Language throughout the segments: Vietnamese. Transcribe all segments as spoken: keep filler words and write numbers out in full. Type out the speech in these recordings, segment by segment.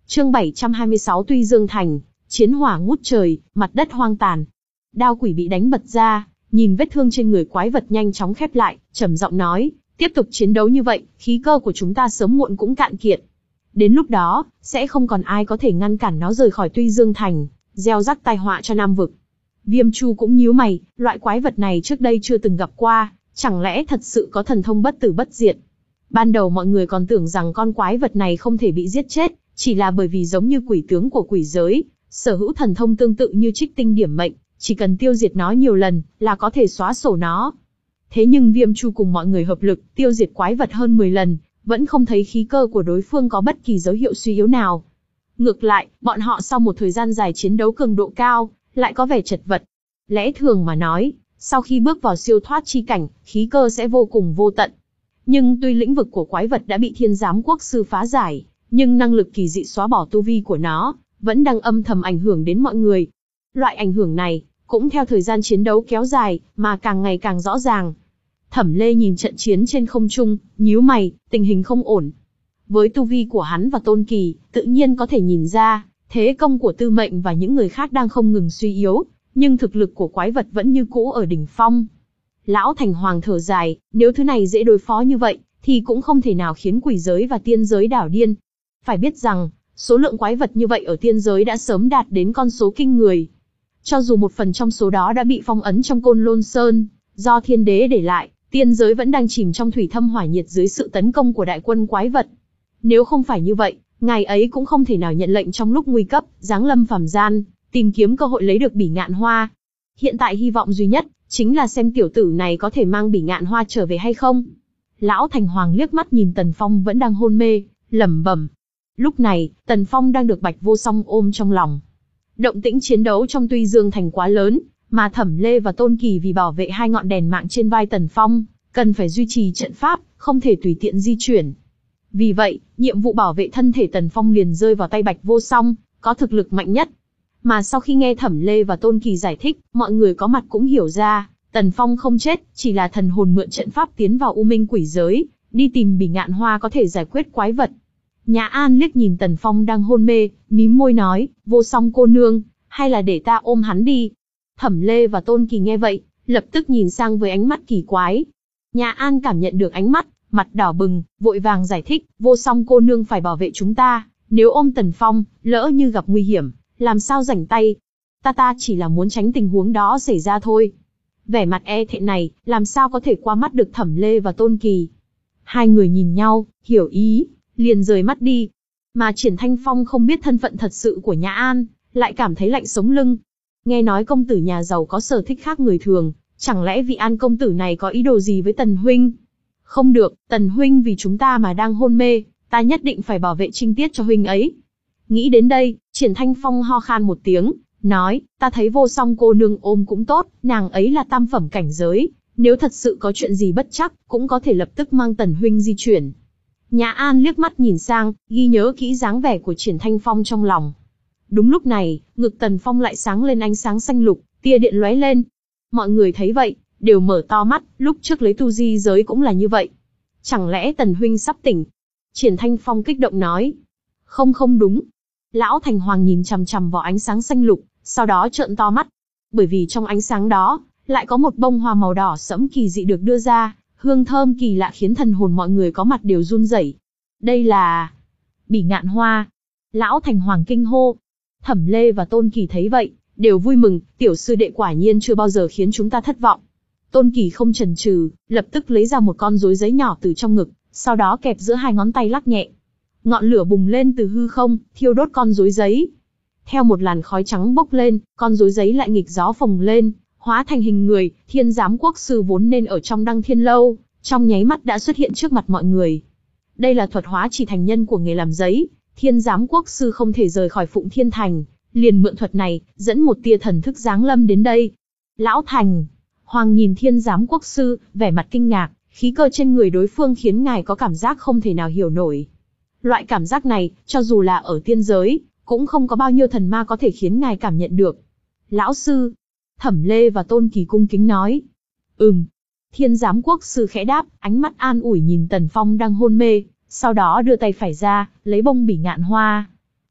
Chương bảy trăm hai mươi sáu Tuy Dương Thành, chiến hỏa ngút trời, mặt đất hoang tàn. Đao quỷ bị đánh bật ra, nhìn vết thương trên người quái vật nhanh chóng khép lại, trầm giọng nói, tiếp tục chiến đấu như vậy, khí cơ của chúng ta sớm muộn cũng cạn kiệt. Đến lúc đó, sẽ không còn ai có thể ngăn cản nó rời khỏi Tuy Dương Thành, gieo rắc tai họa cho Nam Vực. Viêm Chu cũng nhíu mày, loại quái vật này trước đây chưa từng gặp qua, chẳng lẽ thật sự có thần thông bất tử bất diệt? Ban đầu mọi người còn tưởng rằng con quái vật này không thể bị giết chết, chỉ là bởi vì giống như quỷ tướng của quỷ giới, sở hữu thần thông tương tự như trích tinh điểm mệnh, chỉ cần tiêu diệt nó nhiều lần, là có thể xóa sổ nó. Thế nhưng Viêm Chu cùng mọi người hợp lực, tiêu diệt quái vật hơn mười lần, vẫn không thấy khí cơ của đối phương có bất kỳ dấu hiệu suy yếu nào. Ngược lại, bọn họ sau một thời gian dài chiến đấu cường độ cao, lại có vẻ chật vật. Lẽ thường mà nói, sau khi bước vào siêu thoát chi cảnh, khí cơ sẽ vô cùng vô tận. Nhưng tuy lĩnh vực của quái vật đã bị Thiên Giám Quốc sư phá giải, nhưng năng lực kỳ dị xóa bỏ tu vi của nó, vẫn đang âm thầm ảnh hưởng đến mọi người. Loại ảnh hưởng này, cũng theo thời gian chiến đấu kéo dài, mà càng ngày càng rõ ràng. Thẩm Lê nhìn trận chiến trên không trung, nhíu mày, tình hình không ổn. Với tu vi của hắn và Tôn Kỳ, tự nhiên có thể nhìn ra, thế công của Tư Mệnh và những người khác đang không ngừng suy yếu, nhưng thực lực của quái vật vẫn như cũ ở đỉnh phong. Lão Thành Hoàng thở dài, nếu thứ này dễ đối phó như vậy, thì cũng không thể nào khiến quỷ giới và tiên giới đảo điên. Phải biết rằng, số lượng quái vật như vậy ở tiên giới đã sớm đạt đến con số kinh người. Cho dù một phần trong số đó đã bị phong ấn trong Côn Lôn Sơn, do thiên đế để lại, tiên giới vẫn đang chìm trong thủy thâm hỏa nhiệt dưới sự tấn công của đại quân quái vật. Nếu không phải như vậy, ngài ấy cũng không thể nào nhận lệnh trong lúc nguy cấp, giáng lâm phàm gian, tìm kiếm cơ hội lấy được Bỉ Ngạn Hoa. Hiện tại hy vọng duy nhất, chính là xem tiểu tử này có thể mang Bỉ Ngạn Hoa trở về hay không. Lão Thành Hoàng liếc mắt nhìn Tần Phong vẫn đang hôn mê, lẩm bẩm. Lúc này, Tần Phong đang được Bạch Vô Song ôm trong lòng. Động tĩnh chiến đấu trong Tuy Dương Thành quá lớn, mà Thẩm Lê và Tôn Kỳ vì bảo vệ hai ngọn đèn mạng trên vai Tần Phong, cần phải duy trì trận pháp, không thể tùy tiện di chuyển. Vì vậy, nhiệm vụ bảo vệ thân thể Tần Phong liền rơi vào tay Bạch Vô Song, có thực lực mạnh nhất. Mà sau khi nghe Thẩm Lê và Tôn Kỳ giải thích, mọi người có mặt cũng hiểu ra, Tần Phong không chết, chỉ là thần hồn mượn trận pháp tiến vào U Minh quỷ giới, đi tìm Bỉ Ngạn Hoa có thể giải quyết quái vật. Nhã An liếc nhìn Tần Phong đang hôn mê, mím môi nói, Vô Song cô nương, hay là để ta ôm hắn đi. Thẩm Lê và Tôn Kỳ nghe vậy, lập tức nhìn sang với ánh mắt kỳ quái. Nhã An cảm nhận được ánh mắt, mặt đỏ bừng, vội vàng giải thích, Vô Song cô nương phải bảo vệ chúng ta, nếu ôm Tần Phong, lỡ như gặp nguy hiểm, làm sao rảnh tay. Ta ta chỉ là muốn tránh tình huống đó xảy ra thôi. Vẻ mặt e thẹn này, làm sao có thể qua mắt được Thẩm Lê và Tôn Kỳ. Hai người nhìn nhau, hiểu ý, liền rời mắt đi. Mà Triển Thanh Phong không biết thân phận thật sự của Nhã An, lại cảm thấy lạnh sống lưng. Nghe nói công tử nhà giàu có sở thích khác người thường, chẳng lẽ vị An công tử này có ý đồ gì với Tần huynh? Không được, Tần huynh vì chúng ta mà đang hôn mê, ta nhất định phải bảo vệ trinh tiết cho huynh ấy. Nghĩ đến đây, Triển Thanh Phong ho khan một tiếng, nói, ta thấy Vô Song cô nương ôm cũng tốt, nàng ấy là tam phẩm cảnh giới, nếu thật sự có chuyện gì bất chắc, cũng có thể lập tức mang Tần huynh di chuyển. Nhã An liếc mắt nhìn sang, ghi nhớ kỹ dáng vẻ của Triển Thanh Phong trong lòng. Đúng lúc này, ngực Tần Phong lại sáng lên ánh sáng xanh lục, tia điện lóe lên. Mọi người thấy vậy, đều mở to mắt, lúc trước lấy tu di giới cũng là như vậy. Chẳng lẽ Tần huynh sắp tỉnh? Triển Thanh Phong kích động nói. Không không đúng. Lão Thành Hoàng nhìn chằm chằm vào ánh sáng xanh lục, sau đó trợn to mắt. Bởi vì trong ánh sáng đó, lại có một bông hoa màu đỏ sẫm kỳ dị được đưa ra, hương thơm kỳ lạ khiến thần hồn mọi người có mặt đều run rẩy. Đây là Bỉ Ngạn Hoa. Lão Thành Hoàng kinh hô. Thẩm Lê và Tôn Kỳ thấy vậy, đều vui mừng, tiểu sư đệ quả nhiên chưa bao giờ khiến chúng ta thất vọng. Tôn Kỳ không chần chừ, lập tức lấy ra một con rối giấy nhỏ từ trong ngực, sau đó kẹp giữa hai ngón tay lắc nhẹ. Ngọn lửa bùng lên từ hư không, thiêu đốt con rối giấy. Theo một làn khói trắng bốc lên, con rối giấy lại nghịch gió phồng lên, hóa thành hình người. Thiên Giám Quốc sư vốn nên ở trong Đăng Thiên Lâu, trong nháy mắt đã xuất hiện trước mặt mọi người. Đây là thuật hóa chỉ thành nhân của nghề làm giấy, Thiên Giám Quốc sư không thể rời khỏi Phụng Thiên Thành, liền mượn thuật này, dẫn một tia thần thức giáng lâm đến đây. Lão Thành Hoàng nhìn Thiên Giám Quốc sư, vẻ mặt kinh ngạc, khí cơ trên người đối phương khiến ngài có cảm giác không thể nào hiểu nổi. Loại cảm giác này, cho dù là ở tiên giới, cũng không có bao nhiêu thần ma có thể khiến ngài cảm nhận được. Lão sư. Thẩm Lê và Tôn Kỳ cung kính nói. Ừm. Thiên Giám Quốc sư khẽ đáp, ánh mắt an ủi nhìn Tần Phong đang hôn mê, sau đó đưa tay phải ra, lấy bông Bỉ Ngạn Hoa.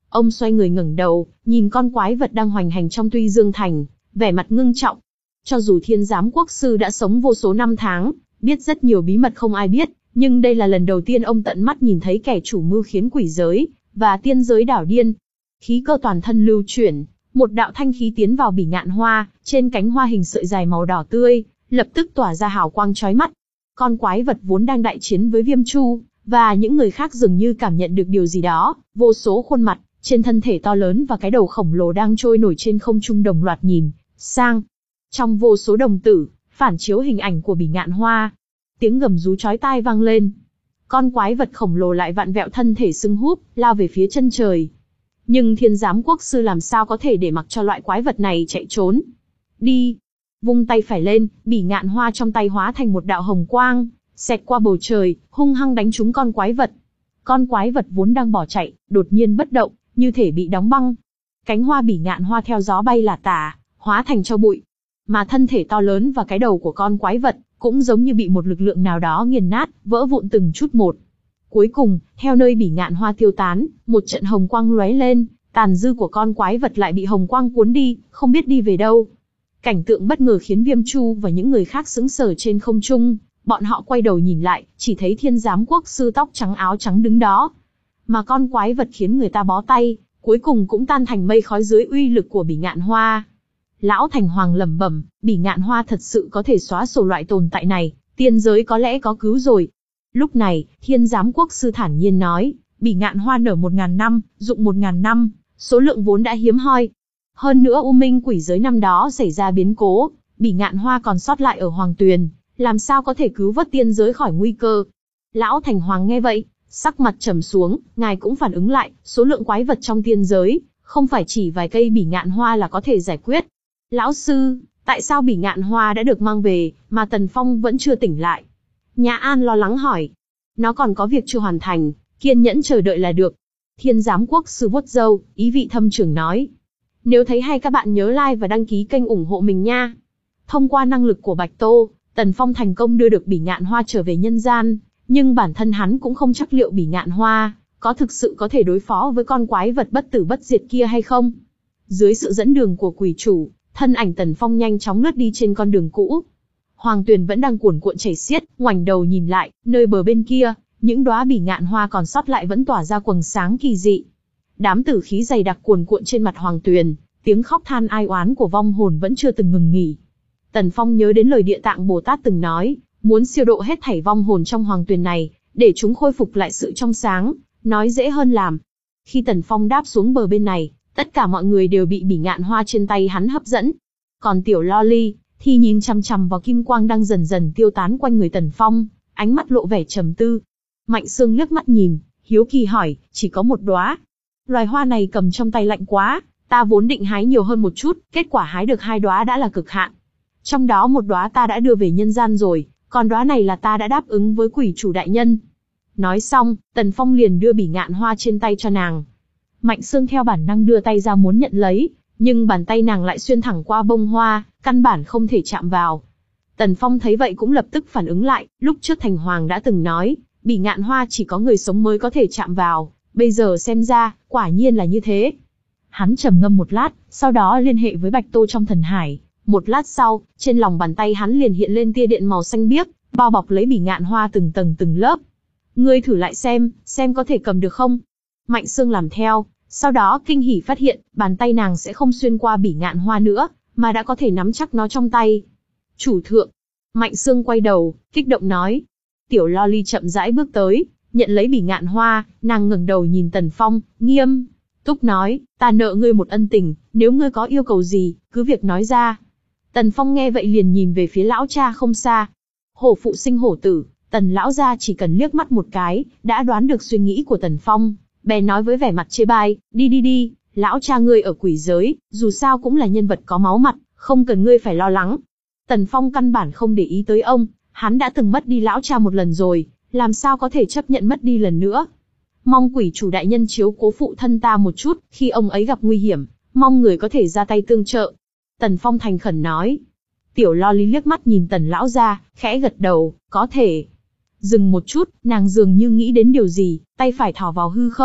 Ông xoay người ngẩng đầu, nhìn con quái vật đang hoành hành trong Tuy Dương Thành, vẻ mặt ngưng trọng. Cho dù Thiên Giám Quốc Sư đã sống vô số năm tháng, biết rất nhiều bí mật không ai biết, nhưng đây là lần đầu tiên ông tận mắt nhìn thấy kẻ chủ mưu khiến quỷ giới và tiên giới đảo điên. Khí cơ toàn thân lưu chuyển, một đạo thanh khí tiến vào bỉ ngạn hoa, trên cánh hoa hình sợi dài màu đỏ tươi, lập tức tỏa ra hào quang chói mắt. Con quái vật vốn đang đại chiến với Viêm Chu, và những người khác dường như cảm nhận được điều gì đó, vô số khuôn mặt, trên thân thể to lớn và cái đầu khổng lồ đang trôi nổi trên không trung đồng loạt nhìn sang. Trong vô số đồng tử, phản chiếu hình ảnh của bỉ ngạn hoa. Tiếng gầm rú chói tai vang lên. Con quái vật khổng lồ lại vặn vẹo thân thể sưng húp, lao về phía chân trời. Nhưng Thiên Giám Quốc Sư làm sao có thể để mặc cho loại quái vật này chạy trốn. Đi! Vung tay phải lên, bỉ ngạn hoa trong tay hóa thành một đạo hồng quang, xẹt qua bầu trời, hung hăng đánh trúng con quái vật. Con quái vật vốn đang bỏ chạy, đột nhiên bất động, như thể bị đóng băng. Cánh hoa bỉ ngạn hoa theo gió bay là tả, hóa thành tro bụi. Mà thân thể to lớn và cái đầu của con quái vật, cũng giống như bị một lực lượng nào đó nghiền nát, vỡ vụn từng chút một. Cuối cùng, theo nơi bỉ ngạn hoa tiêu tán, một trận hồng quang lóe lên, tàn dư của con quái vật lại bị hồng quang cuốn đi, không biết đi về đâu. Cảnh tượng bất ngờ khiến Viêm Chu và những người khác sững sờ trên không trung, bọn họ quay đầu nhìn lại, chỉ thấy Thiên Giám Quốc Sư tóc trắng áo trắng đứng đó. Mà con quái vật khiến người ta bó tay, cuối cùng cũng tan thành mây khói dưới uy lực của bỉ ngạn hoa. Lão Thành Hoàng lẩm bẩm, bỉ ngạn hoa thật sự có thể xóa sổ loại tồn tại này, tiên giới có lẽ có cứu rồi. Lúc này, Thiên Giám Quốc Sư thản nhiên nói, bỉ ngạn hoa nở một ngàn năm, dụng một ngàn năm, số lượng vốn đã hiếm hoi. Hơn nữa U Minh quỷ giới năm đó xảy ra biến cố, bỉ ngạn hoa còn sót lại ở Hoàng Tuyền, làm sao có thể cứu vớt tiên giới khỏi nguy cơ. Lão Thành Hoàng nghe vậy, sắc mặt trầm xuống, ngài cũng phản ứng lại, số lượng quái vật trong tiên giới, không phải chỉ vài cây bỉ ngạn hoa là có thể giải quyết. Lão sư, tại sao bỉ ngạn hoa đã được mang về, mà Tần Phong vẫn chưa tỉnh lại? Nhã An lo lắng hỏi. Nó còn có việc chưa hoàn thành, kiên nhẫn chờ đợi là được. Thiên Giám Quốc Sư vuốt râu, ý vị thâm trường nói. Nếu thấy hay các bạn nhớ like và đăng ký kênh ủng hộ mình nha. Thông qua năng lực của Bạch Tô, Tần Phong thành công đưa được bỉ ngạn hoa trở về nhân gian, nhưng bản thân hắn cũng không chắc liệu bỉ ngạn hoa có thực sự có thể đối phó với con quái vật bất tử bất diệt kia hay không. Dưới sự dẫn đường của quỷ chủ, thân ảnh Tần Phong nhanh chóng lướt đi trên con đường cũ. Hoàng Tuyền vẫn đang cuồn cuộn chảy xiết, ngoảnh đầu nhìn lại, nơi bờ bên kia, những đóa bỉ ngạn hoa còn sót lại vẫn tỏa ra quầng sáng kỳ dị. Đám tử khí dày đặc cuồn cuộn trên mặt Hoàng Tuyền, tiếng khóc than ai oán của vong hồn vẫn chưa từng ngừng nghỉ. Tần Phong nhớ đến lời Địa Tạng Bồ Tát từng nói, muốn siêu độ hết thảy vong hồn trong Hoàng Tuyền này, để chúng khôi phục lại sự trong sáng, nói dễ hơn làm. Khi Tần Phong đáp xuống bờ bên này, tất cả mọi người đều bị bỉ ngạn hoa trên tay hắn hấp dẫn. Còn tiểu Loli thì nhìn chằm chằm vào kim quang đang dần dần tiêu tán quanh người Tần Phong, ánh mắt lộ vẻ trầm tư. Mạnh Sương liếc mắt nhìn, hiếu kỳ hỏi, chỉ có một đóa. Loài hoa này cầm trong tay lạnh quá, ta vốn định hái nhiều hơn một chút, kết quả hái được hai đóa đã là cực hạn. Trong đó một đóa ta đã đưa về nhân gian rồi, còn đóa này là ta đã đáp ứng với quỷ chủ đại nhân. Nói xong, Tần Phong liền đưa bỉ ngạn hoa trên tay cho nàng. Mạnh Sương theo bản năng đưa tay ra muốn nhận lấy, nhưng bàn tay nàng lại xuyên thẳng qua bông hoa, căn bản không thể chạm vào. Tần Phong thấy vậy cũng lập tức phản ứng lại, lúc trước Thành Hoàng đã từng nói, bỉ ngạn hoa chỉ có người sống mới có thể chạm vào, bây giờ xem ra, quả nhiên là như thế. Hắn trầm ngâm một lát, sau đó liên hệ với Bạch Tô trong thần hải. Một lát sau, trên lòng bàn tay hắn liền hiện lên tia điện màu xanh biếc, bao bọc lấy bỉ ngạn hoa từng tầng từng lớp. Ngươi thử lại xem, xem có thể cầm được không? Mạnh Sương làm theo, sau đó kinh hỉ phát hiện, bàn tay nàng sẽ không xuyên qua bỉ ngạn hoa nữa, mà đã có thể nắm chắc nó trong tay. Chủ thượng. Mạnh Sương quay đầu, kích động nói. Tiểu Loli chậm rãi bước tới, nhận lấy bỉ ngạn hoa, nàng ngẩng đầu nhìn Tần Phong, nghiêm túc nói, ta nợ ngươi một ân tình, nếu ngươi có yêu cầu gì, cứ việc nói ra. Tần Phong nghe vậy liền nhìn về phía lão cha không xa. Hổ phụ sinh hổ tử, Tần lão gia chỉ cần liếc mắt một cái, đã đoán được suy nghĩ của Tần Phong, bèn nói với vẻ mặt chê bai, đi đi đi, lão cha ngươi ở quỷ giới, dù sao cũng là nhân vật có máu mặt, không cần ngươi phải lo lắng. Tần Phong căn bản không để ý tới ông, hắn đã từng mất đi lão cha một lần rồi, làm sao có thể chấp nhận mất đi lần nữa. Mong quỷ chủ đại nhân chiếu cố phụ thân ta một chút, khi ông ấy gặp nguy hiểm, mong người có thể ra tay tương trợ. Tần Phong thành khẩn nói. Tiểu Loli liếc mắt nhìn Tần lão gia, khẽ gật đầu, có thể. Dừng một chút, nàng dường như nghĩ đến điều gì, tay phải thò vào hư không,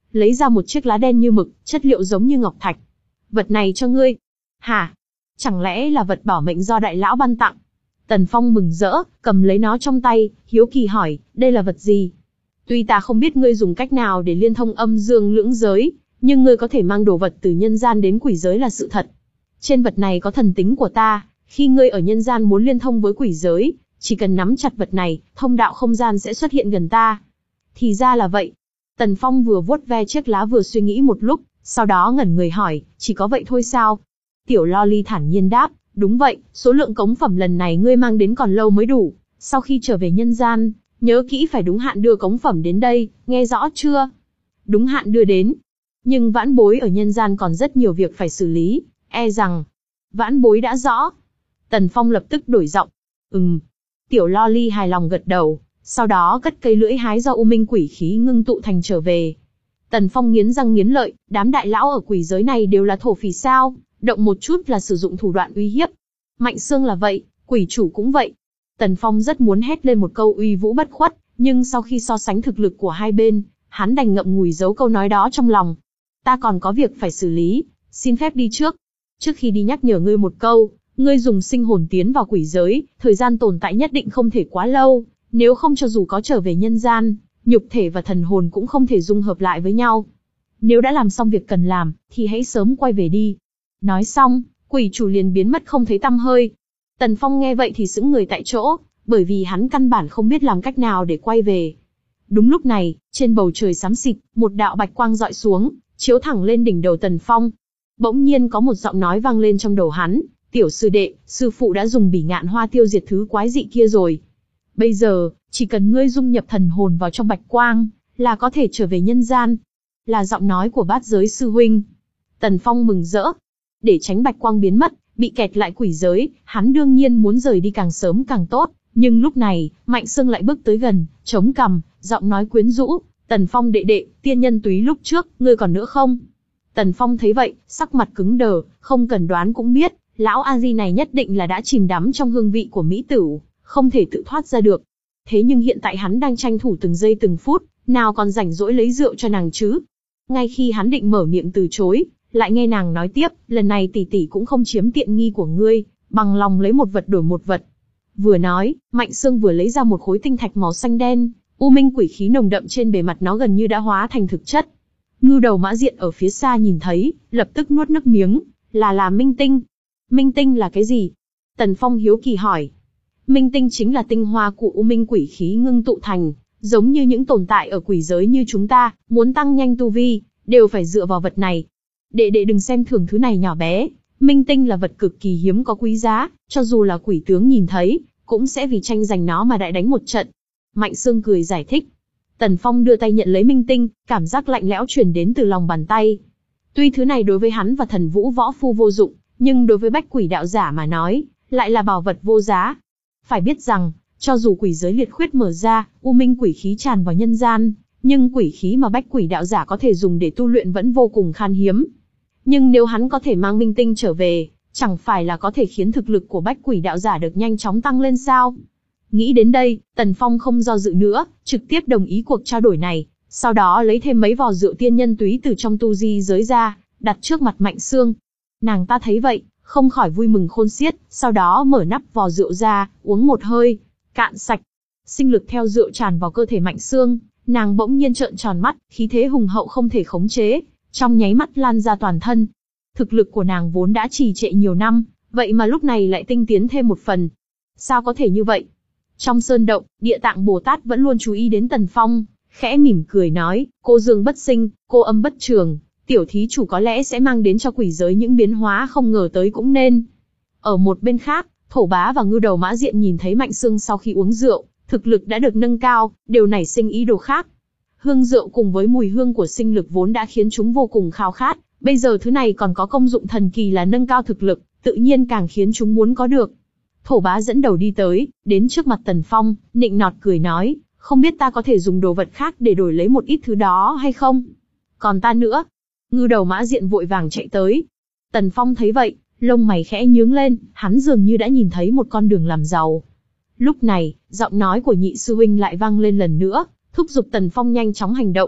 lấy ra một chiếc lá đen như mực, chất liệu giống như ngọc thạch. Vật này cho ngươi. Hả? Chẳng lẽ là vật bảo mệnh do đại lão ban tặng? Tần Phong mừng rỡ, cầm lấy nó trong tay, hiếu kỳ hỏi, đây là vật gì? Tuy ta không biết ngươi dùng cách nào để liên thông âm dương lưỡng giới, nhưng ngươi có thể mang đồ vật từ nhân gian đến quỷ giới là sự thật. Trên vật này có thần tính của ta, khi ngươi ở nhân gian muốn liên thông với quỷ giới, chỉ cần nắm chặt vật này, thông đạo không gian sẽ xuất hiện gần ta. Thì ra là vậy. Tần Phong vừa vuốt ve chiếc lá vừa suy nghĩ một lúc, sau đó ngẩn người hỏi, chỉ có vậy thôi sao? Tiểu Loli thản nhiên đáp, đúng vậy, số lượng cống phẩm lần này ngươi mang đến còn lâu mới đủ. Sau khi trở về nhân gian, nhớ kỹ phải đúng hạn đưa cống phẩm đến đây, nghe rõ chưa? Đúng hạn đưa đến. Nhưng vãn bối ở nhân gian còn rất nhiều việc phải xử lý, e rằng... Vãn bối đã rõ. Tần Phong lập tức đổi giọng. Ừm. Tiểu Loli hài lòng gật đầu, sau đó cất cây lưỡi hái do U Minh quỷ khí ngưng tụ thành trở về. Tần Phong nghiến răng nghiến lợi, đám đại lão ở quỷ giới này đều là thổ phỉ sao, động một chút là sử dụng thủ đoạn uy hiếp. Mạnh Xương là vậy, quỷ chủ cũng vậy. Tần Phong rất muốn hét lên một câu uy vũ bất khuất, nhưng sau khi so sánh thực lực của hai bên, hắn đành ngậm ngùi giấu câu nói đó trong lòng. Ta còn có việc phải xử lý, xin phép đi trước. Trước khi đi nhắc nhở ngươi một câu, ngươi dùng sinh hồn tiến vào quỷ giới, thời gian tồn tại nhất định không thể quá lâu, nếu không cho dù có trở về nhân gian, nhục thể và thần hồn cũng không thể dung hợp lại với nhau. Nếu đã làm xong việc cần làm, thì hãy sớm quay về đi. Nói xong, quỷ chủ liền biến mất không thấy tăm hơi. Tần Phong nghe vậy thì sững người tại chỗ, bởi vì hắn căn bản không biết làm cách nào để quay về. Đúng lúc này, trên bầu trời xám xịt, một đạo bạch quang dọi xuống, chiếu thẳng lên đỉnh đầu Tần Phong. Bỗng nhiên có một giọng nói vang lên trong đầu hắn, tiểu sư đệ, sư phụ đã dùng bỉ ngạn hoa tiêu diệt thứ quái dị kia rồi. Bây giờ, chỉ cần ngươi dung nhập thần hồn vào trong bạch quang, là có thể trở về nhân gian. Là giọng nói của bát giới sư huynh. Tần Phong mừng rỡ. Để tránh bạch quang biến mất, bị kẹt lại quỷ giới, hắn đương nhiên muốn rời đi càng sớm càng tốt. Nhưng lúc này, Mạnh Xương lại bước tới gần, chống cằm, giọng nói quyến rũ. Tần Phong đệ đệ, tiên nhân túy lúc trước, ngươi còn nữa không? Tần Phong thấy vậy, sắc mặt cứng đờ, không cần đoán cũng biết, lão A Di này nhất định là đã chìm đắm trong hương vị của mỹ tửu, không thể tự thoát ra được. Thế nhưng hiện tại hắn đang tranh thủ từng giây từng phút, nào còn rảnh rỗi lấy rượu cho nàng chứ? Ngay khi hắn định mở miệng từ chối, lại nghe nàng nói tiếp, lần này tỷ tỷ cũng không chiếm tiện nghi của ngươi, bằng lòng lấy một vật đổi một vật. Vừa nói, Mạnh Xương vừa lấy ra một khối tinh thạch màu xanh đen, u minh quỷ khí nồng đậm trên bề mặt nó gần như đã hóa thành thực chất. Ngưu Đầu Mã Diện ở phía xa nhìn thấy, lập tức nuốt nước miếng, là là minh tinh. Minh tinh là cái gì? Tần Phong hiếu kỳ hỏi. Minh tinh chính là tinh hoa của u minh quỷ khí ngưng tụ thành, giống như những tồn tại ở quỷ giới như chúng ta, muốn tăng nhanh tu vi, đều phải dựa vào vật này. Đệ đệ đừng xem thường thứ này nhỏ bé, minh tinh là vật cực kỳ hiếm có quý giá, cho dù là quỷ tướng nhìn thấy, cũng sẽ vì tranh giành nó mà đại đánh một trận. Mạnh Xương cười giải thích. Tần Phong đưa tay nhận lấy minh tinh, cảm giác lạnh lẽo truyền đến từ lòng bàn tay. Tuy thứ này đối với hắn và thần vũ võ phu vô dụng, nhưng đối với bách quỷ đạo giả mà nói, lại là bảo vật vô giá. Phải biết rằng, cho dù quỷ giới liệt khuyết mở ra, u minh quỷ khí tràn vào nhân gian, nhưng quỷ khí mà bách quỷ đạo giả có thể dùng để tu luyện vẫn vô cùng khan hiếm. Nhưng nếu hắn có thể mang minh tinh trở về, chẳng phải là có thể khiến thực lực của bách quỷ đạo giả được nhanh chóng tăng lên sao? Nghĩ đến đây, Tần Phong không do dự nữa, trực tiếp đồng ý cuộc trao đổi này, sau đó lấy thêm mấy vò rượu tiên nhân túy từ trong tu di giới ra, đặt trước mặt Mạnh Xương. Nàng ta thấy vậy, không khỏi vui mừng khôn xiết, sau đó mở nắp vò rượu ra, uống một hơi, cạn sạch. Sinh lực theo rượu tràn vào cơ thể Mạnh Xương, nàng bỗng nhiên trợn tròn mắt, khí thế hùng hậu không thể khống chế, trong nháy mắt lan ra toàn thân. Thực lực của nàng vốn đã trì trệ nhiều năm, vậy mà lúc này lại tinh tiến thêm một phần. Sao có thể như vậy? Trong sơn động, Địa Tạng Bồ Tát vẫn luôn chú ý đến Tần Phong, khẽ mỉm cười nói, cô dương bất sinh, cô âm bất trường, tiểu thí chủ có lẽ sẽ mang đến cho quỷ giới những biến hóa không ngờ tới cũng nên. Ở một bên khác, Thổ Bá và Ngưu Đầu Mã Diện nhìn thấy Mạnh Xương sau khi uống rượu, thực lực đã được nâng cao, đều nảy sinh ý đồ khác. Hương rượu cùng với mùi hương của sinh lực vốn đã khiến chúng vô cùng khao khát, bây giờ thứ này còn có công dụng thần kỳ là nâng cao thực lực, tự nhiên càng khiến chúng muốn có được. Thổ Bá dẫn đầu đi tới, đến trước mặt Tần Phong, nịnh nọt cười nói, không biết ta có thể dùng đồ vật khác để đổi lấy một ít thứ đó hay không? Còn ta nữa. Ngưu Đầu Mã Diện vội vàng chạy tới. Tần Phong thấy vậy, lông mày khẽ nhướng lên, hắn dường như đã nhìn thấy một con đường làm giàu. Lúc này, giọng nói của nhị sư huynh lại vang lên lần nữa, thúc giục Tần Phong nhanh chóng hành động.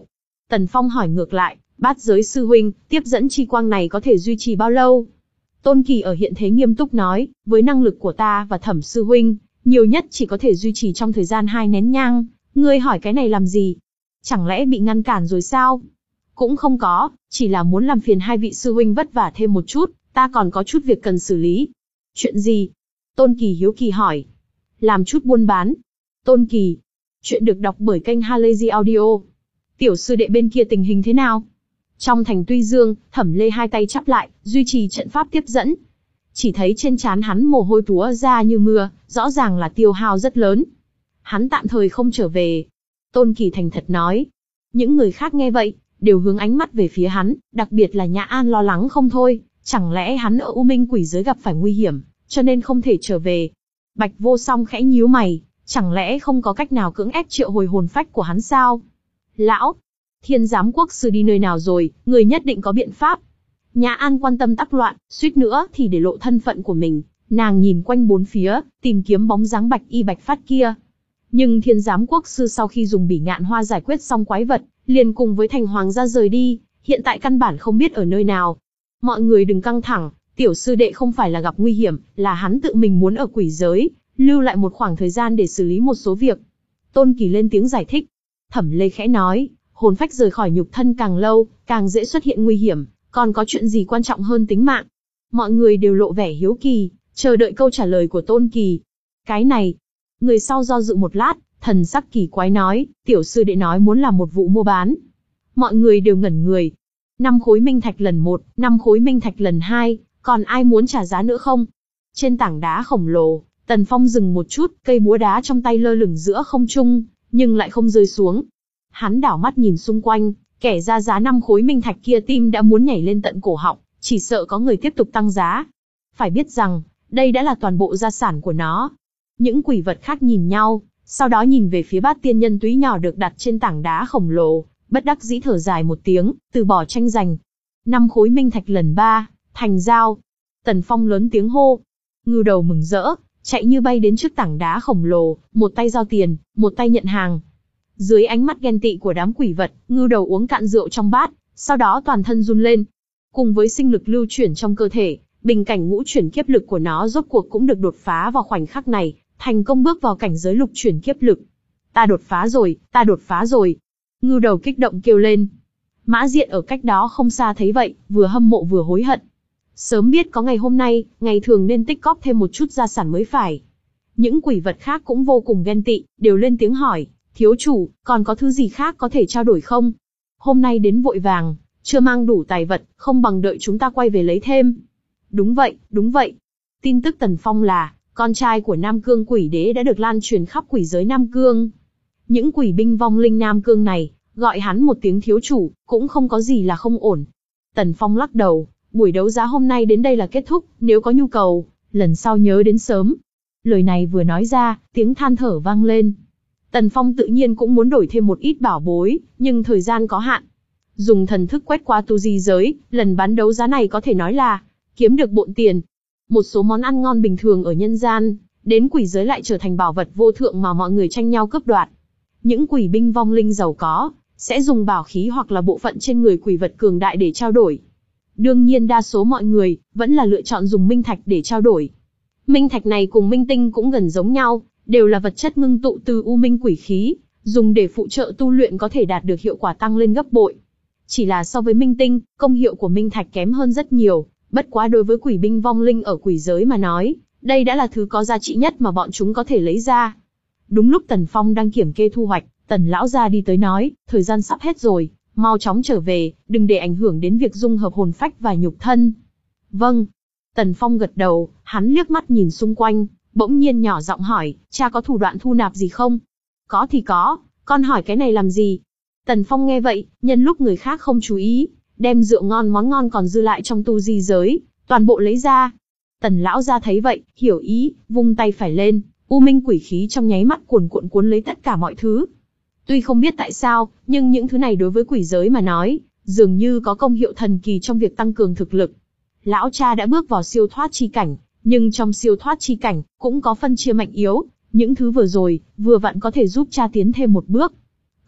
Tần Phong hỏi ngược lại, Bát Giới sư huynh, tiếp dẫn chi quang này có thể duy trì bao lâu? Tôn Kỳ ở hiện thế nghiêm túc nói, với năng lực của ta và Thẩm sư huynh, nhiều nhất chỉ có thể duy trì trong thời gian hai nén nhang. Ngươi hỏi cái này làm gì? Chẳng lẽ bị ngăn cản rồi sao? Cũng không có, chỉ là muốn làm phiền hai vị sư huynh vất vả thêm một chút, ta còn có chút việc cần xử lý. Chuyện gì? Tôn Kỳ hiếu kỳ hỏi. Làm chút buôn bán. Tôn Kỳ. Chuyện được đọc bởi kênh Halazy Audio. Tiểu sư đệ bên kia tình hình thế nào? Trong thành Tuy Dương, Thẩm Lê hai tay chắp lại, duy trì trận pháp tiếp dẫn. Chỉ thấy trên trán hắn mồ hôi túa ra như mưa, rõ ràng là tiêu hao rất lớn. Hắn tạm thời không trở về. Tôn Kỳ thành thật nói. Những người khác nghe vậy, đều hướng ánh mắt về phía hắn, đặc biệt là Nhã An lo lắng không thôi. Chẳng lẽ hắn ở U Minh quỷ giới gặp phải nguy hiểm, cho nên không thể trở về? Bạch Vô Song khẽ nhíu mày, chẳng lẽ không có cách nào cưỡng ép triệu hồi hồn phách của hắn sao? Lão, Thiên Giám Quốc sư đi nơi nào rồi, người nhất định có biện pháp. Nhã An quan tâm tắc loạn, suýt nữa thì để lộ thân phận của mình. Nàng nhìn quanh bốn phía, tìm kiếm bóng dáng Bạch Y Bạch Phát kia. Nhưng Thiên Giám Quốc sư sau khi dùng Bỉ Ngạn Hoa giải quyết xong quái vật, liền cùng với Thành Hoàng gia rời đi, hiện tại căn bản không biết ở nơi nào. Mọi người đừng căng thẳng, tiểu sư đệ không phải là gặp nguy hiểm, là hắn tự mình muốn ở quỷ giới, lưu lại một khoảng thời gian để xử lý một số việc. Tôn Kỳ lên tiếng giải thích. Thẩm Lê khẽ nói, hồn phách rời khỏi nhục thân càng lâu, càng dễ xuất hiện nguy hiểm, còn có chuyện gì quan trọng hơn tính mạng? Mọi người đều lộ vẻ hiếu kỳ, chờ đợi câu trả lời của Tôn Kỳ. Cái này, người sau do dự một lát, thần sắc kỳ quái nói, tiểu sư đệ nói muốn làm một vụ mua bán. Mọi người đều ngẩn người. Năm khối minh thạch lần một, năm khối minh thạch lần hai, còn ai muốn trả giá nữa không? Trên tảng đá khổng lồ, Tần Phong dừng một chút, cây búa đá trong tay lơ lửng giữa không trung, nhưng lại không rơi xuống. Hắn đảo mắt nhìn xung quanh, kẻ ra giá năm khối minh thạch kia tim đã muốn nhảy lên tận cổ họng, chỉ sợ có người tiếp tục tăng giá. Phải biết rằng, đây đã là toàn bộ gia sản của nó. Những quỷ vật khác nhìn nhau, sau đó nhìn về phía bát tiên nhân túy nhỏ được đặt trên tảng đá khổng lồ, bất đắc dĩ thở dài một tiếng, từ bỏ tranh giành. Năm khối minh thạch lần ba, thành giao. Tần Phong lớn tiếng hô. Ngưu Đầu mừng rỡ, chạy như bay đến trước tảng đá khổng lồ, một tay giao tiền, một tay nhận hàng. Dưới ánh mắt ghen tị của đám quỷ vật, Ngưu Đầu uống cạn rượu trong bát, sau đó toàn thân run lên. Cùng với sinh lực lưu chuyển trong cơ thể, bình cảnh ngũ chuyển kiếp lực của nó rốt cuộc cũng được đột phá vào khoảnh khắc này, thành công bước vào cảnh giới lục chuyển kiếp lực. Ta đột phá rồi, ta đột phá rồi. Ngưu Đầu kích động kêu lên. Mã Diện ở cách đó không xa thấy vậy, vừa hâm mộ vừa hối hận. Sớm biết có ngày hôm nay, ngày thường nên tích cóp thêm một chút gia sản mới phải. Những quỷ vật khác cũng vô cùng ghen tị, đều lên tiếng hỏi, thiếu chủ, còn có thứ gì khác có thể trao đổi không? Hôm nay đến vội vàng, chưa mang đủ tài vật, không bằng đợi chúng ta quay về lấy thêm. Đúng vậy, đúng vậy. Tin tức Tần Phong là, con trai của Nam Cương Quỷ Đế đã được lan truyền khắp quỷ giới Nam Cương. Những quỷ binh vong linh Nam Cương này, gọi hắn một tiếng thiếu chủ, cũng không có gì là không ổn. Tần Phong lắc đầu, buổi đấu giá hôm nay đến đây là kết thúc, nếu có nhu cầu, lần sau nhớ đến sớm. Lời này vừa nói ra, tiếng than thở vang lên. Tần Phong tự nhiên cũng muốn đổi thêm một ít bảo bối, nhưng thời gian có hạn. Dùng thần thức quét qua tu di giới, lần bán đấu giá này có thể nói là kiếm được bộn tiền. Một số món ăn ngon bình thường ở nhân gian, đến quỷ giới lại trở thành bảo vật vô thượng mà mọi người tranh nhau cướp đoạt. Những quỷ binh vong linh giàu có, sẽ dùng bảo khí hoặc là bộ phận trên người quỷ vật cường đại để trao đổi. Đương nhiên đa số mọi người, vẫn là lựa chọn dùng minh thạch để trao đổi. Minh thạch này cùng minh tinh cũng gần giống nhau, đều là vật chất ngưng tụ từ u minh quỷ khí, dùng để phụ trợ tu luyện có thể đạt được hiệu quả tăng lên gấp bội. Chỉ là so với minh tinh, công hiệu của minh thạch kém hơn rất nhiều, bất quá đối với quỷ binh vong linh ở quỷ giới mà nói, đây đã là thứ có giá trị nhất mà bọn chúng có thể lấy ra. Đúng lúc Tần Phong đang kiểm kê thu hoạch, Tần lão gia đi tới nói, thời gian sắp hết rồi, mau chóng trở về, đừng để ảnh hưởng đến việc dung hợp hồn phách và nhục thân. Vâng. Tần Phong gật đầu, hắn liếc mắt nhìn xung quanh, bỗng nhiên nhỏ giọng hỏi, cha có thủ đoạn thu nạp gì không? Có thì có, con hỏi cái này làm gì? Tần Phong nghe vậy, nhân lúc người khác không chú ý, đem rượu ngon món ngon còn dư lại trong tu di giới, toàn bộ lấy ra. Tần lão gia thấy vậy, hiểu ý, vung tay phải lên, u minh quỷ khí trong nháy mắt cuồn cuộn cuốn lấy tất cả mọi thứ. Tuy không biết tại sao, nhưng những thứ này đối với quỷ giới mà nói, dường như có công hiệu thần kỳ trong việc tăng cường thực lực. Lão cha đã bước vào siêu thoát chi cảnh, nhưng trong siêu thoát chi cảnh, cũng có phân chia mạnh yếu, những thứ vừa rồi, vừa vặn có thể giúp cha tiến thêm một bước.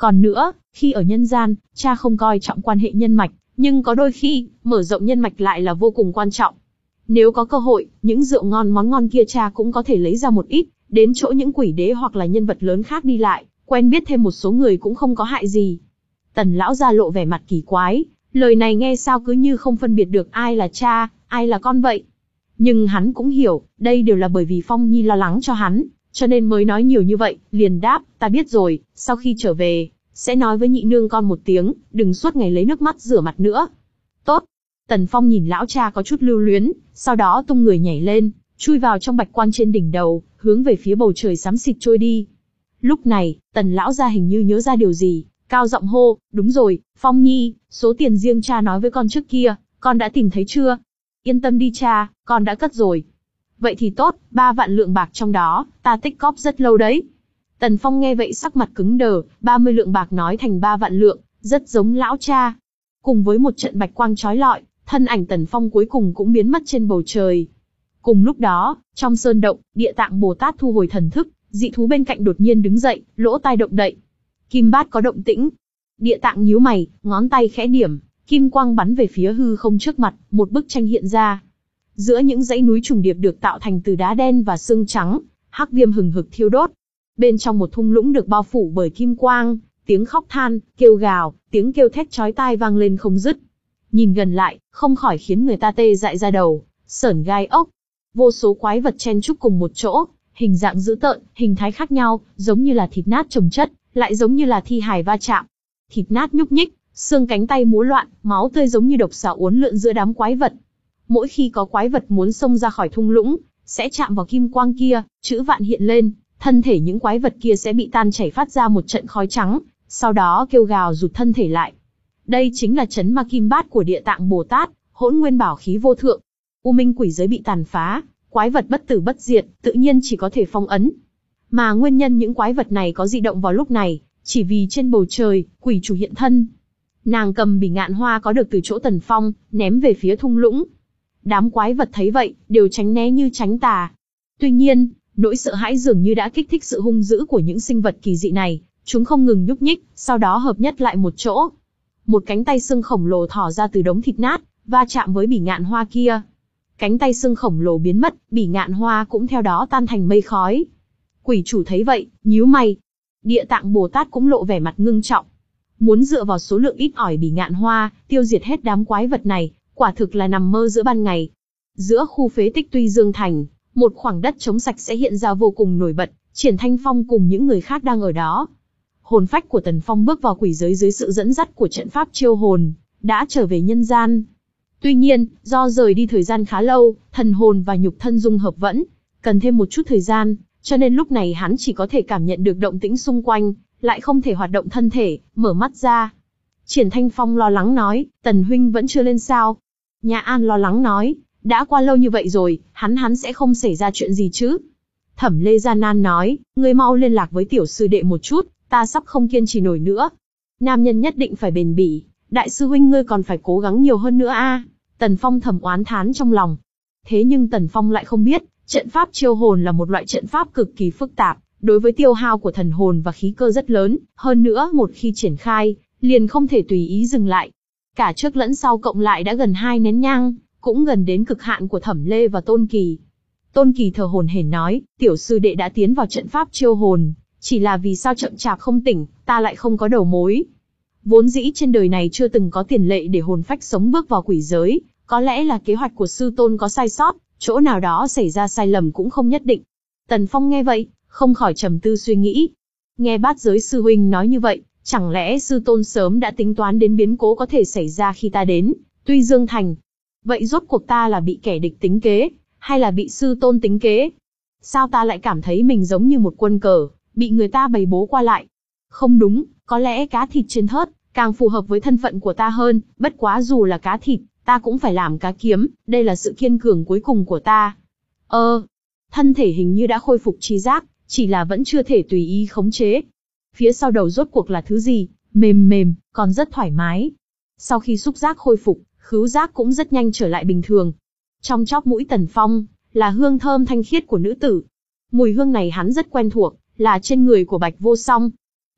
Còn nữa, khi ở nhân gian, cha không coi trọng quan hệ nhân mạch, nhưng có đôi khi, mở rộng nhân mạch lại là vô cùng quan trọng. Nếu có cơ hội, những rượu ngon món ngon kia cha cũng có thể lấy ra một ít, đến chỗ những quỷ đế hoặc là nhân vật lớn khác đi lại, quen biết thêm một số người cũng không có hại gì. Tần lão gia lộ vẻ mặt kỳ quái, lời này nghe sao cứ như không phân biệt được ai là cha, ai là con vậy. Nhưng hắn cũng hiểu, đây đều là bởi vì Phong Nhi lo lắng cho hắn, cho nên mới nói nhiều như vậy, liền đáp, ta biết rồi, sau khi trở về, sẽ nói với nhị nương con một tiếng, đừng suốt ngày lấy nước mắt rửa mặt nữa. Tốt. Tần Phong nhìn lão cha có chút lưu luyến, sau đó tung người nhảy lên, chui vào trong bạch quang trên đỉnh đầu, hướng về phía bầu trời xám xịt trôi đi. Lúc này, Tần lão gia hình như nhớ ra điều gì, cao giọng hô, đúng rồi, Phong Nhi, số tiền riêng cha nói với con trước kia, con đã tìm thấy chưa? Yên tâm đi cha, con đã cất rồi. Vậy thì tốt, ba vạn lượng bạc trong đó, ta tích cóp rất lâu đấy. Tần Phong nghe vậy sắc mặt cứng đờ, ba mươi lượng bạc nói thành ba vạn lượng, rất giống lão cha. Cùng với một trận bạch quang chói lọi, thân ảnh Tần Phong cuối cùng cũng biến mất trên bầu trời. Cùng lúc đó, trong sơn động, Địa Tạng Bồ Tát thu hồi thần thức, dị thú bên cạnh đột nhiên đứng dậy, lỗ tai động đậy. Kim bát có động tĩnh. Địa Tạng nhíu mày, ngón tay khẽ điểm, kim quang bắn về phía hư không trước mặt, một bức tranh hiện ra. Giữa những dãy núi trùng điệp được tạo thành từ đá đen và xương trắng, hắc viêm hừng hực thiêu đốt. Bên trong một thung lũng được bao phủ bởi kim quang, tiếng khóc than, kêu gào, tiếng kêu thét chói tai vang lên không dứt. Nhìn gần lại, không khỏi khiến người ta tê dại ra đầu, sởn gai ốc. Vô số quái vật chen chúc cùng một chỗ, hình dạng dữ tợn, hình thái khác nhau, giống như là thịt nát chồng chất, lại giống như là thi hài va chạm. Thịt nát nhúc nhích, xương cánh tay múa loạn, máu tươi giống như độc xà uốn lượn giữa đám quái vật. Mỗi khi có quái vật muốn xông ra khỏi thung lũng, sẽ chạm vào kim quang kia, chữ vạn hiện lên, thân thể những quái vật kia sẽ bị tan chảy phát ra một trận khói trắng, sau đó kêu gào rụt thân thể lại. Đây chính là chấn ma kim bát của Địa Tạng Bồ Tát, hỗn nguyên bảo khí vô thượng. U minh quỷ giới bị tàn phá, quái vật bất tử bất diệt, tự nhiên chỉ có thể phong ấn. Mà nguyên nhân những quái vật này có dị động vào lúc này, chỉ vì trên bầu trời, quỷ chủ hiện thân. Nàng cầm bỉ ngạn hoa có được từ chỗ Tần Phong, ném về phía thung lũng. Đám quái vật thấy vậy, đều tránh né như tránh tà. Tuy nhiên, nỗi sợ hãi dường như đã kích thích sự hung dữ của những sinh vật kỳ dị này, chúng không ngừng nhúc nhích, sau đó hợp nhất lại một chỗ. Một cánh tay xương khổng lồ thò ra từ đống thịt nát, va chạm với bỉ ngạn hoa kia. Cánh tay xương khổng lồ biến mất, bỉ ngạn hoa cũng theo đó tan thành mây khói. Quỷ chủ thấy vậy, nhíu mày. Địa Tạng Bồ Tát cũng lộ vẻ mặt ngưng trọng. Muốn dựa vào số lượng ít ỏi bỉ ngạn hoa, tiêu diệt hết đám quái vật này, quả thực là nằm mơ giữa ban ngày. Giữa khu phế tích Tuy Dương Thành, một khoảng đất trống sạch sẽ hiện ra vô cùng nổi bật, Triển Thanh Phong cùng những người khác đang ở đó. Hồn phách của Tần Phong bước vào quỷ giới dưới sự dẫn dắt của trận pháp chiêu hồn, đã trở về nhân gian. Tuy nhiên, do rời đi thời gian khá lâu, thần hồn và nhục thân dung hợp vẫn cần thêm một chút thời gian, cho nên lúc này hắn chỉ có thể cảm nhận được động tĩnh xung quanh, lại không thể hoạt động thân thể, mở mắt ra. Triển Thanh Phong lo lắng nói, Tần huynh vẫn chưa lên sao? Nhã An lo lắng nói, đã qua lâu như vậy rồi, hắn hắn sẽ không xảy ra chuyện gì chứ? Thẩm Lê gian nan nói, ngươi mau liên lạc với tiểu sư đệ một chút, ta sắp không kiên trì nổi nữa. Nam nhân nhất định phải bền bỉ, đại sư huynh ngươi còn phải cố gắng nhiều hơn nữa a. Tần Phong thầm oán thán trong lòng. Thế nhưng Tần Phong lại không biết, trận pháp chiêu hồn là một loại trận pháp cực kỳ phức tạp, đối với tiêu hao của thần hồn và khí cơ rất lớn, hơn nữa một khi triển khai, liền không thể tùy ý dừng lại. Cả trước lẫn sau cộng lại đã gần hai nén nhang, cũng gần đến cực hạn của Thẩm Lê và Tôn Kỳ. Tôn Kỳ thở hổn hển nói, tiểu sư đệ đã tiến vào trận pháp chiêu hồn, chỉ là vì sao chậm chạp không tỉnh, ta lại không có đầu mối. Vốn dĩ trên đời này chưa từng có tiền lệ để hồn phách sống bước vào quỷ giới, có lẽ là kế hoạch của sư tôn có sai sót, chỗ nào đó xảy ra sai lầm cũng không nhất định. Tần Phong nghe vậy, không khỏi trầm tư suy nghĩ. Nghe Bát Giới sư huynh nói như vậy, chẳng lẽ sư tôn sớm đã tính toán đến biến cố có thể xảy ra khi ta đến Tuy Dương Thành? Vậy rốt cuộc ta là bị kẻ địch tính kế, hay là bị sư tôn tính kế? Sao ta lại cảm thấy mình giống như một quân cờ, bị người ta bày bố qua lại? Không đúng, có lẽ cá thịt trên thớt, càng phù hợp với thân phận của ta hơn, bất quá dù là cá thịt, ta cũng phải làm cá kiếm, đây là sự kiên cường cuối cùng của ta. Ơ, ờ, thân thể hình như đã khôi phục trí giác, chỉ là vẫn chưa thể tùy ý khống chế. Phía sau đầu rốt cuộc là thứ gì, mềm mềm, còn rất thoải mái. Sau khi xúc giác khôi phục, khứu giác cũng rất nhanh trở lại bình thường. Trong chóp mũi Tần Phong, là hương thơm thanh khiết của nữ tử. Mùi hương này hắn rất quen thuộc, là trên người của Bạch Vô Song.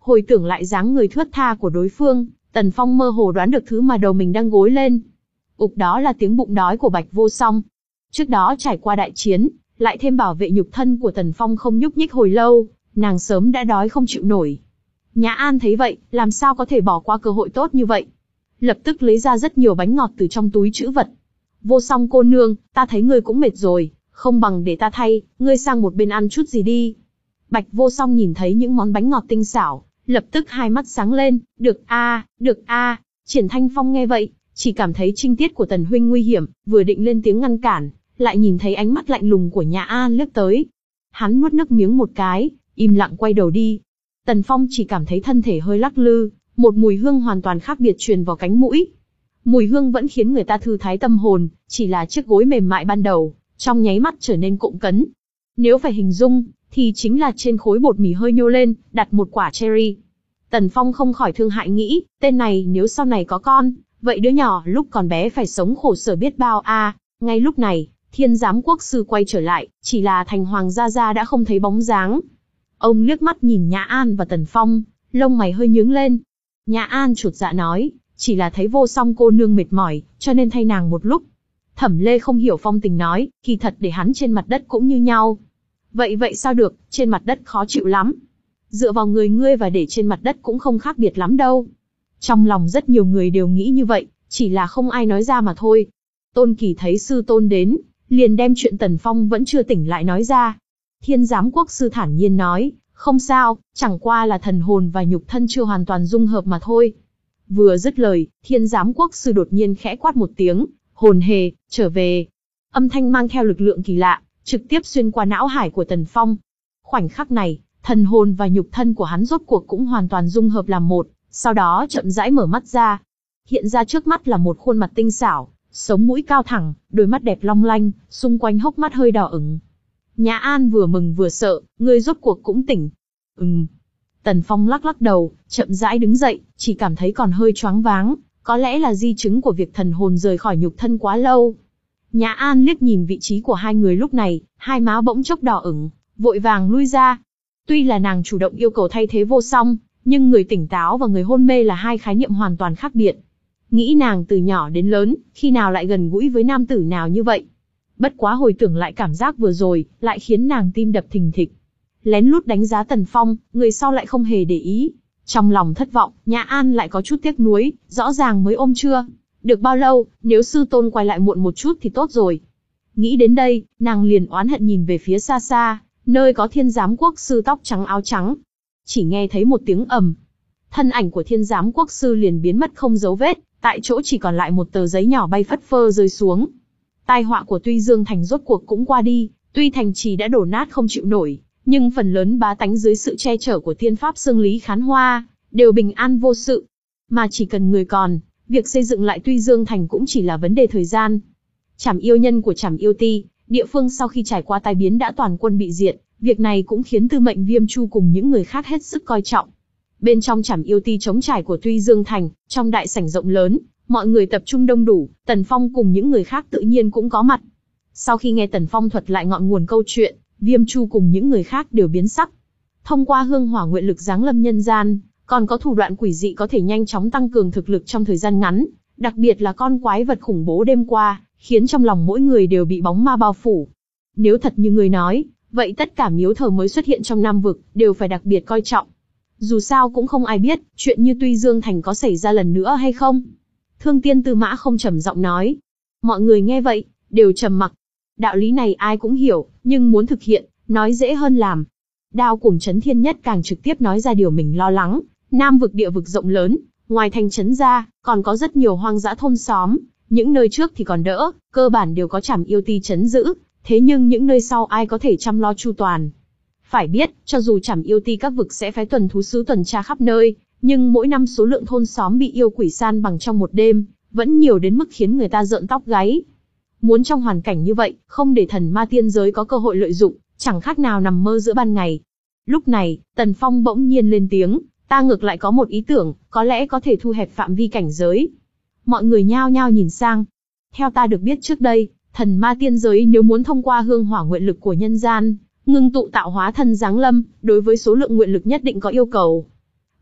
Hồi tưởng lại dáng người thướt tha của đối phương, Tần Phong mơ hồ đoán được thứ mà đầu mình đang gối lên. Ục, đó là tiếng bụng đói của Bạch Vô Song. Trước đó trải qua đại chiến, lại thêm bảo vệ nhục thân của Tần Phong không nhúc nhích hồi lâu, nàng sớm đã đói không chịu nổi. Nhã An thấy vậy, làm sao có thể bỏ qua cơ hội tốt như vậy. Lập tức lấy ra rất nhiều bánh ngọt từ trong túi trữ vật. Vô Song cô nương, ta thấy ngươi cũng mệt rồi, không bằng để ta thay, ngươi sang một bên ăn chút gì đi. Bạch Vô Song nhìn thấy những món bánh ngọt tinh xảo, lập tức hai mắt sáng lên, được a, được a. Triển Thanh Phong nghe vậy, chỉ cảm thấy trinh tiết của Tần huynh nguy hiểm, vừa định lên tiếng ngăn cản, lại nhìn thấy ánh mắt lạnh lùng của Nhã An lướt tới. Hắn nuốt nước miếng một cái, im lặng quay đầu đi. Tần Phong chỉ cảm thấy thân thể hơi lắc lư, một mùi hương hoàn toàn khác biệt truyền vào cánh mũi. Mùi hương vẫn khiến người ta thư thái tâm hồn, chỉ là chiếc gối mềm mại ban đầu, trong nháy mắt trở nên cộm cấn. Nếu phải hình dung, thì chính là trên khối bột mì hơi nhô lên, đặt một quả cherry. Tần Phong không khỏi thương hại nghĩ, tên này nếu sau này có con, vậy đứa nhỏ lúc còn bé phải sống khổ sở biết bao a. À, ngay lúc này, Thiên Giám Quốc sư quay trở lại, chỉ là Thành Hoàng gia gia đã không thấy bóng dáng. Ông liếc mắt nhìn Nhã An và Tần Phong, lông mày hơi nhướng lên. Nhã An chột dạ nói, chỉ là thấy Vô Song cô nương mệt mỏi, cho nên thay nàng một lúc. Thẩm Lê không hiểu phong tình nói, kỳ thật để hắn trên mặt đất cũng như nhau. Vậy vậy sao được, trên mặt đất khó chịu lắm. Dựa vào người ngươi và để trên mặt đất cũng không khác biệt lắm đâu. Trong lòng rất nhiều người đều nghĩ như vậy, chỉ là không ai nói ra mà thôi. Tôn Kỳ thấy sư tôn đến, liền đem chuyện Tần Phong vẫn chưa tỉnh lại nói ra. Thiên Giám Quốc sư thản nhiên nói, không sao, chẳng qua là thần hồn và nhục thân chưa hoàn toàn dung hợp mà thôi. Vừa dứt lời, Thiên Giám Quốc sư đột nhiên khẽ quát một tiếng, hồn hề, trở về. Âm thanh mang theo lực lượng kỳ lạ, trực tiếp xuyên qua não hải của Tần Phong. Khoảnh khắc này, thần hồn và nhục thân của hắn rốt cuộc cũng hoàn toàn dung hợp làm một, sau đó chậm rãi mở mắt ra. Hiện ra trước mắt là một khuôn mặt tinh xảo, sống mũi cao thẳng, đôi mắt đẹp long lanh, xung quanh hốc mắt hơi đỏ ửng. Nhã An vừa mừng vừa sợ, ngươi rốt cuộc cũng tỉnh. Ừm. Tần Phong lắc lắc đầu, chậm rãi đứng dậy, chỉ cảm thấy còn hơi choáng váng, có lẽ là di chứng của việc thần hồn rời khỏi nhục thân quá lâu. Nhã An liếc nhìn vị trí của hai người lúc này, hai má bỗng chốc đỏ ửng, vội vàng lui ra. Tuy là nàng chủ động yêu cầu thay thế Vô Song, nhưng người tỉnh táo và người hôn mê là hai khái niệm hoàn toàn khác biệt. Nghĩ nàng từ nhỏ đến lớn, khi nào lại gần gũi với nam tử nào như vậy. Bất quá hồi tưởng lại cảm giác vừa rồi, lại khiến nàng tim đập thình thịch. Lén lút đánh giá Tần Phong, người sau lại không hề để ý. Trong lòng thất vọng, Nhã An lại có chút tiếc nuối, rõ ràng mới ôm chưa được bao lâu, nếu sư tôn quay lại muộn một chút thì tốt rồi. Nghĩ đến đây, nàng liền oán hận nhìn về phía xa xa, nơi có Thiên Giám Quốc sư tóc trắng áo trắng. Chỉ nghe thấy một tiếng ầm, thân ảnh của Thiên Giám Quốc sư liền biến mất không dấu vết, tại chỗ chỉ còn lại một tờ giấy nhỏ bay phất phơ rơi xuống. Tai họa của Tuy Dương Thành rốt cuộc cũng qua đi, tuy thành trì đã đổ nát không chịu nổi, nhưng phần lớn bá tánh dưới sự che chở của Thiên Pháp Sương Lý Khán Hoa đều bình an vô sự. Mà chỉ cần người còn, việc xây dựng lại Tuy Dương Thành cũng chỉ là vấn đề thời gian. Trảm yêu nhân của Trảm Yêu Ti, địa phương sau khi trải qua tai biến đã toàn quân bị diệt, việc này cũng khiến Tư Mệnh Viêm Chu cùng những người khác hết sức coi trọng. Bên trong Trảm Yêu Ti trống trải của Tuy Dương Thành, trong đại sảnh rộng lớn, mọi người tập trung đông đủ, Tần Phong cùng những người khác tự nhiên cũng có mặt. Sau khi nghe Tần Phong thuật lại ngọn nguồn câu chuyện, Viêm Chu cùng những người khác đều biến sắc. Thông qua hương hỏa nguyện lực giáng lâm nhân gian, còn có thủ đoạn quỷ dị có thể nhanh chóng tăng cường thực lực trong thời gian ngắn, đặc biệt là con quái vật khủng bố đêm qua, khiến trong lòng mỗi người đều bị bóng ma bao phủ. Nếu thật như người nói, vậy tất cả miếu thờ mới xuất hiện trong Nam vực đều phải đặc biệt coi trọng. Dù sao cũng không ai biết, chuyện như Tuy Dương Thành có xảy ra lần nữa hay không. Thương Tiên Tư Mã không trầm giọng nói. Mọi người nghe vậy, đều trầm mặc. Đạo lý này ai cũng hiểu, nhưng muốn thực hiện, nói dễ hơn làm. Đao Cuồng Chấn Thiên Nhất càng trực tiếp nói ra điều mình lo lắng. Nam vực địa vực rộng lớn, ngoài thành trấn ra, còn có rất nhiều hoang dã thôn xóm. Những nơi trước thì còn đỡ, cơ bản đều có Trảm Yêu Ti trấn giữ. Thế nhưng những nơi sau ai có thể chăm lo chu toàn. Phải biết, cho dù Trảm Yêu Ti các vực sẽ phái tuần thú sứ tuần tra khắp nơi, nhưng mỗi năm số lượng thôn xóm bị yêu quỷ san bằng trong một đêm, vẫn nhiều đến mức khiến người ta rợn tóc gáy. Muốn trong hoàn cảnh như vậy, không để thần ma tiên giới có cơ hội lợi dụng, chẳng khác nào nằm mơ giữa ban ngày. Lúc này, Tần Phong bỗng nhiên lên tiếng, ta ngược lại có một ý tưởng, có lẽ có thể thu hẹp phạm vi cảnh giới. Mọi người nhao nhao nhìn sang. Theo ta được biết trước đây, thần ma tiên giới nếu muốn thông qua hương hỏa nguyện lực của nhân gian, ngưng tụ tạo hóa thân giáng lâm, đối với số lượng nguyện lực nhất định có yêu cầu.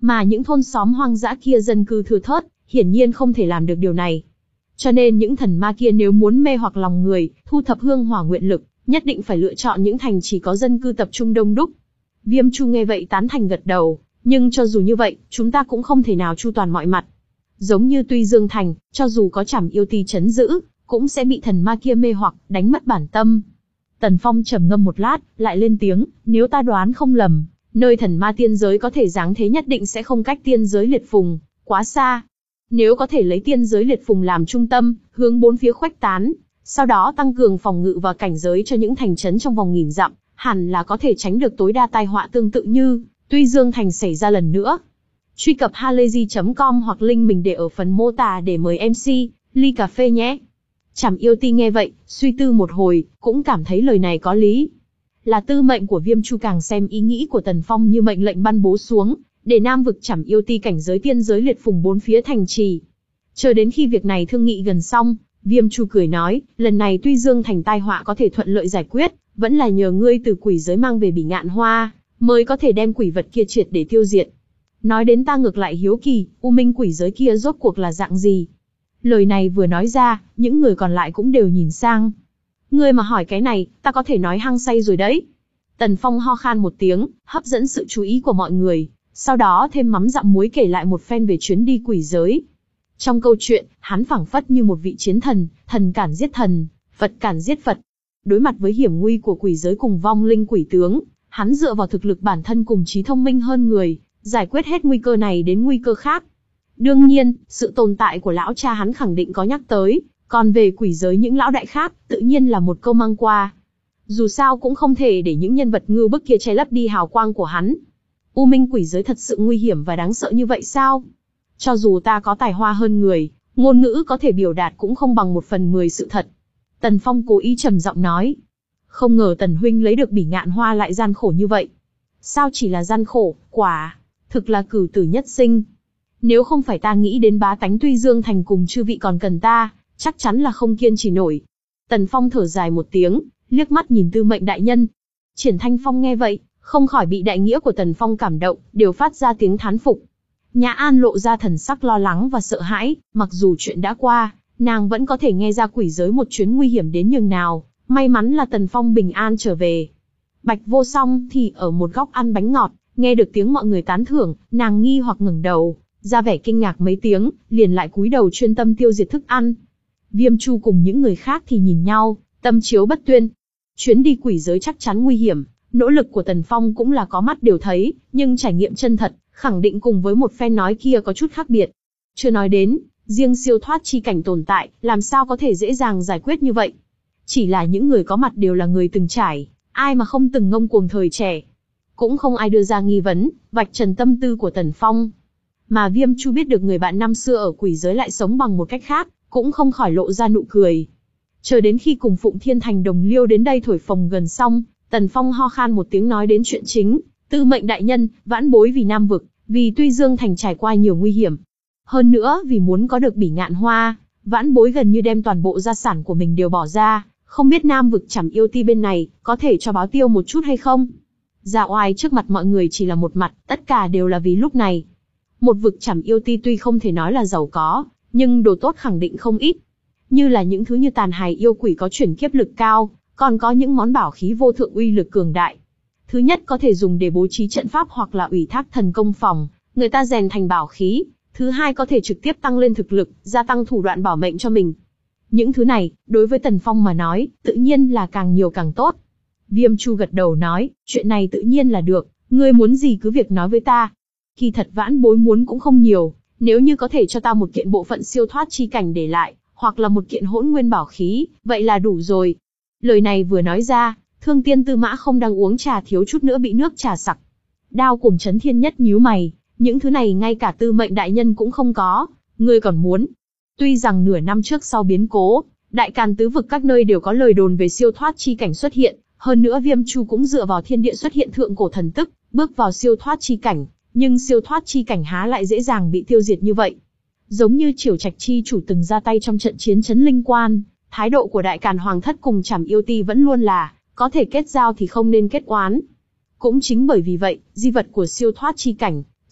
Mà những thôn xóm hoang dã kia dân cư thưa thớt, hiển nhiên không thể làm được điều này. Cho nên những thần ma kia nếu muốn mê hoặc lòng người, thu thập hương hỏa nguyện lực, nhất định phải lựa chọn những thành chỉ có dân cư tập trung đông đúc. Viêm Chu nghe vậy tán thành gật đầu, nhưng cho dù như vậy, chúng ta cũng không thể nào chu toàn mọi mặt. Giống như Tuy Dương Thành, cho dù có Trảm Yêu Ti trấn giữ, cũng sẽ bị thần ma kia mê hoặc, đánh mất bản tâm. Tần Phong trầm ngâm một lát, lại lên tiếng, nếu ta đoán không lầm, nơi thần ma tiên giới có thể giáng thế nhất định sẽ không cách tiên giới liệt phùng quá xa. Nếu có thể lấy tiên giới liệt phùng làm trung tâm, hướng bốn phía khuếch tán, sau đó tăng cường phòng ngự và cảnh giới cho những thành trấn trong vòng nghìn dặm, hẳn là có thể tránh được tối đa tai họa tương tự như Tuy Dương Thành xảy ra lần nữa. Truy cập halayzi chấm com hoặc link mình để ở phần mô tả để mời em xê ly cà phê nhé. Trảm Yêu Ti nghe vậy, suy tư một hồi, cũng cảm thấy lời này có lý. Là tư mệnh của Viêm Chu càng xem ý nghĩ của Tần Phong như mệnh lệnh ban bố xuống, để Nam vực Trảm Yêu Ti cảnh giới tiên giới liệt phùng bốn phía thành trì. Chờ đến khi việc này thương nghị gần xong, Viêm Chu cười nói, lần này Tuy Dương Thành tai họa có thể thuận lợi giải quyết, vẫn là nhờ ngươi từ quỷ giới mang về Bỉ Ngạn Hoa, mới có thể đem quỷ vật kia triệt để tiêu diệt. Nói đến ta ngược lại hiếu kỳ, U Minh quỷ giới kia rốt cuộc là dạng gì? Lời này vừa nói ra, những người còn lại cũng đều nhìn sang. Ngươi mà hỏi cái này, ta có thể nói hăng say rồi đấy. Tần Phong ho khan một tiếng, hấp dẫn sự chú ý của mọi người, sau đó thêm mắm dặm muối kể lại một phen về chuyến đi quỷ giới. Trong câu chuyện, hắn phảng phất như một vị chiến thần, thần cản giết thần, Phật cản giết Phật. Đối mặt với hiểm nguy của quỷ giới cùng vong linh quỷ tướng, hắn dựa vào thực lực bản thân cùng trí thông minh hơn người, giải quyết hết nguy cơ này đến nguy cơ khác. Đương nhiên, sự tồn tại của lão cha hắn khẳng định có nhắc tới, còn về quỷ giới những lão đại khác, tự nhiên là một câu mang qua. Dù sao cũng không thể để những nhân vật ngưu bức kia che lấp đi hào quang của hắn. U Minh quỷ giới thật sự nguy hiểm và đáng sợ như vậy sao? Cho dù ta có tài hoa hơn người, ngôn ngữ có thể biểu đạt cũng không bằng một phần mười sự thật. Tần Phong cố ý trầm giọng nói. Không ngờ Tần huynh lấy được Bỉ Ngạn Hoa lại gian khổ như vậy. Sao chỉ là gian khổ, quả thực là cửu tử nhất sinh. Nếu không phải ta nghĩ đến bá tánh Tuy Dương Thành cùng chư vị còn cần ta, chắc chắn là không kiên trì nổi. Tần Phong thở dài một tiếng, liếc mắt nhìn Tư Mệnh đại nhân. Triển Thanh Phong nghe vậy, không khỏi bị đại nghĩa của Tần Phong cảm động, đều phát ra tiếng thán phục. Nhã An lộ ra thần sắc lo lắng và sợ hãi, mặc dù chuyện đã qua, nàng vẫn có thể nghe ra quỷ giới một chuyến nguy hiểm đến nhường nào, may mắn là Tần Phong bình an trở về. Bạch Vô Song thì ở một góc ăn bánh ngọt, nghe được tiếng mọi người tán thưởng, nàng nghi hoặc ngẩng đầu, ra vẻ kinh ngạc mấy tiếng, liền lại cúi đầu chuyên tâm tiêu diệt thức ăn. Viêm Chu cùng những người khác thì nhìn nhau, tâm chiếu bất tuyên. Chuyến đi quỷ giới chắc chắn nguy hiểm, nỗ lực của Tần Phong cũng là có mắt đều thấy, nhưng trải nghiệm chân thật, khẳng định cùng với một phen nói kia có chút khác biệt. Chưa nói đến, riêng siêu thoát chi cảnh tồn tại, làm sao có thể dễ dàng giải quyết như vậy. Chỉ là những người có mặt đều là người từng trải, ai mà không từng ngông cuồng thời trẻ. Cũng không ai đưa ra nghi vấn, vạch trần tâm tư của Tần Phong. Mà Viêm Chu biết được người bạn năm xưa ở quỷ giới lại sống bằng một cách khác, cũng không khỏi lộ ra nụ cười. Chờ đến khi cùng Phụng Thiên Thành đồng liêu đến đây thổi phồng gần xong, Tần Phong ho khan một tiếng nói đến chuyện chính. Tư Mệnh đại nhân, vãn bối vì Nam vực, vì Tuy Dương Thành trải qua nhiều nguy hiểm. Hơn nữa vì muốn có được Bỉ Ngạn Hoa, vãn bối gần như đem toàn bộ gia sản của mình đều bỏ ra, không biết Nam vực Trảm Yêu Ti bên này, có thể cho báo tiêu một chút hay không? Ra oai trước mặt mọi người chỉ là một mặt, tất cả đều là vì lúc này. Một vực Trảm Yêu Ti tuy không thể nói là giàu có, nhưng đồ tốt khẳng định không ít. Như là những thứ như tàn hài yêu quỷ có chuyển kiếp lực cao, còn có những món bảo khí vô thượng uy lực cường đại. Thứ nhất có thể dùng để bố trí trận pháp hoặc là ủy thác thần công phòng, người ta rèn thành bảo khí. Thứ hai có thể trực tiếp tăng lên thực lực, gia tăng thủ đoạn bảo mệnh cho mình. Những thứ này, đối với Tần Phong mà nói, tự nhiên là càng nhiều càng tốt. Viêm Chu gật đầu nói, chuyện này tự nhiên là được, ngươi muốn gì cứ việc nói với ta. Kỳ thật vãn bối muốn cũng không nhiều, nếu như có thể cho ta một kiện bộ phận siêu thoát chi cảnh để lại, hoặc là một kiện hỗn nguyên bảo khí, vậy là đủ rồi. Lời này vừa nói ra, Thương Tiên Tư Mã không đang uống trà thiếu chút nữa bị nước trà sặc. Đao cùng Chấn Thiên Nhất nhíu mày, những thứ này ngay cả Tư Mệnh đại nhân cũng không có, ngươi còn muốn? Tuy rằng nửa năm trước sau biến cố, Đại Càn tứ vực các nơi đều có lời đồn về siêu thoát chi cảnh xuất hiện, hơn nữa Viêm Chu cũng dựa vào thiên địa xuất hiện thượng cổ thần tức, bước vào siêu thoát chi cảnh, nhưng siêu thoát chi cảnh há lại dễ dàng bị tiêu diệt như vậy. Giống như Triều Trạch chi chủ từng ra tay trong trận chiến Trấn Linh Quan, thái độ của Đại Càn Hoàng thất cùng Trảm Yêu Ti vẫn luôn là, có thể kết giao thì không nên kết oán. Cũng chính bởi vì vậy, di vật của siêu thoát chi cảnh,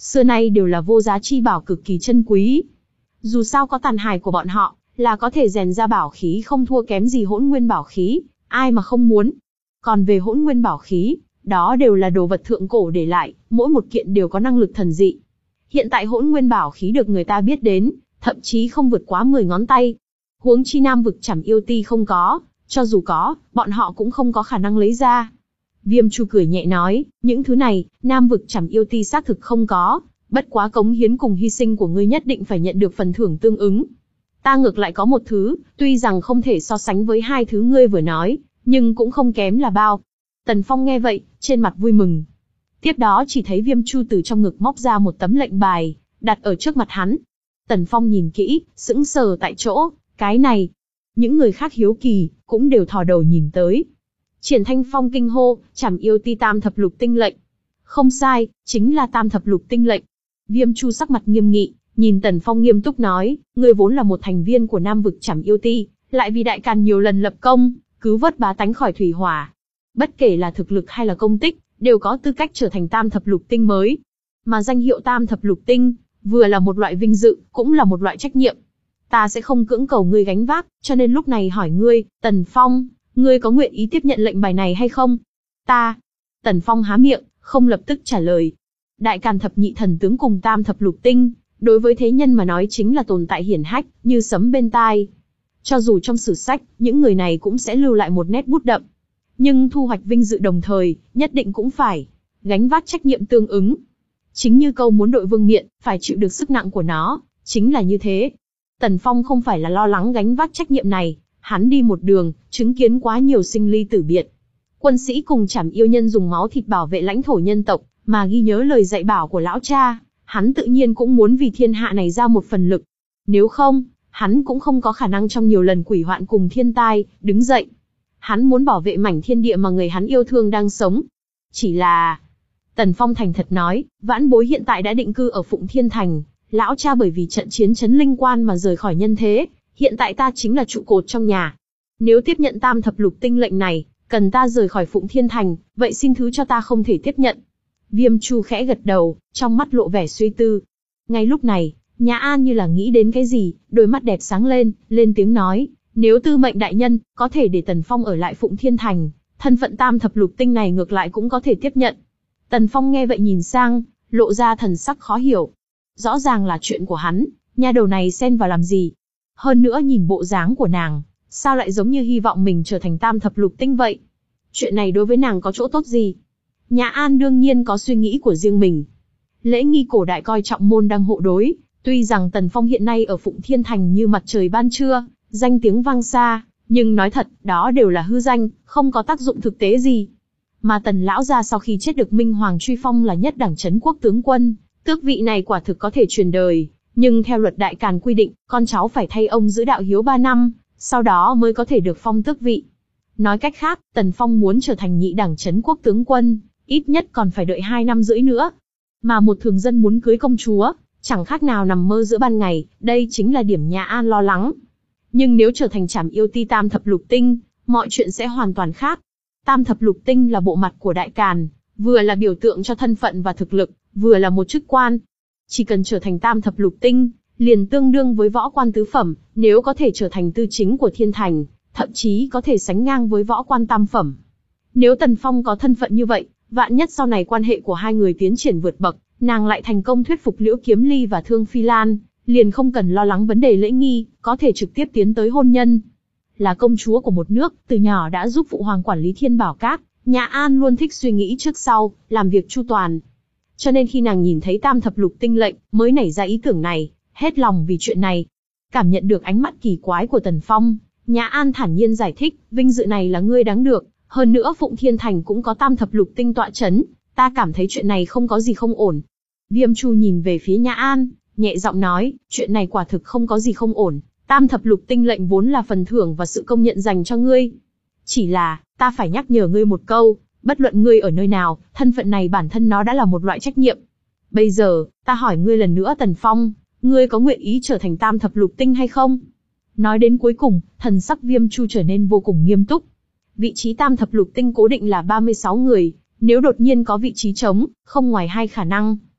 xưa nay đều là vô giá chi bảo cực kỳ chân quý. Dù sao có tàn hài của bọn họ, là có thể rèn ra bảo khí không thua kém gì hỗn nguyên bảo khí, ai mà không muốn. Còn về hỗn nguyên bảo khí, đó đều là đồ vật thượng cổ để lại, mỗi một kiện đều có năng lực thần dị. Hiện tại hỗn nguyên bảo khí được người ta biết đến, thậm chí không vượt quá mười ngón tay. Huống chi Nam vực Trảm Yêu Ti không có, cho dù có, bọn họ cũng không có khả năng lấy ra. Viêm Chu cười nhẹ nói, những thứ này, Nam vực Trảm Yêu Ti xác thực không có, bất quá cống hiến cùng hy sinh của ngươi nhất định phải nhận được phần thưởng tương ứng. Ta ngược lại có một thứ, tuy rằng không thể so sánh với hai thứ ngươi vừa nói, nhưng cũng không kém là bao. Tần Phong nghe vậy, trên mặt vui mừng. Tiếp đó chỉ thấy Viêm Chu từ trong ngực móc ra một tấm lệnh bài, đặt ở trước mặt hắn. Tần Phong nhìn kỹ, sững sờ tại chỗ, cái này. Những người khác hiếu kỳ, cũng đều thò đầu nhìn tới. Triển Thanh Phong kinh hô, Trảm Yêu Ti Tam Thập Lục Tinh lệnh. Không sai, chính là Tam Thập Lục Tinh lệnh. Viêm Chu sắc mặt nghiêm nghị, nhìn Tần Phong nghiêm túc nói, ngươi vốn là một thành viên của Nam vực Trảm Yêu Ti, lại vì Đại Càn nhiều lần lập công, cứu vớt bá tánh khỏi thủy hỏa. Bất kể là thực lực hay là công tích, đều có tư cách trở thành Tam Thập Lục Tinh mới. Mà danh hiệu Tam Thập Lục Tinh, vừa là một loại vinh dự, cũng là một loại trách nhiệm. Ta sẽ không cưỡng cầu ngươi gánh vác, cho nên lúc này hỏi ngươi, Tần Phong, ngươi có nguyện ý tiếp nhận lệnh bài này hay không? Ta. Tần Phong há miệng, không lập tức trả lời. Đại Càn thập nhị thần tướng cùng Tam Thập Lục Tinh, đối với thế nhân mà nói chính là tồn tại hiển hách, như sấm bên tai. Cho dù trong sử sách, những người này cũng sẽ lưu lại một nét bút đậm. Nhưng thu hoạch vinh dự đồng thời, nhất định cũng phải gánh vác trách nhiệm tương ứng. Chính như câu muốn đội vương miện, phải chịu được sức nặng của nó, chính là như thế. Tần Phong không phải là lo lắng gánh vác trách nhiệm này, hắn đi một đường, chứng kiến quá nhiều sinh ly tử biệt. Quân sĩ cùng Trảm Yêu nhân dùng máu thịt bảo vệ lãnh thổ nhân tộc, mà ghi nhớ lời dạy bảo của lão cha, hắn tự nhiên cũng muốn vì thiên hạ này ra một phần lực. Nếu không, hắn cũng không có khả năng trong nhiều lần quỷ hoạn cùng thiên tai, đứng dậy. Hắn muốn bảo vệ mảnh thiên địa mà người hắn yêu thương đang sống. Chỉ là... Tần Phong thành thật nói, vãn bối hiện tại đã định cư ở Phụng Thiên Thành, lão cha bởi vì trận chiến chấn linh quan mà rời khỏi nhân thế, hiện tại ta chính là trụ cột trong nhà. Nếu tiếp nhận Tam Thập Lục Tinh lệnh này, cần ta rời khỏi Phụng Thiên Thành, vậy xin thứ cho ta không thể tiếp nhận. Viêm Chu khẽ gật đầu, trong mắt lộ vẻ suy tư. Ngay lúc này, Nhã An như là nghĩ đến cái gì, đôi mắt đẹp sáng lên, lên tiếng nói, nếu tư mệnh đại nhân, có thể để Tần Phong ở lại Phụng Thiên Thành, thân phận Tam Thập Lục Tinh này ngược lại cũng có thể tiếp nhận. Tần Phong nghe vậy nhìn sang, lộ ra thần sắc khó hiểu. Rõ ràng là chuyện của hắn, nha đầu này xen vào làm gì? Hơn nữa nhìn bộ dáng của nàng, sao lại giống như hy vọng mình trở thành Tam Thập Lục Tinh vậy? Chuyện này đối với nàng có chỗ tốt gì? Nhã An đương nhiên có suy nghĩ của riêng mình. Lễ nghi cổ đại coi trọng môn đăng hộ đối, tuy rằng Tần Phong hiện nay ở Phụng Thiên Thành như mặt trời ban trưa, danh tiếng vang xa, nhưng nói thật, đó đều là hư danh, không có tác dụng thực tế gì. Mà Tần lão gia sau khi chết được Minh Hoàng truy phong là nhất đẳng trấn quốc tướng quân, tước vị này quả thực có thể truyền đời, nhưng theo luật Đại Càn quy định, con cháu phải thay ông giữ đạo hiếu ba năm, sau đó mới có thể được phong tước vị. Nói cách khác, Tần Phong muốn trở thành nhị đẳng trấn quốc tướng quân, ít nhất còn phải đợi hai năm rưỡi nữa. Mà một thường dân muốn cưới công chúa, chẳng khác nào nằm mơ giữa ban ngày, đây chính là điểm Nhã An lo lắng. Nhưng nếu trở thành Trảm Yêu Ti Tam Thập Lục Tinh, mọi chuyện sẽ hoàn toàn khác. Tam Thập Lục Tinh là bộ mặt của Đại Càn, vừa là biểu tượng cho thân phận và thực lực, vừa là một chức quan. Chỉ cần trở thành Tam Thập Lục Tinh, liền tương đương với võ quan tứ phẩm, nếu có thể trở thành tư chính của Thiên Thành, thậm chí có thể sánh ngang với võ quan tam phẩm. Nếu Tần Phong có thân phận như vậy, vạn nhất sau này quan hệ của hai người tiến triển vượt bậc, nàng lại thành công thuyết phục Liễu Kiếm Ly và Thương Phi Lan, liền không cần lo lắng vấn đề lễ nghi, có thể trực tiếp tiến tới hôn nhân. Là công chúa của một nước, từ nhỏ đã giúp phụ hoàng quản lý Thiên Bảo Các, Nhã An luôn thích suy nghĩ trước sau, làm việc chu toàn. Cho nên khi nàng nhìn thấy Tam Thập Lục Tinh lệnh, mới nảy ra ý tưởng này, hết lòng vì chuyện này. Cảm nhận được ánh mắt kỳ quái của Tần Phong, Nhã An thản nhiên giải thích, vinh dự này là ngươi đáng được, hơn nữa Phụng Thiên Thành cũng có Tam Thập Lục Tinh tọa chấn, ta cảm thấy chuyện này không có gì không ổn. Viêm Chu nhìn về phía Nhã An, nhẹ giọng nói, chuyện này quả thực không có gì không ổn, Tam Thập Lục Tinh lệnh vốn là phần thưởng và sự công nhận dành cho ngươi. Chỉ là, ta phải nhắc nhở ngươi một câu, bất luận ngươi ở nơi nào, thân phận này bản thân nó đã là một loại trách nhiệm. Bây giờ, ta hỏi ngươi lần nữa Tần Phong, ngươi có nguyện ý trở thành Tam Thập Lục Tinh hay không? Nói đến cuối cùng, thần sắc Viêm Chu trở nên vô cùng nghiêm túc. Vị trí Tam Thập Lục Tinh cố định là ba mươi sáu người, nếu đột nhiên có vị trí trống, không ngoài hai khả năng.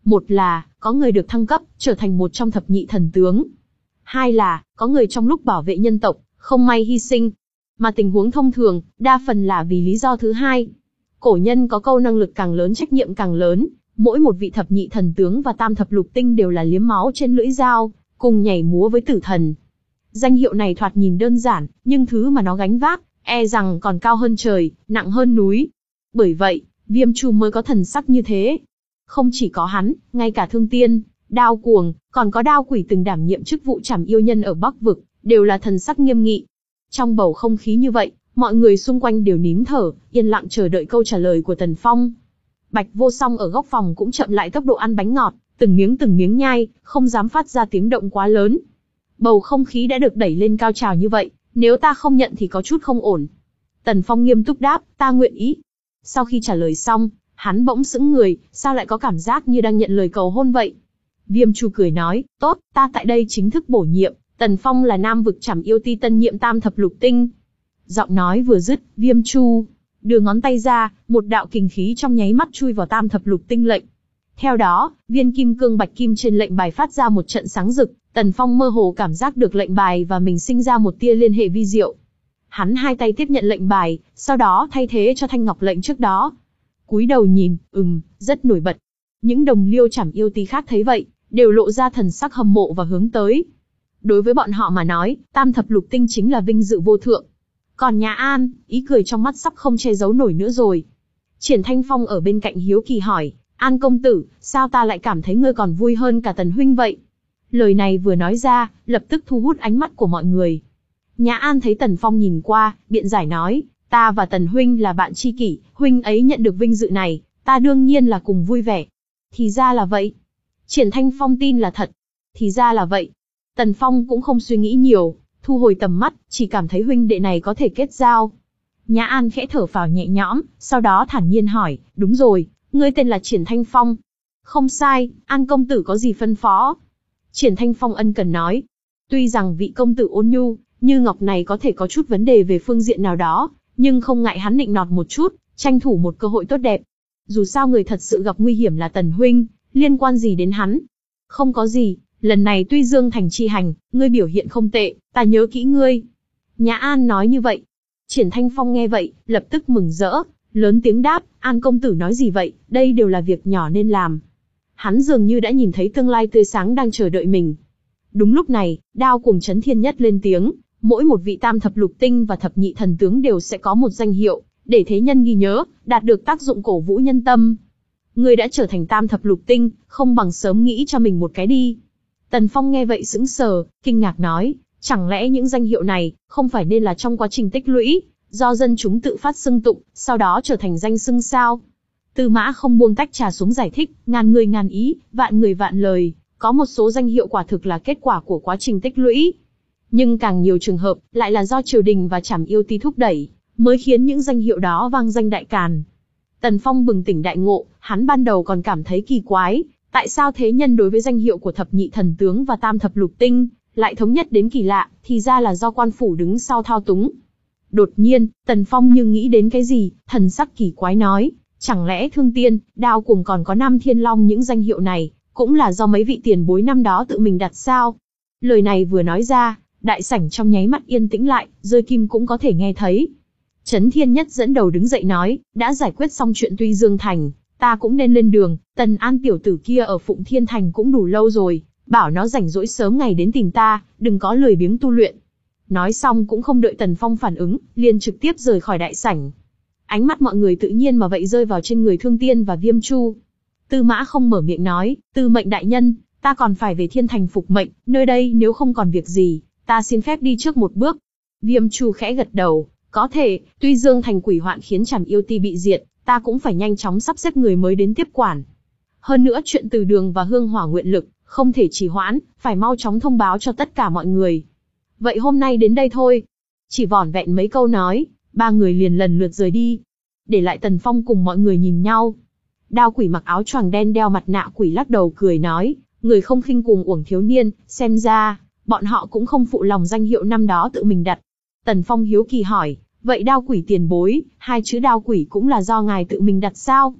Một là, có người được thăng cấp, trở thành một trong thập nhị thần tướng. Hai là, có người trong lúc bảo vệ nhân tộc, không may hy sinh. Mà tình huống thông thường, đa phần là vì lý do thứ hai. Cổ nhân có câu năng lực càng lớn trách nhiệm càng lớn, mỗi một vị thập nhị thần tướng và tam thập lục tinh đều là liếm máu trên lưỡi dao, cùng nhảy múa với tử thần. Danh hiệu này thoạt nhìn đơn giản, nhưng thứ mà nó gánh vác, e rằng còn cao hơn trời, nặng hơn núi. Bởi vậy, Viêm Chu mới có thần sắc như thế. Không chỉ có hắn, ngay cả Thương Tiên, Đao Cuồng, còn có Đao Quỷ từng đảm nhiệm chức vụ trảm yêu nhân ở Bắc Vực, đều là thần sắc nghiêm nghị. Trong bầu không khí như vậy, mọi người xung quanh đều nín thở, yên lặng chờ đợi câu trả lời của Tần Phong. Bạch Vô Song ở góc phòng cũng chậm lại tốc độ ăn bánh ngọt, từng miếng từng miếng nhai, không dám phát ra tiếng động quá lớn. Bầu không khí đã được đẩy lên cao trào như vậy, nếu ta không nhận thì có chút không ổn. Tần Phong nghiêm túc đáp, ta nguyện ý. Sau khi trả lời xong, hắn bỗng sững người, sao lại có cảm giác như đang nhận lời cầu hôn vậy? Viêm Chu cười nói, tốt, ta tại đây chính thức bổ nhiệm, Tần Phong là Nam Vực Trảm Yêu Ti tân nhiệm tam thập lục tinh. Giọng nói vừa dứt, Viêm Chu đưa ngón tay ra, một đạo kình khí trong nháy mắt chui vào tam thập lục tinh lệnh. Theo đó, viên kim cương bạch kim trên lệnh bài phát ra một trận sáng rực, Tần Phong mơ hồ cảm giác được lệnh bài và mình sinh ra một tia liên hệ vi diệu. Hắn hai tay tiếp nhận lệnh bài, sau đó thay thế cho thanh ngọc lệnh trước đó. Cúi đầu nhìn, ừm, rất nổi bật. Những đồng liêu Trảm Yêu Ti khác thấy vậy, đều lộ ra thần sắc hâm mộ và hướng tới. Đối với bọn họ mà nói, tam thập lục tinh chính là vinh dự vô thượng. Còn nhà An, ý cười trong mắt sắp không che giấu nổi nữa rồi. Triển Thanh Phong ở bên cạnh hiếu kỳ hỏi, An công tử, sao ta lại cảm thấy ngươi còn vui hơn cả Tần huynh vậy? Lời này vừa nói ra, lập tức thu hút ánh mắt của mọi người. Nhà An thấy Tần Phong nhìn qua, biện giải nói, ta và Tần huynh là bạn tri kỷ, huynh ấy nhận được vinh dự này, ta đương nhiên là cùng vui vẻ. Thì ra là vậy. Triển Thanh Phong tin là thật. Thì ra là vậy. Tần Phong cũng không suy nghĩ nhiều, thu hồi tầm mắt, chỉ cảm thấy huynh đệ này có thể kết giao. Nhã An khẽ thở phào nhẹ nhõm, sau đó thản nhiên hỏi, đúng rồi, ngươi tên là Triển Thanh Phong. Không sai, An công tử có gì phân phó? Triển Thanh Phong ân cần nói, tuy rằng vị công tử ôn nhu, như ngọc này có thể có chút vấn đề về phương diện nào đó, nhưng không ngại hắn nịnh nọt một chút, tranh thủ một cơ hội tốt đẹp. Dù sao người thật sự gặp nguy hiểm là Tần huynh, liên quan gì đến hắn? Không có gì, lần này tuy Dương Thành chi hành, ngươi biểu hiện không tệ, ta nhớ kỹ ngươi. Nhã An nói như vậy. Triển Thanh Phong nghe vậy, lập tức mừng rỡ, lớn tiếng đáp, An công tử nói gì vậy, đây đều là việc nhỏ nên làm. Hắn dường như đã nhìn thấy tương lai tươi sáng đang chờ đợi mình. Đúng lúc này, Đao Cuồng Chấn Thiên Nhất lên tiếng, mỗi một vị tam thập lục tinh và thập nhị thần tướng đều sẽ có một danh hiệu, để thế nhân ghi nhớ, đạt được tác dụng cổ vũ nhân tâm. Ngươi đã trở thành tam thập lục tinh, không bằng sớm nghĩ cho mình một cái đi. Tần Phong nghe vậy sững sờ, kinh ngạc nói, chẳng lẽ những danh hiệu này, không phải nên là trong quá trình tích lũy, do dân chúng tự phát xưng tụng, sau đó trở thành danh xưng sao? Tư Mã không buông tách trà xuống giải thích, ngàn người ngàn ý, vạn người vạn lời, có một số danh hiệu quả thực là kết quả của quá trình tích lũy. Nhưng càng nhiều trường hợp, lại là do triều đình và Trảm Yêu Ti thúc đẩy, mới khiến những danh hiệu đó vang danh đại càn. Tần Phong bừng tỉnh đại ngộ, hắn ban đầu còn cảm thấy kỳ quái, tại sao thế nhân đối với danh hiệu của thập nhị thần tướng và tam thập lục tinh, lại thống nhất đến kỳ lạ, thì ra là do quan phủ đứng sau thao túng. Đột nhiên, Tần Phong như nghĩ đến cái gì, thần sắc kỳ quái nói, chẳng lẽ Thương Tiên, Đao Cuồng còn có Nam Thiên Long những danh hiệu này, cũng là do mấy vị tiền bối năm đó tự mình đặt sao? Lời này vừa nói ra, đại sảnh trong nháy mắt yên tĩnh lại, rơi kim cũng có thể nghe thấy. Chấn Thiên Nhất dẫn đầu đứng dậy nói, đã giải quyết xong chuyện Tuy Dương Thành, ta cũng nên lên đường, Tần An tiểu tử kia ở Phụng Thiên Thành cũng đủ lâu rồi, bảo nó rảnh rỗi sớm ngày đến tìm ta, đừng có lười biếng tu luyện. Nói xong cũng không đợi Tần Phong phản ứng, liền trực tiếp rời khỏi đại sảnh. Ánh mắt mọi người tự nhiên mà vậy rơi vào trên người Thương Tiên và Viêm Chu. Tư Mã không mở miệng nói, Tư mệnh đại nhân, ta còn phải về Thiên Thành phục mệnh, nơi đây nếu không còn việc gì, ta xin phép đi trước một bước. Viêm Chu khẽ gật đầu, có thể, tuy Dương Thành quỷ hoạn khiến Trảm Yêu Ti bị diệt, ta cũng phải nhanh chóng sắp xếp người mới đến tiếp quản. Hơn nữa chuyện Từ Đường và Hương Hỏa nguyện lực, không thể trì hoãn, phải mau chóng thông báo cho tất cả mọi người. Vậy hôm nay đến đây thôi. Chỉ vỏn vẹn mấy câu nói, ba người liền lần lượt rời đi. Để lại Tần Phong cùng mọi người nhìn nhau. Đao Quỷ mặc áo choàng đen đeo mặt nạ quỷ lắc đầu cười nói, người không khinh cuồng uổng thiếu niên, xem ra, bọn họ cũng không phụ lòng danh hiệu năm đó tự mình đặt. Tần Phong hiếu kỳ hỏi, vậy Đao Quỷ tiền bối, hai chữ Đao Quỷ cũng là do ngài tự mình đặt sao?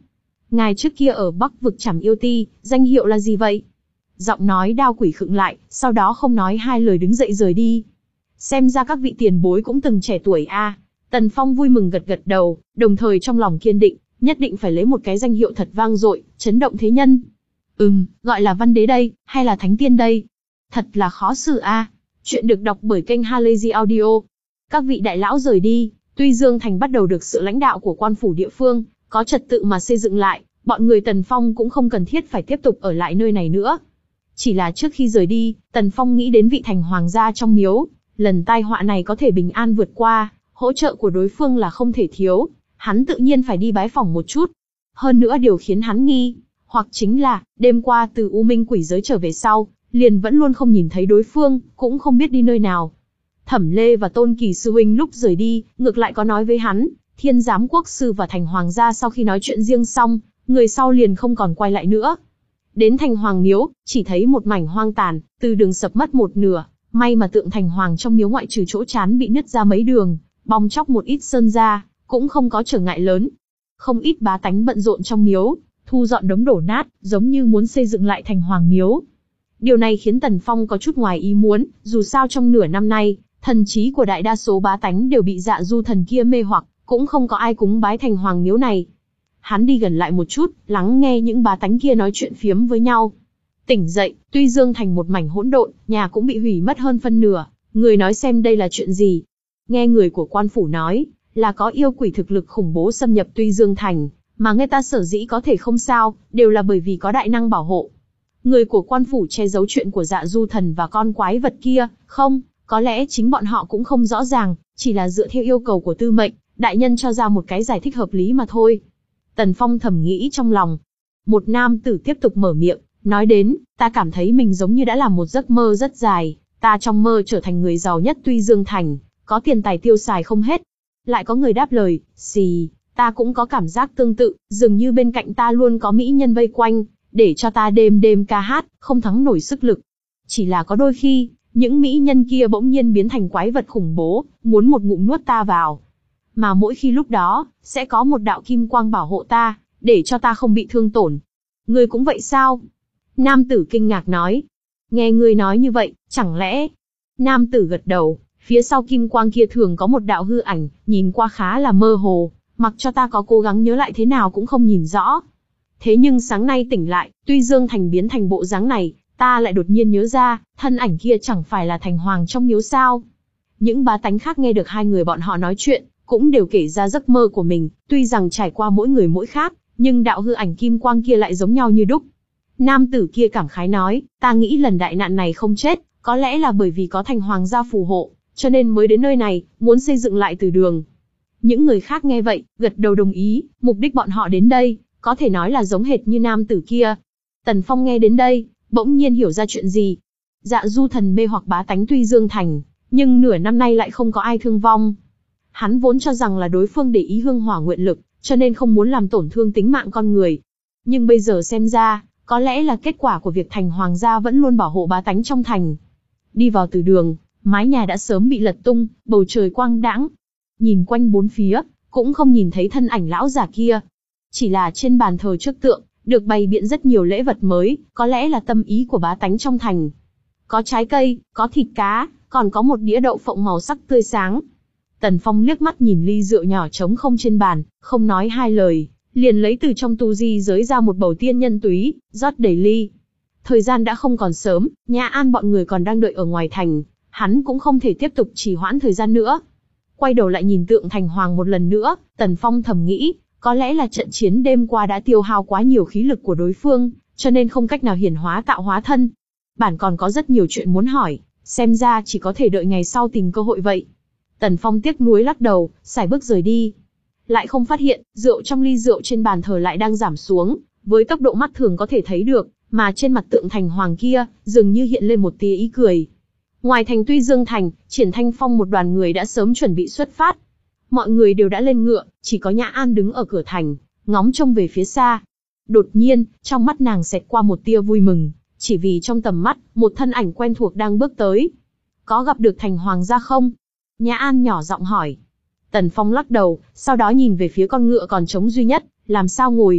ngài trước kia ở Bắc vực Trảm Yêu Ti, danh hiệu là gì vậy? Giọng nói Đao Quỷ khựng lại, sau đó không nói hai lời đứng dậy rời đi. Xem ra các vị tiền bối cũng từng trẻ tuổi a. À. Tần Phong vui mừng gật gật đầu, đồng thời trong lòng kiên định, nhất định phải lấy một cái danh hiệu thật vang dội, chấn động thế nhân. Ừm, gọi là văn đế đây, hay là thánh tiên đây? Thật là khó xử a. À. Chuyện được đọc bởi kênh Halazy Audio. Các vị đại lão rời đi, Tuy Dương Thành bắt đầu được sự lãnh đạo của quan phủ địa phương, có trật tự mà xây dựng lại, bọn người Tần Phong cũng không cần thiết phải tiếp tục ở lại nơi này nữa. Chỉ là trước khi rời đi, Tần Phong nghĩ đến vị thành hoàng gia trong miếu, lần tai họa này có thể bình an vượt qua, hỗ trợ của đối phương là không thể thiếu, hắn tự nhiên phải đi bái phỏng một chút. Hơn nữa điều khiến hắn nghi, hoặc chính là, đêm qua từ U Minh quỷ giới trở về sau, liền vẫn luôn không nhìn thấy đối phương, cũng không biết đi nơi nào. Thẩm Lê và Tôn Kỳ sư huynh lúc rời đi, ngược lại có nói với hắn, Thiên Giám Quốc sư và thành hoàng gia sau khi nói chuyện riêng xong, người sau liền không còn quay lại nữa. Đến thành hoàng miếu, chỉ thấy một mảnh hoang tàn, từ đường sập mất một nửa, may mà tượng thành hoàng trong miếu ngoại trừ chỗ trán bị nứt ra mấy đường, bong chóc một ít sơn ra, cũng không có trở ngại lớn. Không ít bá tánh bận rộn trong miếu, thu dọn đống đổ nát, giống như muốn xây dựng lại thành hoàng miếu. Điều này khiến Tần Phong có chút ngoài ý muốn, dù sao trong nửa năm nay, thần trí của đại đa số bá tánh đều bị Dạ Du thần kia mê hoặc, cũng không có ai cúng bái thành hoàng miếu này. Hắn đi gần lại một chút, lắng nghe những bá tánh kia nói chuyện phiếm với nhau. Tỉnh dậy, Tuy Dương Thành một mảnh hỗn độn, nhà cũng bị hủy mất hơn phân nửa. Người nói xem đây là chuyện gì? Nghe người của quan phủ nói, là có yêu quỷ thực lực khủng bố xâm nhập Tuy Dương Thành, mà người ta sở dĩ có thể không sao, đều là bởi vì có đại năng bảo hộ. Người của quan phủ che giấu chuyện của Dạ Du thần và con quái vật kia, không, có lẽ chính bọn họ cũng không rõ ràng, chỉ là dựa theo yêu cầu của tư mệnh, đại nhân cho ra một cái giải thích hợp lý mà thôi. Tần Phong thầm nghĩ trong lòng. Một nam tử tiếp tục mở miệng, nói đến, ta cảm thấy mình giống như đã làm một giấc mơ rất dài, ta trong mơ trở thành người giàu nhất Tuy Dương Thành, có tiền tài tiêu xài không hết. Lại có người đáp lời, xì, ta cũng có cảm giác tương tự, dường như bên cạnh ta luôn có mỹ nhân vây quanh, để cho ta đêm đêm ca hát, không thắng nổi sức lực. Chỉ là có đôi khi, những mỹ nhân kia bỗng nhiên biến thành quái vật khủng bố, muốn một ngụm nuốt ta vào. Mà mỗi khi lúc đó, sẽ có một đạo kim quang bảo hộ ta, để cho ta không bị thương tổn. Ngươi cũng vậy sao? Nam tử kinh ngạc nói. Nghe ngươi nói như vậy, chẳng lẽ... Nam tử gật đầu, phía sau kim quang kia thường có một đạo hư ảnh, nhìn qua khá là mơ hồ, mặc cho ta có cố gắng nhớ lại thế nào cũng không nhìn rõ. Thế nhưng sáng nay tỉnh lại, Tuy Dương Thành biến thành bộ dáng này, ta lại đột nhiên nhớ ra, thân ảnh kia chẳng phải là thành hoàng trong miếu sao. Những bá tánh khác nghe được hai người bọn họ nói chuyện, cũng đều kể ra giấc mơ của mình, tuy rằng trải qua mỗi người mỗi khác, nhưng đạo hư ảnh kim quang kia lại giống nhau như đúc. Nam tử kia cảm khái nói, ta nghĩ lần đại nạn này không chết, có lẽ là bởi vì có thành hoàng gia phù hộ, cho nên mới đến nơi này, muốn xây dựng lại từ đường. Những người khác nghe vậy, gật đầu đồng ý, mục đích bọn họ đến đây, có thể nói là giống hệt như nam tử kia. Tần Phong nghe đến đây, bỗng nhiên hiểu ra chuyện gì. Dạ Du thần mê hoặc bá tánh Tuy Dương Thành, nhưng nửa năm nay lại không có ai thương vong. Hắn vốn cho rằng là đối phương để ý hương hỏa nguyện lực, cho nên không muốn làm tổn thương tính mạng con người. Nhưng bây giờ xem ra, có lẽ là kết quả của việc thành hoàng gia vẫn luôn bảo hộ bá tánh trong thành. Đi vào từ đường, mái nhà đã sớm bị lật tung, bầu trời quang đãng. Nhìn quanh bốn phía, cũng không nhìn thấy thân ảnh lão già kia. Chỉ là trên bàn thờ trước tượng, được bày biện rất nhiều lễ vật mới, có lẽ là tâm ý của bá tánh trong thành. Có trái cây, có thịt cá, còn có một đĩa đậu phộng màu sắc tươi sáng. Tần Phong liếc mắt nhìn ly rượu nhỏ trống không trên bàn, không nói hai lời, liền lấy từ trong tu di giới ra một bầu tiên nhân túy, rót đầy ly. Thời gian đã không còn sớm, Nhã An bọn người còn đang đợi ở ngoài thành, hắn cũng không thể tiếp tục trì hoãn thời gian nữa. Quay đầu lại nhìn tượng thành hoàng một lần nữa, Tần Phong thầm nghĩ, có lẽ là trận chiến đêm qua đã tiêu hao quá nhiều khí lực của đối phương, cho nên không cách nào hiển hóa tạo hóa thân. Bản còn có rất nhiều chuyện muốn hỏi, xem ra chỉ có thể đợi ngày sau tìm cơ hội vậy. Tần Phong tiếc nuối lắc đầu, sải bước rời đi. Lại không phát hiện, rượu trong ly rượu trên bàn thờ lại đang giảm xuống, với tốc độ mắt thường có thể thấy được, mà trên mặt tượng thành hoàng kia, dường như hiện lên một tia ý cười. Ngoài thành Tuy Dương Thành, Triển Thanh Phong một đoàn người đã sớm chuẩn bị xuất phát. Mọi người đều đã lên ngựa, chỉ có Nhã An đứng ở cửa thành, ngóng trông về phía xa. Đột nhiên, trong mắt nàng xẹt qua một tia vui mừng, chỉ vì trong tầm mắt, một thân ảnh quen thuộc đang bước tới. Có gặp được thành hoàng gia không? Nhã An nhỏ giọng hỏi. Tần Phong lắc đầu, sau đó nhìn về phía con ngựa còn trống duy nhất, làm sao ngồi.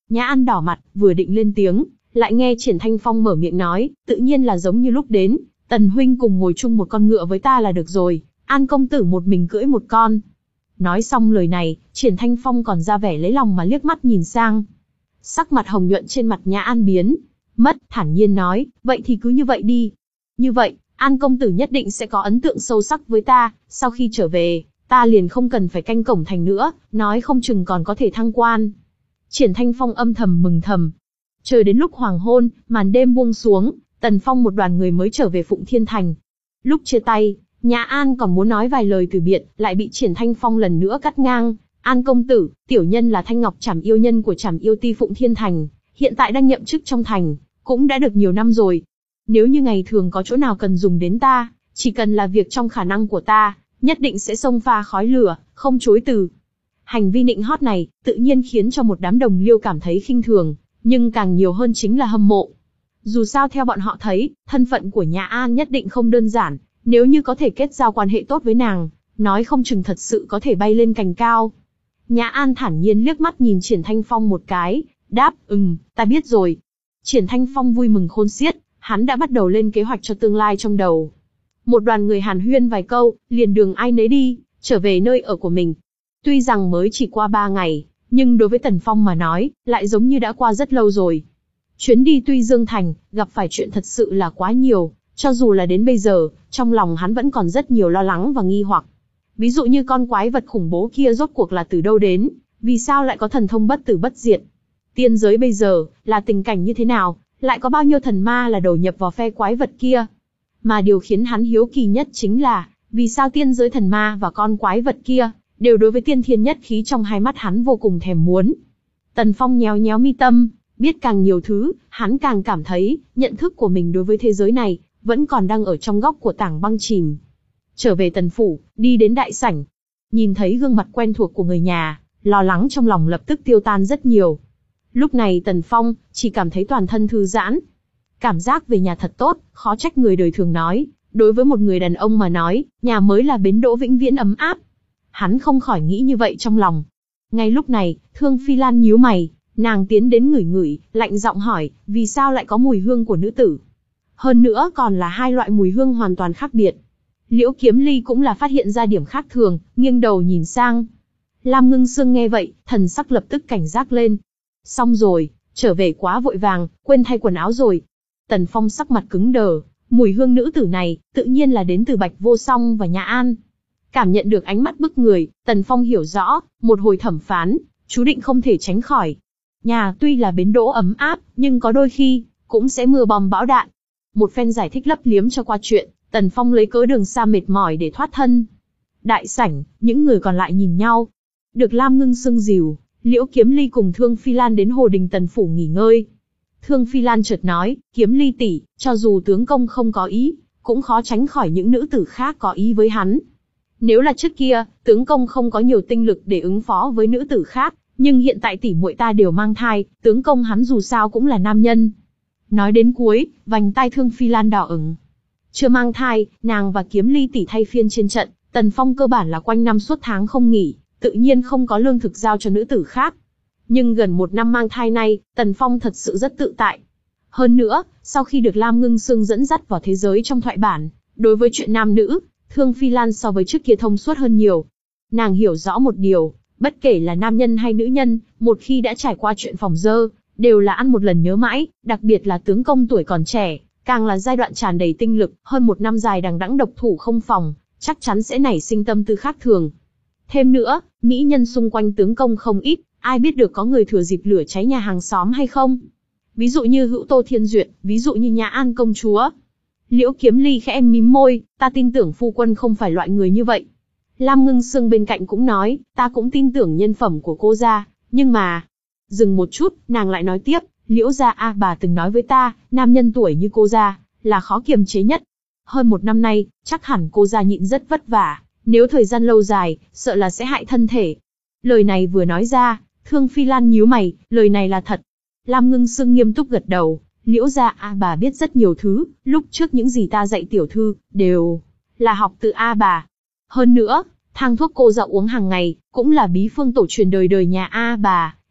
Nhã An đỏ mặt, vừa định lên tiếng, lại nghe Triển Thanh Phong mở miệng nói, tự nhiên là giống như lúc đến, Tần huynh cùng ngồi chung một con ngựa với ta là được rồi, An công tử một mình cưỡi một con. Nói xong lời này, Triển Thanh Phong còn ra vẻ lấy lòng mà liếc mắt nhìn sang. Sắc mặt hồng nhuận trên mặt Nhã An biến mất, thản nhiên nói, vậy thì cứ như vậy đi. Như vậy, An công tử nhất định sẽ có ấn tượng sâu sắc với ta, sau khi trở về, ta liền không cần phải canh cổng thành nữa, nói không chừng còn có thể thăng quan. Triển Thanh Phong âm thầm mừng thầm. Chờ đến lúc hoàng hôn, màn đêm buông xuống, Tần Phong một đoàn người mới trở về Phụng Thiên Thành. Lúc chia tay, Nhã An còn muốn nói vài lời từ biệt, lại bị Triển Thanh Phong lần nữa cắt ngang. An công tử, tiểu nhân là Thanh Ngọc Trảm Yêu Nhân của Trảm Yêu Ti Phụng Thiên Thành, hiện tại đang nhậm chức trong thành, cũng đã được nhiều năm rồi. Nếu như ngày thường có chỗ nào cần dùng đến ta, chỉ cần là việc trong khả năng của ta, nhất định sẽ xông pha khói lửa, không chối từ. Hành vi nịnh hót này, tự nhiên khiến cho một đám đồng liêu cảm thấy khinh thường, nhưng càng nhiều hơn chính là hâm mộ. Dù sao theo bọn họ thấy, thân phận của Nhã An nhất định không đơn giản, nếu như có thể kết giao quan hệ tốt với nàng, nói không chừng thật sự có thể bay lên cành cao. Nhã An thản nhiên liếc mắt nhìn Triển Thanh Phong một cái, đáp, ừm, ta biết rồi. Triển Thanh Phong vui mừng khôn xiết, hắn đã bắt đầu lên kế hoạch cho tương lai trong đầu. Một đoàn người hàn huyên vài câu, liền đường ai nấy đi, trở về nơi ở của mình. Tuy rằng mới chỉ qua ba ngày, nhưng đối với Tần Phong mà nói, lại giống như đã qua rất lâu rồi. Chuyến đi Tuy Dương Thành, gặp phải chuyện thật sự là quá nhiều, cho dù là đến bây giờ, trong lòng hắn vẫn còn rất nhiều lo lắng và nghi hoặc. Ví dụ như con quái vật khủng bố kia rốt cuộc là từ đâu đến, vì sao lại có thần thông bất tử bất diệt. Tiên giới bây giờ, là tình cảnh như thế nào, lại có bao nhiêu thần ma là đầu nhập vào phe quái vật kia. Mà điều khiến hắn hiếu kỳ nhất chính là, vì sao tiên giới thần ma và con quái vật kia, đều đối với tiên thiên nhất khí trong hai mắt hắn vô cùng thèm muốn. Tần Phong nhéo nhéo mi tâm, biết càng nhiều thứ, hắn càng cảm thấy, nhận thức của mình đối với thế giới này, vẫn còn đang ở trong góc của tảng băng chìm. Trở về Tần Phủ, đi đến đại sảnh. Nhìn thấy gương mặt quen thuộc của người nhà, lo lắng trong lòng lập tức tiêu tan rất nhiều. Lúc này Tần Phong, chỉ cảm thấy toàn thân thư giãn. Cảm giác về nhà thật tốt, khó trách người đời thường nói, đối với một người đàn ông mà nói, nhà mới là bến đỗ vĩnh viễn ấm áp. Hắn không khỏi nghĩ như vậy trong lòng. Ngay lúc này, Thương Phi Lan nhíu mày, nàng tiến đến ngửi ngửi, lạnh giọng hỏi, vì sao lại có mùi hương của nữ tử? Hơn nữa còn là hai loại mùi hương hoàn toàn khác biệt. Liễu Kiếm Ly cũng là phát hiện ra điểm khác thường, nghiêng đầu nhìn sang. Lam Ngưng Sương nghe vậy, thần sắc lập tức cảnh giác lên. Xong rồi, trở về quá vội vàng, quên thay quần áo rồi. Tần Phong sắc mặt cứng đờ, mùi hương nữ tử này, tự nhiên là đến từ Bạch Vô Song và Nhã An. Cảm nhận được ánh mắt bức người, Tần Phong hiểu rõ, một hồi thẩm phán, chú định không thể tránh khỏi. Nhà tuy là bến đỗ ấm áp, nhưng có đôi khi, cũng sẽ mưa bom bão đạn. Một phen giải thích lấp liếm cho qua chuyện, Tần Phong lấy cớ đường xa mệt mỏi để thoát thân. Đại sảnh, những người còn lại nhìn nhau. Được Lam Ngưng Sương dìu, Liễu Kiếm Ly cùng Thương Phi Lan đến Hồ Đình Tần Phủ nghỉ ngơi. Thương Phi Lan chợt nói, Kiếm Ly tỷ, cho dù tướng công không có ý, cũng khó tránh khỏi những nữ tử khác có ý với hắn. Nếu là trước kia, tướng công không có nhiều tinh lực để ứng phó với nữ tử khác, nhưng hiện tại tỷ muội ta đều mang thai, tướng công hắn dù sao cũng là nam nhân. Nói đến cuối, vành tai Thương Phi Lan đỏ ửng. Chưa mang thai, nàng và Kiếm Ly tỷ thay phiên trên trận, Tần Phong cơ bản là quanh năm suốt tháng không nghỉ, tự nhiên không có lương thực giao cho nữ tử khác. Nhưng gần một năm mang thai nay, Tần Phong thật sự rất tự tại. Hơn nữa, sau khi được Lam Ngưng Sương dẫn dắt vào thế giới trong thoại bản, đối với chuyện nam nữ, Thương Phi Lan so với trước kia thông suốt hơn nhiều. Nàng hiểu rõ một điều, bất kể là nam nhân hay nữ nhân, một khi đã trải qua chuyện phòng dơ, đều là ăn một lần nhớ mãi, đặc biệt là tướng công tuổi còn trẻ, càng là giai đoạn tràn đầy tinh lực, hơn một năm dài đằng đẵng độc thủ không phòng, chắc chắn sẽ nảy sinh tâm tư khác thường. Thêm nữa, mỹ nhân xung quanh tướng công không ít, ai biết được có người thừa dịp lửa cháy nhà hàng xóm hay không? Ví dụ như Hữu Tô Thiên Duyệt, ví dụ như Nhã An công chúa. Liễu Kiếm Ly khẽ mím môi, ta tin tưởng phu quân không phải loại người như vậy. Lam Ngưng Sương bên cạnh cũng nói, ta cũng tin tưởng nhân phẩm của cô gia, nhưng mà... Dừng một chút, nàng lại nói tiếp, Liễu gia a bà từng nói với ta, nam nhân tuổi như cô gia, là khó kiềm chế nhất. Hơn một năm nay, chắc hẳn cô gia nhịn rất vất vả, nếu thời gian lâu dài, sợ là sẽ hại thân thể. Lời này vừa nói ra, Thương Phi Lan nhíu mày, lời này là thật. Lam Ngưng Sương nghiêm túc gật đầu, Liễu gia a bà biết rất nhiều thứ, lúc trước những gì ta dạy tiểu thư, đều là học từ a bà. Hơn nữa, thang thuốc cô gia uống hàng ngày, cũng là bí phương tổ truyền đời đời nhà a bà,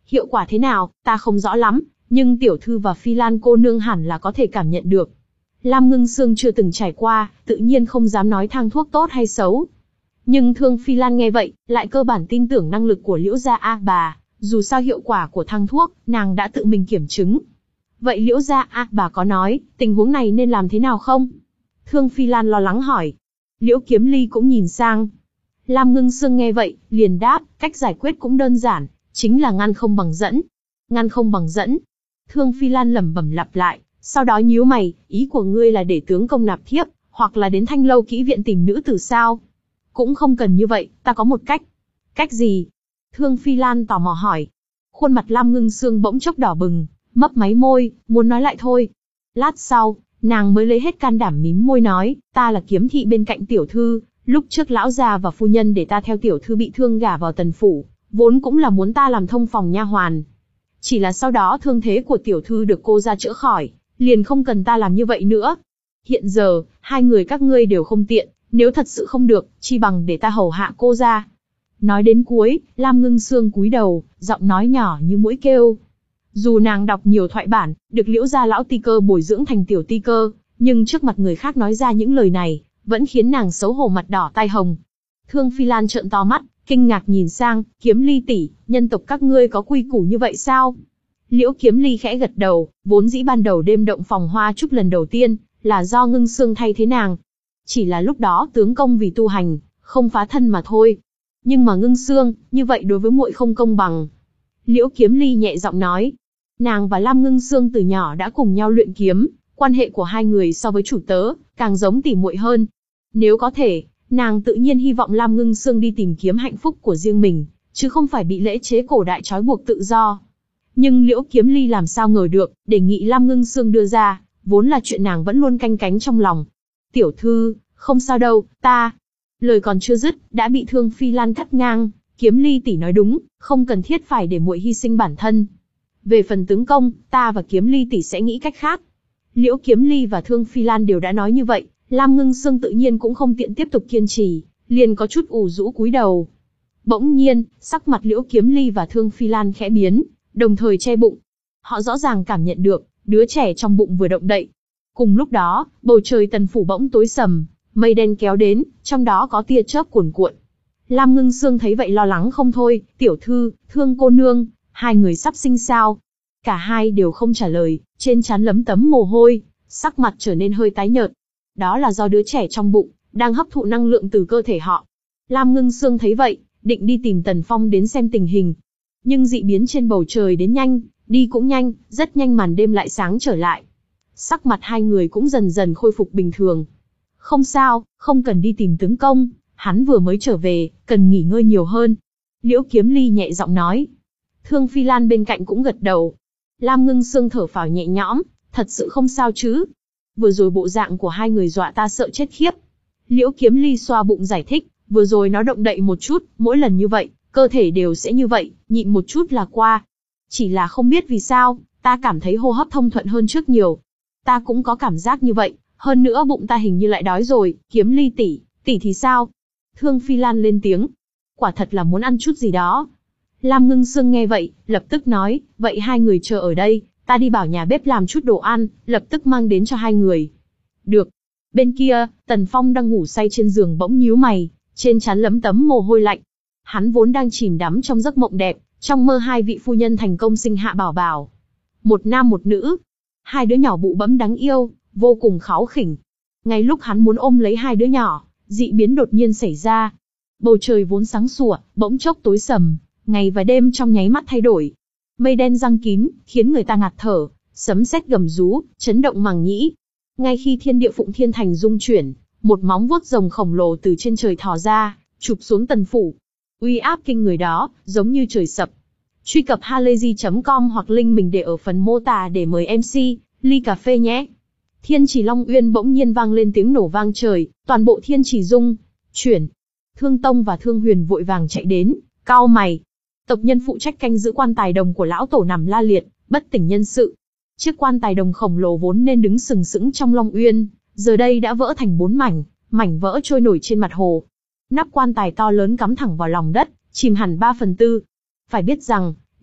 Hiệu quả thế nào, ta không rõ lắm, nhưng tiểu thư và Phi Lan cô nương hẳn là có thể cảm nhận được. Lam Ngưng Sương chưa từng trải qua, tự nhiên không dám nói thang thuốc tốt hay xấu. Nhưng Thương Phi Lan nghe vậy, lại cơ bản tin tưởng năng lực của Liễu gia A bà, dù sao hiệu quả của thang thuốc, nàng đã tự mình kiểm chứng. Vậy Liễu gia A bà có nói, tình huống này nên làm thế nào không? Thương Phi Lan lo lắng hỏi. Liễu Kiếm Ly cũng nhìn sang. Lam Ngưng Sương nghe vậy, liền đáp, cách giải quyết cũng đơn giản, chính là ngăn không bằng dẫn. Ngăn không bằng dẫn. Thương Phi Lan lẩm bẩm lặp lại, sau đó nhíu mày, ý của ngươi là để tướng công nạp thiếp, hoặc là đến Thanh Lâu Kỹ viện tìm nữ tử sao? Cũng không cần như vậy, ta có một cách. Cách gì? Thương Phi Lan tò mò hỏi. Khuôn mặt Lam Ngưng Sương bỗng chốc đỏ bừng, mấp máy môi, muốn nói lại thôi. Lát sau, nàng mới lấy hết can đảm mím môi nói, ta là kiếm thị bên cạnh tiểu thư, lúc trước lão già và phu nhân để ta theo tiểu thư bị thương gả vào tần phủ, vốn cũng là muốn ta làm thông phòng nha hoàn. Chỉ là sau đó thương thế của tiểu thư được cô ra chữa khỏi, liền không cần ta làm như vậy nữa. Hiện giờ, hai người các ngươi đều không tiện, nếu thật sự không được, chi bằng để ta hầu hạ cô ra. Nói đến cuối, Lam Ngưng Sương cúi đầu, giọng nói nhỏ như mũi kêu. Dù nàng đọc nhiều thoại bản, được Liễu gia lão ti cơ bồi dưỡng thành tiểu ti cơ, nhưng trước mặt người khác nói ra những lời này, vẫn khiến nàng xấu hổ mặt đỏ tai hồng. Thương Phi Lan trợn to mắt, kinh ngạc nhìn sang, Kiếm Ly tỷ, nhân tộc các ngươi có quy củ như vậy sao? Liễu Kiếm Ly khẽ gật đầu, vốn dĩ ban đầu đêm động phòng hoa trúc lần đầu tiên, là do Ngưng Sương thay thế nàng. Chỉ là lúc đó tướng công vì tu hành, không phá thân mà thôi. Nhưng mà Ngưng Sương, như vậy đối với muội không công bằng. Liễu Kiếm Ly nhẹ giọng nói. Nàng và Lam Ngưng Sương từ nhỏ đã cùng nhau luyện kiếm, quan hệ của hai người so với chủ tớ, càng giống tỉ muội hơn. Nếu có thể, nàng tự nhiên hy vọng Lam Ngưng Sương đi tìm kiếm hạnh phúc của riêng mình, chứ không phải bị lễ chế cổ đại trói buộc tự do. Nhưng Liễu Kiếm Ly làm sao ngờ được, đề nghị Lam Ngưng Sương đưa ra, vốn là chuyện nàng vẫn luôn canh cánh trong lòng. Tiểu thư, không sao đâu, ta... Lời còn chưa dứt, đã bị Thương Phi Lan cắt ngang. Kiếm Ly tỷ nói đúng, không cần thiết phải để muội hy sinh bản thân. Về phần tướng công, ta và Kiếm Ly tỷ sẽ nghĩ cách khác. Liễu Kiếm Ly và Thương Phi Lan đều đã nói như vậy, Lam Ngưng Sương tự nhiên cũng không tiện tiếp tục kiên trì, liền có chút ủ rũ cúi đầu. Bỗng nhiên, sắc mặt Liễu Kiếm Ly và Thương Phi Lan khẽ biến, đồng thời che bụng. Họ rõ ràng cảm nhận được, đứa trẻ trong bụng vừa động đậy. Cùng lúc đó, bầu trời tần phủ bỗng tối sầm, mây đen kéo đến, trong đó có tia chớp cuồn cuộn. Lam Ngưng Sương thấy vậy lo lắng không thôi, tiểu thư, Thương cô nương, hai người sắp sinh sao? Cả hai đều không trả lời, trên trán lấm tấm mồ hôi, sắc mặt trở nên hơi tái nhợt. Đó là do đứa trẻ trong bụng, đang hấp thụ năng lượng từ cơ thể họ. Lam Ngưng Sương thấy vậy, định đi tìm Tần Phong đến xem tình hình. Nhưng dị biến trên bầu trời đến nhanh, đi cũng nhanh, rất nhanh màn đêm lại sáng trở lại. Sắc mặt hai người cũng dần dần khôi phục bình thường. Không sao, không cần đi tìm tướng công, hắn vừa mới trở về, cần nghỉ ngơi nhiều hơn. Liễu Kiếm Ly nhẹ giọng nói. Thương Phi Lan bên cạnh cũng gật đầu. Lam Ngưng Sương thở phào nhẹ nhõm, thật sự không sao chứ. Vừa rồi bộ dạng của hai người dọa ta sợ chết khiếp. Liễu Kiếm Ly xoa bụng giải thích, vừa rồi nó động đậy một chút, mỗi lần như vậy, cơ thể đều sẽ như vậy, nhịn một chút là qua. Chỉ là không biết vì sao, ta cảm thấy hô hấp thông thuận hơn trước nhiều. Ta cũng có cảm giác như vậy, hơn nữa bụng ta hình như lại đói rồi. Kiếm Ly tỷ, tỷ thì sao? Thương Phi Lan lên tiếng. Quả thật là muốn ăn chút gì đó. Lam Ngưng Sương nghe vậy, lập tức nói, vậy hai người chờ ở đây, ta đi bảo nhà bếp làm chút đồ ăn, lập tức mang đến cho hai người. Được. Bên kia, Tần Phong đang ngủ say trên giường bỗng nhíu mày, trên trán lấm tấm mồ hôi lạnh. Hắn vốn đang chìm đắm trong giấc mộng đẹp, trong mơ hai vị phu nhân thành công sinh hạ bảo bảo. Một nam một nữ. Hai đứa nhỏ bụ bẫm đáng yêu, vô cùng kháu khỉnh. Ngay lúc hắn muốn ôm lấy hai đứa nhỏ, dị biến đột nhiên xảy ra. Bầu trời vốn sáng sủa, bỗng chốc tối sầm, ngày và đêm trong nháy mắt thay đổi. Mây đen giăng kín, khiến người ta ngạt thở, sấm sét gầm rú, chấn động màng nhĩ. Ngay khi thiên địa Phụng Thiên Thành rung chuyển, một móng vuốt rồng khổng lồ từ trên trời thò ra, chụp xuống tần phủ. Uy áp kinh người đó, giống như trời sập. Truy cập halayzi chấm com hoặc link mình để ở phần mô tả để mời em xê, ly cà phê nhé. Thiên Chỉ Long Uyên bỗng nhiên vang lên tiếng nổ vang trời, toàn bộ thiên chỉ rung chuyển. Thương Tông và Thương Huyền vội vàng chạy đến, cau mày. Tộc nhân phụ trách canh giữ quan tài đồng của lão tổ nằm la liệt, bất tỉnh nhân sự. Chiếc quan tài đồng khổng lồ vốn nên đứng sừng sững trong Long Uyên, giờ đây đã vỡ thành bốn mảnh, mảnh vỡ trôi nổi trên mặt hồ. Nắp quan tài to lớn cắm thẳng vào lòng đất, chìm hẳn ba phần tư. Phải biết rằng,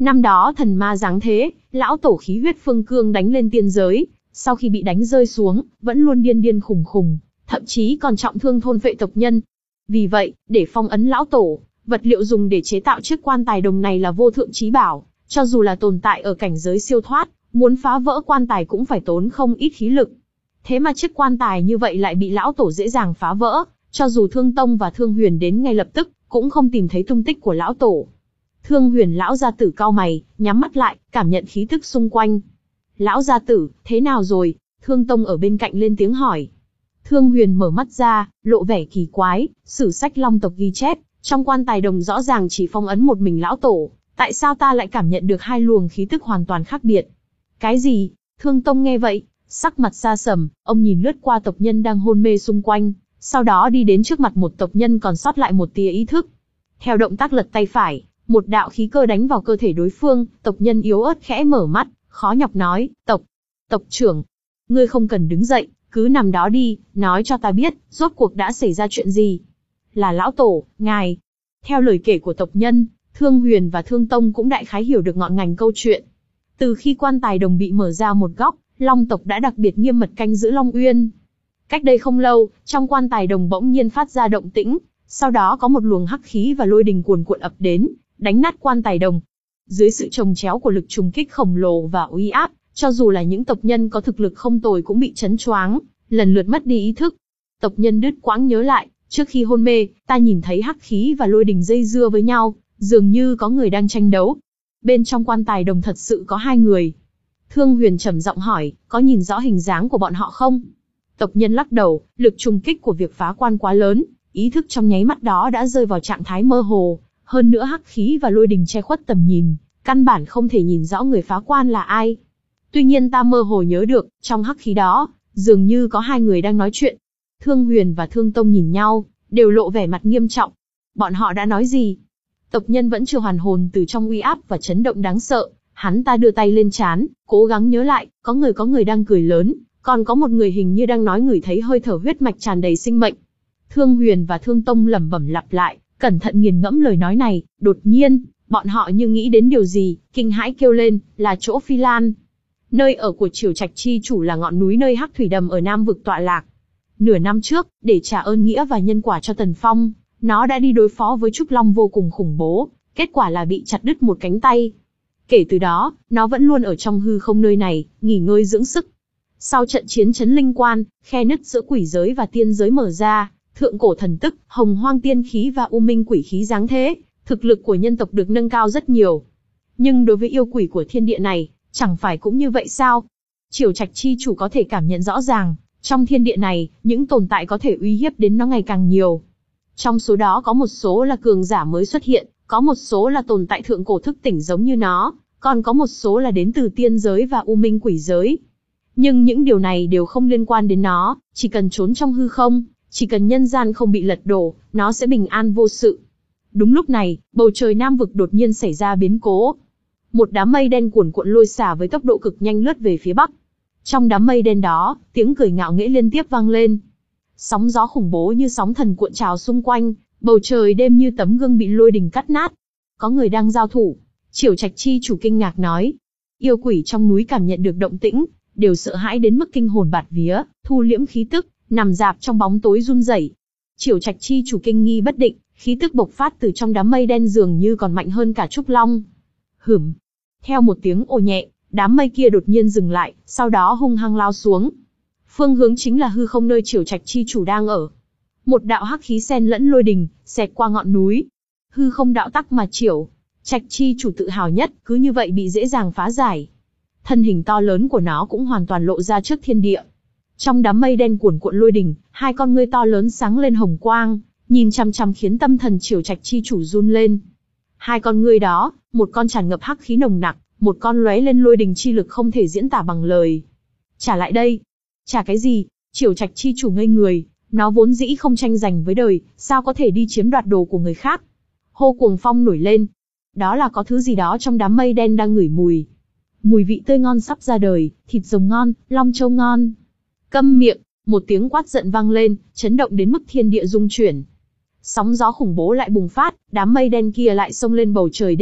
Năm đó thần ma giáng thế, lão tổ khí huyết phương cương đánh lên tiên giới, sau khi bị đánh rơi xuống, vẫn luôn điên điên khùng khùng, thậm chí còn trọng thương thôn phệ tộc nhân. Vì vậy, để phong ấn lão tổ, vật liệu dùng để chế tạo chiếc quan tài đồng này là vô thượng chí bảo, cho dù là tồn tại ở cảnh giới siêu thoát, muốn phá vỡ quan tài cũng phải tốn không ít khí lực. Thế mà chiếc quan tài như vậy lại bị lão tổ dễ dàng phá vỡ, cho dù Thương Tông và Thương Huyền đến ngay lập tức, cũng không tìm thấy tung tích của lão tổ. Thương Huyền lão gia tử cau mày, nhắm mắt lại, cảm nhận khí tức xung quanh. Lão gia tử, thế nào rồi? Thương Tông ở bên cạnh lên tiếng hỏi. Thương Huyền mở mắt ra, lộ vẻ kỳ quái, sử sách Long tộc ghi chép, trong quan tài đồng rõ ràng chỉ phong ấn một mình lão tổ, tại sao ta lại cảm nhận được hai luồng khí tức hoàn toàn khác biệt? Cái gì? Thương Tông nghe vậy, sắc mặt xa sầm, ông nhìn lướt qua tộc nhân đang hôn mê xung quanh, sau đó đi đến trước mặt một tộc nhân còn sót lại một tia ý thức. Theo động tác lật tay phải, một đạo khí cơ đánh vào cơ thể đối phương, tộc nhân yếu ớt khẽ mở mắt, khó nhọc nói, tộc, tộc trưởng, ngươi không cần đứng dậy, cứ nằm đó đi, nói cho ta biết, rốt cuộc đã xảy ra chuyện gì. Là lão tổ, ngài. Theo lời kể của tộc nhân, Thương Huyền và Thương Tông cũng đại khái hiểu được ngọn ngành câu chuyện. Từ khi quan tài đồng bị mở ra một góc, Long tộc đã đặc biệt nghiêm mật canh giữ Long Uyên. Cách đây không lâu, trong quan tài đồng bỗng nhiên phát ra động tĩnh, sau đó có một luồng hắc khí và lôi đình cuồn cuộn ập đến, đánh nát quan tài đồng. Dưới sự chồng chéo của lực trùng kích khổng lồ và uy áp, cho dù là những tộc nhân có thực lực không tồi cũng bị chấn choáng, lần lượt mất đi ý thức. Tộc nhân đứt quãng nhớ lại, trước khi hôn mê, ta nhìn thấy hắc khí và lôi đình dây dưa với nhau, dường như có người đang tranh đấu. Bên trong quan tài đồng thật sự có hai người. Thương Huyền trầm giọng hỏi, có nhìn rõ hình dáng của bọn họ không? Tộc nhân lắc đầu, lực trùng kích của việc phá quan quá lớn, ý thức trong nháy mắt đó đã rơi vào trạng thái mơ hồ, hơn nữa hắc khí và lôi đình che khuất tầm nhìn, căn bản không thể nhìn rõ người phá quan là ai. Tuy nhiên ta mơ hồ nhớ được, trong hắc khí đó, dường như có hai người đang nói chuyện. Thương Huyền và Thương Tông nhìn nhau, đều lộ vẻ mặt nghiêm trọng. Bọn họ đã nói gì? Tộc nhân vẫn chưa hoàn hồn từ trong uy áp và chấn động đáng sợ, hắn ta đưa tay lên trán, cố gắng nhớ lại, có người có người đang cười lớn, còn có một người hình như đang nói ngửi thấy hơi thở huyết mạch tràn đầy sinh mệnh. Thương Huyền và Thương Tông lẩm bẩm lặp lại, cẩn thận nghiền ngẫm lời nói này, đột nhiên, bọn họ như nghĩ đến điều gì, kinh hãi kêu lên, là chỗ Phi Lan. Nơi ở của Triều Trạch chi chủ là ngọn núi nơi Hắc Thủy Đầm ở Nam vực tọa lạc. Nửa năm trước, để trả ơn nghĩa và nhân quả cho Tần Phong, nó đã đi đối phó với Trúc Long vô cùng khủng bố, kết quả là bị chặt đứt một cánh tay. Kể từ đó, nó vẫn luôn ở trong hư không nơi này, nghỉ ngơi dưỡng sức. Sau trận chiến chấn linh quan, khe nứt giữa quỷ giới và tiên giới mở ra, thượng cổ thần tức, hồng hoang tiên khí và u minh quỷ khí giáng thế, thực lực của nhân tộc được nâng cao rất nhiều. Nhưng đối với yêu quỷ của thiên địa này, chẳng phải cũng như vậy sao? Triều Trạch chi chủ có thể cảm nhận rõ ràng, trong thiên địa này, những tồn tại có thể uy hiếp đến nó ngày càng nhiều. Trong số đó có một số là cường giả mới xuất hiện, có một số là tồn tại thượng cổ thức tỉnh giống như nó, còn có một số là đến từ tiên giới và u minh quỷ giới. Nhưng những điều này đều không liên quan đến nó, chỉ cần trốn trong hư không, chỉ cần nhân gian không bị lật đổ, nó sẽ bình an vô sự. Đúng lúc này, bầu trời Nam vực đột nhiên xảy ra biến cố. Một đám mây đen cuồn cuộn lôi xả với tốc độ cực nhanh lướt về phía bắc. Trong đám mây đen đó, tiếng cười ngạo nghễ liên tiếp vang lên. Sóng gió khủng bố như sóng thần cuộn trào xung quanh, bầu trời đêm như tấm gương bị lôi đình cắt nát. Có người đang giao thủ. Triều Trạch chi chủ kinh ngạc nói. Yêu quỷ trong núi cảm nhận được động tĩnh, đều sợ hãi đến mức kinh hồn bạt vía, thu liễm khí tức, nằm rạp trong bóng tối run rẩy. Triều Trạch chi chủ kinh nghi bất định, khí tức bộc phát từ trong đám mây đen dường như còn mạnh hơn cả Trúc Long. Hửm. Theo một tiếng ồ nhẹ, đám mây kia đột nhiên dừng lại, sau đó hung hăng lao xuống. Phương hướng chính là hư không nơi Triều Trạch chi chủ đang ở. Một đạo hắc khí xen lẫn lôi đình, xẹt qua ngọn núi. Hư không đạo tắc mà Triều Trạch chi chủ tự hào nhất, cứ như vậy bị dễ dàng phá giải. Thân hình to lớn của nó cũng hoàn toàn lộ ra trước thiên địa. Trong đám mây đen cuồn cuộn lôi đình, hai con ngươi to lớn sáng lên hồng quang, nhìn chằm chằm khiến tâm thần Triều Trạch chi chủ run lên. Hai con ngươi đó, một con tràn ngập hắc khí nồng nặc, một con lóe lên lôi đình chi lực không thể diễn tả bằng lời. Trả lại đây. Trả cái gì? Triều Trạch chi chủ ngây người, nó vốn dĩ không tranh giành với đời, sao có thể đi chiếm đoạt đồ của người khác? Hô cuồng phong nổi lên. Đó là có thứ gì đó trong đám mây đen đang ngửi mùi. Mùi vị tươi ngon sắp ra đời, thịt rồng ngon, long châu ngon. Câm miệng, một tiếng quát giận vang lên, chấn động đến mức thiên địa rung chuyển. Sóng gió khủng bố lại bùng phát, đám mây đen kia lại xông lên bầu trời đêm,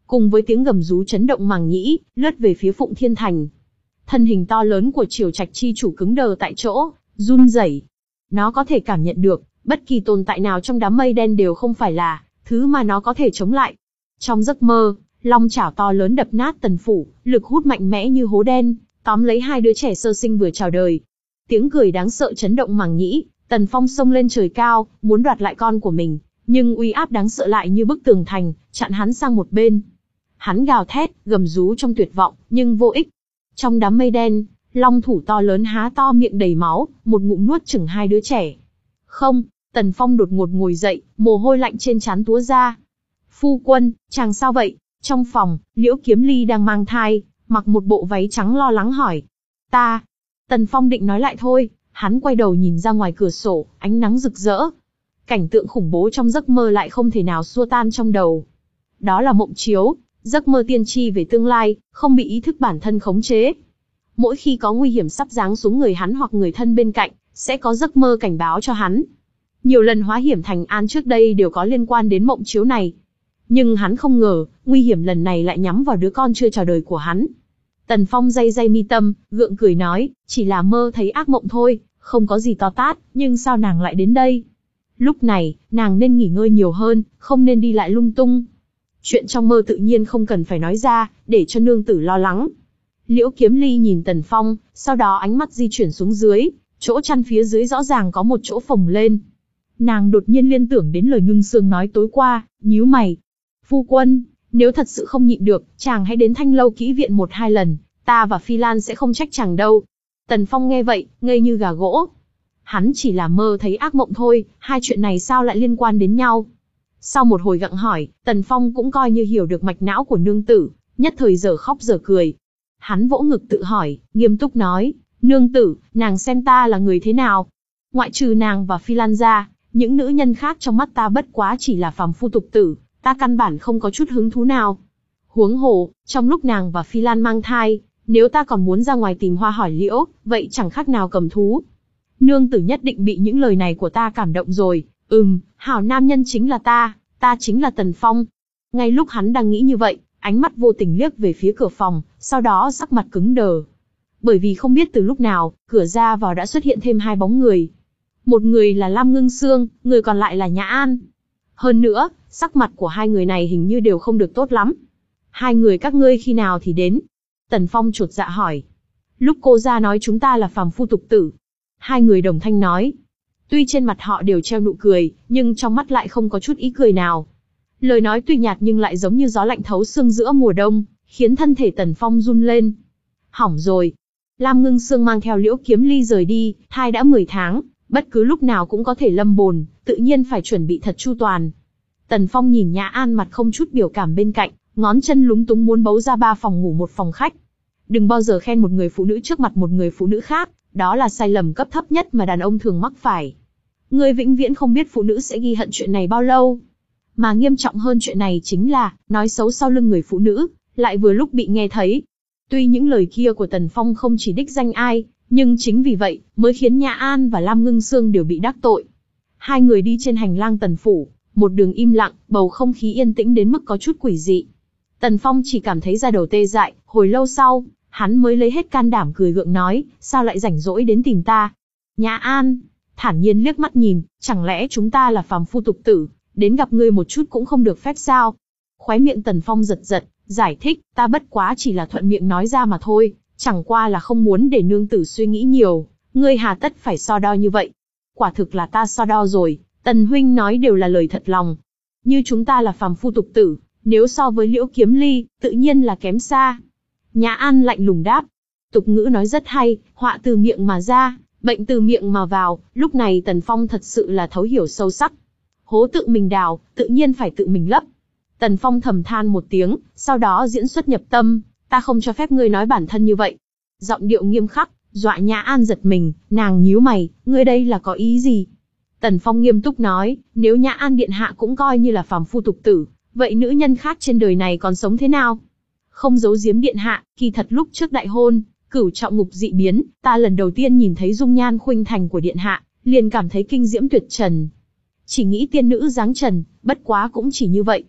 cùng với tiếng gầm rú chấn động màng nhĩ, lướt về phía Phụng Thiên Thành. Thân hình to lớn của Triều Trạch chi chủ cứng đờ tại chỗ, run rẩy. Nó có thể cảm nhận được, bất kỳ tồn tại nào trong đám mây đen đều không phải là thứ mà nó có thể chống lại. Trong giấc mơ, long chảo to lớn đập nát tần phủ, lực hút mạnh mẽ như hố đen, tóm lấy hai đứa trẻ sơ sinh vừa chào đời. Tiếng cười đáng sợ chấn động màng nhĩ, Tần Phong xông lên trời cao, muốn đoạt lại con của mình, nhưng uy áp đáng sợ lại như bức tường thành, chặn hắn sang một bên. Hắn gào thét, gầm rú trong tuyệt vọng, nhưng vô ích. Trong đám mây đen, long thủ to lớn há to miệng đầy máu, một ngụm nuốt chửng hai đứa trẻ. Không, Tần Phong đột ngột ngồi dậy, mồ hôi lạnh trên trán túa ra. Phu quân, chàng sao vậy? Trong phòng, Liễu Kiếm Ly đang mang thai, mặc một bộ váy trắng lo lắng hỏi. Ta. Tần Phong định nói lại thôi, hắn quay đầu nhìn ra ngoài cửa sổ, ánh nắng rực rỡ. Cảnh tượng khủng bố trong giấc mơ lại không thể nào xua tan trong đầu. Đó là mộng chiếu, giấc mơ tiên tri về tương lai, không bị ý thức bản thân khống chế. Mỗi khi có nguy hiểm sắp giáng xuống người hắn hoặc người thân bên cạnh, sẽ có giấc mơ cảnh báo cho hắn. Nhiều lần hóa hiểm thành an trước đây đều có liên quan đến mộng chiếu này. Nhưng hắn không ngờ, nguy hiểm lần này lại nhắm vào đứa con chưa chào đời của hắn. Tần Phong day day mi tâm, gượng cười nói, chỉ là mơ thấy ác mộng thôi, không có gì to tát, nhưng sao nàng lại đến đây? Lúc này, nàng nên nghỉ ngơi nhiều hơn, không nên đi lại lung tung. Chuyện trong mơ tự nhiên không cần phải nói ra, để cho nương tử lo lắng. Liễu Kiếm Ly nhìn Tần Phong, sau đó ánh mắt di chuyển xuống dưới, chỗ chăn phía dưới rõ ràng có một chỗ phồng lên. Nàng đột nhiên liên tưởng đến lời Ngưng Sương nói tối qua, nhíu mày. Phu quân, nếu thật sự không nhịn được, chàng hãy đến Thanh Lâu Kỹ Viện một hai lần, ta và Phi Lan sẽ không trách chàng đâu. Tần Phong nghe vậy, ngây như gà gỗ. Hắn chỉ là mơ thấy ác mộng thôi, hai chuyện này sao lại liên quan đến nhau? Sau một hồi gặng hỏi, Tần Phong cũng coi như hiểu được mạch não của nương tử, nhất thời giờ khóc giờ cười. Hắn vỗ ngực tự hỏi, nghiêm túc nói, nương tử, nàng xem ta là người thế nào? Ngoại trừ nàng và Phi Lan ra, những nữ nhân khác trong mắt ta bất quá chỉ là phàm phu tục tử, ta căn bản không có chút hứng thú nào. Huống hồ, trong lúc nàng và Phi Lan mang thai, nếu ta còn muốn ra ngoài tìm hoa hỏi liễu, vậy chẳng khác nào cầm thú. Nương tử nhất định bị những lời này của ta cảm động rồi, ừm, hảo nam nhân chính là ta, ta chính là Tần Phong. Ngay lúc hắn đang nghĩ như vậy, ánh mắt vô tình liếc về phía cửa phòng, sau đó sắc mặt cứng đờ. Bởi vì không biết từ lúc nào, cửa ra vào đã xuất hiện thêm hai bóng người. Một người là Lam Ngưng Sương, người còn lại là Nhã An. Hơn nữa, sắc mặt của hai người này hình như đều không được tốt lắm. Hai người các ngươi khi nào thì đến? Tần Phong chột dạ hỏi. Lúc cô ra nói chúng ta là phàm phu tục tử. Hai người đồng thanh nói. Tuy trên mặt họ đều treo nụ cười, nhưng trong mắt lại không có chút ý cười nào. Lời nói tuy nhạt nhưng lại giống như gió lạnh thấu xương giữa mùa đông, khiến thân thể Tần Phong run lên. Hỏng rồi. Lam Ngưng Sương mang theo Liễu Kiếm Ly rời đi, thai đã mười tháng, bất cứ lúc nào cũng có thể lâm bồn, tự nhiên phải chuẩn bị thật chu toàn. Tần Phong nhìn Nhã An mặt không chút biểu cảm bên cạnh, ngón chân lúng túng muốn bấu ra ba phòng ngủ một phòng khách. Đừng bao giờ khen một người phụ nữ trước mặt một người phụ nữ khác, đó là sai lầm cấp thấp nhất mà đàn ông thường mắc phải. Ngươi vĩnh viễn không biết phụ nữ sẽ ghi hận chuyện này bao lâu. Mà nghiêm trọng hơn chuyện này chính là, nói xấu sau lưng người phụ nữ, lại vừa lúc bị nghe thấy. Tuy những lời kia của Tần Phong không chỉ đích danh ai, nhưng chính vì vậy, mới khiến Nhã An và Lam Ngưng Sương đều bị đắc tội. Hai người đi trên hành lang Tần Phủ, một đường im lặng, bầu không khí yên tĩnh đến mức có chút quỷ dị. Tần Phong chỉ cảm thấy da đầu tê dại, hồi lâu sau, hắn mới lấy hết can đảm cười gượng nói, sao lại rảnh rỗi đến tìm ta? Nhã An, thản nhiên liếc mắt nhìn, chẳng lẽ chúng ta là phàm phu tục tử, đến gặp ngươi một chút cũng không được phép sao? Khóe miệng Tần Phong giật giật, giải thích, ta bất quá chỉ là thuận miệng nói ra mà thôi, chẳng qua là không muốn để nương tử suy nghĩ nhiều, ngươi hà tất phải so đo như vậy. Quả thực là ta so đo rồi, Tần huynh nói đều là lời thật lòng. Như chúng ta là phàm phu tục tử, nếu so với Liễu Kiếm Ly, tự nhiên là kém xa. Nhã An lạnh lùng đáp, tục ngữ nói rất hay, họa từ miệng mà ra, bệnh từ miệng mà vào, lúc này Tần Phong thật sự là thấu hiểu sâu sắc. Hố tự mình đào, tự nhiên phải tự mình lấp. Tần Phong thầm than một tiếng, sau đó diễn xuất nhập tâm, ta không cho phép ngươi nói bản thân như vậy. Giọng điệu nghiêm khắc, dọa Nhã An giật mình, nàng nhíu mày, ngươi đây là có ý gì? Tần Phong nghiêm túc nói, nếu Nhã An điện hạ cũng coi như là phàm phu tục tử, vậy nữ nhân khác trên đời này còn sống thế nào? Không giấu giếm điện hạ, kỳ thật lúc trước đại hôn, cửu trọng ngục dị biến, ta lần đầu tiên nhìn thấy dung nhan khuynh thành của điện hạ, liền cảm thấy kinh diễm tuyệt trần. Chỉ nghĩ tiên nữ dáng trần, bất quá cũng chỉ như vậy.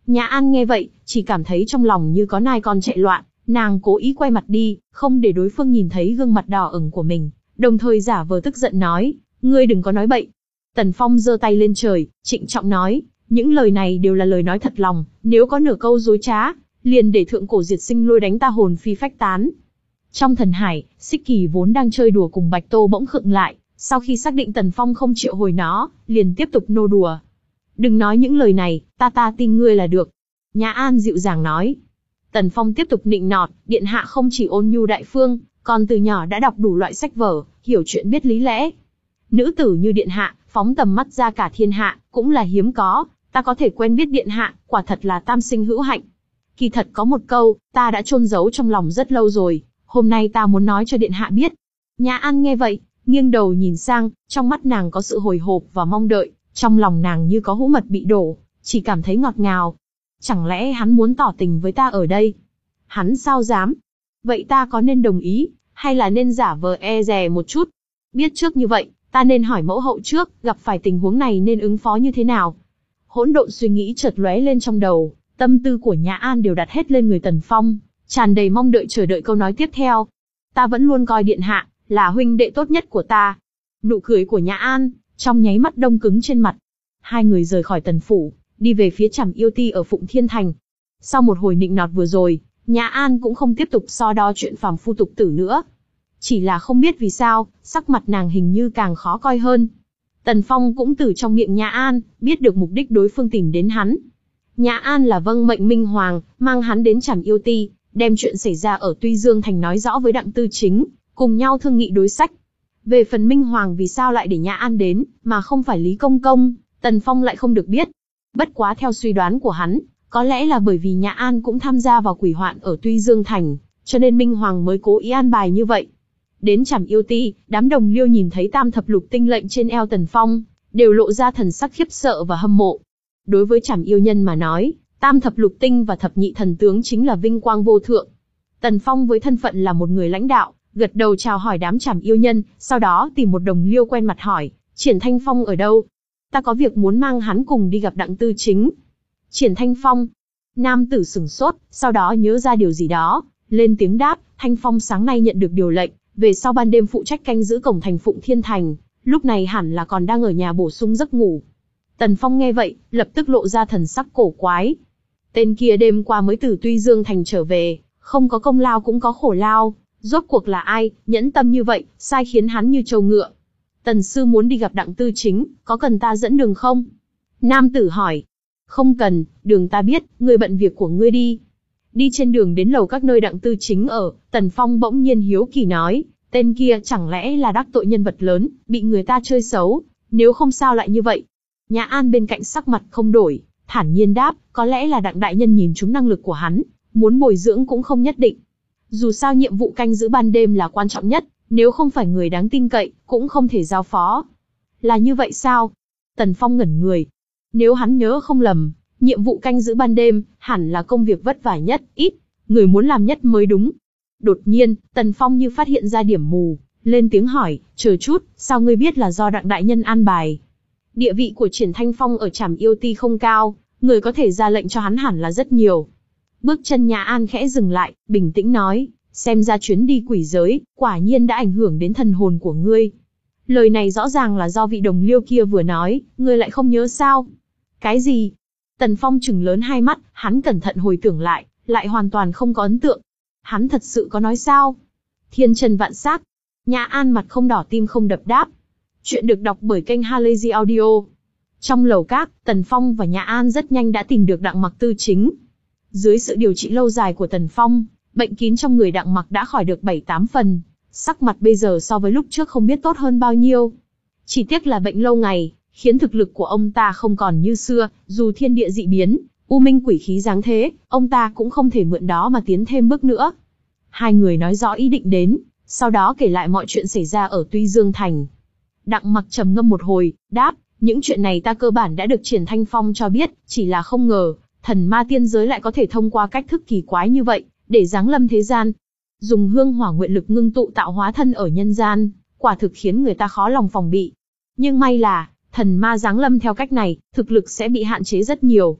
Nhã An nghe vậy, chỉ cảm thấy trong lòng như có nai con chạy loạn, nàng cố ý quay mặt đi, không để đối phương nhìn thấy gương mặt đỏ ửng của mình, đồng thời giả vờ tức giận nói, ngươi đừng có nói bậy. Tần Phong giơ tay lên trời, trịnh trọng nói, những lời này đều là lời nói thật lòng, nếu có nửa câu dối trá, liền để thượng cổ diệt sinh lôi đánh ta hồn phi phách tán. Trong thần hải, Xích Kỳ vốn đang chơi đùa cùng Bạch Tô bỗng khựng lại, sau khi xác định Tần Phong không triệu hồi nó, liền tiếp tục nô đùa. Đừng nói những lời này, ta ta tin ngươi là được. Nhã An dịu dàng nói. Tần Phong tiếp tục nịnh nọt, điện hạ không chỉ ôn nhu đại phương, còn từ nhỏ đã đọc đủ loại sách vở, hiểu chuyện biết lý lẽ. Nữ tử như điện hạ, phóng tầm mắt ra cả thiên hạ, cũng là hiếm có, ta có thể quen biết điện hạ, quả thật là tam sinh hữu hạnh. Kỳ thật có một câu, ta đã chôn giấu trong lòng rất lâu rồi, hôm nay ta muốn nói cho điện hạ biết. Nhã An nghe vậy, nghiêng đầu nhìn sang, trong mắt nàng có sự hồi hộp và mong đợi, trong lòng nàng như có hũ mật bị đổ, chỉ cảm thấy ngọt ngào. Chẳng lẽ hắn muốn tỏ tình với ta ở đây? Hắn sao dám? Vậy ta có nên đồng ý, hay là nên giả vờ e dè một chút? Biết trước như vậy, ta nên hỏi mẫu hậu trước, gặp phải tình huống này nên ứng phó như thế nào? Hỗn độn suy nghĩ chợt lóe lên trong đầu, tâm tư của Nhã An đều đặt hết lên người Tần Phong, tràn đầy mong đợi chờ đợi câu nói tiếp theo. Ta vẫn luôn coi điện hạ là huynh đệ tốt nhất của ta. Nụ cười của Nhã An trong nháy mắt đông cứng trên mặt. Hai người rời khỏi Tần phủ, đi về phía Trảm Yêu Ti ở Phụng Thiên Thành. Sau một hồi nịnh nọt vừa rồi, Nhã An cũng không tiếp tục so đo chuyện phàm phu tục tử nữa. Chỉ là không biết vì sao, sắc mặt nàng hình như càng khó coi hơn. Tần Phong cũng từ trong miệng Nhã An, biết được mục đích đối phương tìm đến hắn. Nhã An là vâng mệnh Minh Hoàng, mang hắn đến Trảm Yêu Ti, đem chuyện xảy ra ở Tuy Dương Thành nói rõ với Đặng Tư Chính, cùng nhau thương nghị đối sách. Về phần Minh Hoàng vì sao lại để Nhã An đến, mà không phải Lý Công Công, Tần Phong lại không được biết. Bất quá theo suy đoán của hắn, có lẽ là bởi vì Nhã An cũng tham gia vào quỷ hoạn ở Tuy Dương Thành, cho nên Minh Hoàng mới cố ý an bài như vậy. Đến Trảm Yêu Ti, đám đồng liêu nhìn thấy tam thập lục tinh lệnh trên eo Tần Phong, đều lộ ra thần sắc khiếp sợ và hâm mộ. Đối với Trảm Yêu nhân mà nói, tam thập lục tinh và thập nhị thần tướng chính là vinh quang vô thượng. Tần Phong với thân phận là một người lãnh đạo, gật đầu chào hỏi đám Trảm Yêu nhân, sau đó tìm một đồng liêu quen mặt hỏi, Triển Thanh Phong ở đâu? Ta có việc muốn mang hắn cùng đi gặp Đặng Tư Chính. Triển Thanh Phong. Nam tử sửng sốt, sau đó nhớ ra điều gì đó, lên tiếng đáp, Thanh Phong sáng nay nhận được điều lệnh, về sau ban đêm phụ trách canh giữ cổng thành Phụng Thiên Thành, lúc này hẳn là còn đang ở nhà bổ sung giấc ngủ. Tần Phong nghe vậy, lập tức lộ ra thần sắc cổ quái. Tên kia đêm qua mới từ Tuy Dương Thành trở về, không có công lao cũng có khổ lao, rốt cuộc là ai, nhẫn tâm như vậy, sai khiến hắn như trâu ngựa. Tần sư muốn đi gặp Đặng Tư Chính, có cần ta dẫn đường không? Nam tử hỏi. Không cần, đường ta biết, ngươi bận việc của ngươi đi. Đi trên đường đến lầu các nơi Đặng Tư Chính ở, Tần Phong bỗng nhiên hiếu kỳ nói, tên kia chẳng lẽ là đắc tội nhân vật lớn, bị người ta chơi xấu, nếu không sao lại như vậy. Nhã An bên cạnh sắc mặt không đổi, thản nhiên đáp, có lẽ là Đặng đại nhân nhìn trúng năng lực của hắn, muốn bồi dưỡng cũng không nhất định. Dù sao nhiệm vụ canh giữ ban đêm là quan trọng nhất, nếu không phải người đáng tin cậy, cũng không thể giao phó. Là như vậy sao? Tần Phong ngẩn người. Nếu hắn nhớ không lầm, nhiệm vụ canh giữ ban đêm, hẳn là công việc vất vả nhất, ít, người muốn làm nhất mới đúng. Đột nhiên, Tần Phong như phát hiện ra điểm mù, lên tiếng hỏi, chờ chút, sao ngươi biết là do Đặng đại nhân an bài? Địa vị của Triển Thanh Phong ở Trảm Yêu Ti không cao, người có thể ra lệnh cho hắn hẳn là rất nhiều. Bước chân Nhã An khẽ dừng lại, bình tĩnh nói, xem ra chuyến đi quỷ giới, quả nhiên đã ảnh hưởng đến thần hồn của ngươi. Lời này rõ ràng là do vị đồng liêu kia vừa nói, ngươi lại không nhớ sao? Cái gì? Tần Phong trừng lớn hai mắt, hắn cẩn thận hồi tưởng lại, lại hoàn toàn không có ấn tượng. Hắn thật sự có nói sao? Thiên chân vạn sát. Nhã An mặt không đỏ tim không đập đáp. Chuyện được đọc bởi kênh Halazy Audio. Trong lầu các, Tần Phong và Nhã An rất nhanh đã tìm được Đặng Mặc Tư Chính. Dưới sự điều trị lâu dài của Tần Phong, bệnh kín trong người Đặng Mặc đã khỏi được bảy tám phần. Sắc mặt bây giờ so với lúc trước không biết tốt hơn bao nhiêu. Chỉ tiếc là bệnh lâu ngày, khiến thực lực của ông ta không còn như xưa, dù thiên địa dị biến, u minh quỷ khí giáng thế, ông ta cũng không thể mượn đó mà tiến thêm bước nữa. Hai người nói rõ ý định đến, sau đó kể lại mọi chuyện xảy ra ở Tuy Dương Thành. Đặng Mặc trầm ngâm một hồi, đáp, những chuyện này ta cơ bản đã được Triển Thanh Phong cho biết, chỉ là không ngờ, thần ma tiên giới lại có thể thông qua cách thức kỳ quái như vậy, để giáng lâm thế gian. Dùng hương hỏa nguyện lực ngưng tụ tạo hóa thân ở nhân gian, quả thực khiến người ta khó lòng phòng bị. Nhưng may là, thần ma giáng lâm theo cách này, thực lực sẽ bị hạn chế rất nhiều.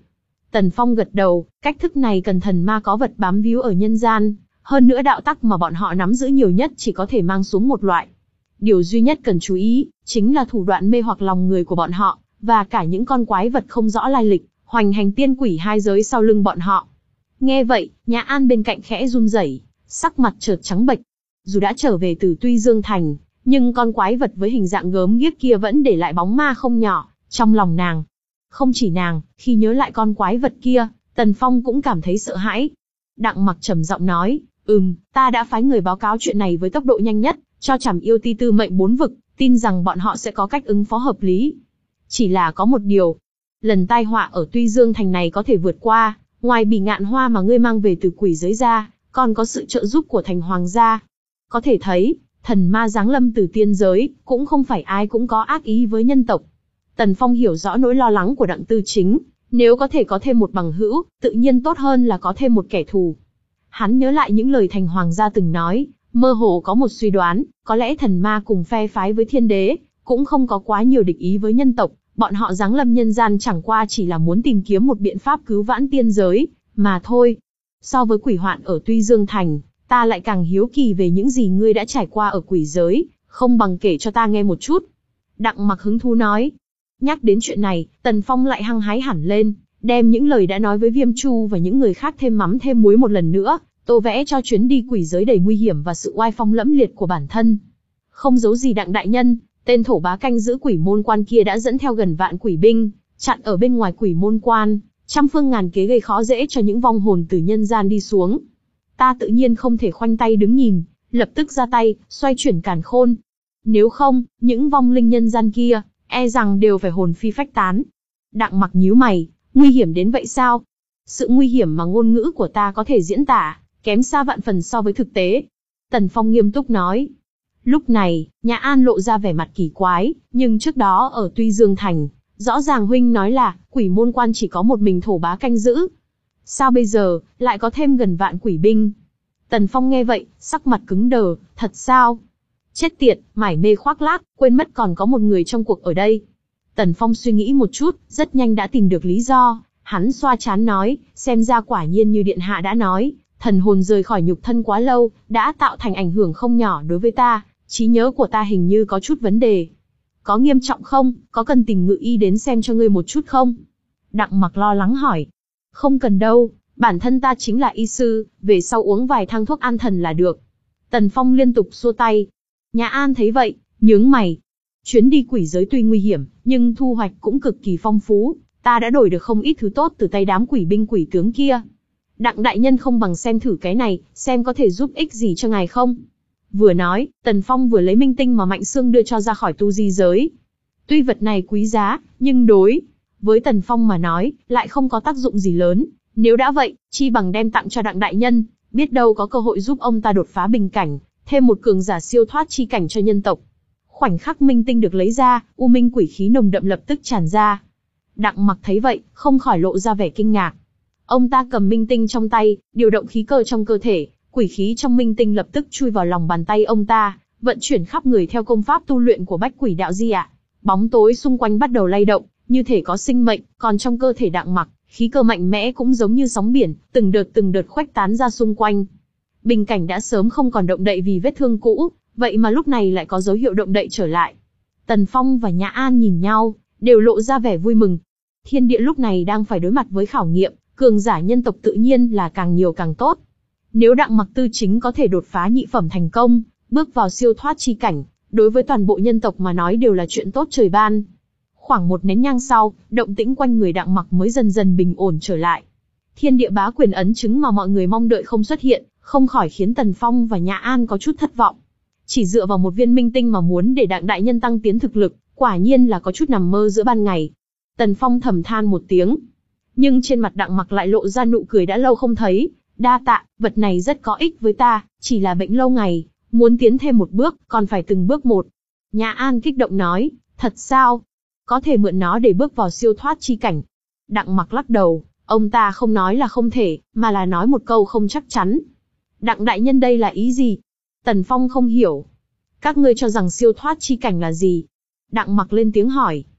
Tần Phong gật đầu, cách thức này cần thần ma có vật bám víu ở nhân gian, hơn nữa đạo tắc mà bọn họ nắm giữ nhiều nhất chỉ có thể mang xuống một loại. Điều duy nhất cần chú ý, chính là thủ đoạn mê hoặc lòng người của bọn họ, và cả những con quái vật không rõ lai lịch, hoành hành tiên quỷ hai giới sau lưng bọn họ. Nghe vậy, Nhã An bên cạnh khẽ run rẩy, sắc mặt chợt trắng bệch. Dù đã trở về từ Tuy Dương Thành, nhưng con quái vật với hình dạng gớm ghiếc kia vẫn để lại bóng ma không nhỏ trong lòng nàng. Không chỉ nàng, khi nhớ lại con quái vật kia, Tần Phong cũng cảm thấy sợ hãi. Đặng Mặc trầm giọng nói, ừm, ta đã phái người báo cáo chuyện này với tốc độ nhanh nhất, cho Trảm Yêu Ti tư mệnh bốn vực, tin rằng bọn họ sẽ có cách ứng phó hợp lý. Chỉ là có một điều, lần tai họa ở Tuy Dương Thành này có thể vượt qua, ngoài Bỉ Ngạn Hoa mà ngươi mang về từ quỷ giới ra, còn có sự trợ giúp của Thành Hoàng gia. Có thể thấy, thần ma giáng lâm từ tiên giới, cũng không phải ai cũng có ác ý với nhân tộc. Tần Phong hiểu rõ nỗi lo lắng của Đặng Tư Chính, nếu có thể có thêm một bằng hữu, tự nhiên tốt hơn là có thêm một kẻ thù. Hắn nhớ lại những lời Thành Hoàng gia từng nói, mơ hồ có một suy đoán, có lẽ thần ma cùng phe phái với thiên đế, cũng không có quá nhiều địch ý với nhân tộc, bọn họ giáng lâm nhân gian chẳng qua chỉ là muốn tìm kiếm một biện pháp cứu vãn tiên giới, mà thôi. So với quỷ hoạn ở Tuy Dương Thành, ta lại càng hiếu kỳ về những gì ngươi đã trải qua ở quỷ giới, không bằng kể cho ta nghe một chút. Đặng Mặc hứng thú nói. Nhắc đến chuyện này, Tần Phong lại hăng hái hẳn lên, đem những lời đã nói với Viêm Chu và những người khác thêm mắm thêm muối một lần nữa, tô vẽ cho chuyến đi quỷ giới đầy nguy hiểm và sự oai phong lẫm liệt của bản thân. Không giấu gì Đặng đại nhân, tên thổ bá canh giữ quỷ môn quan kia đã dẫn theo gần vạn quỷ binh, chặn ở bên ngoài quỷ môn quan, trăm phương ngàn kế gây khó dễ cho những vong hồn từ nhân gian đi xuống. Ta tự nhiên không thể khoanh tay đứng nhìn, lập tức ra tay, xoay chuyển càn khôn. Nếu không, những vong linh nhân gian kia, e rằng đều phải hồn phi phách tán. Đặng Mặc nhíu mày, nguy hiểm đến vậy sao? Sự nguy hiểm mà ngôn ngữ của ta có thể diễn tả, kém xa vạn phần so với thực tế. Tần Phong nghiêm túc nói. Lúc này, Nhã An lộ ra vẻ mặt kỳ quái, nhưng trước đó ở Tuy Dương Thành, rõ ràng huynh nói là, quỷ môn quan chỉ có một mình thổ bá canh giữ. Sao bây giờ, lại có thêm gần vạn quỷ binh? Tần Phong nghe vậy, sắc mặt cứng đờ, thật sao? Chết tiệt, mải mê khoác lác, quên mất còn có một người trong cuộc ở đây. Tần Phong suy nghĩ một chút, rất nhanh đã tìm được lý do, hắn xoa trán nói, xem ra quả nhiên như điện hạ đã nói, thần hồn rời khỏi nhục thân quá lâu, đã tạo thành ảnh hưởng không nhỏ đối với ta, trí nhớ của ta hình như có chút vấn đề. Có nghiêm trọng không, có cần tình ngự y đến xem cho ngươi một chút không? Đặng Mặc lo lắng hỏi. Không cần đâu, bản thân ta chính là y sư, về sau uống vài thang thuốc an thần là được. Tần Phong liên tục xua tay. Nhã An thấy vậy, nhướng mày. Chuyến đi quỷ giới tuy nguy hiểm, nhưng thu hoạch cũng cực kỳ phong phú, ta đã đổi được không ít thứ tốt từ tay đám quỷ binh quỷ tướng kia. Đặng đại nhân không bằng xem thử cái này, xem có thể giúp ích gì cho ngài không? Vừa nói, Tần Phong vừa lấy minh tinh mà Mạnh Sương đưa cho ra khỏi tu di giới. Tuy vật này quý giá, nhưng đối với Tần Phong mà nói, lại không có tác dụng gì lớn. Nếu đã vậy, chi bằng đem tặng cho Đặng đại nhân, biết đâu có cơ hội giúp ông ta đột phá bình cảnh, thêm một cường giả siêu thoát chi cảnh cho nhân tộc. Khoảnh khắc minh tinh được lấy ra, u minh quỷ khí nồng đậm lập tức tràn ra. Đặng Mặc thấy vậy, không khỏi lộ ra vẻ kinh ngạc. Ông ta cầm minh tinh trong tay, điều động khí cơ trong cơ thể, quỷ khí trong minh tinh lập tức chui vào lòng bàn tay ông ta, vận chuyển khắp người theo công pháp tu luyện của Bách Quỷ Đạo Di ạ. Bóng tối xung quanh bắt đầu lay động, như thể có sinh mệnh, còn trong cơ thể Đặng Mặc, khí cơ mạnh mẽ cũng giống như sóng biển, từng đợt từng đợt khuếch tán ra xung quanh. Bình cảnh đã sớm không còn động đậy vì vết thương cũ, vậy mà lúc này lại có dấu hiệu động đậy trở lại. Tần Phong và Nhã An nhìn nhau, đều lộ ra vẻ vui mừng. Thiên địa lúc này đang phải đối mặt với khảo nghiệm, cường giả nhân tộc tự nhiên là càng nhiều càng tốt. Nếu Đặng Mặc Tư Chính có thể đột phá nhị phẩm thành công, bước vào siêu thoát chi cảnh, đối với toàn bộ nhân tộc mà nói đều là chuyện tốt trời ban. Khoảng một nén nhang sau, động tĩnh quanh người Đặng Mặc mới dần dần bình ổn trở lại. Thiên địa bá quyền ấn chứng mà mọi người mong đợi không xuất hiện, không khỏi khiến Tần Phong và Nhã An có chút thất vọng. Chỉ dựa vào một viên minh tinh mà muốn để Đặng đại nhân tăng tiến thực lực, quả nhiên là có chút nằm mơ giữa ban ngày. Tần Phong thầm than một tiếng, nhưng trên mặt Đặng Mặc lại lộ ra nụ cười đã lâu không thấy. Đa tạ, vật này rất có ích với ta, chỉ là bệnh lâu ngày, muốn tiến thêm một bước, còn phải từng bước một. Nhã An kích động nói, thật sao? Có thể mượn nó để bước vào siêu thoát chi cảnh. Đặng Mặc lắc đầu, ông ta không nói là không thể, mà là nói một câu không chắc chắn. Đặng đại nhân đây là ý gì? Tần Phong không hiểu. Các ngươi cho rằng siêu thoát chi cảnh là gì? Đặng Mặc lên tiếng hỏi.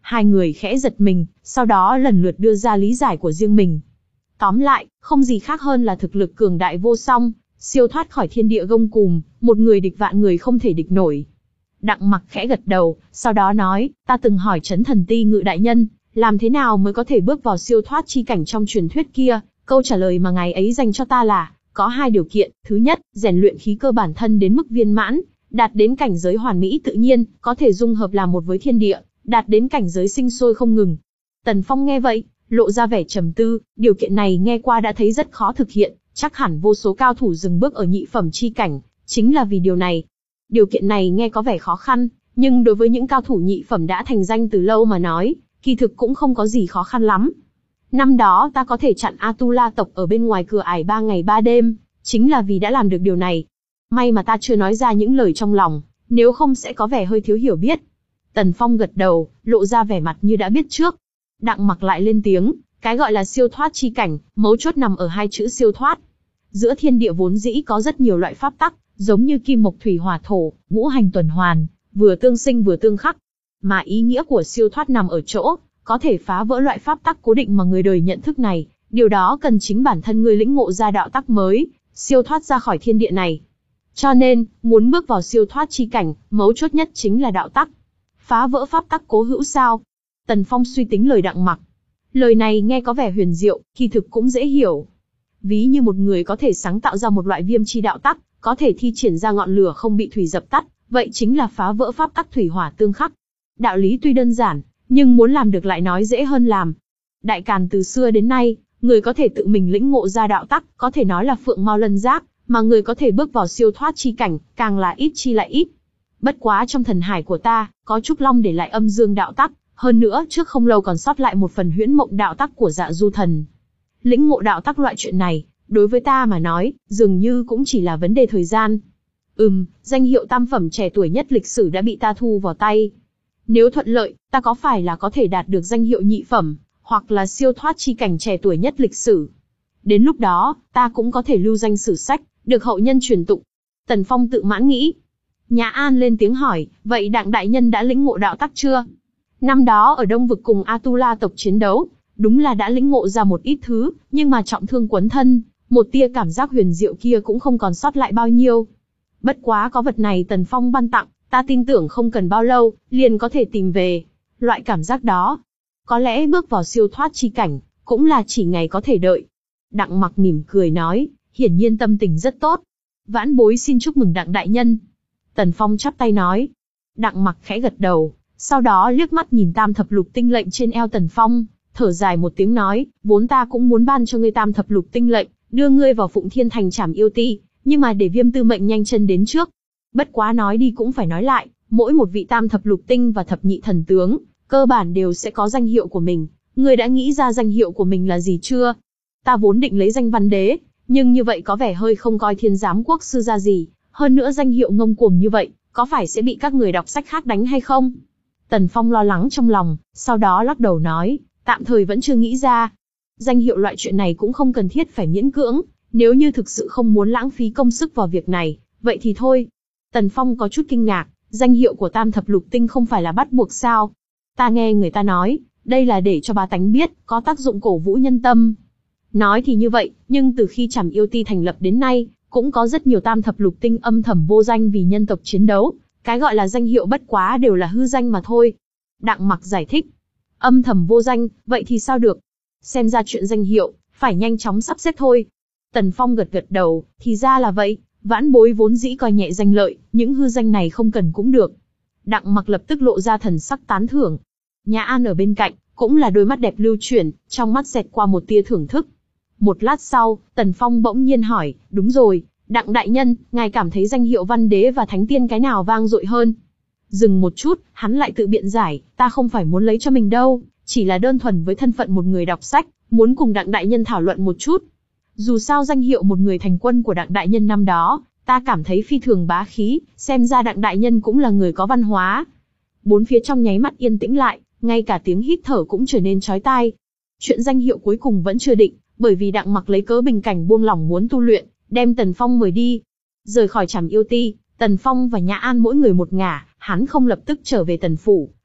Hai người khẽ giật mình, sau đó lần lượt đưa ra lý giải của riêng mình. Tóm lại, không gì khác hơn là thực lực cường đại vô song, siêu thoát khỏi thiên địa gông cùm, một người địch vạn người không thể địch nổi. Đặng Mặc khẽ gật đầu, sau đó nói, ta từng hỏi Chấn Thần Ti Ngự đại nhân, làm thế nào mới có thể bước vào siêu thoát chi cảnh trong truyền thuyết kia, câu trả lời mà ngài ấy dành cho ta là, có hai điều kiện, thứ nhất, rèn luyện khí cơ bản thân đến mức viên mãn, đạt đến cảnh giới hoàn mỹ tự nhiên, có thể dung hợp làm một với thiên địa, đạt đến cảnh giới sinh sôi không ngừng. Tần Phong nghe vậy, lộ ra vẻ trầm tư, điều kiện này nghe qua đã thấy rất khó thực hiện, chắc hẳn vô số cao thủ dừng bước ở nhị phẩm chi cảnh, chính là vì điều này. Điều kiện này nghe có vẻ khó khăn, nhưng đối với những cao thủ nhị phẩm đã thành danh từ lâu mà nói, kỳ thực cũng không có gì khó khăn lắm. Năm đó ta có thể chặn Atula tộc ở bên ngoài cửa ải ba ngày ba đêm, chính là vì đã làm được điều này. May mà ta chưa nói ra những lời trong lòng, nếu không sẽ có vẻ hơi thiếu hiểu biết. Tần Phong gật đầu, lộ ra vẻ mặt như đã biết trước. Đặng Mặc lại lên tiếng, cái gọi là siêu thoát chi cảnh, mấu chốt nằm ở hai chữ siêu thoát. Giữa thiên địa vốn dĩ có rất nhiều loại pháp tắc, giống như kim mộc thủy hỏa thổ, ngũ hành tuần hoàn, vừa tương sinh vừa tương khắc. Mà ý nghĩa của siêu thoát nằm ở chỗ, có thể phá vỡ loại pháp tắc cố định mà người đời nhận thức này, điều đó cần chính bản thân người lĩnh ngộ ra đạo tắc mới, siêu thoát ra khỏi thiên địa này. Cho nên, muốn bước vào siêu thoát chi cảnh, mấu chốt nhất chính là đạo tắc. Phá vỡ pháp tắc cố hữu sao? Tần Phong suy tính lời Đặng Mặc. Lời này nghe có vẻ huyền diệu, kỳ thực cũng dễ hiểu. Ví như một người có thể sáng tạo ra một loại viêm chi đạo tắc, có thể thi triển ra ngọn lửa không bị thủy dập tắt, vậy chính là phá vỡ pháp tắc thủy hỏa tương khắc. Đạo lý tuy đơn giản, nhưng muốn làm được lại nói dễ hơn làm. Đại Càn từ xưa đến nay, người có thể tự mình lĩnh ngộ ra đạo tắc, có thể nói là phượng mao lân giác, mà người có thể bước vào siêu thoát chi cảnh, càng là ít chi lại ít. Bất quá trong thần hải của ta, có Trúc Long để lại âm dương đạo tắc, hơn nữa trước không lâu còn sót lại một phần huyễn mộng đạo tắc của Dạ Du Thần. Lĩnh ngộ đạo tắc loại chuyện này, đối với ta mà nói, dường như cũng chỉ là vấn đề thời gian. Ừm, danh hiệu tam phẩm trẻ tuổi nhất lịch sử đã bị ta thu vào tay. Nếu thuận lợi, ta có phải là có thể đạt được danh hiệu nhị phẩm, hoặc là siêu thoát chi cảnh trẻ tuổi nhất lịch sử. Đến lúc đó, ta cũng có thể lưu danh sử sách, được hậu nhân truyền tụng. Tần Phong tự mãn nghĩ. Nhã An lên tiếng hỏi, vậy Đặng đại nhân đã lĩnh ngộ đạo tắc chưa? Năm đó ở Đông vực cùng Atula tộc chiến đấu, đúng là đã lĩnh ngộ ra một ít thứ, nhưng mà trọng thương quấn thân, một tia cảm giác huyền diệu kia cũng không còn sót lại bao nhiêu. Bất quá có vật này Tần Phong ban tặng, ta tin tưởng không cần bao lâu, liền có thể tìm về. Loại cảm giác đó, có lẽ bước vào siêu thoát chi cảnh, cũng là chỉ ngày có thể đợi. Đặng Mặc mỉm cười nói, hiển nhiên tâm tình rất tốt. Vãn bối xin chúc mừng Đặng đại nhân. Tần Phong chắp tay nói. Đặng Mặc khẽ gật đầu, sau đó liếc mắt nhìn tam thập lục tinh lệnh trên eo Tần Phong, thở dài một tiếng nói, vốn ta cũng muốn ban cho ngươi tam thập lục tinh lệnh, đưa ngươi vào Phụng Thiên Thành trảm yêu ti, nhưng mà để Viêm Tư Mệnh nhanh chân đến trước. Bất quá nói đi cũng phải nói lại, mỗi một vị tam thập lục tinh và thập nhị thần tướng, cơ bản đều sẽ có danh hiệu của mình. Ngươi đã nghĩ ra danh hiệu của mình là gì chưa? Ta vốn định lấy danh Văn Đế, nhưng như vậy có vẻ hơi không coi Thiên Giám Quốc sư ra gì. Hơn nữa danh hiệu ngông cuồng như vậy, có phải sẽ bị các người đọc sách khác đánh hay không? Tần Phong lo lắng trong lòng, sau đó lắc đầu nói, tạm thời vẫn chưa nghĩ ra. Danh hiệu loại chuyện này cũng không cần thiết phải miễn cưỡng, nếu như thực sự không muốn lãng phí công sức vào việc này, vậy thì thôi. Tần Phong có chút kinh ngạc, danh hiệu của tam thập lục tinh không phải là bắt buộc sao? Ta nghe người ta nói, đây là để cho bá tánh biết, có tác dụng cổ vũ nhân tâm. Nói thì như vậy, nhưng từ khi Trảm Yêu Ti thành lập đến nay, cũng có rất nhiều tam thập lục tinh âm thầm vô danh vì nhân tộc chiến đấu, cái gọi là danh hiệu bất quá đều là hư danh mà thôi. Đặng Mặc giải thích, âm thầm vô danh, vậy thì sao được? Xem ra chuyện danh hiệu, phải nhanh chóng sắp xếp thôi. Tần Phong gật gật đầu, thì ra là vậy, vãn bối vốn dĩ coi nhẹ danh lợi, những hư danh này không cần cũng được. Đặng Mặc lập tức lộ ra thần sắc tán thưởng. Nhã An ở bên cạnh, cũng là đôi mắt đẹp lưu chuyển, trong mắt xẹt qua một tia thưởng thức. Một lát sau, Tần Phong bỗng nhiên hỏi, đúng rồi, Đặng đại nhân, ngài cảm thấy danh hiệu Văn Đế và Thánh Tiên cái nào vang dội hơn? Dừng một chút, hắn lại tự biện giải, ta không phải muốn lấy cho mình đâu, chỉ là đơn thuần với thân phận một người đọc sách, muốn cùng Đặng đại nhân thảo luận một chút. Dù sao danh hiệu một người thành quân của Đặng đại nhân năm đó, ta cảm thấy phi thường bá khí, xem ra Đặng đại nhân cũng là người có văn hóa. Bốn phía trong nháy mắt yên tĩnh lại, ngay cả tiếng hít thở cũng trở nên chói tai. Chuyện danh hiệu cuối cùng vẫn chưa định, bởi vì Đặng Mặc lấy cớ bình cảnh buông lỏng muốn tu luyện, đem Tần Phong mời đi. Rời khỏi Trảm Yêu Ti, Tần Phong và Nhã An mỗi người một ngả, hắn không lập tức trở về Tần phủ,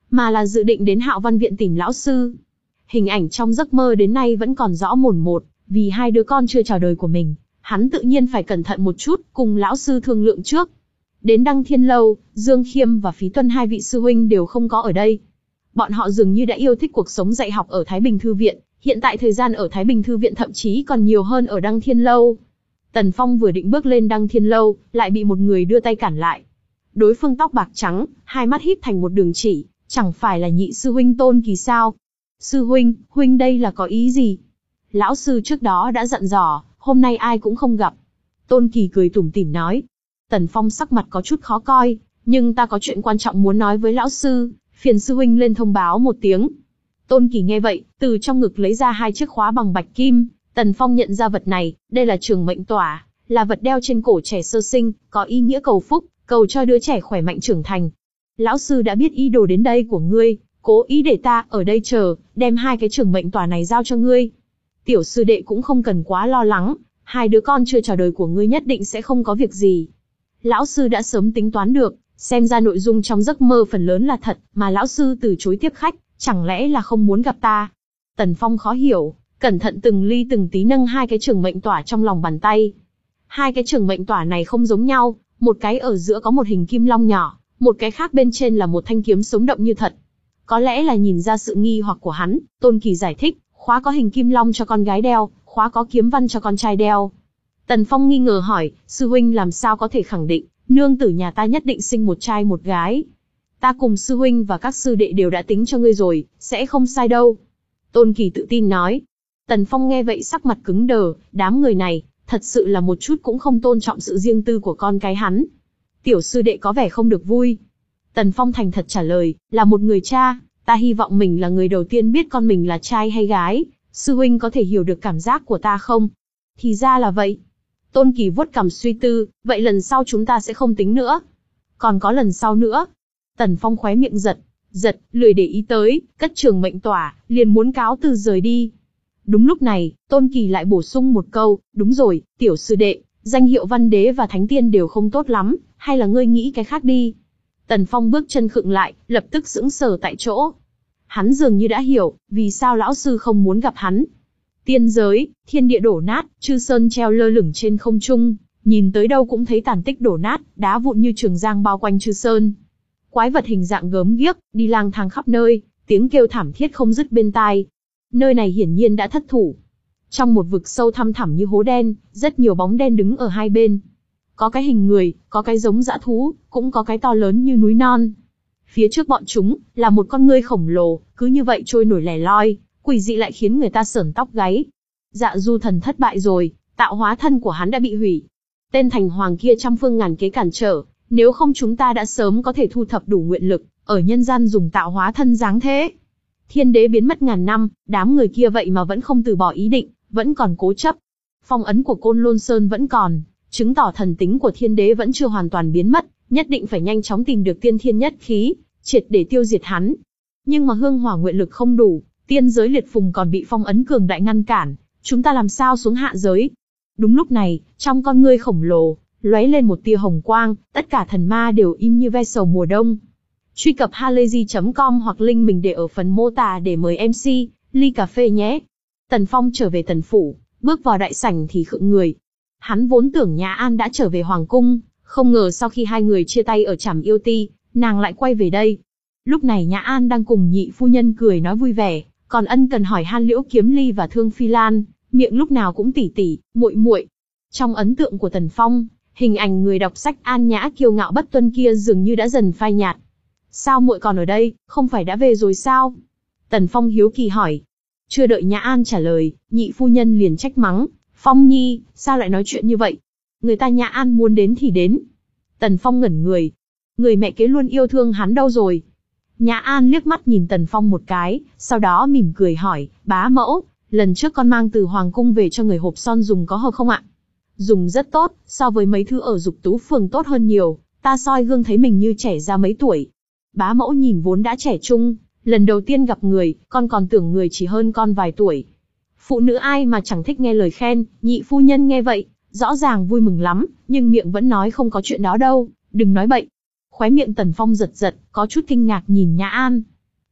mà là dự định đến Hạo Văn Viện tìm lão sư. Hình ảnh trong giấc mơ đến nay vẫn còn rõ mồn một, vì hai đứa con chưa chào đời của mình, hắn tự nhiên phải cẩn thận một chút, cùng lão sư thương lượng trước. Đến Đăng Thiên Lâu, Dương Khiêm và Phí Tuân hai vị sư huynh đều không có ở đây. Bọn họ dường như đã yêu thích cuộc sống dạy học ở Thái Bình Thư Viện, hiện tại thời gian ở Thái Bình Thư Viện thậm chí còn nhiều hơn ở Đăng Thiên Lâu. Tần Phong vừa định bước lên Đăng Thiên Lâu, lại bị một người đưa tay cản lại. Đối phương tóc bạc trắng, hai mắt híp thành một đường chỉ, chẳng phải là nhị sư huynh Tôn Kỳ sao? Sư huynh, huynh đây là có ý gì? Lão sư trước đó đã dặn dò, hôm nay ai cũng không gặp. Tôn Kỳ cười tủm tỉm nói. Tần Phong sắc mặt có chút khó coi, nhưng ta có chuyện quan trọng muốn nói với lão sư, phiền sư huynh lên thông báo một tiếng. Tôn Kỳ nghe vậy, từ trong ngực lấy ra hai chiếc khóa bằng bạch kim. Tần Phong nhận ra vật này, đây là trường mệnh tỏa, là vật đeo trên cổ trẻ sơ sinh, có ý nghĩa cầu phúc, cầu cho đứa trẻ khỏe mạnh trưởng thành. Lão sư đã biết ý đồ đến đây của ngươi, cố ý để ta ở đây chờ, đem hai cái trường mệnh tỏa này giao cho ngươi. Tiểu sư đệ cũng không cần quá lo lắng, hai đứa con chưa chào đời của ngươi nhất định sẽ không có việc gì. Lão sư đã sớm tính toán được, xem ra nội dung trong giấc mơ phần lớn là thật, mà lão sư từ chối tiếp khách, chẳng lẽ là không muốn gặp ta? Tần Phong khó hiểu, cẩn thận từng ly từng tí nâng hai cái trường mệnh tỏa trong lòng bàn tay. Hai cái trường mệnh tỏa này không giống nhau, một cái ở giữa có một hình kim long nhỏ, một cái khác bên trên là một thanh kiếm sống động như thật. Có lẽ là nhìn ra sự nghi hoặc của hắn, Tôn Kỳ giải thích, khóa có hình kim long cho con gái đeo, khóa có kiếm văn cho con trai đeo. Tần Phong nghi ngờ hỏi, sư huynh làm sao có thể khẳng định, nương tử nhà ta nhất định sinh một trai một gái? Ta cùng sư huynh và các sư đệ đều đã tính cho ngươi rồi, sẽ không sai đâu. Tôn Kỳ tự tin nói. Tần Phong nghe vậy sắc mặt cứng đờ, đám người này, thật sự là một chút cũng không tôn trọng sự riêng tư của con cái hắn. Tiểu sư đệ có vẻ không được vui. Tần Phong thành thật trả lời, là một người cha, ta hy vọng mình là người đầu tiên biết con mình là trai hay gái, sư huynh có thể hiểu được cảm giác của ta không? Thì ra là vậy. Tôn Kỳ vuốt cằm suy tư, vậy lần sau chúng ta sẽ không tính nữa. Còn có lần sau nữa. Tần Phong khóe miệng giật, giật, lười để ý tới, cất trường mệnh tỏa, liền muốn cáo từ rời đi. Đúng lúc này, Tôn Kỳ lại bổ sung một câu, đúng rồi, tiểu sư đệ, danh hiệu văn đế và thánh tiên đều không tốt lắm, hay là ngươi nghĩ cái khác đi. Tần Phong bước chân khựng lại, lập tức sững sờ tại chỗ. Hắn dường như đã hiểu, vì sao lão sư không muốn gặp hắn. Tiên giới, thiên địa đổ nát, chư sơn treo lơ lửng trên không trung, nhìn tới đâu cũng thấy tàn tích đổ nát, đá vụn như trường giang bao quanh chư sơn. Quái vật hình dạng gớm ghiếc, đi lang thang khắp nơi, tiếng kêu thảm thiết không dứt bên tai. Nơi này hiển nhiên đã thất thủ. Trong một vực sâu thăm thẳm như hố đen, rất nhiều bóng đen đứng ở hai bên. Có cái hình người, có cái giống dã thú, cũng có cái to lớn như núi non. Phía trước bọn chúng, là một con ngươi khổng lồ, cứ như vậy trôi nổi lẻ loi, quỷ dị lại khiến người ta sởn tóc gáy. Dạ Du thần thất bại rồi, tạo hóa thân của hắn đã bị hủy. Tên thành hoàng kia trăm phương ngàn kế cản trở, nếu không chúng ta đã sớm có thể thu thập đủ nguyện lực, ở nhân gian dùng tạo hóa thân giáng thế. Thiên đế biến mất ngàn năm, đám người kia vậy mà vẫn không từ bỏ ý định, vẫn còn cố chấp. Phong ấn của Côn Lôn Sơn vẫn còn, chứng tỏ thần tính của thiên đế vẫn chưa hoàn toàn biến mất, nhất định phải nhanh chóng tìm được tiên thiên nhất khí, triệt để tiêu diệt hắn. Nhưng mà hương hỏa nguyện lực không đủ, tiên giới liệt phùng còn bị phong ấn cường đại ngăn cản, chúng ta làm sao xuống hạ giới? Đúng lúc này, trong con ngươi khổng lồ, lóe lên một tia hồng quang, tất cả thần ma đều im như ve sầu mùa đông. Truy cập halayzi chấm com hoặc link mình để ở phần mô tả để mời em xê, ly cà phê nhé. Tần Phong trở về Tần Phủ, bước vào đại sảnh thì khựng người. Hắn vốn tưởng Nhã An đã trở về Hoàng Cung, không ngờ sau khi hai người chia tay ở Trảm Yêu Ti, nàng lại quay về đây. Lúc này Nhã An đang cùng nhị phu nhân cười nói vui vẻ, còn ân cần hỏi han Liễu Kiếm Ly và Thương Phi Lan, miệng lúc nào cũng tỉ tỉ, muội muội. Trong ấn tượng của Tần Phong, hình ảnh người đọc sách an nhã kiêu ngạo bất tuân kia dường như đã dần phai nhạt. Sao muội còn ở đây, không phải đã về rồi sao? Tần Phong hiếu kỳ hỏi. Chưa đợi Nhã An trả lời, nhị phu nhân liền trách mắng, Phong Nhi, sao lại nói chuyện như vậy? Người ta Nhã An muốn đến thì đến. Tần Phong ngẩn người. Người mẹ kế luôn yêu thương hắn đâu rồi? Nhã An liếc mắt nhìn Tần Phong một cái, sau đó mỉm cười hỏi, bá mẫu, lần trước con mang từ Hoàng Cung về cho người hộp son dùng có hợp không ạ? Dùng rất tốt, so với mấy thứ ở Dục Tú Phường tốt hơn nhiều, ta soi gương thấy mình như trẻ ra mấy tuổi. Bá mẫu nhìn vốn đã trẻ trung, lần đầu tiên gặp người, con còn tưởng người chỉ hơn con vài tuổi. Phụ nữ ai mà chẳng thích nghe lời khen, nhị phu nhân nghe vậy, rõ ràng vui mừng lắm, nhưng miệng vẫn nói không có chuyện đó đâu, đừng nói bậy. Khóe miệng Tần Phong giật giật, có chút kinh ngạc nhìn Nhã An.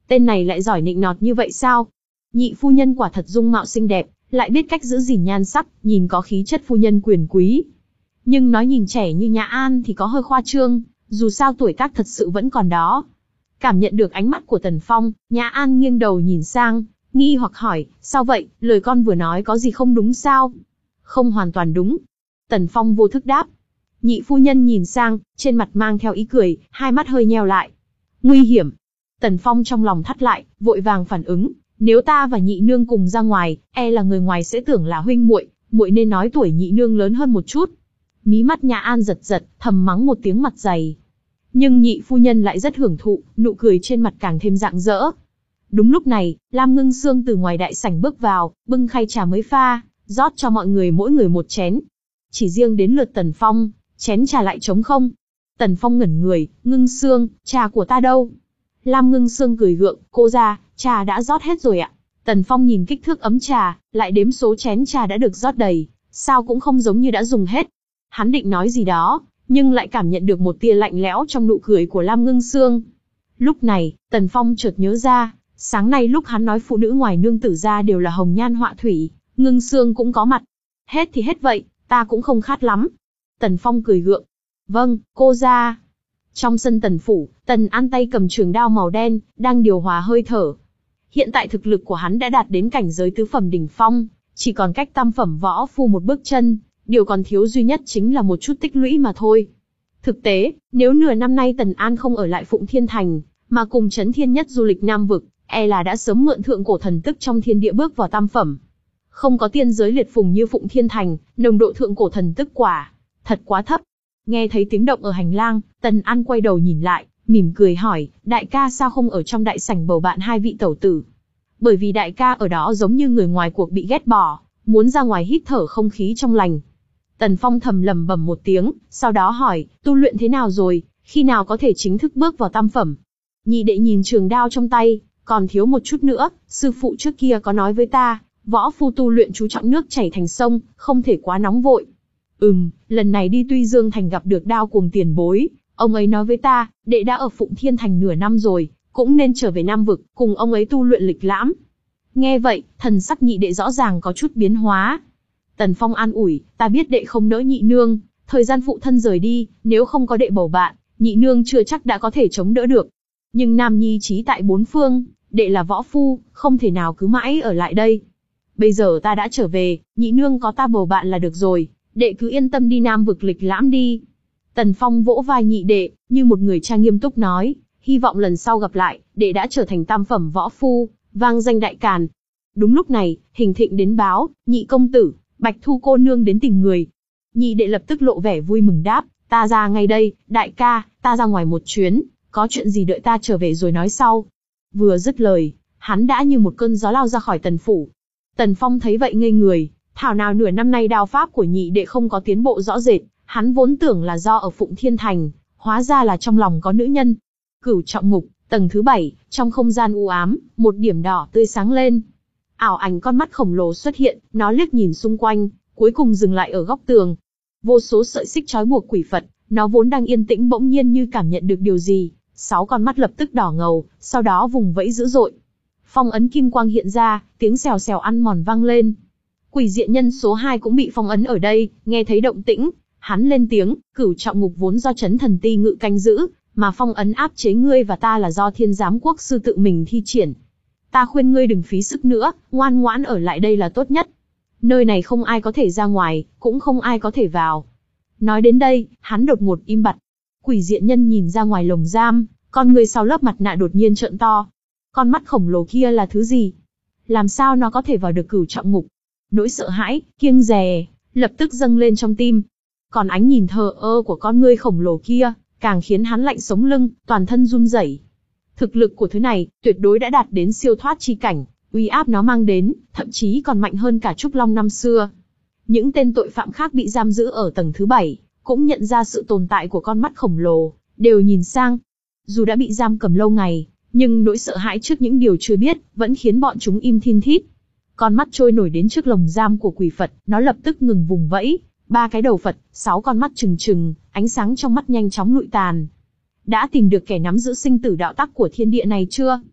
Tên này lại giỏi nịnh nọt như vậy sao? Nhị phu nhân quả thật dung mạo xinh đẹp, lại biết cách giữ gìn nhan sắc, nhìn có khí chất phu nhân quyền quý. Nhưng nói nhìn trẻ như Nhã An thì có hơi khoa trương, dù sao tuổi tác thật sự vẫn còn đó. Cảm nhận được ánh mắt của Tần Phong, Nhã An nghiêng đầu nhìn sang, nghi hoặc hỏi, sao vậy, lời con vừa nói có gì không đúng sao? Không hoàn toàn đúng. Tần Phong vô thức đáp. Nhị phu nhân nhìn sang, trên mặt mang theo ý cười, hai mắt hơi nheo lại. Nguy hiểm. Tần Phong trong lòng thắt lại, vội vàng phản ứng, nếu ta và nhị nương cùng ra ngoài, e là người ngoài sẽ tưởng là huynh muội, muội nên nói tuổi nhị nương lớn hơn một chút. Mí mắt Nhã An giật giật, thầm mắng một tiếng mặt dày. Nhưng nhị phu nhân lại rất hưởng thụ, nụ cười trên mặt càng thêm rạng rỡ. Đúng lúc này, Lam Ngưng Sương từ ngoài đại sảnh bước vào, bưng khay trà mới pha, rót cho mọi người mỗi người một chén. Chỉ riêng đến lượt Tần Phong, chén trà lại trống không. Tần Phong ngẩn người, Ngưng Sương, trà của ta đâu? Lam Ngưng Sương cười gượng, cô ra, trà đã rót hết rồi ạ. Tần Phong nhìn kích thước ấm trà, lại đếm số chén trà đã được rót đầy, sao cũng không giống như đã dùng hết. Hắn định nói gì đó, nhưng lại cảm nhận được một tia lạnh lẽo trong nụ cười của Lam Ngưng Sương. Lúc này, Tần Phong chợt nhớ ra, sáng nay lúc hắn nói phụ nữ ngoài nương tử ra đều là hồng nhan họa thủy, Ngưng Sương cũng có mặt. Hết thì hết vậy, ta cũng không khát lắm. Tần Phong cười gượng. Vâng, cô ra. Trong sân Tần phủ, Tần An tay cầm trường đao màu đen, đang điều hòa hơi thở. Hiện tại thực lực của hắn đã đạt đến cảnh giới tứ phẩm đỉnh phong, chỉ còn cách tam phẩm võ phu một bước chân, điều còn thiếu duy nhất chính là một chút tích lũy mà thôi. Thực tế, nếu nửa năm nay Tần An không ở lại Phụng Thiên Thành, mà cùng Chấn Thiên Nhất du lịch Nam Vực, e là đã sớm mượn thượng cổ thần tức trong thiên địa bước vào tam phẩm. Không có tiên giới liệt phùng như Phụng Thiên Thành, nồng độ thượng cổ thần tức quả thật quá thấp. Nghe thấy tiếng động ở hành lang, Tần An quay đầu nhìn lại, mỉm cười hỏi, đại ca sao không ở trong đại sảnh bầu bạn hai vị tẩu tử? Bởi vì đại ca ở đó giống như người ngoài cuộc bị ghét bỏ, muốn ra ngoài hít thở không khí trong lành. Tần Phong thầm lẩm bẩm một tiếng, sau đó hỏi, tu luyện thế nào rồi, khi nào có thể chính thức bước vào tam phẩm? Nhị đệ nhìn trường đao trong tay, còn thiếu một chút nữa, sư phụ trước kia có nói với ta, võ phu tu luyện chú trọng nước chảy thành sông, không thể quá nóng vội. Ừm, lần này đi Tuy Dương Thành gặp được Đao Cuồng tiền bối, ông ấy nói với ta, đệ đã ở Phụng Thiên Thành nửa năm rồi, cũng nên trở về Nam Vực, cùng ông ấy tu luyện lịch lãm. Nghe vậy, thần sắc nhị đệ rõ ràng có chút biến hóa. Tần Phong an ủi, ta biết đệ không nỡ nhị nương, thời gian phụ thân rời đi, nếu không có đệ bầu bạn, nhị nương chưa chắc đã có thể chống đỡ được. Nhưng nam nhi trí tại bốn phương, đệ là võ phu, không thể nào cứ mãi ở lại đây. Bây giờ ta đã trở về, nhị nương có ta bầu bạn là được rồi, đệ cứ yên tâm đi Nam Vực lịch lãm đi. Tần Phong vỗ vai nhị đệ, như một người cha nghiêm túc nói, hy vọng lần sau gặp lại, đệ đã trở thành tam phẩm võ phu, vang danh đại càn. Đúng lúc này, Hình Thịnh đến báo, nhị công tử, Bạch Thu cô nương đến tìm người. Nhị đệ lập tức lộ vẻ vui mừng đáp, ta ra ngay đây, đại ca, ta ra ngoài một chuyến, có chuyện gì đợi ta trở về rồi nói sau. Vừa dứt lời, hắn đã như một cơn gió lao ra khỏi Tần phủ. Tần Phong thấy vậy ngây người, thảo nào nửa năm nay đao pháp của nhị đệ không có tiến bộ rõ rệt, hắn vốn tưởng là do ở Phụng Thiên Thành, hóa ra là trong lòng có nữ nhân. Cửu trọng ngục, tầng thứ bảy, trong không gian u ám, một điểm đỏ tươi sáng lên. Ảo ảnh con mắt khổng lồ xuất hiện, nó liếc nhìn xung quanh, cuối cùng dừng lại ở góc tường. Vô số sợi xích trói buộc quỷ Phật, nó vốn đang yên tĩnh bỗng nhiên như cảm nhận được điều gì, sáu con mắt lập tức đỏ ngầu, sau đó vùng vẫy dữ dội. Phong ấn kim quang hiện ra, tiếng xèo xèo ăn mòn vang lên. Quỷ diện nhân số hai cũng bị phong ấn ở đây, nghe thấy động tĩnh, hắn lên tiếng, cửu trọng ngục vốn do Chấn Thần Ti ngự canh giữ, mà phong ấn áp chế ngươi và ta là do Thiên Giám Quốc sư tự mình thi triển. Ta khuyên ngươi đừng phí sức nữa, ngoan ngoãn ở lại đây là tốt nhất. Nơi này không ai có thể ra ngoài, cũng không ai có thể vào. Nói đến đây, hắn đột ngột im bặt. Quỷ diện nhân nhìn ra ngoài lồng giam, con người sau lớp mặt nạ đột nhiên trợn to. Con mắt khổng lồ kia là thứ gì? Làm sao nó có thể vào được cửu trọng ngục? Nỗi sợ hãi, kiêng dè, lập tức dâng lên trong tim. Còn ánh nhìn thờ ơ của con ngươi khổng lồ kia, càng khiến hắn lạnh sống lưng, toàn thân run rẩy. Thực lực của thứ này, tuyệt đối đã đạt đến siêu thoát chi cảnh, uy áp nó mang đến, thậm chí còn mạnh hơn cả Trúc Long năm xưa. Những tên tội phạm khác bị giam giữ ở tầng thứ bảy, cũng nhận ra sự tồn tại của con mắt khổng lồ, đều nhìn sang. Dù đã bị giam cầm lâu ngày, nhưng nỗi sợ hãi trước những điều chưa biết, vẫn khiến bọn chúng im thin thít. Con mắt trôi nổi đến trước lồng giam của quỷ Phật, nó lập tức ngừng vùng vẫy, ba cái đầu Phật, sáu con mắt trừng trừng, ánh sáng trong mắt nhanh chóng lụi tàn. Đã tìm được kẻ nắm giữ sinh tử đạo tắc của thiên địa này chưa?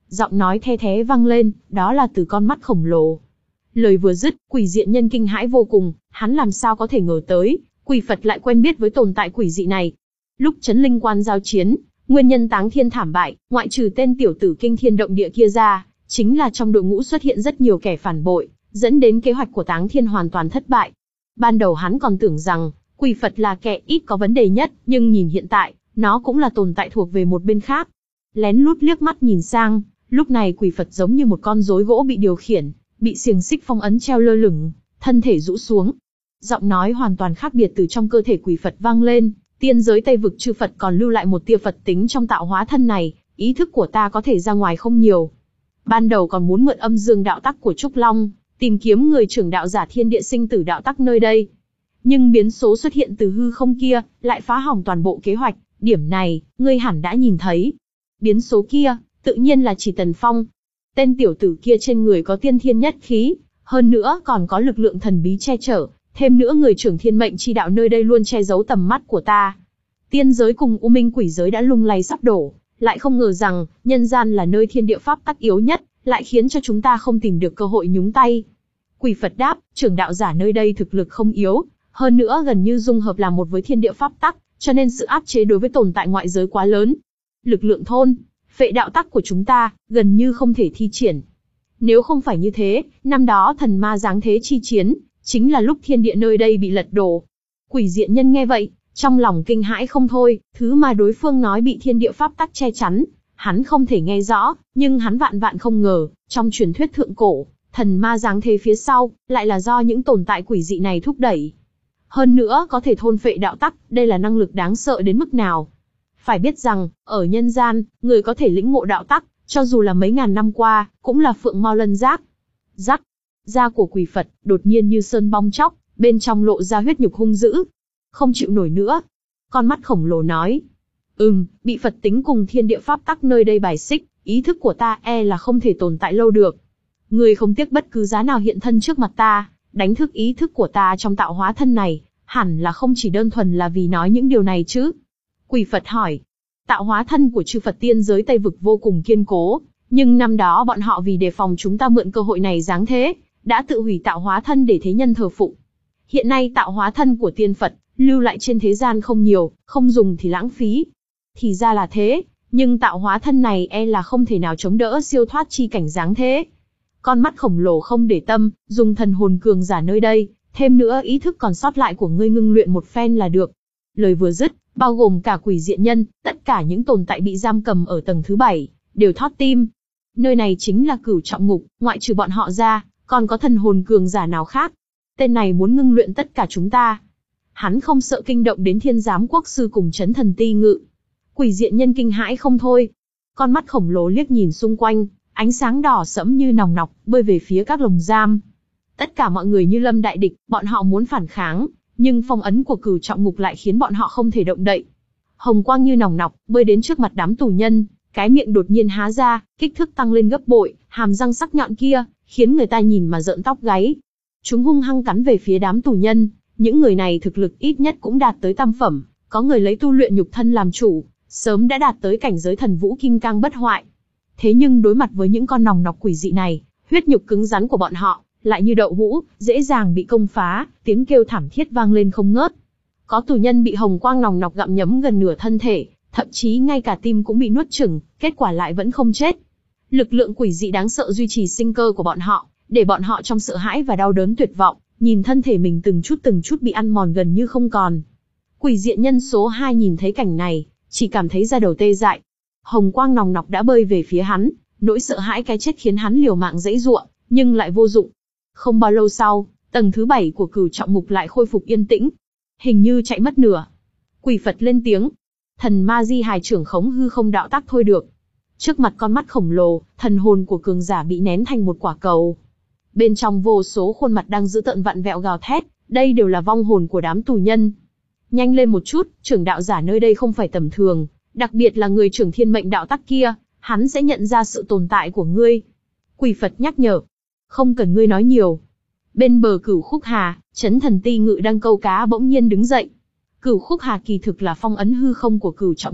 Giọng nói the thé vang lên, đó là từ con mắt khổng lồ. Lời vừa dứt, quỷ diện nhân kinh hãi vô cùng, hắn làm sao có thể ngờ tới, quỷ Phật lại quen biết với tồn tại quỷ dị này. Lúc Chấn Linh Quan giao chiến, nguyên nhân Táng Thiên thảm bại, ngoại trừ tên tiểu tử kinh thiên động địa kia ra, chính là trong đội ngũ xuất hiện rất nhiều kẻ phản bội, dẫn đến kế hoạch của Táng Thiên hoàn toàn thất bại. Ban đầu hắn còn tưởng rằng, quỷ Phật là kẻ ít có vấn đề nhất, nhưng nhìn hiện tại, nó cũng là tồn tại thuộc về một bên khác. Lén lút liếc mắt nhìn sang, lúc này quỷ Phật giống như một con rối gỗ bị điều khiển, bị xiềng xích phong ấn treo lơ lửng, thân thể rũ xuống. Giọng nói hoàn toàn khác biệt từ trong cơ thể quỷ Phật vang lên, tiên giới Tây vực chư Phật còn lưu lại một tia Phật tính trong tạo hóa thân này, ý thức của ta có thể ra ngoài không nhiều. Ban đầu còn muốn mượn âm dương đạo tắc của Trúc Long, tìm kiếm người trưởng đạo giả thiên địa sinh tử đạo tắc nơi đây. Nhưng biến số xuất hiện từ hư không kia, lại phá hỏng toàn bộ kế hoạch, điểm này, ngươi hẳn đã nhìn thấy. Biến số kia, tự nhiên là chỉ Tần Phong. Tên tiểu tử kia trên người có tiên thiên nhất khí, hơn nữa còn có lực lượng thần bí che chở, thêm nữa người trưởng thiên mệnh chi đạo nơi đây luôn che giấu tầm mắt của ta. Tiên giới cùng U Minh quỷ giới đã lung lay sắp đổ, lại không ngờ rằng, nhân gian là nơi thiên địa pháp tắc yếu nhất, lại khiến cho chúng ta không tìm được cơ hội nhúng tay. Quỷ Phật đáp, trưởng đạo giả nơi đây thực lực không yếu, hơn nữa gần như dung hợp làm một với thiên địa pháp tắc, cho nên sự áp chế đối với tồn tại ngoại giới quá lớn. Lực lượng thôn, phệ đạo tắc của chúng ta, gần như không thể thi triển. Nếu không phải như thế, năm đó thần ma giáng thế chi chiến, chính là lúc thiên địa nơi đây bị lật đổ. Quỷ diện nhân nghe vậy, trong lòng kinh hãi không thôi, thứ mà đối phương nói bị thiên địa pháp tắc che chắn, hắn không thể nghe rõ, nhưng hắn vạn vạn không ngờ, trong truyền thuyết thượng cổ, thần ma giáng thế phía sau, lại là do những tồn tại quỷ dị này thúc đẩy. Hơn nữa có thể thôn phệ đạo tắc, đây là năng lực đáng sợ đến mức nào. Phải biết rằng, ở nhân gian, người có thể lĩnh ngộ đạo tắc, cho dù là mấy ngàn năm qua, cũng là phượng mao lân giác. Rắc, da của quỷ Phật, đột nhiên như sơn bong chóc, bên trong lộ ra huyết nhục hung dữ. Không chịu nổi nữa. Con mắt khổng lồ nói. Ừm, bị Phật tính cùng thiên địa pháp tắc nơi đây bài xích, ý thức của ta e là không thể tồn tại lâu được. Người không tiếc bất cứ giá nào hiện thân trước mặt ta, đánh thức ý thức của ta trong tạo hóa thân này, hẳn là không chỉ đơn thuần là vì nói những điều này chứ. Quỷ Phật hỏi. Tạo hóa thân của chư Phật tiên giới Tây vực vô cùng kiên cố, nhưng năm đó bọn họ vì đề phòng chúng ta mượn cơ hội này giáng thế, đã tự hủy tạo hóa thân để thế nhân thờ phụng. Hiện nay tạo hóa thân của tiên Phật, lưu lại trên thế gian không nhiều, không dùng thì lãng phí. Thì ra là thế, nhưng tạo hóa thân này e là không thể nào chống đỡ siêu thoát chi cảnh giáng thế. Con mắt khổng lồ không để tâm, dùng thần hồn cường giả nơi đây, thêm nữa ý thức còn sót lại của ngươi ngưng luyện một phen là được. Lời vừa dứt, bao gồm cả quỷ diện nhân, tất cả những tồn tại bị giam cầm ở tầng thứ bảy, đều thót tim. Nơi này chính là cửu trọng ngục, ngoại trừ bọn họ ra, còn có thần hồn cường giả nào khác. Tên này muốn ngưng luyện tất cả chúng ta. Hắn không sợ kinh động đến thiên giám quốc sư cùng chấn thần ti ngự. Quỷ diện nhân kinh hãi không thôi. Con mắt khổng lồ liếc nhìn xung quanh, ánh sáng đỏ sẫm như nòng nọc, bơi về phía các lồng giam. Tất cả mọi người như lâm đại địch, bọn họ muốn phản kháng, nhưng phong ấn của cửu trọng ngục lại khiến bọn họ không thể động đậy. Hồng quang như nòng nọc, bơi đến trước mặt đám tù nhân, cái miệng đột nhiên há ra, kích thước tăng lên gấp bội, hàm răng sắc nhọn kia, khiến người ta nhìn mà rợn tóc gáy. Chúng hung hăng cắn về phía đám tù nhân, những người này thực lực ít nhất cũng đạt tới tam phẩm, có người lấy tu luyện nhục thân làm chủ, sớm đã đạt tới cảnh giới thần vũ kim cang bất hoại. Thế nhưng đối mặt với những con nòng nọc quỷ dị này, huyết nhục cứng rắn của bọn họ, lại như đậu hũ, dễ dàng bị công phá, tiếng kêu thảm thiết vang lên không ngớt. Có tù nhân bị hồng quang nòng nọc gặm nhấm gần nửa thân thể, thậm chí ngay cả tim cũng bị nuốt chửng, kết quả lại vẫn không chết. Lực lượng quỷ dị đáng sợ duy trì sinh cơ của bọn họ, để bọn họ trong sợ hãi và đau đớn tuyệt vọng, nhìn thân thể mình từng chút từng chút bị ăn mòn gần như không còn. Quỷ diện nhân số hai nhìn thấy cảnh này, chỉ cảm thấy da đầu tê dại. Hồng quang nòng nọc đã bơi về phía hắn, nỗi sợ hãi cái chết khiến hắn liều mạng giãy giụa, nhưng lại vô dụng. Không bao lâu sau, tầng thứ bảy của cửu trọng ngục lại khôi phục yên tĩnh. Hình như chạy mất nửa. Quỷ Phật lên tiếng. Thần ma di hài trưởng khống hư không đạo tác thôi được. Trước mặt con mắt khổng lồ, thần hồn của cường giả bị nén thành một quả cầu. Bên trong vô số khuôn mặt đang dữ tợn vặn vẹo gào thét, đây đều là vong hồn của đám tù nhân. Nhanh lên một chút, trưởng đạo giả nơi đây không phải tầm thường, đặc biệt là người trưởng thiên mệnh đạo tắc kia, hắn sẽ nhận ra sự tồn tại của ngươi. Quỷ Phật nhắc nhở. Không cần ngươi nói nhiều. Bên bờ Cửu Khúc Hà, chấn thần ti ngự đang câu cá bỗng nhiên đứng dậy. Cửu Khúc Hà kỳ thực là phong ấn hư không của cửu trọng ngục,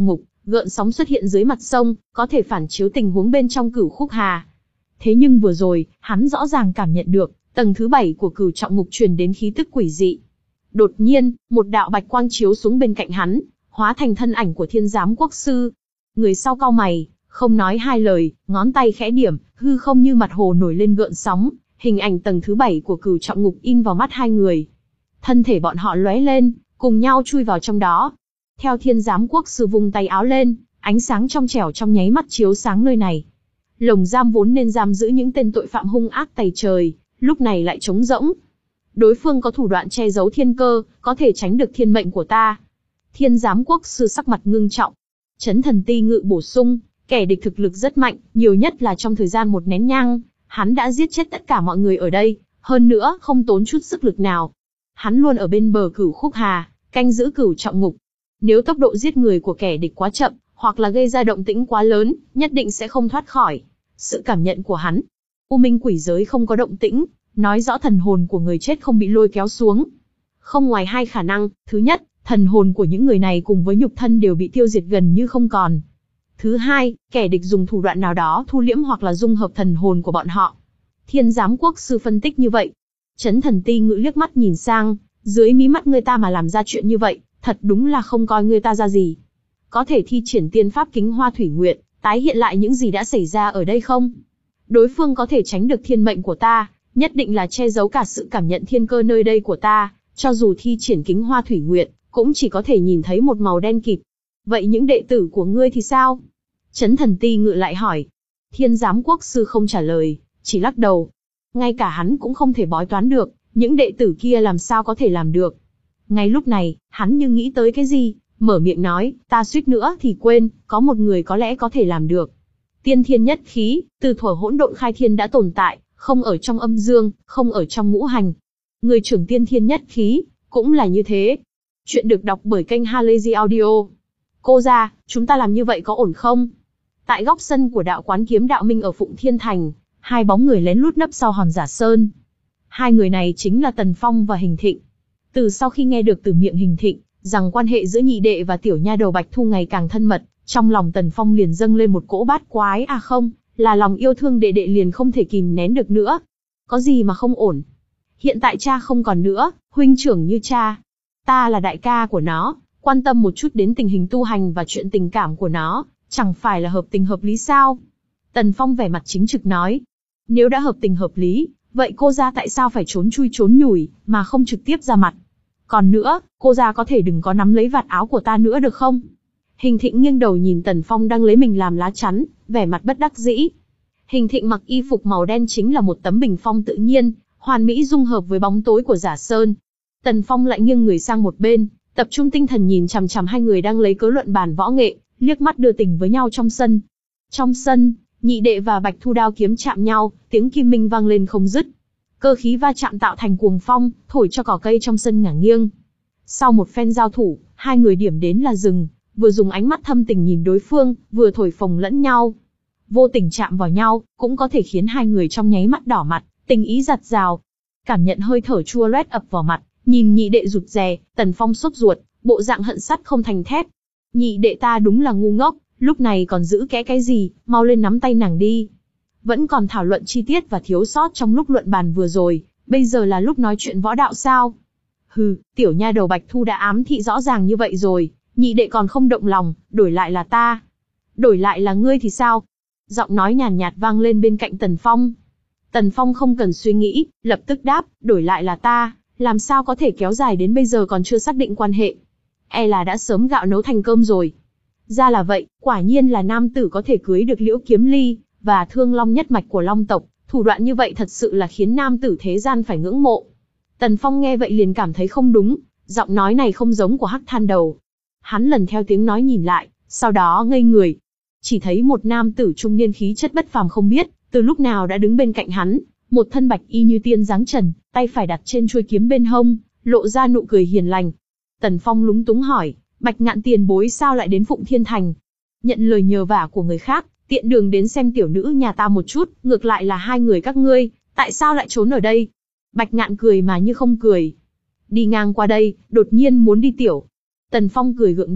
gợn sóng xuất hiện dưới mặt sông, có thể phản chiếu tình huống bên trong Cửu Khúc Hà. Thế nhưng vừa rồi, hắn rõ ràng cảm nhận được, tầng thứ bảy của Cửu Trọng Ngục truyền đến khí tức quỷ dị. Đột nhiên, một đạo bạch quang chiếu xuống bên cạnh hắn, hóa thành thân ảnh của Thiên Giám Quốc Sư. Người sau cau mày, không nói hai lời, ngón tay khẽ điểm, hư không như mặt hồ nổi lên gợn sóng, hình ảnh tầng thứ bảy của Cửu Trọng Ngục in vào mắt hai người. Thân thể bọn họ lóe lên, cùng nhau chui vào trong đó. Theo Thiên Giám Quốc Sư vung tay áo lên, ánh sáng trong trẻo trong nháy mắt chiếu sáng nơi này. Lồng giam vốn nên giam giữ những tên tội phạm hung ác tày trời, lúc này lại trống rỗng. Đối phương có thủ đoạn che giấu thiên cơ, có thể tránh được thiên mệnh của ta. Thiên Giám Quốc Sư sắc mặt ngưng trọng. Chấn Thần Ti Ngự bổ sung, kẻ địch thực lực rất mạnh, nhiều nhất là trong thời gian một nén nhang, hắn đã giết chết tất cả mọi người ở đây, hơn nữa không tốn chút sức lực nào. Hắn luôn ở bên bờ Cửu Khúc Hà, canh giữ Cửu Trọng Ngục. Nếu tốc độ giết người của kẻ địch quá chậm, hoặc là gây ra động tĩnh quá lớn, nhất định sẽ không thoát khỏi sự cảm nhận của hắn. U Minh Quỷ Giới không có động tĩnh, nói rõ thần hồn của người chết không bị lôi kéo xuống. Không ngoài hai khả năng, thứ nhất, thần hồn của những người này cùng với nhục thân đều bị tiêu diệt gần như không còn. Thứ hai, kẻ địch dùng thủ đoạn nào đó thu liễm hoặc là dung hợp thần hồn của bọn họ. Thiên Giám Quốc Sư phân tích như vậy. Chấn Thần Ti Ngự liếc mắt nhìn sang, dưới mí mắt người ta mà làm ra chuyện như vậy, thật đúng là không coi người ta ra gì. Có thể thi triển tiên pháp Kính Hoa Thủy Nguyệt, tái hiện lại những gì đã xảy ra ở đây không? Đối phương có thể tránh được thiên mệnh của ta, nhất định là che giấu cả sự cảm nhận thiên cơ nơi đây của ta, cho dù thi triển Kính Hoa Thủy Nguyệt, cũng chỉ có thể nhìn thấy một màu đen kịt. Vậy những đệ tử của ngươi thì sao? Chấn Thần Ti Ngự lại hỏi. Thiên Giám Quốc Sư không trả lời, chỉ lắc đầu. Ngay cả hắn cũng không thể bói toán được, những đệ tử kia làm sao có thể làm được. Ngay lúc này, hắn như nghĩ tới cái gì, mở miệng nói, ta suýt nữa thì quên, có một người có lẽ có thể làm được. Tiên thiên nhất khí, từ thuở hỗn độn khai thiên đã tồn tại, không ở trong âm dương, không ở trong ngũ hành. Người trưởng tiên thiên nhất khí, cũng là như thế. Chuyện được đọc bởi kênh Halazy Audio. Cô ra, chúng ta làm như vậy có ổn không? Tại góc sân của đạo quán Kiếm Đạo Minh ở Phụng Thiên Thành, hai bóng người lén lút nấp sau hòn giả sơn. Hai người này chính là Tần Phong và Hình Thịnh. Từ sau khi nghe được từ miệng Hình Thịnh, rằng quan hệ giữa nhị đệ và tiểu nha đầu Bạch Thu ngày càng thân mật, trong lòng Tần Phong liền dâng lên một cỗ bát quái à không, là lòng yêu thương đệ đệ liền không thể kìm nén được nữa. Có gì mà không ổn? Hiện tại cha không còn nữa, huynh trưởng như cha. Ta là đại ca của nó, quan tâm một chút đến tình hình tu hành và chuyện tình cảm của nó, chẳng phải là hợp tình hợp lý sao? Tần Phong vẻ mặt chính trực nói. Nếu đã hợp tình hợp lý, vậy cô gia tại sao phải trốn chui trốn nhủi, mà không trực tiếp ra mặt? Còn nữa, cô gia có thể đừng có nắm lấy vạt áo của ta nữa được không? Hình Thịnh nghiêng đầu nhìn Tần Phong đang lấy mình làm lá chắn, vẻ mặt bất đắc dĩ. Hình Thịnh mặc y phục màu đen chính là một tấm bình phong tự nhiên, hoàn mỹ dung hợp với bóng tối của giả sơn. Tần Phong lại nghiêng người sang một bên, tập trung tinh thần nhìn chằm chằm hai người đang lấy cớ luận bàn võ nghệ, liếc mắt đưa tình với nhau trong sân. Trong sân, nhị đệ và Bạch Thu đao kiếm chạm nhau, tiếng kim minh vang lên không dứt. Cơ khí va chạm tạo thành cuồng phong, thổi cho cỏ cây trong sân ngả nghiêng. Sau một phen giao thủ, hai người điểm đến là dừng, vừa dùng ánh mắt thâm tình nhìn đối phương, vừa thổi phồng lẫn nhau. Vô tình chạm vào nhau, cũng có thể khiến hai người trong nháy mắt đỏ mặt, tình ý giặt rào. Cảm nhận hơi thở chua loét ập vào mặt, nhìn nhị đệ rụt rè, Tần Phong sốt ruột, bộ dạng hận sắt không thành thép. Nhị đệ ta đúng là ngu ngốc, lúc này còn giữ kẽ cái gì, mau lên nắm tay nàng đi. Vẫn còn thảo luận chi tiết và thiếu sót trong lúc luận bàn vừa rồi, bây giờ là lúc nói chuyện võ đạo sao? Hừ, tiểu nha đầu Bạch Thu đã ám thị rõ ràng như vậy rồi, nhị đệ còn không động lòng, đổi lại là ta. Đổi lại là ngươi thì sao? Giọng nói nhàn nhạt vang lên bên cạnh Tần Phong. Tần Phong không cần suy nghĩ, lập tức đáp, đổi lại là ta, làm sao có thể kéo dài đến bây giờ còn chưa xác định quan hệ. E là đã sớm gạo nấu thành cơm rồi. Ra là vậy, quả nhiên là nam tử có thể cưới được Liễu Kiếm Ly, và Thương Long nhất mạch của Long tộc, thủ đoạn như vậy thật sự là khiến nam tử thế gian phải ngưỡng mộ. Tần Phong nghe vậy liền cảm thấy không đúng, giọng nói này không giống của Hắc Than Đầu. Hắn lần theo tiếng nói nhìn lại, sau đó ngây người. Chỉ thấy một nam tử trung niên khí chất bất phàm không biết, từ lúc nào đã đứng bên cạnh hắn, một thân bạch y như tiên dáng trần, tay phải đặt trên chuôi kiếm bên hông, lộ ra nụ cười hiền lành. Tần Phong lúng túng hỏi, Bạch Ngạn tiền bối sao lại đến Phụng Thiên Thành? Nhận lời nhờ vả của người khác, tiện đường đến xem tiểu nữ nhà ta một chút, ngược lại là hai người các ngươi, tại sao lại trốn ở đây? Bạch Ngạn cười mà như không cười. Đi ngang qua đây, đột nhiên muốn đi tiểu. Tần Phong cười gượng đáp,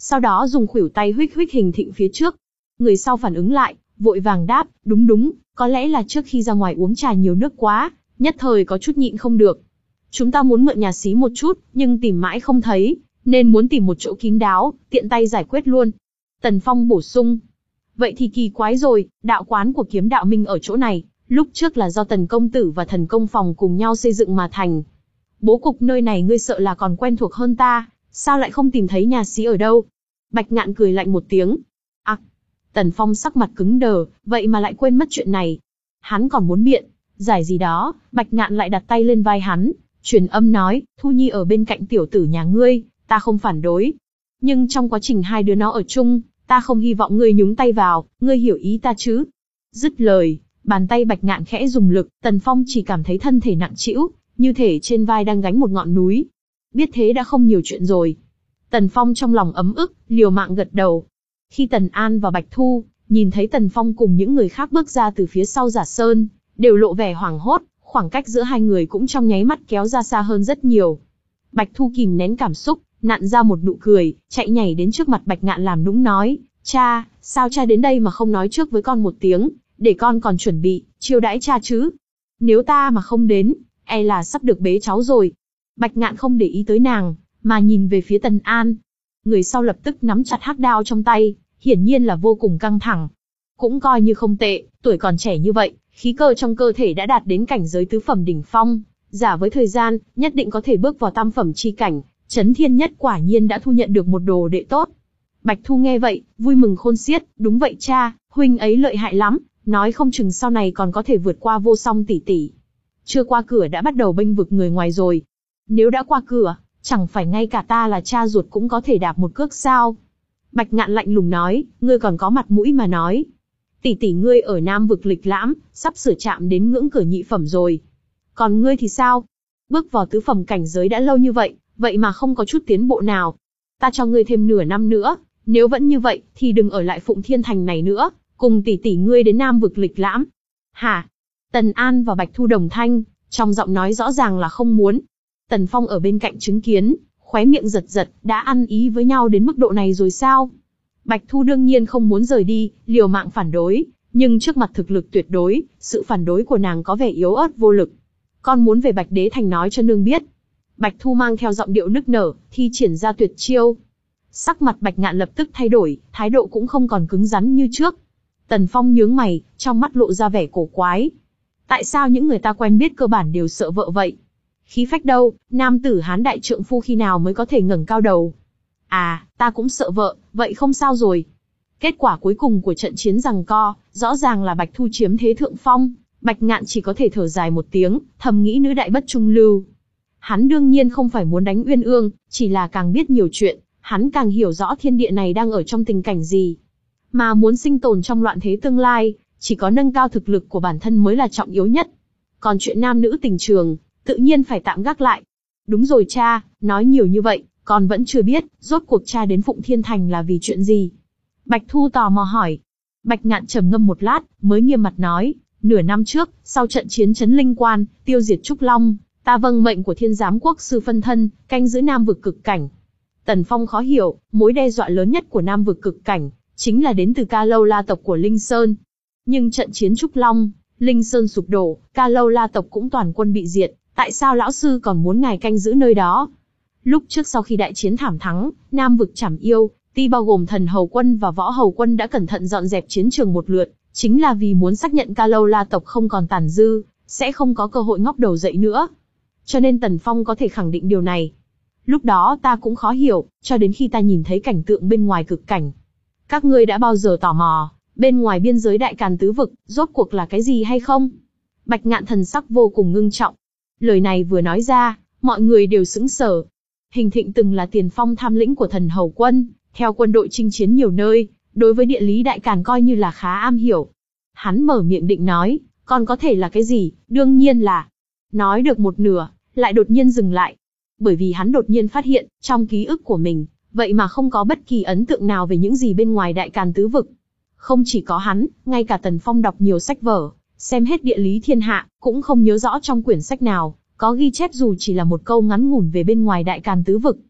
sau đó dùng khuỷu tay huých huých Hình Thịnh phía trước. Người sau phản ứng lại, vội vàng đáp, đúng đúng, có lẽ là trước khi ra ngoài uống trà nhiều nước quá, nhất thời có chút nhịn không được. Chúng ta muốn mượn nhà xí một chút, nhưng tìm mãi không thấy, nên muốn tìm một chỗ kín đáo, tiện tay giải quyết luôn. Tần Phong bổ sung. Vậy thì kỳ quái rồi, đạo quán của Kiếm Đạo Minh ở chỗ này, lúc trước là do Tần Công Tử và Thần Công Phòng cùng nhau xây dựng mà thành. Bố cục nơi này ngươi sợ là còn quen thuộc hơn ta, sao lại không tìm thấy nhà xí ở đâu? Bạch Ngạn cười lạnh một tiếng. À, Tần Phong sắc mặt cứng đờ, vậy mà lại quên mất chuyện này. Hắn còn muốn biện giải gì đó, Bạch Ngạn lại đặt tay lên vai hắn, truyền âm nói, Thu Nhi ở bên cạnh tiểu tử nhà ngươi, ta không phản đối. Nhưng trong quá trình hai đứa nó ở chung, ta không hy vọng ngươi nhúng tay vào, ngươi hiểu ý ta chứ? Dứt lời, bàn tay Bạch Ngạn khẽ dùng lực, Tần Phong chỉ cảm thấy thân thể nặng trĩu, như thể trên vai đang gánh một ngọn núi. Biết thế đã không nhiều chuyện rồi. Tần Phong trong lòng ấm ức, liều mạng gật đầu. Khi Tần An và Bạch Thu nhìn thấy Tần Phong cùng những người khác bước ra từ phía sau Giả Sơn, đều lộ vẻ hoảng hốt, khoảng cách giữa hai người cũng trong nháy mắt kéo ra xa hơn rất nhiều. Bạch Thu kìm nén cảm xúc, nặn ra một nụ cười, chạy nhảy đến trước mặt Bạch Ngạn làm nũng nói, cha, sao cha đến đây mà không nói trước với con một tiếng, để con còn chuẩn bị, chiêu đãi cha chứ? Nếu ta mà không đến, e là sắp được bế cháu rồi. Bạch Ngạn không để ý tới nàng, mà nhìn về phía Tần An. Người sau lập tức nắm chặt hắc đao trong tay, hiển nhiên là vô cùng căng thẳng. Cũng coi như không tệ, tuổi còn trẻ như vậy, khí cơ trong cơ thể đã đạt đến cảnh giới tứ phẩm đỉnh phong, giả với thời gian, nhất định có thể bước vào tam phẩm chi cảnh. Chấn Thiên Nhất quả nhiên đã thu nhận được một đồ đệ tốt. Bạch Thu nghe vậy, vui mừng khôn xiết, đúng vậy cha, huynh ấy lợi hại lắm, nói không chừng sau này còn có thể vượt qua Vô Song tỷ tỷ. Chưa qua cửa đã bắt đầu bênh vực người ngoài rồi. Nếu đã qua cửa, chẳng phải ngay cả ta là cha ruột cũng có thể đạp một cước sao? Bạch Ngạn lạnh lùng nói, ngươi còn có mặt mũi mà nói. Tỷ tỷ ngươi ở Nam vực lịch lãm, sắp sửa chạm đến ngưỡng cửa nhị phẩm rồi. Còn ngươi thì sao? Bước vào tứ phẩm cảnh giới đã lâu như vậy, vậy mà không có chút tiến bộ nào. Ta cho ngươi thêm nửa năm nữa, nếu vẫn như vậy, thì đừng ở lại Phụng Thiên Thành này nữa, cùng tỷ tỷ ngươi đến Nam vực lịch lãm. Hả? Tần An và Bạch Thu đồng thanh, trong giọng nói rõ ràng là không muốn. Tần Phong ở bên cạnh chứng kiến, khóe miệng giật giật, đã ăn ý với nhau đến mức độ này rồi sao? Bạch Thu đương nhiên không muốn rời đi, liều mạng phản đối, nhưng trước mặt thực lực tuyệt đối, sự phản đối của nàng có vẻ yếu ớt vô lực. Con muốn về Bạch Đế Thành nói cho nương biết. Bạch Thu mang theo giọng điệu nức nở, thi triển ra tuyệt chiêu. Sắc mặt Bạch Ngạn lập tức thay đổi, thái độ cũng không còn cứng rắn như trước. Tần Phong nhướng mày, trong mắt lộ ra vẻ cổ quái. Tại sao những người ta quen biết cơ bản đều sợ vợ vậy? Khí phách đâu, nam tử Hán đại trượng phu khi nào mới có thể ngẩng cao đầu? À, ta cũng sợ vợ, vậy không sao rồi. Kết quả cuối cùng của trận chiến giằng co, rõ ràng là Bạch Thu chiếm thế thượng phong. Bạch Ngạn chỉ có thể thở dài một tiếng, thầm nghĩ nữ đại bất trung lưu. Hắn đương nhiên không phải muốn đánh Uyên Ương, chỉ là càng biết nhiều chuyện, hắn càng hiểu rõ thiên địa này đang ở trong tình cảnh gì. Mà muốn sinh tồn trong loạn thế tương lai, chỉ có nâng cao thực lực của bản thân mới là trọng yếu nhất. Còn chuyện nam nữ tình trường, tự nhiên phải tạm gác lại. Đúng rồi cha, nói nhiều như vậy, con vẫn chưa biết, rốt cuộc cha đến Phụng Thiên Thành là vì chuyện gì? Bạch Thu tò mò hỏi. Bạch Ngạn trầm ngâm một lát, mới nghiêm mặt nói, nửa năm trước, sau trận chiến Trấn Linh Quan, tiêu diệt Trúc Long, ta vâng mệnh của Thiên Giám Quốc sư phân thân, canh giữ Nam vực cực cảnh. Tần Phong khó hiểu, mối đe dọa lớn nhất của Nam vực cực cảnh, chính là đến từ Ca Lâu La tộc của Linh Sơn. Nhưng trận chiến Trúc Long, Linh Sơn sụp đổ, Ca Lâu La tộc cũng toàn quân bị diệt, tại sao lão sư còn muốn ngài canh giữ nơi đó? Lúc trước sau khi đại chiến thảm thắng, Nam vực Trảm Yêu, ti bao gồm Thần Hầu Quân và Võ Hầu Quân đã cẩn thận dọn dẹp chiến trường một lượt, chính là vì muốn xác nhận Ca Lâu La tộc không còn tàn dư, sẽ không có cơ hội ngóc đầu dậy nữa. Cho nên Tần Phong có thể khẳng định điều này. Lúc đó ta cũng khó hiểu, cho đến khi ta nhìn thấy cảnh tượng bên ngoài cực cảnh. Các ngươi đã bao giờ tò mò, bên ngoài biên giới Đại Càn tứ vực, rốt cuộc là cái gì hay không? Bạch Ngạn thần sắc vô cùng ngưng trọng. Lời này vừa nói ra, mọi người đều sững sờ. Hình Thịnh từng là tiền phong tham lĩnh của Thần Hầu Quân, theo quân đội chinh chiến nhiều nơi, đối với địa lý Đại Càn coi như là khá am hiểu. Hắn mở miệng định nói, còn có thể là cái gì, đương nhiên là... Nói được một nửa, lại đột nhiên dừng lại. Bởi vì hắn đột nhiên phát hiện, trong ký ức của mình, vậy mà không có bất kỳ ấn tượng nào về những gì bên ngoài Đại Càn tứ vực. Không chỉ có hắn, ngay cả Tần Phong đọc nhiều sách vở, xem hết địa lý thiên hạ, cũng không nhớ rõ trong quyển sách nào, có ghi chép dù chỉ là một câu ngắn ngủn về bên ngoài Đại Càn tứ vực.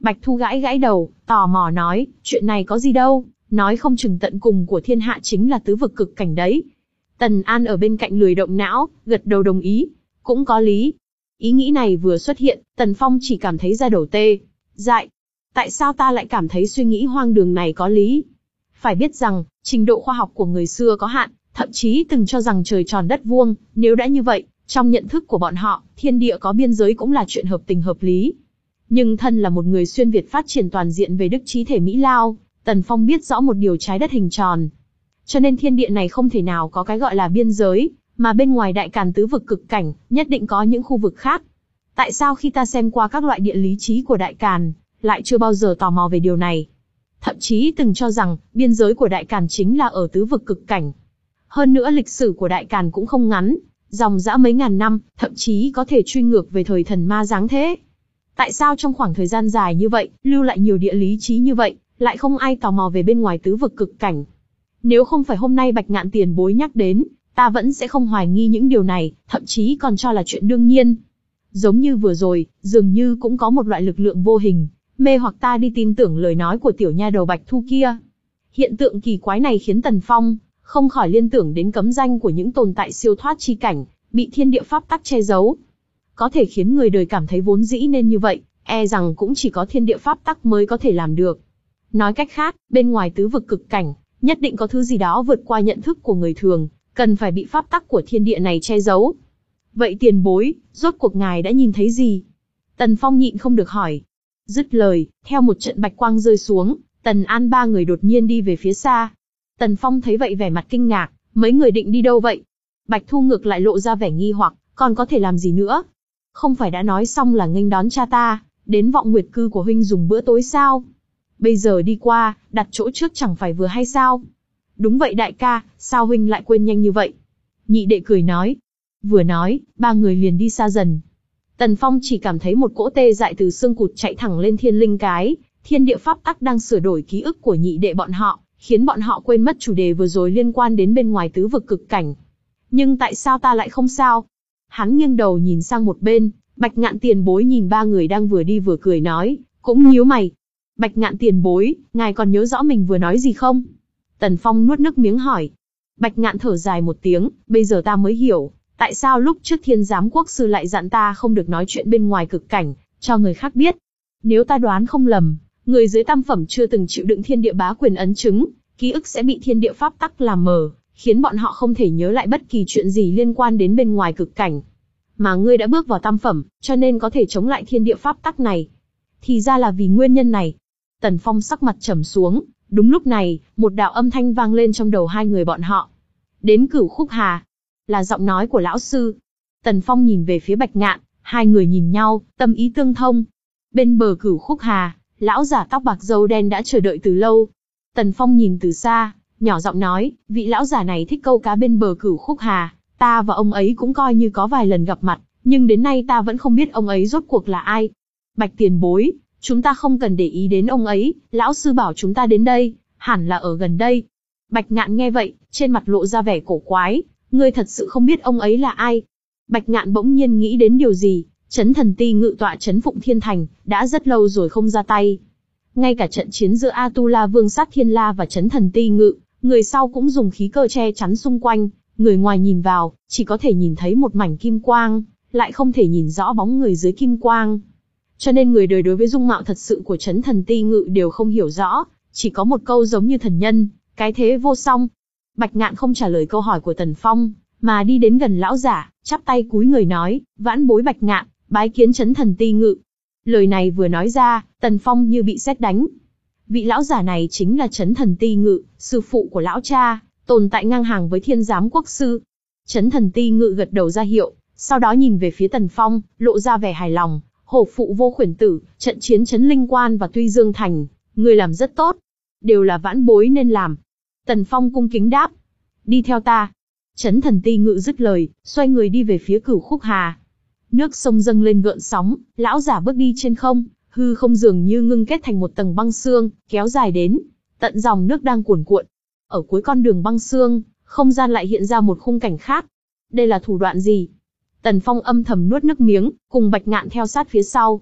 Bạch Thu gãi gãi đầu, tò mò nói, chuyện này có gì đâu, nói không chừng tận cùng của thiên hạ chính là tứ vực cực cảnh đấy. Tần An ở bên cạnh lười động não, gật đầu đồng ý. Cũng có lý. Ý nghĩ này vừa xuất hiện, Tần Phong chỉ cảm thấy da đầu tê dại. Tại sao ta lại cảm thấy suy nghĩ hoang đường này có lý? Phải biết rằng, trình độ khoa học của người xưa có hạn, thậm chí từng cho rằng trời tròn đất vuông, nếu đã như vậy, trong nhận thức của bọn họ, thiên địa có biên giới cũng là chuyện hợp tình hợp lý. Nhưng thân là một người xuyên Việt phát triển toàn diện về đức trí thể Mỹ Lao, Tần Phong biết rõ một điều trái đất hình tròn. Cho nên thiên địa này không thể nào có cái gọi là biên giới, mà bên ngoài đại càn tứ vực cực cảnh, nhất định có những khu vực khác. Tại sao khi ta xem qua các loại địa lý trí của đại càn, lại chưa bao giờ tò mò về điều này? Thậm chí từng cho rằng, biên giới của đại càn chính là ở tứ vực cực cảnh. Hơn nữa lịch sử của đại càn cũng không ngắn, dòng dã mấy ngàn năm, thậm chí có thể truy ngược về thời thần ma giáng thế. Tại sao trong khoảng thời gian dài như vậy, lưu lại nhiều địa lý trí như vậy, lại không ai tò mò về bên ngoài tứ vực cực cảnh? Nếu không phải hôm nay Bạch Ngạn tiền bối nhắc đến, ta vẫn sẽ không hoài nghi những điều này, thậm chí còn cho là chuyện đương nhiên. Giống như vừa rồi, dường như cũng có một loại lực lượng vô hình, mê hoặc ta đi tin tưởng lời nói của tiểu nha đầu Bạch Thu kia. Hiện tượng kỳ quái này khiến Tần Phong không khỏi liên tưởng đến cấm danh của những tồn tại siêu thoát chi cảnh, bị thiên địa pháp tắc che giấu. Có thể khiến người đời cảm thấy vốn dĩ nên như vậy, e rằng cũng chỉ có thiên địa pháp tắc mới có thể làm được. Nói cách khác, bên ngoài tứ vực cực cảnh, nhất định có thứ gì đó vượt qua nhận thức của người thường, cần phải bị pháp tắc của thiên địa này che giấu. Vậy tiền bối, rốt cuộc ngài đã nhìn thấy gì? Tần Phong nhịn không được hỏi. Dứt lời, theo một trận bạch quang rơi xuống, Tần An ba người đột nhiên đi về phía xa. Tần Phong thấy vậy vẻ mặt kinh ngạc, mấy người định đi đâu vậy? Bạch Thu ngược lại lộ ra vẻ nghi hoặc, còn có thể làm gì nữa? Không phải đã nói xong là nghênh đón cha ta, đến vọng nguyệt cư của huynh dùng bữa tối sao? Bây giờ đi qua, đặt chỗ trước chẳng phải vừa hay sao? Đúng vậy đại ca, sao huynh lại quên nhanh như vậy? Nhị đệ cười nói. Vừa nói, ba người liền đi xa dần. Tần Phong chỉ cảm thấy một cỗ tê dại từ xương cụt chạy thẳng lên thiên linh cái, thiên địa pháp tắc đang sửa đổi ký ức của nhị đệ bọn họ, khiến bọn họ quên mất chủ đề vừa rồi liên quan đến bên ngoài tứ vực cực cảnh. Nhưng tại sao ta lại không sao? Hắn nghiêng đầu nhìn sang một bên, Bạch Ngạn tiền bối nhìn ba người đang vừa đi vừa cười nói, cũng nhíu mày. Bạch Ngạn tiền bối, ngài còn nhớ rõ mình vừa nói gì không? Tần Phong nuốt nước miếng hỏi. Bạch Ngạn thở dài một tiếng, bây giờ ta mới hiểu, tại sao lúc trước Thiên Giám Quốc sư lại dặn ta không được nói chuyện bên ngoài cực cảnh, cho người khác biết. Nếu ta đoán không lầm, người dưới tam phẩm chưa từng chịu đựng thiên địa bá quyền ấn chứng, ký ức sẽ bị thiên địa pháp tắc làm mờ, khiến bọn họ không thể nhớ lại bất kỳ chuyện gì liên quan đến bên ngoài cực cảnh. Mà ngươi đã bước vào tam phẩm, cho nên có thể chống lại thiên địa pháp tắc này. Thì ra là vì nguyên nhân này. Tần Phong sắc mặt trầm xuống, đúng lúc này, một đạo âm thanh vang lên trong đầu hai người bọn họ. Đến Cửu Khúc Hà, là giọng nói của lão sư. Tần Phong nhìn về phía Bạch Ngạn, hai người nhìn nhau, tâm ý tương thông. Bên bờ Cửu Khúc Hà, lão giả tóc bạc râu đen đã chờ đợi từ lâu. Tần Phong nhìn từ xa, nhỏ giọng nói, vị lão giả này thích câu cá bên bờ Cửu Khúc Hà, ta và ông ấy cũng coi như có vài lần gặp mặt, nhưng đến nay ta vẫn không biết ông ấy rốt cuộc là ai. Bạch tiền bối, chúng ta không cần để ý đến ông ấy, lão sư bảo chúng ta đến đây, hẳn là ở gần đây. Bạch Ngạn nghe vậy, trên mặt lộ ra vẻ cổ quái, ngươi thật sự không biết ông ấy là ai? Bạch Ngạn bỗng nhiên nghĩ đến điều gì, Chấn Thần Ti ngự tọa Chấn Phụng Thiên Thành, đã rất lâu rồi không ra tay. Ngay cả trận chiến giữa Atula Vương Sát Thiên La và Chấn Thần Ti ngự, người sau cũng dùng khí cơ che chắn xung quanh, người ngoài nhìn vào, chỉ có thể nhìn thấy một mảnh kim quang, lại không thể nhìn rõ bóng người dưới kim quang. Cho nên người đời đối với dung mạo thật sự của Chấn Thần Ti ngự đều không hiểu rõ, chỉ có một câu giống như thần nhân, cái thế vô song. Bạch Ngạn không trả lời câu hỏi của Tần Phong, mà đi đến gần lão giả, chắp tay cúi người nói, vãn bối Bạch Ngạn, bái kiến Chấn Thần Ti ngự. Lời này vừa nói ra, Tần Phong như bị sét đánh. Vị lão giả này chính là Chấn Thần Ti ngự, sư phụ của lão cha, tồn tại ngang hàng với Thiên Giám Quốc sư. Chấn Thần Ti ngự gật đầu ra hiệu, sau đó nhìn về phía Tần Phong, lộ ra vẻ hài lòng. Hổ phụ vô khuyển tử, trận chiến Chấn Linh Quan và Tuy Dương Thành, người làm rất tốt, đều là vãn bối nên làm. Tần Phong cung kính đáp, đi theo ta. Chấn Thần Ti ngự dứt lời, xoay người đi về phía Cửu Khúc Hà. Nước sông dâng lên gợn sóng, lão giả bước đi trên không, hư không dường như ngưng kết thành một tầng băng xương, kéo dài đến tận dòng nước đang cuồn cuộn. Ở cuối con đường băng xương, không gian lại hiện ra một khung cảnh khác. Đây là thủ đoạn gì? Tần Phong âm thầm nuốt nước miếng, cùng Bạch Ngạn theo sát phía sau.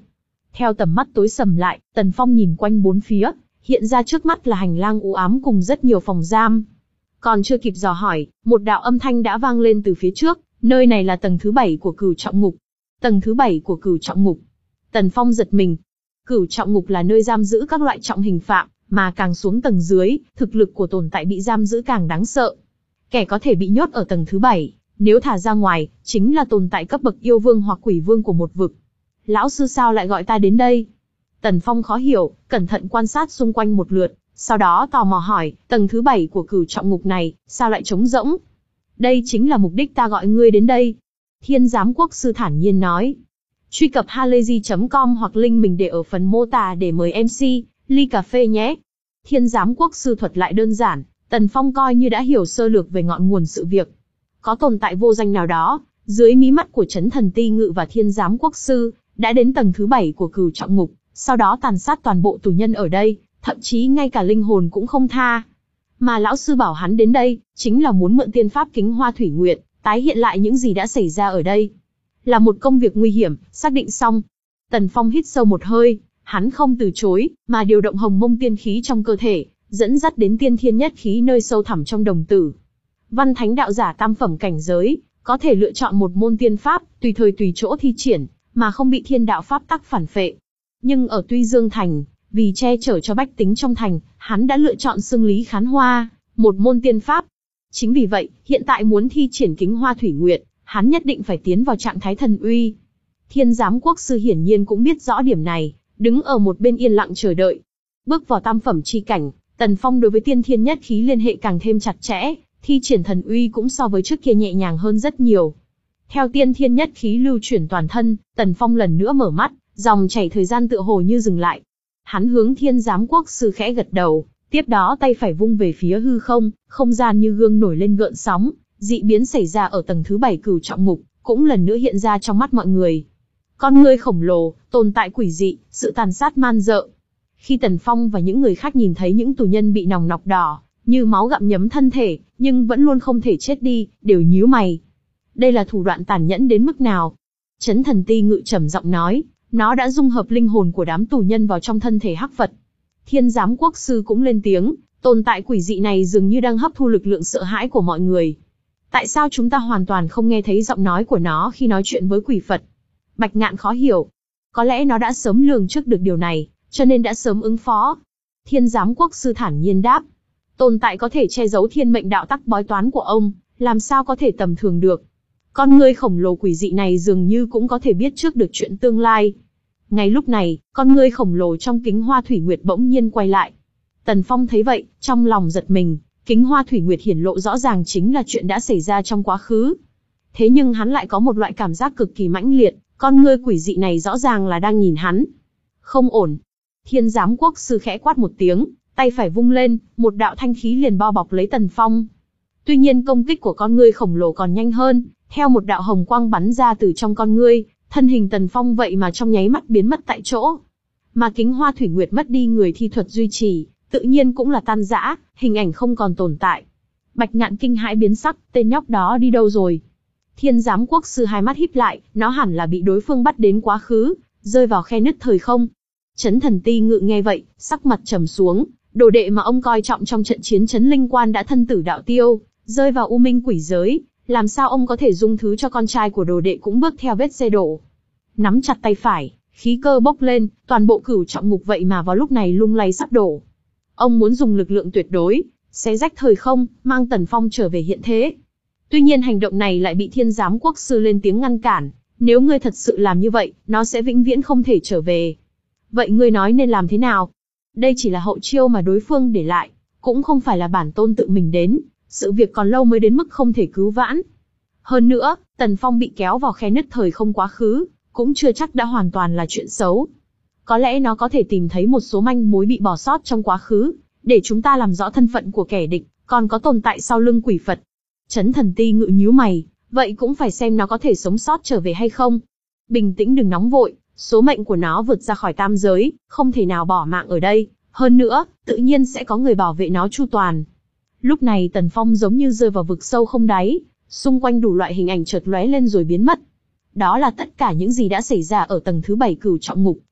Theo tầm mắt tối sầm lại, Tần Phong nhìn quanh bốn phía, hiện ra trước mắt là hành lang u ám cùng rất nhiều phòng giam. Còn chưa kịp dò hỏi, một đạo âm thanh đã vang lên từ phía trước, nơi này là tầng thứ bảy của Cửu Trọng Ngục. Tầng thứ bảy của Cửu Trọng Ngục. Tần Phong giật mình. Cửu Trọng Ngục là nơi giam giữ các loại trọng hình phạm, mà càng xuống tầng dưới, thực lực của tồn tại bị giam giữ càng đáng sợ. Kẻ có thể bị nhốt ở tầng thứ bảy, nếu thả ra ngoài, chính là tồn tại cấp bậc yêu vương hoặc quỷ vương của một vực. Lão sư sao lại gọi ta đến đây? Tần Phong khó hiểu, cẩn thận quan sát xung quanh một lượt, sau đó tò mò hỏi, tầng thứ bảy của Cửu Trọng Ngục này, sao lại trống rỗng? Đây chính là mục đích ta gọi ngươi đến đây. Thiên Giám Quốc Sư thản nhiên nói. Truy cập halayzi chấm com hoặc link mình để ở phần mô tả để mời em xê, ly cà phê nhé. Thiên Giám Quốc Sư thuật lại đơn giản, Tần Phong coi như đã hiểu sơ lược về ngọn nguồn sự việc. Có tồn tại vô danh nào đó, dưới mí mắt của Chấn Thần Ti Ngự và Thiên Giám Quốc Sư, đã đến tầng thứ bảy của Cửu Trọng Ngục, sau đó tàn sát toàn bộ tù nhân ở đây, thậm chí ngay cả linh hồn cũng không tha. Mà lão sư bảo hắn đến đây, chính là muốn mượn tiên pháp Kính Hoa Thủy Nguyệt, tái hiện lại những gì đã xảy ra ở đây. Là một công việc nguy hiểm, xác định xong. Tần Phong hít sâu một hơi, hắn không từ chối, mà điều động hồng mông tiên khí trong cơ thể, dẫn dắt đến tiên thiên nhất khí nơi sâu thẳm trong đồng tử. Văn thánh đạo giả tam phẩm cảnh giới, có thể lựa chọn một môn tiên pháp, tùy thời tùy chỗ thi triển, mà không bị thiên đạo pháp tắc phản phệ. Nhưng ở Tuy Dương Thành, vì che chở cho bách tính trong thành, hắn đã lựa chọn xưng Lý Khán Hoa, một môn tiên pháp. Chính vì vậy, hiện tại muốn thi triển Kính Hoa Thủy Nguyệt, hắn nhất định phải tiến vào trạng thái thần uy. Thiên Giám Quốc Sư hiển nhiên cũng biết rõ điểm này, đứng ở một bên yên lặng chờ đợi. Bước vào tam phẩm chi cảnh, Tần Phong đối với tiên thiên nhất khí liên hệ càng thêm chặt chẽ, thi triển thần uy cũng so với trước kia nhẹ nhàng hơn rất nhiều. Theo tiên thiên nhất khí lưu chuyển toàn thân, Tần Phong lần nữa mở mắt, dòng chảy thời gian tựa hồ như dừng lại. Hắn hướng Thiên Giám Quốc Sư khẽ gật đầu, tiếp đó tay phải vung về phía hư không, không gian như gương nổi lên gợn sóng, dị biến xảy ra ở tầng thứ bảy Cửu Trọng Ngục, cũng lần nữa hiện ra trong mắt mọi người. Con ngươi khổng lồ, tồn tại quỷ dị, sự tàn sát man dợ. Khi Tần Phong và những người khác nhìn thấy những tù nhân bị nòng nọc đỏ, như máu gặm nhấm thân thể, nhưng vẫn luôn không thể chết đi, đều nhíu mày. Đây là thủ đoạn tàn nhẫn đến mức nào? Chấn Thần Ti Ngự trầm giọng nói, nó đã dung hợp linh hồn của đám tù nhân vào trong thân thể hắc vật. Thiên Giám Quốc Sư cũng lên tiếng, tồn tại quỷ dị này dường như đang hấp thu lực lượng sợ hãi của mọi người. Tại sao chúng ta hoàn toàn không nghe thấy giọng nói của nó khi nói chuyện với quỷ Phật? Bạch Ngạn khó hiểu. Có lẽ nó đã sớm lường trước được điều này, cho nên đã sớm ứng phó. Thiên Giám Quốc Sư thản nhiên đáp. Tồn tại có thể che giấu thiên mệnh đạo tắc bói toán của ông, làm sao có thể tầm thường được. Con ngươi khổng lồ quỷ dị này dường như cũng có thể biết trước được chuyện tương lai. Ngay lúc này, con ngươi khổng lồ trong Kính Hoa Thủy Nguyệt bỗng nhiên quay lại. Tần Phong thấy vậy, trong lòng giật mình, Kính Hoa Thủy Nguyệt hiển lộ rõ ràng chính là chuyện đã xảy ra trong quá khứ. Thế nhưng hắn lại có một loại cảm giác cực kỳ mãnh liệt, con ngươi quỷ dị này rõ ràng là đang nhìn hắn. Không ổn. Thiên Giám Quốc Sư khẽ quát một tiếng, tay phải vung lên, một đạo thanh khí liền bao bọc lấy Tần Phong. Tuy nhiên công kích của con ngươi khổng lồ còn nhanh hơn, theo một đạo hồng quang bắn ra từ trong con ngươi, thân hình Tần Phong vậy mà trong nháy mắt biến mất tại chỗ. Mà Kính Hoa Thủy Nguyệt mất đi người thi thuật duy trì, tự nhiên cũng là tan rã, hình ảnh không còn tồn tại. Bạch Ngạn kinh hãi biến sắc, tên nhóc đó đi đâu rồi? Thiên Giám Quốc Sư hai mắt híp lại, nó hẳn là bị đối phương bắt đến quá khứ, rơi vào khe nứt thời không. Chấn Thần Ti Ngự nghe vậy, sắc mặt trầm xuống, đồ đệ mà ông coi trọng trong trận chiến Chấn Linh Quan đã thân tử đạo tiêu, rơi vào u minh quỷ giới, làm sao ông có thể dung thứ cho con trai của đồ đệ cũng bước theo vết xe đổ. Nắm chặt tay phải, khí cơ bốc lên, toàn bộ Cửu Trọng Ngục vậy mà vào lúc này lung lay sắp đổ. Ông muốn dùng lực lượng tuyệt đối, xé rách thời không, mang Tần Phong trở về hiện thế. Tuy nhiên hành động này lại bị Thiên Giám Quốc Sư lên tiếng ngăn cản, nếu ngươi thật sự làm như vậy, nó sẽ vĩnh viễn không thể trở về. Vậy ngươi nói nên làm thế nào? Đây chỉ là hậu chiêu mà đối phương để lại, cũng không phải là bản tôn tự mình đến, sự việc còn lâu mới đến mức không thể cứu vãn. Hơn nữa, Tần Phong bị kéo vào khe nứt thời không quá khứ, cũng chưa chắc đã hoàn toàn là chuyện xấu. Có lẽ nó có thể tìm thấy một số manh mối bị bỏ sót trong quá khứ, để chúng ta làm rõ thân phận của kẻ địch, còn có tồn tại sau lưng quỷ Phật. Chấn Thần Ti Ngự nhíu mày, vậy cũng phải xem nó có thể sống sót trở về hay không. Bình tĩnh đừng nóng vội, số mệnh của nó vượt ra khỏi tam giới, không thể nào bỏ mạng ở đây. Hơn nữa, tự nhiên sẽ có người bảo vệ nó chu toàn. Lúc này Tần Phong giống như rơi vào vực sâu không đáy, xung quanh đủ loại hình ảnh chợt lóe lên rồi biến mất. Đó là tất cả những gì đã xảy ra ở tầng thứ bảy Cửu Trọng Ngục,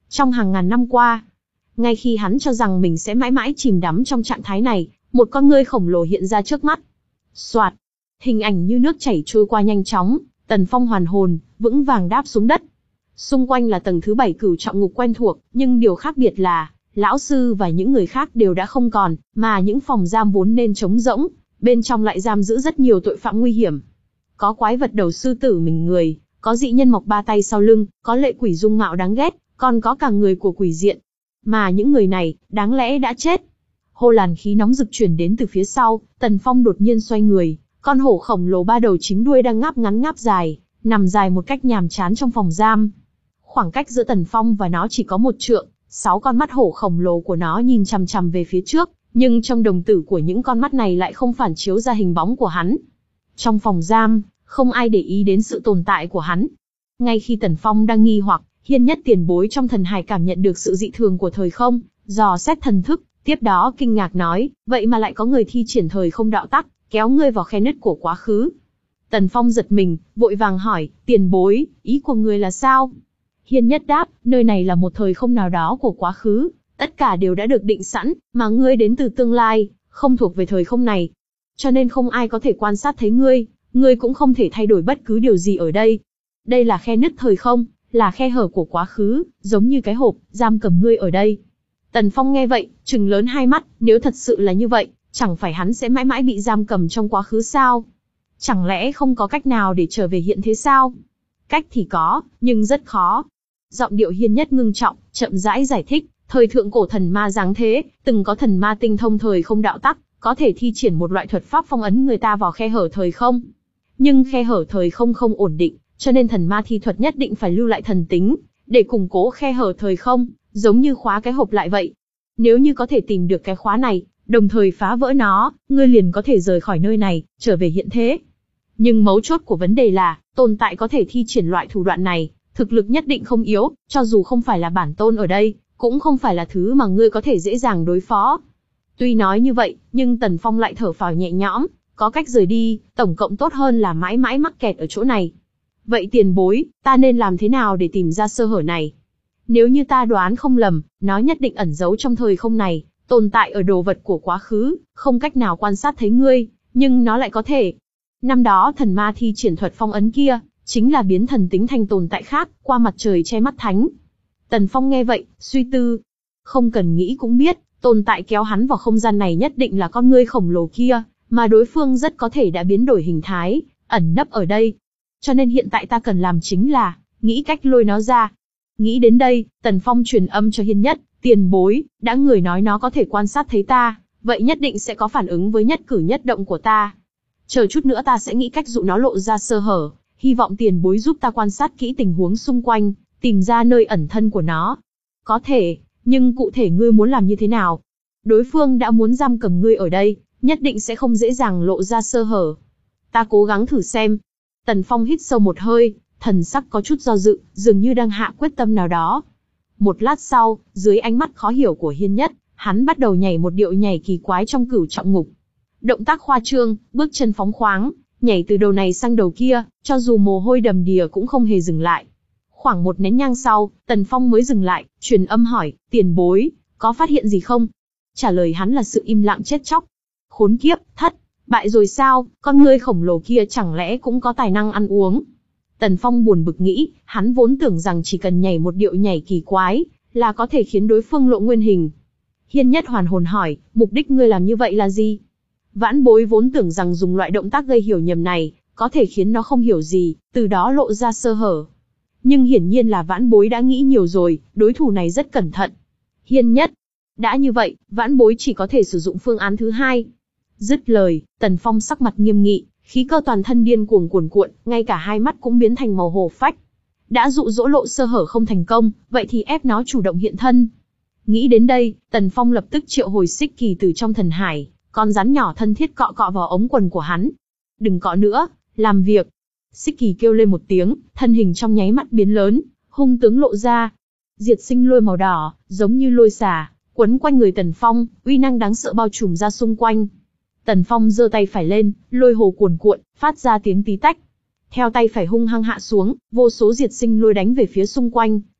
Trong hàng ngàn năm qua, ngay khi hắn cho rằng mình sẽ mãi mãi chìm đắm trong trạng thái này, một con ngươi khổng lồ hiện ra trước mắt. Soạt, hình ảnh như nước chảy trôi qua nhanh chóng, Tần Phong hoàn hồn, vững vàng đáp xuống đất. Xung quanh là tầng thứ bảy cửu trọng ngục quen thuộc, nhưng điều khác biệt là, lão sư và những người khác đều đã không còn, mà những phòng giam vốn nên trống rỗng, bên trong lại giam giữ rất nhiều tội phạm nguy hiểm. Có quái vật đầu sư tử mình người, có dị nhân mọc ba tay sau lưng, có lệ quỷ dung mạo đáng ghét, còn có cả người của quỷ diện. Mà những người này, đáng lẽ đã chết. Hô làn khí nóng rực truyền đến từ phía sau, Tần Phong đột nhiên xoay người, con hổ khổng lồ ba đầu chính đuôi đang ngáp ngắn ngáp dài, nằm dài một cách nhàm chán trong phòng giam. Khoảng cách giữa Tần Phong và nó chỉ có một trượng, sáu con mắt hổ khổng lồ của nó nhìn chằm chằm về phía trước, nhưng trong đồng tử của những con mắt này lại không phản chiếu ra hình bóng của hắn. Trong phòng giam, không ai để ý đến sự tồn tại của hắn. Ngay khi Tần Phong đang nghi hoặc, Hiên Nhất tiền bối trong thần hải cảm nhận được sự dị thường của thời không, dò xét thần thức, tiếp đó kinh ngạc nói, vậy mà lại có người thi triển thời không đạo tắc, kéo ngươi vào khe nứt của quá khứ. Tần Phong giật mình, vội vàng hỏi, tiền bối, ý của ngươi là sao? Hiên Nhất đáp, nơi này là một thời không nào đó của quá khứ, tất cả đều đã được định sẵn, mà ngươi đến từ tương lai, không thuộc về thời không này. Cho nên không ai có thể quan sát thấy ngươi, ngươi cũng không thể thay đổi bất cứ điều gì ở đây. Đây là khe nứt thời không, là khe hở của quá khứ, giống như cái hộp, giam cầm ngươi ở đây. Tần Phong nghe vậy, trừng lớn hai mắt, nếu thật sự là như vậy, chẳng phải hắn sẽ mãi mãi bị giam cầm trong quá khứ sao? Chẳng lẽ không có cách nào để trở về hiện thế sao? Cách thì có, nhưng rất khó. Giọng điệu Hiên Nhất ngưng trọng, chậm rãi giải thích, thời thượng cổ thần ma giáng thế, từng có thần ma tinh thông thời không đạo tắc, có thể thi triển một loại thuật pháp phong ấn người ta vào khe hở thời không. Nhưng khe hở thời không không ổn định, cho nên thần ma thi thuật nhất định phải lưu lại thần tính, để củng cố khe hở thời không, giống như khóa cái hộp lại vậy. Nếu như có thể tìm được cái khóa này, đồng thời phá vỡ nó, ngươi liền có thể rời khỏi nơi này, trở về hiện thế. Nhưng mấu chốt của vấn đề là, tồn tại có thể thi triển loại thủ đoạn này, thực lực nhất định không yếu, cho dù không phải là bản tôn ở đây, cũng không phải là thứ mà ngươi có thể dễ dàng đối phó. Tuy nói như vậy, nhưng Tần Phong lại thở phào nhẹ nhõm, có cách rời đi, tổng cộng tốt hơn là mãi mãi mắc kẹt ở chỗ này. Vậy tiền bối, ta nên làm thế nào để tìm ra sơ hở này? Nếu như ta đoán không lầm, nó nhất định ẩn giấu trong thời không này, tồn tại ở đồ vật của quá khứ, không cách nào quan sát thấy ngươi, nhưng nó lại có thể. Năm đó thần ma thi triển thuật phong ấn kia, chính là biến thần tính thành tồn tại khác, qua mặt trời che mắt thánh. Tần Phong nghe vậy, suy tư. Không cần nghĩ cũng biết, tồn tại kéo hắn vào không gian này nhất định là con ngươi khổng lồ kia, mà đối phương rất có thể đã biến đổi hình thái, ẩn nấp ở đây. Cho nên hiện tại ta cần làm chính là, nghĩ cách lôi nó ra. Nghĩ đến đây, Tần Phong truyền âm cho Hiên Nhất, tiền bối, đã người nói nó có thể quan sát thấy ta, vậy nhất định sẽ có phản ứng với nhất cử nhất động của ta. Chờ chút nữa ta sẽ nghĩ cách dụ nó lộ ra sơ hở, hy vọng tiền bối giúp ta quan sát kỹ tình huống xung quanh, tìm ra nơi ẩn thân của nó. Có thể, nhưng cụ thể ngươi muốn làm như thế nào? Đối phương đã muốn giam cầm ngươi ở đây, nhất định sẽ không dễ dàng lộ ra sơ hở. Ta cố gắng thử xem. Tần Phong hít sâu một hơi, thần sắc có chút do dự, dường như đang hạ quyết tâm nào đó. Một lát sau, dưới ánh mắt khó hiểu của Hiên Nhất, hắn bắt đầu nhảy một điệu nhảy kỳ quái trong cửu trọng ngục. Động tác khoa trương, bước chân phóng khoáng, nhảy từ đầu này sang đầu kia, cho dù mồ hôi đầm đìa cũng không hề dừng lại. Khoảng một nén nhang sau, Tần Phong mới dừng lại, truyền âm hỏi, tiền bối, có phát hiện gì không? Trả lời hắn là sự im lặng chết chóc. Khốn kiếp, thất, bại rồi sao, con ngươi khổng lồ kia chẳng lẽ cũng có tài năng ăn uống? Tần Phong buồn bực nghĩ, hắn vốn tưởng rằng chỉ cần nhảy một điệu nhảy kỳ quái, là có thể khiến đối phương lộ nguyên hình. Hiên Nhất hoàn hồn hỏi, mục đích ngươi làm như vậy là gì? Vãn bối vốn tưởng rằng dùng loại động tác gây hiểu nhầm này, có thể khiến nó không hiểu gì, từ đó lộ ra sơ hở. Nhưng hiển nhiên là vãn bối đã nghĩ nhiều rồi, đối thủ này rất cẩn thận. Hiên Nhất, đã như vậy, vãn bối chỉ có thể sử dụng phương án thứ hai. Dứt lời, Tần Phong sắc mặt nghiêm nghị, khí cơ toàn thân điên cuồng cuồn cuộn, ngay cả hai mắt cũng biến thành màu hổ phách. Đã dụ dỗ lộ sơ hở không thành công, vậy thì ép nó chủ động hiện thân. Nghĩ đến đây, Tần Phong lập tức triệu hồi xích kỳ từ trong thần hải, con rắn nhỏ thân thiết cọ cọ vào ống quần của hắn. Đừng cọ nữa, làm việc. Xích kỳ kêu lên một tiếng, thân hình trong nháy mắt biến lớn, hung tướng lộ ra. Diệt sinh lôi màu đỏ, giống như lôi xà, quấn quanh người Tần Phong, uy năng đáng sợ bao trùm ra xung quanh. Tần Phong giơ tay phải lên, lôi hồ cuồn cuộn, phát ra tiếng tí tách. Theo tay phải hung hăng hạ xuống, vô số diệt sinh lôi đánh về phía xung quanh,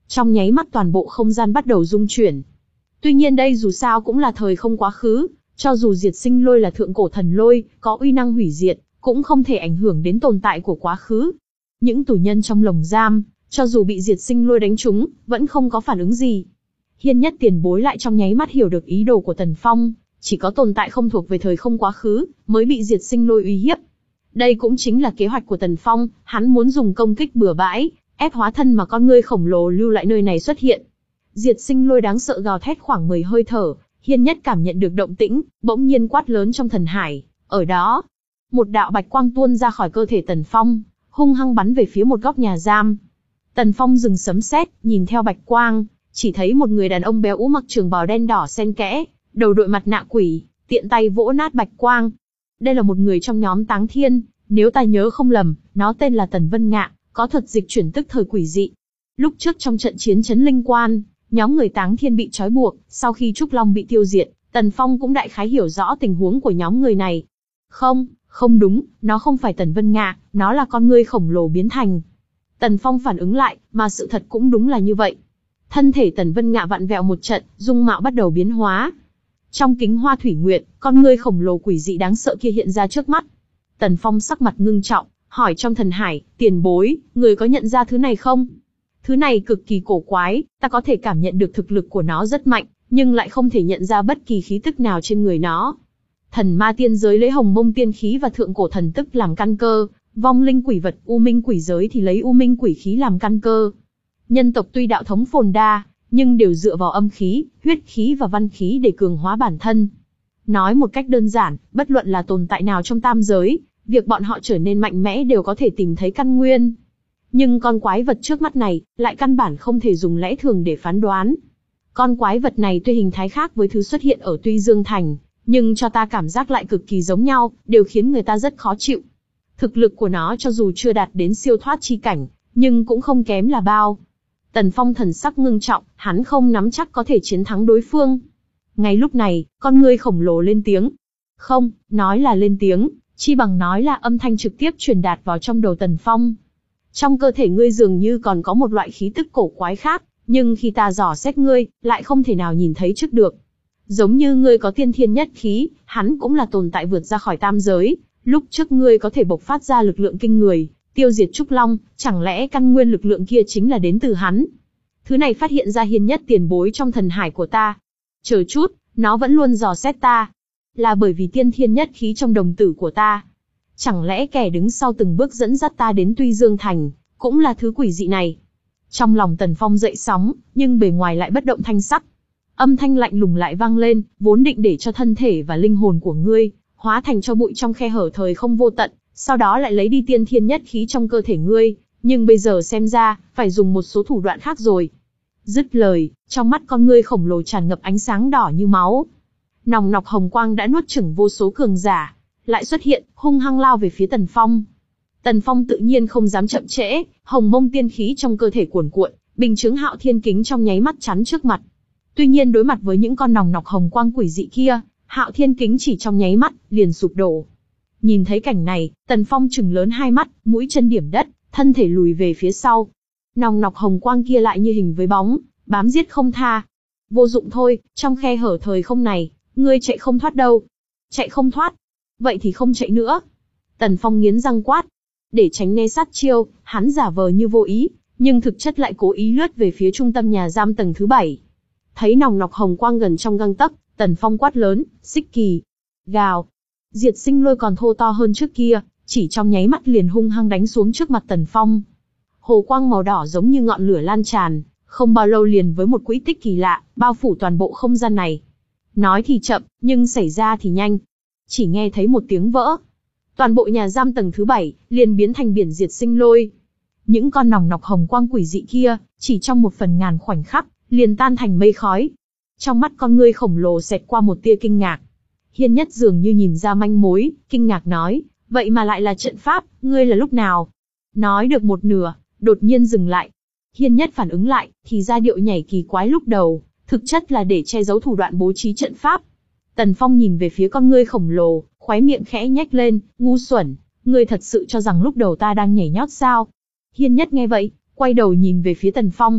Trong nháy mắt toàn bộ không gian bắt đầu rung chuyển. Tuy nhiên đây dù sao cũng là thời không quá khứ, cho dù diệt sinh lôi là thượng cổ thần lôi, có uy năng hủy diệt, cũng không thể ảnh hưởng đến tồn tại của quá khứ. Những tù nhân trong lồng giam, cho dù bị diệt sinh lôi đánh trúng, vẫn không có phản ứng gì. Hiên Nhất tiền bối lại trong nháy mắt hiểu được ý đồ của Tần Phong, chỉ có tồn tại không thuộc về thời không quá khứ, mới bị diệt sinh lôi uy hiếp. Đây cũng chính là kế hoạch của Tần Phong, hắn muốn dùng công kích bừa bãi, ép hóa thân mà con ngươi khổng lồ lưu lại nơi này xuất hiện. Diệt sinh lôi đáng sợ gào thét khoảng mười hơi thở, Hiên Nhất cảm nhận được động tĩnh, bỗng nhiên quát lớn trong thần hải, ở đó. Một đạo bạch quang tuôn ra khỏi cơ thể Tần Phong, hung hăng bắn về phía một góc nhà giam. Tần Phong dừng sấm sét, nhìn theo bạch quang, chỉ thấy một người đàn ông béo ú mặc trường bào đen đỏ xen kẽ, đầu đội mặt nạ quỷ, tiện tay vỗ nát bạch quang. Đây là một người trong nhóm Táng Thiên, nếu ta nhớ không lầm, nó tên là Tần Vân Ngạ, có thuật dịch chuyển tức thời quỷ dị. Lúc trước trong trận chiến chấn linh quan, nhóm người Táng Thiên bị trói buộc, sau khi Trúc Long bị tiêu diệt, Tần Phong cũng đại khái hiểu rõ tình huống của nhóm người này. Không, không đúng, nó không phải Tần Vân Ngạ, nó là con ngươi khổng lồ biến thành. Tần Phong phản ứng lại, mà sự thật cũng đúng là như vậy. Thân thể Tần Vân Ngạ vặn vẹo một trận, dung mạo bắt đầu biến hóa. Trong kính hoa thủy nguyệt, con ngươi khổng lồ quỷ dị đáng sợ kia hiện ra trước mắt. Tần Phong sắc mặt ngưng trọng, hỏi trong thần hải, tiền bối, người có nhận ra thứ này không? Thứ này cực kỳ cổ quái, ta có thể cảm nhận được thực lực của nó rất mạnh, nhưng lại không thể nhận ra bất kỳ khí tức nào trên người nó. Thần ma tiên giới lấy hồng mông tiên khí và thượng cổ thần tức làm căn cơ, vong linh quỷ vật u minh quỷ giới thì lấy u minh quỷ khí làm căn cơ. Nhân tộc tuy đạo thống phồn đa, nhưng đều dựa vào âm khí, huyết khí và văn khí để cường hóa bản thân. Nói một cách đơn giản, bất luận là tồn tại nào trong tam giới, việc bọn họ trở nên mạnh mẽ đều có thể tìm thấy căn nguyên. Nhưng con quái vật trước mắt này, lại căn bản không thể dùng lẽ thường để phán đoán. Con quái vật này tuy hình thái khác với thứ xuất hiện ở Tuy Dương Thành, nhưng cho ta cảm giác lại cực kỳ giống nhau, đều khiến người ta rất khó chịu. Thực lực của nó cho dù chưa đạt đến siêu thoát chi cảnh, nhưng cũng không kém là bao. Tần Phong thần sắc ngưng trọng, hắn không nắm chắc có thể chiến thắng đối phương. Ngay lúc này, con ngươi khổng lồ lên tiếng. Không, nói là lên tiếng, chi bằng nói là âm thanh trực tiếp truyền đạt vào trong đầu Tần Phong. Trong cơ thể ngươi dường như còn có một loại khí tức cổ quái khác, nhưng khi ta dò xét ngươi, lại không thể nào nhìn thấy trước được. Giống như ngươi có tiên thiên nhất khí, hắn cũng là tồn tại vượt ra khỏi tam giới. Lúc trước ngươi có thể bộc phát ra lực lượng kinh người, tiêu diệt Trúc Long, chẳng lẽ căn nguyên lực lượng kia chính là đến từ hắn? Thứ này phát hiện ra Hiên Nhất tiền bối trong thần hải của ta. Chờ chút, nó vẫn luôn dò xét ta. Là bởi vì tiên thiên nhất khí trong đồng tử của ta. Chẳng lẽ kẻ đứng sau từng bước dẫn dắt ta đến Tuy Dương Thành, cũng là thứ quỷ dị này? Trong lòng Tần Phong dậy sóng, nhưng bề ngoài lại bất động thanh sắc. Âm thanh lạnh lùng lại vang lên, vốn định để cho thân thể và linh hồn của ngươi hóa thành cho bụi trong khe hở thời không vô tận, sau đó lại lấy đi tiên thiên nhất khí trong cơ thể ngươi, nhưng bây giờ xem ra, phải dùng một số thủ đoạn khác rồi. Dứt lời, trong mắt con ngươi khổng lồ tràn ngập ánh sáng đỏ như máu. Nòng nọc hồng quang đã nuốt chửng vô số cường giả, lại xuất hiện, hung hăng lao về phía Tần Phong. Tần Phong tự nhiên không dám chậm trễ, hồng mông tiên khí trong cơ thể cuồn cuộn, bình chứng hạo thiên kính trong nháy mắt chắn trước mặt. Tuy nhiên đối mặt với những con nòng nọc hồng quang quỷ dị kia, hạo thiên kính chỉ trong nháy mắt, liền sụp đổ. Nhìn thấy cảnh này, Tần Phong trừng lớn hai mắt, mũi chân điểm đất, thân thể lùi về phía sau. Nòng nọc hồng quang kia lại như hình với bóng, bám giết không tha. Vô dụng thôi, trong khe hở thời không này, ngươi chạy không thoát đâu. Chạy không thoát? Vậy thì không chạy nữa. Tần Phong nghiến răng quát. Để tránh né sát chiêu, hắn giả vờ như vô ý, nhưng thực chất lại cố ý lướt về phía trung tâm nhà giam tầng thứ bảy. Thấy nòng nọc hồng quang gần trong gang tấc, Tần Phong quát lớn, xích kỳ. Gào. Diệt sinh lôi còn thô to hơn trước kia, chỉ trong nháy mắt liền hung hăng đánh xuống trước mặt Tần Phong. Hồ quang màu đỏ giống như ngọn lửa lan tràn, không bao lâu liền với một quỹ tích kỳ lạ, bao phủ toàn bộ không gian này. Nói thì chậm, nhưng xảy ra thì nhanh. Chỉ nghe thấy một tiếng vỡ. Toàn bộ nhà giam tầng thứ bảy, liền biến thành biển diệt sinh lôi. Những con nòng nọc hồng quang quỷ dị kia, chỉ trong một phần ngàn khoảnh khắc, liền tan thành mây khói. Trong mắt con ngươi khổng lồ xẹt qua một tia kinh ngạc. Hiên Nhất dường như nhìn ra manh mối, kinh ngạc nói, vậy mà lại là trận pháp, ngươi là lúc nào? Nói được một nửa, đột nhiên dừng lại. Hiên Nhất phản ứng lại, thì ra điệu nhảy kỳ quái lúc đầu, thực chất là để che giấu thủ đoạn bố trí trận pháp. Tần Phong nhìn về phía con ngươi khổng lồ, khóe miệng khẽ nhếch lên, ngu xuẩn, ngươi thật sự cho rằng lúc đầu ta đang nhảy nhót sao? Hiên Nhất nghe vậy, quay đầu nhìn về phía Tần Phong.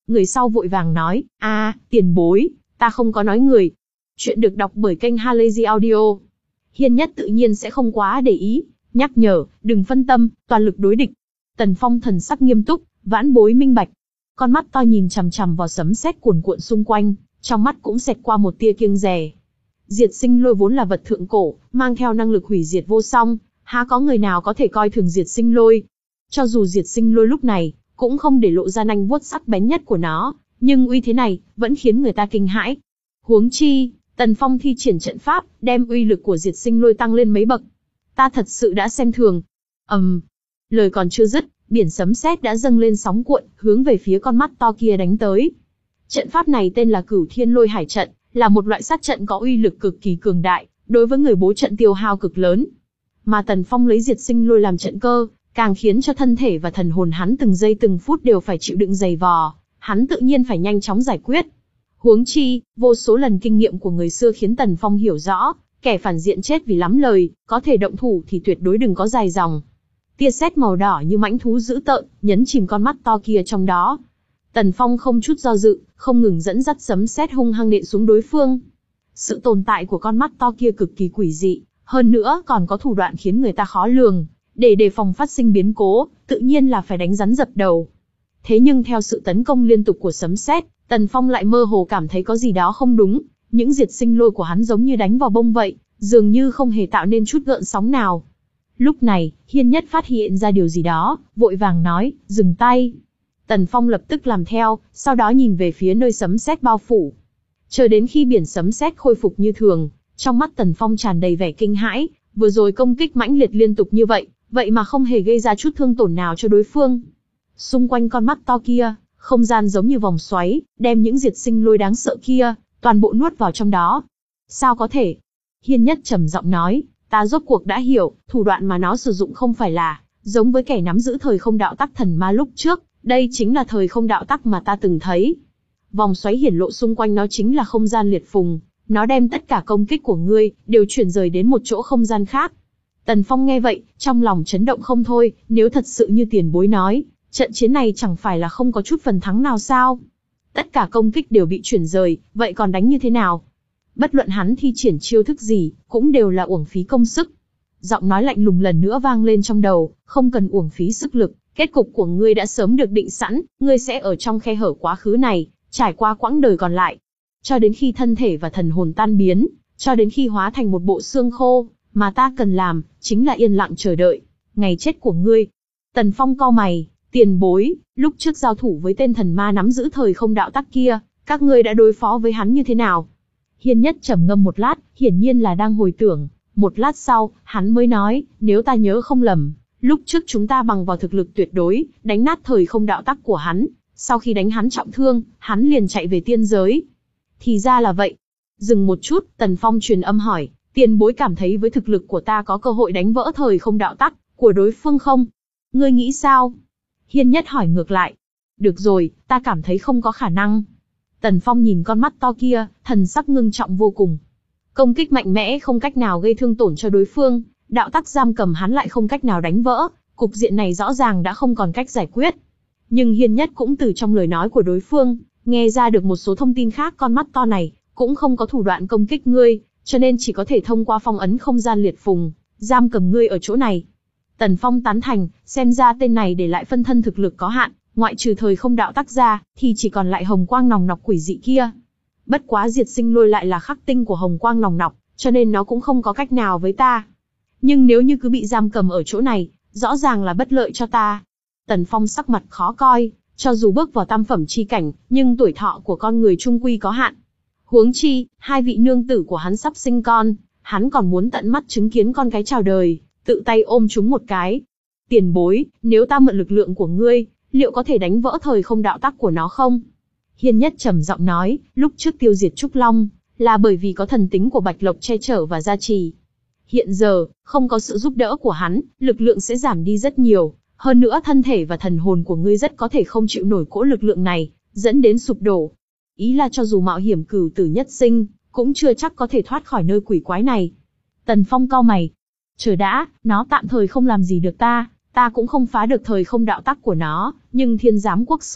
Người sau vội vàng nói, a, tiền bối, ta không có nói người. Chuyện được đọc bởi kênh Halazy Audio. Hiên Nhất tự nhiên sẽ không quá để ý, nhắc nhở, đừng phân tâm, toàn lực đối địch. Tần Phong thần sắc nghiêm túc, vãn bối minh bạch. Con mắt to nhìn chằm chằm vào sấm sét cuồn cuộn xung quanh, trong mắt cũng xẹt qua một tia kiêng dè. Diệt sinh lôi vốn là vật thượng cổ, mang theo năng lực hủy diệt vô song, há có người nào có thể coi thường diệt sinh lôi. Cho dù diệt sinh lôi lúc này, cũng không để lộ ra nanh vuốt sắc bén nhất của nó, nhưng uy thế này, vẫn khiến người ta kinh hãi. Huống chi, Tần Phong thi triển trận pháp, đem uy lực của diệt sinh lôi tăng lên mấy bậc. Ta thật sự đã xem thường. ầm, um, lời còn chưa dứt, biển sấm sét đã dâng lên sóng cuộn, hướng về phía con mắt to kia đánh tới. Trận pháp này tên là Cửu Thiên Lôi Hải trận, là một loại sát trận có uy lực cực kỳ cường đại, đối với người bố trận tiêu hao cực lớn. Mà Tần Phong lấy diệt sinh lôi làm trận cơ, càng khiến cho thân thể và thần hồn hắn từng giây từng phút đều phải chịu đựng dày vò, hắn tự nhiên phải nhanh chóng giải quyết. Huống chi, vô số lần kinh nghiệm của người xưa khiến Tần Phong hiểu rõ, kẻ phản diện chết vì lắm lời, có thể động thủ thì tuyệt đối đừng có dài dòng. Tia sét màu đỏ như mãnh thú dữ tợn, nhấn chìm con mắt to kia trong đó. Tần Phong không chút do dự, không ngừng dẫn dắt sấm sét hung hăng nện xuống đối phương. Sự tồn tại của con mắt to kia cực kỳ quỷ dị, hơn nữa còn có thủ đoạn khiến người ta khó lường. Để đề phòng phát sinh biến cố, tự nhiên là phải đánh rắn dập đầu. Thế nhưng theo sự tấn công liên tục của sấm sét, Tần Phong lại mơ hồ cảm thấy có gì đó không đúng. Những diệt sinh lôi của hắn giống như đánh vào bông vậy, dường như không hề tạo nên chút gợn sóng nào. Lúc này, Hiên Nhất phát hiện ra điều gì đó, vội vàng nói, dừng tay. Tần Phong lập tức làm theo, sau đó nhìn về phía nơi sấm sét bao phủ. Chờ đến khi biển sấm sét khôi phục như thường, trong mắt Tần Phong tràn đầy vẻ kinh hãi, vừa rồi công kích mãnh liệt liên tục như vậy, vậy mà không hề gây ra chút thương tổn nào cho đối phương. Xung quanh con mắt to kia, không gian giống như vòng xoáy, đem những diệt sinh lôi đáng sợ kia, toàn bộ nuốt vào trong đó. Sao có thể? Hiên Nhất trầm giọng nói, ta rốt cuộc đã hiểu, thủ đoạn mà nó sử dụng không phải là, giống với kẻ nắm giữ thời không đạo tắc thần ma lúc trước, đây chính là thời không đạo tắc mà ta từng thấy. Vòng xoáy hiển lộ xung quanh nó chính là không gian liệt phùng, nó đem tất cả công kích của ngươi, đều chuyển rời đến một chỗ không gian khác. Tần Phong nghe vậy, trong lòng chấn động không thôi, nếu thật sự như tiền bối nói, trận chiến này chẳng phải là không có chút phần thắng nào sao? Tất cả công kích đều bị chuyển rời, vậy còn đánh như thế nào? Bất luận hắn thi triển chiêu thức gì, cũng đều là uổng phí công sức. Giọng nói lạnh lùng lần nữa vang lên trong đầu, không cần uổng phí sức lực, kết cục của ngươi đã sớm được định sẵn, ngươi sẽ ở trong khe hở quá khứ này, trải qua quãng đời còn lại. Cho đến khi thân thể và thần hồn tan biến, cho đến khi hóa thành một bộ xương khô, mà ta cần làm, chính là yên lặng chờ đợi, ngày chết của ngươi. Tần Phong cau mày, tiền bối, lúc trước giao thủ với tên thần ma nắm giữ thời không đạo tắc kia, các ngươi đã đối phó với hắn như thế nào? Hiên Nhất trầm ngâm một lát, hiển nhiên là đang hồi tưởng, một lát sau, hắn mới nói, nếu ta nhớ không lầm, lúc trước chúng ta bằng vào thực lực tuyệt đối, đánh nát thời không đạo tắc của hắn, sau khi đánh hắn trọng thương, hắn liền chạy về tiên giới. Thì ra là vậy. Dừng một chút, Tần Phong truyền âm hỏi, tiền bối cảm thấy với thực lực của ta có cơ hội đánh vỡ thời không đạo tắc của đối phương không? Ngươi nghĩ sao? Hiên Nhất hỏi ngược lại. Được rồi, ta cảm thấy không có khả năng. Tần Phong nhìn con mắt to kia, thần sắc ngưng trọng vô cùng. Công kích mạnh mẽ không cách nào gây thương tổn cho đối phương, đạo tắc giam cầm hắn lại không cách nào đánh vỡ, cục diện này rõ ràng đã không còn cách giải quyết. Nhưng Hiên Nhất cũng từ trong lời nói của đối phương, nghe ra được một số thông tin khác. Con mắt to này cũng không có thủ đoạn công kích ngươi, cho nên chỉ có thể thông qua phong ấn không gian liệt phùng, giam cầm ngươi ở chỗ này. Tần Phong tán thành, xem ra tên này để lại phân thân thực lực có hạn, ngoại trừ thời không đạo tắc ra, thì chỉ còn lại hồng quang nòng nọc quỷ dị kia. Bất quá diệt sinh lôi lại là khắc tinh của hồng quang nòng nọc, cho nên nó cũng không có cách nào với ta. Nhưng nếu như cứ bị giam cầm ở chỗ này, rõ ràng là bất lợi cho ta. Tần Phong sắc mặt khó coi, cho dù bước vào tam phẩm chi cảnh, nhưng tuổi thọ của con người chung quy có hạn. Huống chi, hai vị nương tử của hắn sắp sinh con, hắn còn muốn tận mắt chứng kiến con cái chào đời, tự tay ôm chúng một cái. Tiền bối, nếu ta mượn lực lượng của ngươi, liệu có thể đánh vỡ thời không đạo tắc của nó không? Hiên Nhất trầm giọng nói, lúc trước tiêu diệt Trúc Long, là bởi vì có thần tính của Bạch Lộc che chở và gia trì. Hiện giờ, không có sự giúp đỡ của hắn, lực lượng sẽ giảm đi rất nhiều. Hơn nữa thân thể và thần hồn của ngươi rất có thể không chịu nổi cỗ lực lượng này, dẫn đến sụp đổ. Ý là cho dù mạo hiểm cửu tử nhất sinh, cũng chưa chắc có thể thoát khỏi nơi quỷ quái này. Tần Phong cau mày. Chờ đã, nó tạm thời không làm gì được ta, ta cũng không phá được thời không đạo tắc của nó, nhưng Thiên Giám Quốc Sư,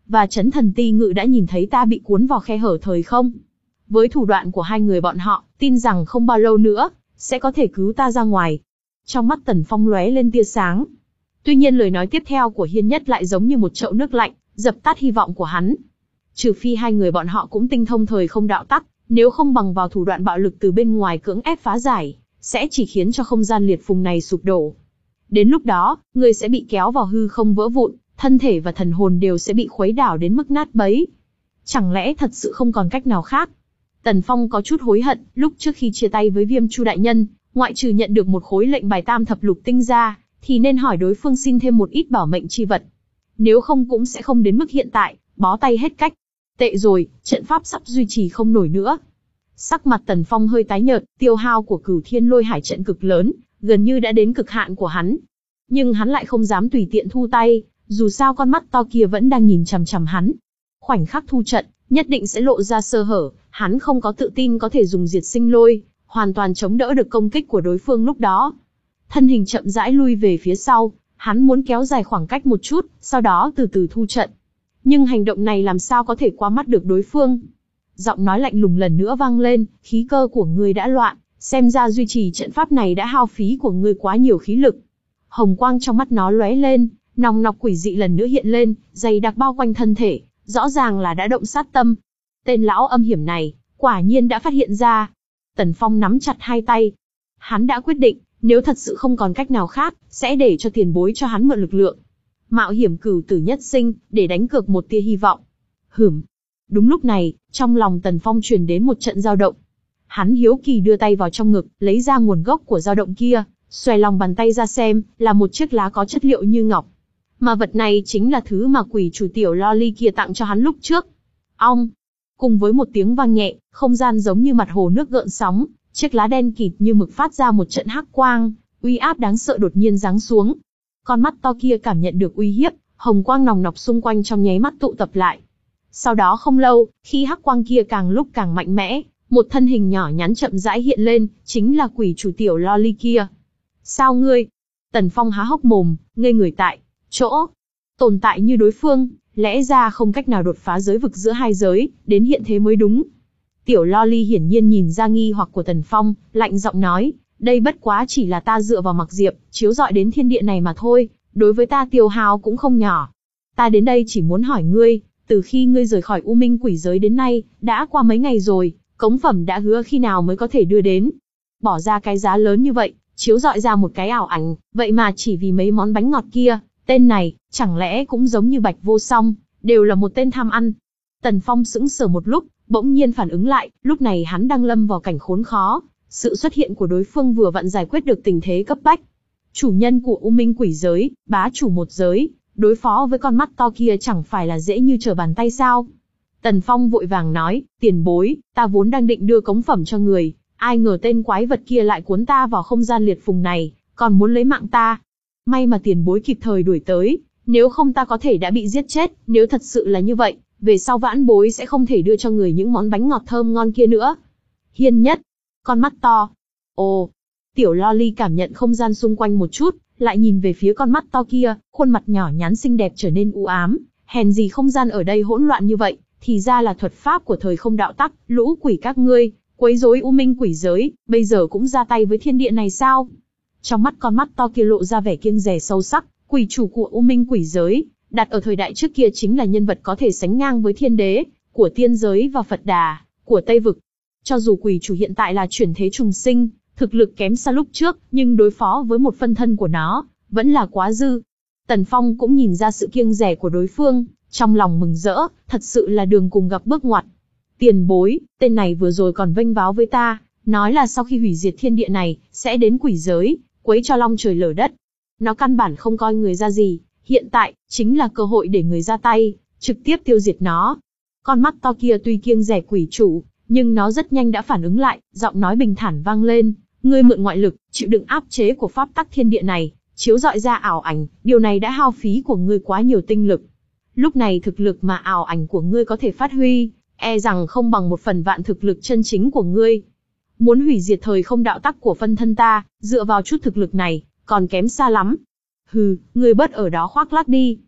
và Chấn Thần Ti Ngự đã nhìn thấy ta bị cuốn vào khe hở thời không. Với thủ đoạn của hai người bọn họ, tin rằng không bao lâu nữa, sẽ có thể cứu ta ra ngoài. Trong mắt Tần Phong lóe lên tia sáng. Tuy nhiên lời nói tiếp theo của Hiên Nhất lại giống như một chậu nước lạnh, dập tắt hy vọng của hắn. Trừ phi hai người bọn họ cũng tinh thông thời không đạo tắc, nếu không bằng vào thủ đoạn bạo lực từ bên ngoài cưỡng ép phá giải, sẽ chỉ khiến cho không gian liệt phùng này sụp đổ. Đến lúc đó, người sẽ bị kéo vào hư không vỡ vụn, thân thể và thần hồn đều sẽ bị khuấy đảo đến mức nát bấy. Chẳng lẽ thật sự không còn cách nào khác? Tần Phong có chút hối hận, lúc trước khi chia tay với Viêm Chu đại nhân, ngoại trừ nhận được một khối lệnh bài tam thập lục tinh ra, thì nên hỏi đối phương xin thêm một ít bảo mệnh chi vật. Nếu không cũng sẽ không đến mức hiện tại, bó tay hết cách. Tệ rồi, trận pháp sắp duy trì không nổi nữa. Sắc mặt Tần Phong hơi tái nhợt, tiêu hao của Cửu Thiên Lôi Hải trận cực lớn, gần như đã đến cực hạn của hắn. Nhưng hắn lại không dám tùy tiện thu tay, dù sao con mắt to kia vẫn đang nhìn chằm chằm hắn. Khoảnh khắc thu trận, nhất định sẽ lộ ra sơ hở, hắn không có tự tin có thể dùng diệt sinh lôi, hoàn toàn chống đỡ được công kích của đối phương lúc đó. Thân hình chậm rãi lui về phía sau, hắn muốn kéo dài khoảng cách một chút, sau đó từ từ thu trận. Nhưng hành động này làm sao có thể qua mắt được đối phương? Giọng nói lạnh lùng lần nữa vang lên, khí cơ của ngươi đã loạn, xem ra duy trì trận pháp này đã hao phí của ngươi quá nhiều khí lực. Hồng quang trong mắt nó lóe lên, nòng nọc quỷ dị lần nữa hiện lên, dày đặc bao quanh thân thể, rõ ràng là đã động sát tâm. Tên lão âm hiểm này, quả nhiên đã phát hiện ra. Tần Phong nắm chặt hai tay. Hắn đã quyết định, nếu thật sự không còn cách nào khác, sẽ để cho tiền bối cho hắn mượn lực lượng. Mạo hiểm cửu tử nhất sinh, để đánh cược một tia hy vọng. Hửm. Đúng lúc này, trong lòng Tần Phong truyền đến một trận dao động. Hắn hiếu kỳ đưa tay vào trong ngực, lấy ra nguồn gốc của dao động kia, xòe lòng bàn tay ra xem, là một chiếc lá có chất liệu như ngọc. Mà vật này chính là thứ mà quỷ chủ tiểu Loli kia tặng cho hắn lúc trước. Ong! Cùng với một tiếng vang nhẹ, không gian giống như mặt hồ nước gợn sóng, chiếc lá đen kịt như mực phát ra một trận hắc quang, uy áp đáng sợ đột nhiên giáng xuống. Con mắt to kia cảm nhận được uy hiếp, hồng quang nòng nọc xung quanh trong nháy mắt tụ tập lại. Sau đó không lâu, khi hắc quang kia càng lúc càng mạnh mẽ, một thân hình nhỏ nhắn chậm rãi hiện lên, chính là quỷ chủ tiểu Loli kia. Sao ngươi? Tần Phong há hốc mồm, ngây người tại chỗ. Tồn tại như đối phương, lẽ ra không cách nào đột phá giới vực giữa hai giới, đến hiện thế mới đúng. Tiểu Loli hiển nhiên nhìn ra nghi hoặc của Tần Phong, lạnh giọng nói, đây bất quá chỉ là ta dựa vào mặc diệp, chiếu rọi đến thiên địa này mà thôi, đối với ta tiêu hao cũng không nhỏ. Ta đến đây chỉ muốn hỏi ngươi, từ khi ngươi rời khỏi U Minh quỷ giới đến nay, đã qua mấy ngày rồi, cống phẩm đã hứa khi nào mới có thể đưa đến. Bỏ ra cái giá lớn như vậy, chiếu rọi ra một cái ảo ảnh, vậy mà chỉ vì mấy món bánh ngọt kia, tên này, chẳng lẽ cũng giống như Bạch Vô Song, đều là một tên tham ăn. Tần Phong sững sờ một lúc, bỗng nhiên phản ứng lại, lúc này hắn đang lâm vào cảnh khốn khó, sự xuất hiện của đối phương vừa vặn giải quyết được tình thế cấp bách. Chủ nhân của U Minh quỷ giới, bá chủ một giới, đối phó với con mắt to kia chẳng phải là dễ như trở bàn tay sao? Tần Phong vội vàng nói, tiền bối, ta vốn đang định đưa cống phẩm cho người, ai ngờ tên quái vật kia lại cuốn ta vào không gian liệt phùng này, còn muốn lấy mạng ta. May mà tiền bối kịp thời đuổi tới, nếu không ta có thể đã bị giết chết, nếu thật sự là như vậy, về sau vãn bối sẽ không thể đưa cho người những món bánh ngọt thơm ngon kia nữa. Hiên Nhất, con mắt to. Ồ, tiểu Loli cảm nhận không gian xung quanh một chút, lại nhìn về phía con mắt to kia, khuôn mặt nhỏ nhắn xinh đẹp trở nên u ám, hèn gì không gian ở đây hỗn loạn như vậy, thì ra là thuật pháp của thời không đạo tắc, lũ quỷ các ngươi, quấy rối U Minh quỷ giới, bây giờ cũng ra tay với thiên địa này sao? Trong mắt con mắt to kia lộ ra vẻ kiêng dè sâu sắc, quỷ chủ của U Minh quỷ giới, đặt ở thời đại trước kia chính là nhân vật có thể sánh ngang với thiên đế, của tiên giới và Phật Đà, của Tây Vực. Cho dù quỷ chủ hiện tại là chuyển thế trùng sinh, thực lực kém xa lúc trước, nhưng đối phó với một phân thân của nó, vẫn là quá dư. Tần Phong cũng nhìn ra sự kiêng dè của đối phương, trong lòng mừng rỡ, thật sự là đường cùng gặp bước ngoặt. Tiền bối, tên này vừa rồi còn vênh váo với ta, nói là sau khi hủy diệt thiên địa này, sẽ đến quỷ giới, quấy cho long trời lở đất. Nó căn bản không coi người ra gì, hiện tại, chính là cơ hội để người ra tay, trực tiếp tiêu diệt nó. Con mắt to kia tuy kiêng dè quỷ chủ, nhưng nó rất nhanh đã phản ứng lại, giọng nói bình thản vang lên, ngươi mượn ngoại lực, chịu đựng áp chế của pháp tắc thiên địa này, chiếu rọi ra ảo ảnh, điều này đã hao phí của ngươi quá nhiều tinh lực. Lúc này thực lực mà ảo ảnh của ngươi có thể phát huy, e rằng không bằng một phần vạn thực lực chân chính của ngươi. Muốn hủy diệt thời không đạo tắc của phân thân ta, dựa vào chút thực lực này, còn kém xa lắm. Hừ, ngươi bớt ở đó khoác lác đi.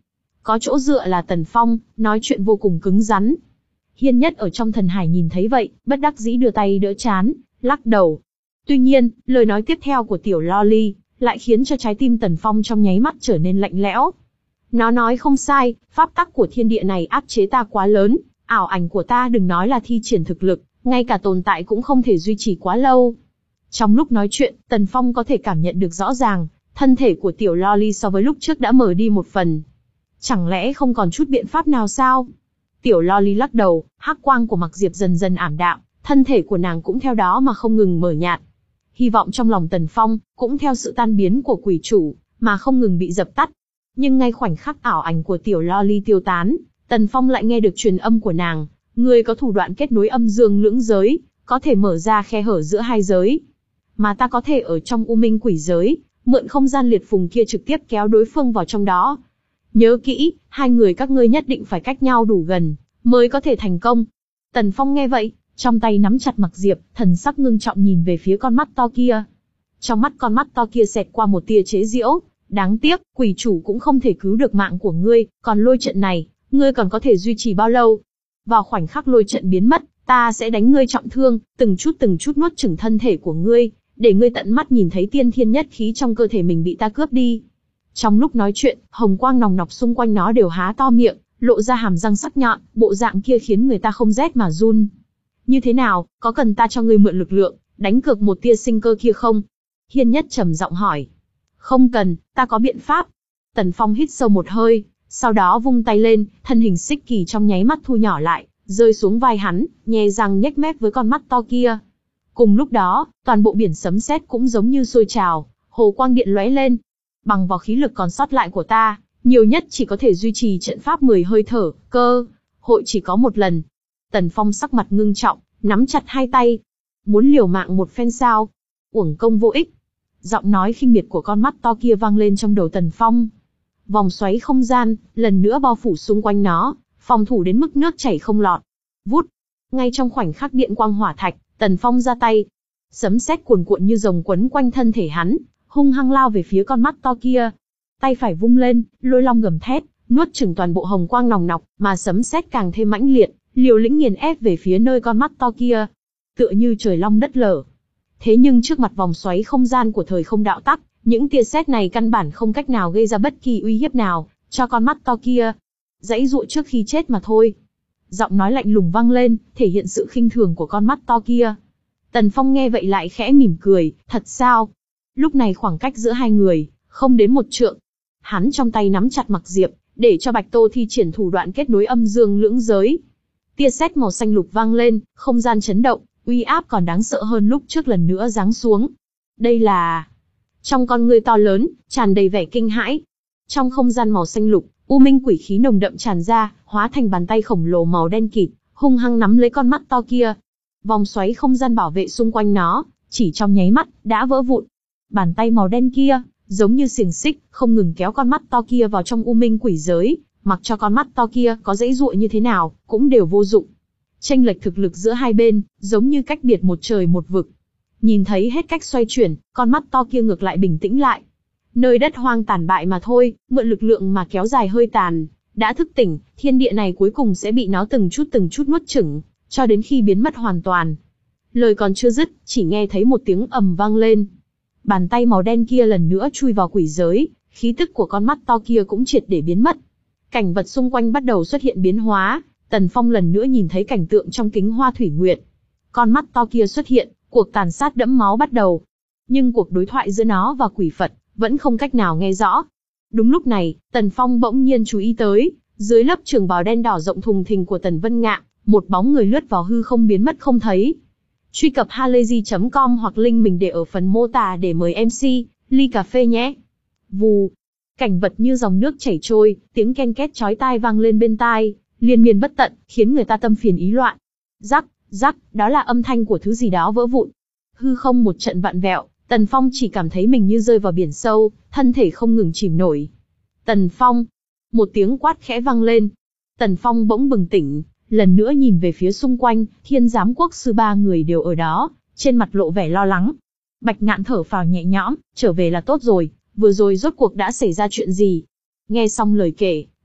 có chỗ dựa là Tần Phong, nói chuyện vô cùng cứng rắn. Hiên Nhất ở trong thần hải nhìn thấy vậy, bất đắc dĩ đưa tay đỡ chán, lắc đầu. Tuy nhiên, lời nói tiếp theo của tiểu loli lại khiến cho trái tim Tần Phong trong nháy mắt trở nên lạnh lẽo. Nó nói không sai, pháp tắc của thiên địa này áp chế ta quá lớn, ảo ảnh của ta đừng nói là thi triển thực lực, ngay cả tồn tại cũng không thể duy trì quá lâu. Trong lúc nói chuyện, Tần Phong có thể cảm nhận được rõ ràng, thân thể của tiểu loli so với lúc trước đã mở đi một phần. Chẳng lẽ không còn chút biện pháp nào sao? Tiểu loli lắc đầu, hắc quang của Mặc Diệp dần dần ảm đạm, thân thể của nàng cũng theo đó mà không ngừng mở nhạt. Hy vọng trong lòng Tần Phong, cũng theo sự tan biến của quỷ chủ, mà không ngừng bị dập tắt. Nhưng ngay khoảnh khắc ảo ảnh của tiểu loli tiêu tán, Tần Phong lại nghe được truyền âm của nàng, người có thủ đoạn kết nối âm dương lưỡng giới, có thể mở ra khe hở giữa hai giới. Mà ta có thể ở trong u minh quỷ giới, mượn không gian liệt phùng kia trực tiếp kéo đối phương vào trong đó. Nhớ kỹ, hai người các ngươi nhất định phải cách nhau đủ gần, mới có thể thành công. Tần Phong nghe vậy, trong tay nắm chặt Mặc Diệp, thần sắc ngưng trọng nhìn về phía con mắt to kia. Trong mắt con mắt to kia xẹt qua một tia chế giễu, đáng tiếc, quỷ chủ cũng không thể cứu được mạng của ngươi, còn lôi trận này, ngươi còn có thể duy trì bao lâu? Vào khoảnh khắc lôi trận biến mất, ta sẽ đánh ngươi trọng thương, từng chút từng chút nuốt chửng thân thể của ngươi, để ngươi tận mắt nhìn thấy tiên thiên nhất khí trong cơ thể mình bị ta cướp đi. Trong lúc nói chuyện, hồng quang nòng nọc xung quanh nó đều há to miệng, lộ ra hàm răng sắc nhọn, bộ dạng kia khiến người ta không rét mà run. Như thế nào, có cần ta cho ngươi mượn lực lượng, đánh cược một tia sinh cơ kia không? Hiên Nhất trầm giọng hỏi. Không cần, ta có biện pháp. Tần Phong hít sâu một hơi, sau đó vung tay lên, thân hình xích kỳ trong nháy mắt thu nhỏ lại, rơi xuống vai hắn, nhe răng nhếch mép với con mắt to kia. Cùng lúc đó, toàn bộ biển sấm sét cũng giống như sôi trào, hồ quang điện lóe lên. Bằng vào khí lực còn sót lại của ta, nhiều nhất chỉ có thể duy trì trận pháp mười hơi thở, cơ hội chỉ có một lần. Tần Phong sắc mặt ngưng trọng, nắm chặt hai tay. Muốn liều mạng một phen sao? Uổng công vô ích. Giọng nói khinh miệt của con mắt to kia vang lên trong đầu Tần Phong. Vòng xoáy không gian, lần nữa bao phủ xung quanh nó, phòng thủ đến mức nước chảy không lọt. Vút. Ngay trong khoảnh khắc điện quang hỏa thạch, Tần Phong ra tay. Sấm sét cuồn cuộn như rồng quấn quanh thân thể hắn, hung hăng lao về phía con mắt to kia. Tay phải vung lên, lôi long gầm thét, nuốt chửng toàn bộ hồng quang nòng nọc, mà sấm sét càng thêm mãnh liệt, liều lĩnh nghiền ép về phía nơi con mắt to kia. Tựa như trời long đất lở. Thế nhưng trước mặt vòng xoáy không gian của thời không đạo tắc, những tia sét này căn bản không cách nào gây ra bất kỳ uy hiếp nào cho con mắt to kia. Dãy dụa trước khi chết mà thôi. Giọng nói lạnh lùng vang lên, thể hiện sự khinh thường của con mắt to kia. Tần Phong nghe vậy lại khẽ mỉm cười, thật sao? Lúc này khoảng cách giữa hai người, không đến một trượng. Hắn trong tay nắm chặt Mặc Diệp, để cho Bạch Tô thi triển thủ đoạn kết nối âm dương lưỡng giới. Tia sét màu xanh lục vang lên, không gian chấn động, uy áp còn đáng sợ hơn lúc trước lần nữa giáng xuống. Đây là... Trong con ngươi to lớn, tràn đầy vẻ kinh hãi. Trong không gian màu xanh lục, u minh quỷ khí nồng đậm tràn ra, hóa thành bàn tay khổng lồ màu đen kịt, hung hăng nắm lấy con mắt to kia. Vòng xoáy không gian bảo vệ xung quanh nó, chỉ trong nháy mắt, đã vỡ vụn. Bàn tay màu đen kia, giống như xiềng xích, không ngừng kéo con mắt to kia vào trong u minh quỷ giới, mặc cho con mắt to kia có dãy dụa như thế nào, cũng đều vô dụng. Chênh lệch thực lực giữa hai bên, giống như cách biệt một trời một vực. Nhìn thấy hết cách xoay chuyển, con mắt to kia ngược lại bình tĩnh lại. Nơi đất hoang tàn bại mà thôi, mượn lực lượng mà kéo dài hơi tàn, đã thức tỉnh, thiên địa này cuối cùng sẽ bị nó từng chút từng chút nuốt chửng, cho đến khi biến mất hoàn toàn. Lời còn chưa dứt, chỉ nghe thấy một tiếng ầm vang lên. Bàn tay màu đen kia lần nữa chui vào quỷ giới, khí tức của con mắt to kia cũng triệt để biến mất. Cảnh vật xung quanh bắt đầu xuất hiện biến hóa, Tần Phong lần nữa nhìn thấy cảnh tượng trong kính hoa thủy nguyệt. Con mắt to kia xuất hiện, cuộc tàn sát đẫm máu bắt đầu. Nhưng cuộc đối thoại giữa nó và quỷ Phật vẫn không cách nào nghe rõ. Đúng lúc này, Tần Phong bỗng nhiên chú ý tới, dưới lớp trường bào đen đỏ rộng thùng thình của Tần Vân Ngạn, một bóng người lướt vào hư không biến mất không thấy. Truy cập halayzi chấm com hoặc link mình để ở phần mô tả để mời em xê, ly cà phê nhé. Vù. Cảnh vật như dòng nước chảy trôi, tiếng ken két chói tai vang lên bên tai, liên miên bất tận, khiến người ta tâm phiền ý loạn. Rắc, rắc, đó là âm thanh của thứ gì đó vỡ vụn. Hư không một trận vặn vẹo, Tần Phong chỉ cảm thấy mình như rơi vào biển sâu, thân thể không ngừng chìm nổi. Tần Phong. Một tiếng quát khẽ vang lên. Tần Phong bỗng bừng tỉnh, lần nữa nhìn về phía xung quanh, Thiên Giám Quốc sư ba người đều ở đó, trên mặt lộ vẻ lo lắng. Bạch Ngạn thở phào nhẹ nhõm, trở về là tốt rồi, vừa rồi rốt cuộc đã xảy ra chuyện gì? Nghe xong lời kể,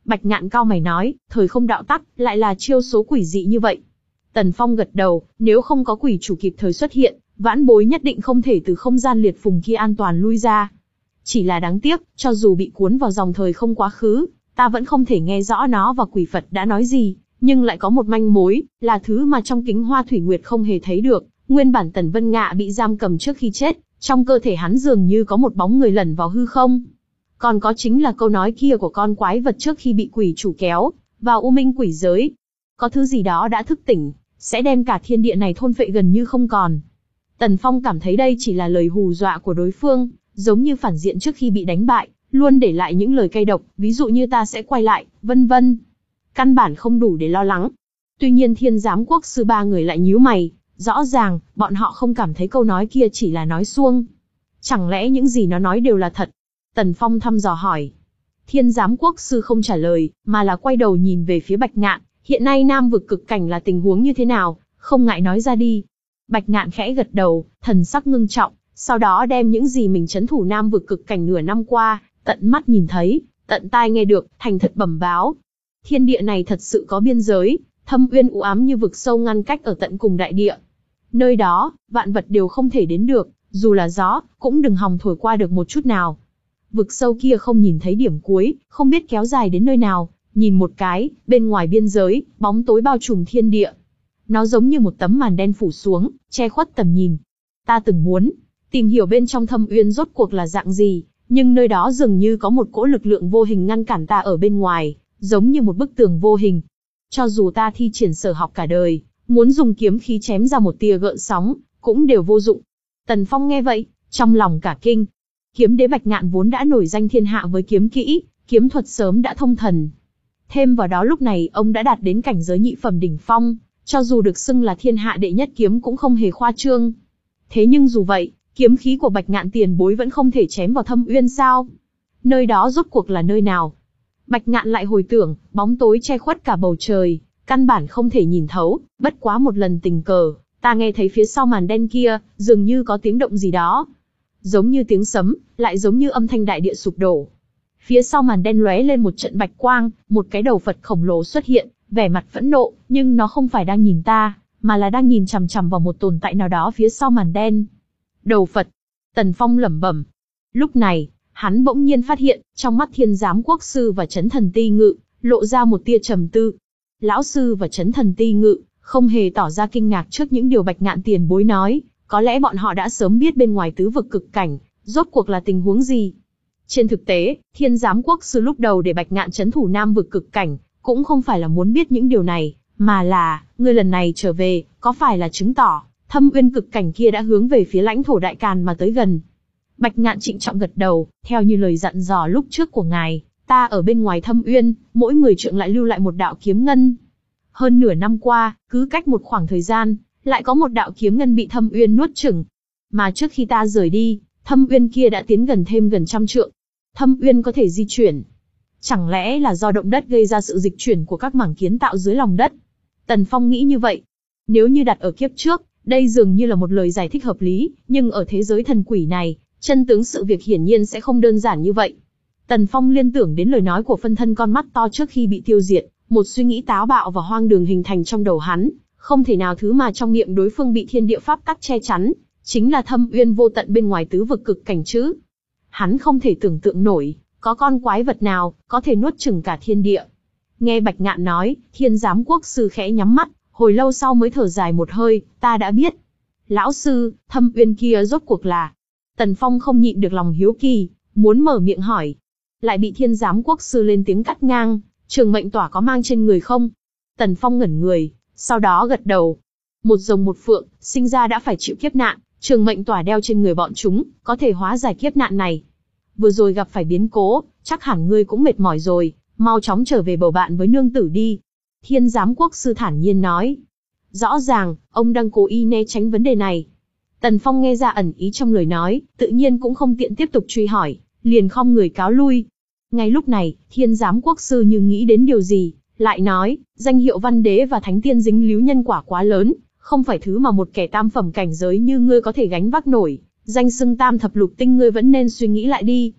Bạch Ngạn cau mày nói, thời không đạo tắc, lại là chiêu số quỷ dị như vậy. Tần Phong gật đầu, nếu không có quỷ chủ kịp thời xuất hiện, vãn bối nhất định không thể từ không gian liệt phùng kia an toàn lui ra. Chỉ là đáng tiếc, cho dù bị cuốn vào dòng thời không quá khứ, ta vẫn không thể nghe rõ nó và quỷ Phật đã nói gì, nhưng lại có một manh mối, là thứ mà trong kính hoa thủy nguyệt không hề thấy được. Nguyên bản Tần Vân Ngạ bị giam cầm trước khi chết, trong cơ thể hắn dường như có một bóng người lẩn vào hư không. Còn có chính là câu nói kia của con quái vật trước khi bị quỷ chủ kéo vào u minh quỷ giới. Có thứ gì đó đã thức tỉnh, sẽ đem cả thiên địa này thôn phệ gần như không còn. Tần Phong cảm thấy đây chỉ là lời hù dọa của đối phương, giống như phản diện trước khi bị đánh bại, luôn để lại những lời cay độc, ví dụ như ta sẽ quay lại, vân vân. Căn bản không đủ để lo lắng. Tuy nhiên Thiên Giám Quốc sư ba người lại nhíu mày, rõ ràng, bọn họ không cảm thấy câu nói kia chỉ là nói suông. Chẳng lẽ những gì nó nói đều là thật? Tần Phong thăm dò hỏi. Thiên Giám Quốc sư không trả lời, mà là quay đầu nhìn về phía Bạch Ngạn, hiện nay Nam vực cực cảnh là tình huống như thế nào, không ngại nói ra đi. Bạch Ngạn khẽ gật đầu, thần sắc ngưng trọng, sau đó đem những gì mình trấn thủ Nam vực cực cảnh nửa năm qua, tận mắt nhìn thấy, tận tai nghe được, thành thật bẩm báo. Thiên địa này thật sự có biên giới, thâm uyên u ám như vực sâu ngăn cách ở tận cùng đại địa. Nơi đó, vạn vật đều không thể đến được, dù là gió, cũng đừng hòng thổi qua được một chút nào. Vực sâu kia không nhìn thấy điểm cuối, không biết kéo dài đến nơi nào, nhìn một cái, bên ngoài biên giới, bóng tối bao trùm thiên địa. Nó giống như một tấm màn đen phủ xuống, che khuất tầm nhìn. Ta từng muốn tìm hiểu bên trong thâm uyên rốt cuộc là dạng gì, nhưng nơi đó dường như có một cỗ lực lượng vô hình ngăn cản ta ở bên ngoài, giống như một bức tường vô hình. Cho dù ta thi triển sở học cả đời, muốn dùng kiếm khí chém ra một tia gợn sóng, cũng đều vô dụng. Tần Phong nghe vậy, trong lòng cả kinh. Kiếm đế Bạch Ngạn vốn đã nổi danh thiên hạ với kiếm kỹ, kiếm thuật sớm đã thông thần. Thêm vào đó lúc này ông đã đạt đến cảnh giới nhị phẩm đỉnh phong, cho dù được xưng là thiên hạ đệ nhất kiếm cũng không hề khoa trương. Thế nhưng dù vậy, kiếm khí của Bạch Ngạn tiền bối vẫn không thể chém vào thâm uyên sao? Nơi đó rốt cuộc là nơi nào? Bạch Ngạn lại hồi tưởng, bóng tối che khuất cả bầu trời, căn bản không thể nhìn thấu, bất quá một lần tình cờ, ta nghe thấy phía sau màn đen kia, dường như có tiếng động gì đó. Giống như tiếng sấm, lại giống như âm thanh đại địa sụp đổ. Phía sau màn đen lóe lên một trận bạch quang, một cái đầu Phật khổng lồ xuất hiện, vẻ mặt phẫn nộ, nhưng nó không phải đang nhìn ta, mà là đang nhìn chằm chằm vào một tồn tại nào đó phía sau màn đen. Đầu Phật. Tần Phong lẩm bẩm. Lúc này, hắn bỗng nhiên phát hiện, trong mắt Thiên Giám Quốc sư và Chấn Thần Ti Ngự, lộ ra một tia trầm tư. Lão sư và Chấn Thần Ti Ngự, không hề tỏ ra kinh ngạc trước những điều Bạch Ngạn tiền bối nói, có lẽ bọn họ đã sớm biết bên ngoài tứ vực cực cảnh, rốt cuộc là tình huống gì. Trên thực tế, Thiên Giám Quốc sư lúc đầu để Bạch Ngạn trấn thủ Nam vực cực cảnh, cũng không phải là muốn biết những điều này, mà là, ngươi lần này trở về, có phải là chứng tỏ, thâm uyên cực cảnh kia đã hướng về phía lãnh thổ Đại Càn mà tới gần. Bạch Ngạn trịnh trọng gật đầu, theo như lời dặn dò lúc trước của ngài, ta ở bên ngoài thâm uyên, mỗi người trượng lại lưu lại một đạo kiếm ngân. Hơn nửa năm qua, cứ cách một khoảng thời gian, lại có một đạo kiếm ngân bị thâm uyên nuốt chửng. Mà trước khi ta rời đi, thâm uyên kia đã tiến gần thêm gần trăm trượng. Thâm uyên có thể di chuyển. Chẳng lẽ là do động đất gây ra sự dịch chuyển của các mảng kiến tạo dưới lòng đất? Tần Phong nghĩ như vậy. Nếu như đặt ở kiếp trước, đây dường như là một lời giải thích hợp lý, nhưng ở thế giới thần quỷ này, chân tướng sự việc hiển nhiên sẽ không đơn giản như vậy. Tần Phong liên tưởng đến lời nói của phân thân con mắt to trước khi bị tiêu diệt, một suy nghĩ táo bạo và hoang đường hình thành trong đầu hắn, không thể nào thứ mà trong miệng đối phương bị thiên địa pháp tắc che chắn, chính là thâm uyên vô tận bên ngoài tứ vực cực cảnh chứ. Hắn không thể tưởng tượng nổi, có con quái vật nào có thể nuốt chửng cả thiên địa. Nghe Bạch Ngạn nói, Thiên Giám Quốc sư khẽ nhắm mắt, hồi lâu sau mới thở dài một hơi, ta đã biết. Lão sư, thâm uyên kia rốt cuộc là... Tần Phong không nhịn được lòng hiếu kỳ, muốn mở miệng hỏi. Lại bị Thiên Giám Quốc sư lên tiếng cắt ngang, trường mệnh tỏa có mang trên người không? Tần Phong ngẩn người, sau đó gật đầu. Một rồng một phượng, sinh ra đã phải chịu kiếp nạn, trường mệnh tỏa đeo trên người bọn chúng, có thể hóa giải kiếp nạn này. Vừa rồi gặp phải biến cố, chắc hẳn ngươi cũng mệt mỏi rồi, mau chóng trở về bầu bạn với nương tử đi. Thiên Giám Quốc sư thản nhiên nói. Rõ ràng, ông đang cố ý né tránh vấn đề này. Tần Phong nghe ra ẩn ý trong lời nói, tự nhiên cũng không tiện tiếp tục truy hỏi, liền khom người cáo lui. Ngay lúc này, Thiên Giám Quốc sư như nghĩ đến điều gì, lại nói, danh hiệu văn đế và thánh tiên dính líu nhân quả quá lớn, không phải thứ mà một kẻ tam phẩm cảnh giới như ngươi có thể gánh vác nổi, danh xưng tam thập lục tinh ngươi vẫn nên suy nghĩ lại đi.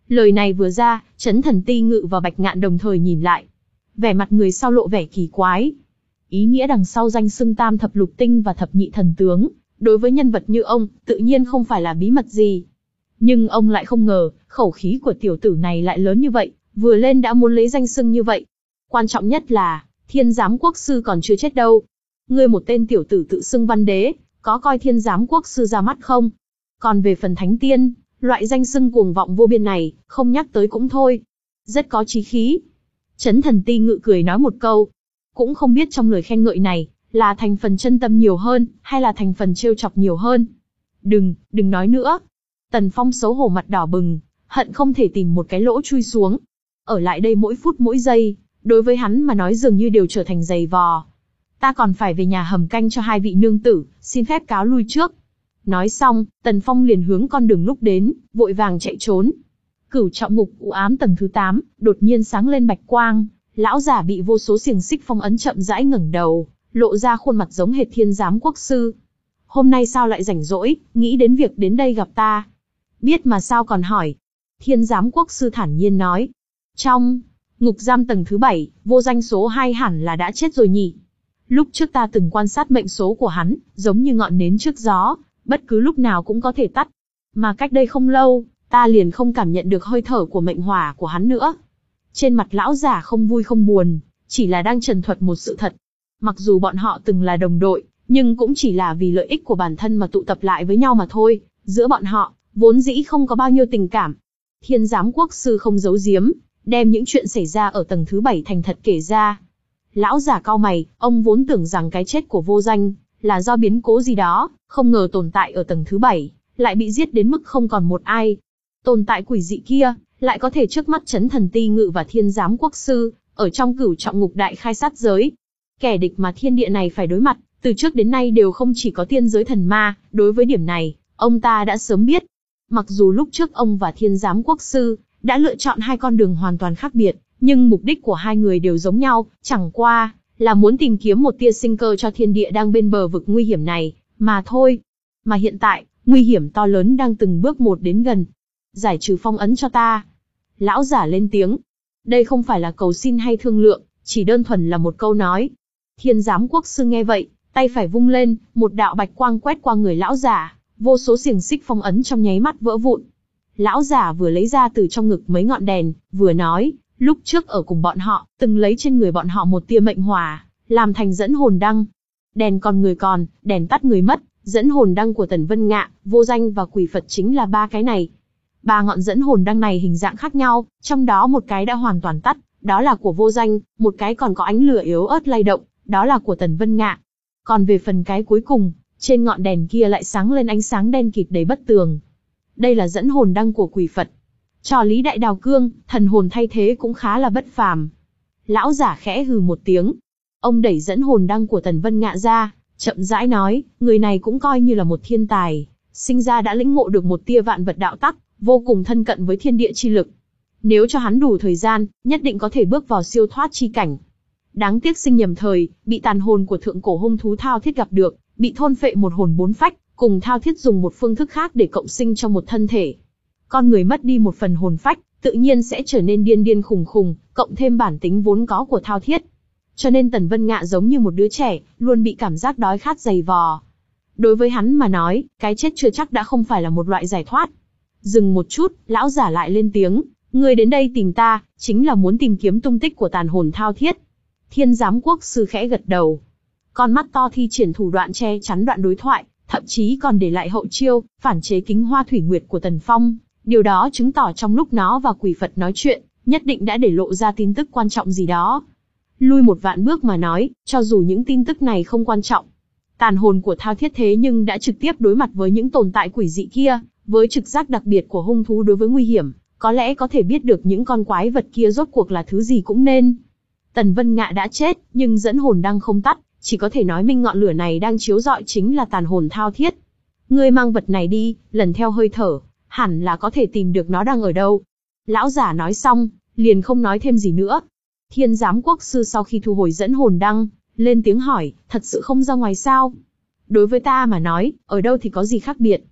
Lời này vừa ra, Chấn Thần Ti Ngự và Bạch Ngạn đồng thời nhìn lại. Vẻ mặt người sau lộ vẻ kỳ quái. Ý nghĩa đằng sau danh xưng tam thập lục tinh và thập nhị thần tướng, đối với nhân vật như ông, tự nhiên không phải là bí mật gì. Nhưng ông lại không ngờ, khẩu khí của tiểu tử này lại lớn như vậy, vừa lên đã muốn lấy danh xưng như vậy. Quan trọng nhất là, Thiên Giám Quốc Sư còn chưa chết đâu. Ngươi một tên tiểu tử tự xưng văn đế, có coi Thiên Giám Quốc Sư ra mắt không? Còn về phần Thánh Tiên, loại danh xưng cuồng vọng vô biên này, không nhắc tới cũng thôi. Rất có chí khí. Chấn Thần Ti Ngự cười nói một câu. Cũng không biết trong lời khen ngợi này, là thành phần chân tâm nhiều hơn, hay là thành phần trêu chọc nhiều hơn. Đừng, đừng nói nữa. Tần Phong xấu hổ mặt đỏ bừng, hận không thể tìm một cái lỗ chui xuống. Ở lại đây mỗi phút mỗi giây, đối với hắn mà nói dường như đều trở thành giày vò. Ta còn phải về nhà hầm canh cho hai vị nương tử, xin phép cáo lui trước. Nói xong, Tần Phong liền hướng con đường lúc đến, vội vàng chạy trốn. Cửu Trọng Ngục u ám tầng thứ tám, đột nhiên sáng lên bạch quang, lão giả bị vô số xiềng xích phong ấn chậm rãi ngẩng đầu, lộ ra khuôn mặt giống hệt Thiên Giám Quốc Sư. Hôm nay sao lại rảnh rỗi, nghĩ đến việc đến đây gặp ta? Biết mà sao còn hỏi? Thiên Giám Quốc Sư thản nhiên nói. Trong ngục giam tầng thứ bảy, vô danh số hai hẳn là đã chết rồi nhỉ? Lúc trước ta từng quan sát mệnh số của hắn, giống như ngọn nến trước gió, bất cứ lúc nào cũng có thể tắt. Mà cách đây không lâu, ta liền không cảm nhận được hơi thở của mệnh hỏa của hắn nữa. Trên mặt lão giả không vui không buồn, chỉ là đang trần thuật một sự thật. Mặc dù bọn họ từng là đồng đội, nhưng cũng chỉ là vì lợi ích của bản thân mà tụ tập lại với nhau mà thôi. Giữa bọn họ, vốn dĩ không có bao nhiêu tình cảm. Thiên Giám Quốc Sư không giấu giếm, đem những chuyện xảy ra ở tầng thứ bảy thành thật kể ra. Lão giả cau mày, ông vốn tưởng rằng cái chết của vô danh là do biến cố gì đó, không ngờ tồn tại ở tầng thứ bảy lại bị giết đến mức không còn một ai. Tồn tại quỷ dị kia lại có thể trước mắt Chấn Thần Ti Ngự và Thiên Giám Quốc Sư ở trong Cửu Trọng Ngục đại khai sát giới. Kẻ địch mà thiên địa này phải đối mặt, từ trước đến nay đều không chỉ có tiên giới thần ma. Đối với điểm này, ông ta đã sớm biết. Mặc dù lúc trước ông và Thiên Giám Quốc Sư đã lựa chọn hai con đường hoàn toàn khác biệt, nhưng mục đích của hai người đều giống nhau, chẳng qua là muốn tìm kiếm một tia sinh cơ cho thiên địa đang bên bờ vực nguy hiểm này, mà thôi. Mà hiện tại, nguy hiểm to lớn đang từng bước một đến gần. Giải trừ phong ấn cho ta. Lão giả lên tiếng. Đây không phải là cầu xin hay thương lượng, chỉ đơn thuần là một câu nói. Thiên Giám Quốc Sư nghe vậy, tay phải vung lên, một đạo bạch quang quét qua người lão giả, vô số xiềng xích phong ấn trong nháy mắt vỡ vụn. Lão giả vừa lấy ra từ trong ngực mấy ngọn đèn, vừa nói, lúc trước ở cùng bọn họ, từng lấy trên người bọn họ một tia mệnh hỏa, làm thành dẫn hồn đăng. Đèn còn người còn, đèn tắt người mất, dẫn hồn đăng của Tần Vân Ngạ, Vô Danh và Quỷ Phật chính là ba cái này. Ba ngọn dẫn hồn đăng này hình dạng khác nhau, trong đó một cái đã hoàn toàn tắt, đó là của Vô Danh, một cái còn có ánh lửa yếu ớt lay động, đó là của Tần Vân Ngạ. Còn về phần cái cuối cùng, trên ngọn đèn kia lại sáng lên ánh sáng đen kịt đầy bất tường. Đây là dẫn hồn đăng của Quỷ Phật. Trò lý đại đào cương, thần hồn thay thế cũng khá là bất phàm. Lão giả khẽ hừ một tiếng. Ông đẩy dẫn hồn đăng của Tần Vân Ngạ ra, chậm rãi nói, người này cũng coi như là một thiên tài, sinh ra đã lĩnh ngộ được một tia vạn vật đạo tắc, vô cùng thân cận với thiên địa chi lực. Nếu cho hắn đủ thời gian, nhất định có thể bước vào siêu thoát chi cảnh. Đáng tiếc sinh nhầm thời, bị tàn hồn của thượng cổ hung thú Thao Thiết gặp được, bị thôn phệ một hồn bốn phách, cùng Thao Thiết dùng một phương thức khác để cộng sinh trong một thân thể. Con người mất đi một phần hồn phách, tự nhiên sẽ trở nên điên điên khùng khùng, cộng thêm bản tính vốn có của Thao Thiết. Cho nên Tần Vân Ngạ giống như một đứa trẻ, luôn bị cảm giác đói khát dày vò. Đối với hắn mà nói, cái chết chưa chắc đã không phải là một loại giải thoát. Dừng một chút, lão giả lại lên tiếng, ngươi đến đây tìm ta, chính là muốn tìm kiếm tung tích của tàn hồn Thao Thiết. Thiên Giám Quốc Sư khẽ gật đầu. Con mắt to thi triển thủ đoạn che chắn đoạn đối thoại, thậm chí còn để lại hậu chiêu, phản chế kính hoa thủy nguyệt của Tần Phong. Điều đó chứng tỏ trong lúc nó và Quỷ Phật nói chuyện, nhất định đã để lộ ra tin tức quan trọng gì đó. Lui một vạn bước mà nói, cho dù những tin tức này không quan trọng, tàn hồn của Thao Thiết thế nhưng đã trực tiếp đối mặt với những tồn tại quỷ dị kia, với trực giác đặc biệt của hung thú đối với nguy hiểm, có lẽ có thể biết được những con quái vật kia rốt cuộc là thứ gì cũng nên. Tần Vân Ngạ đã chết, nhưng dẫn hồn đang không tắt, chỉ có thể nói minh ngọn lửa này đang chiếu rọi chính là tàn hồn Thao Thiết. Ngươi mang vật này đi, lần theo hơi thở, hẳn là có thể tìm được nó đang ở đâu. Lão giả nói xong, liền không nói thêm gì nữa. Thiên Giám Quốc Sư sau khi thu hồi dẫn hồn đăng, lên tiếng hỏi, thật sự không ra ngoài sao? Đối với ta mà nói, ở đâu thì có gì khác biệt.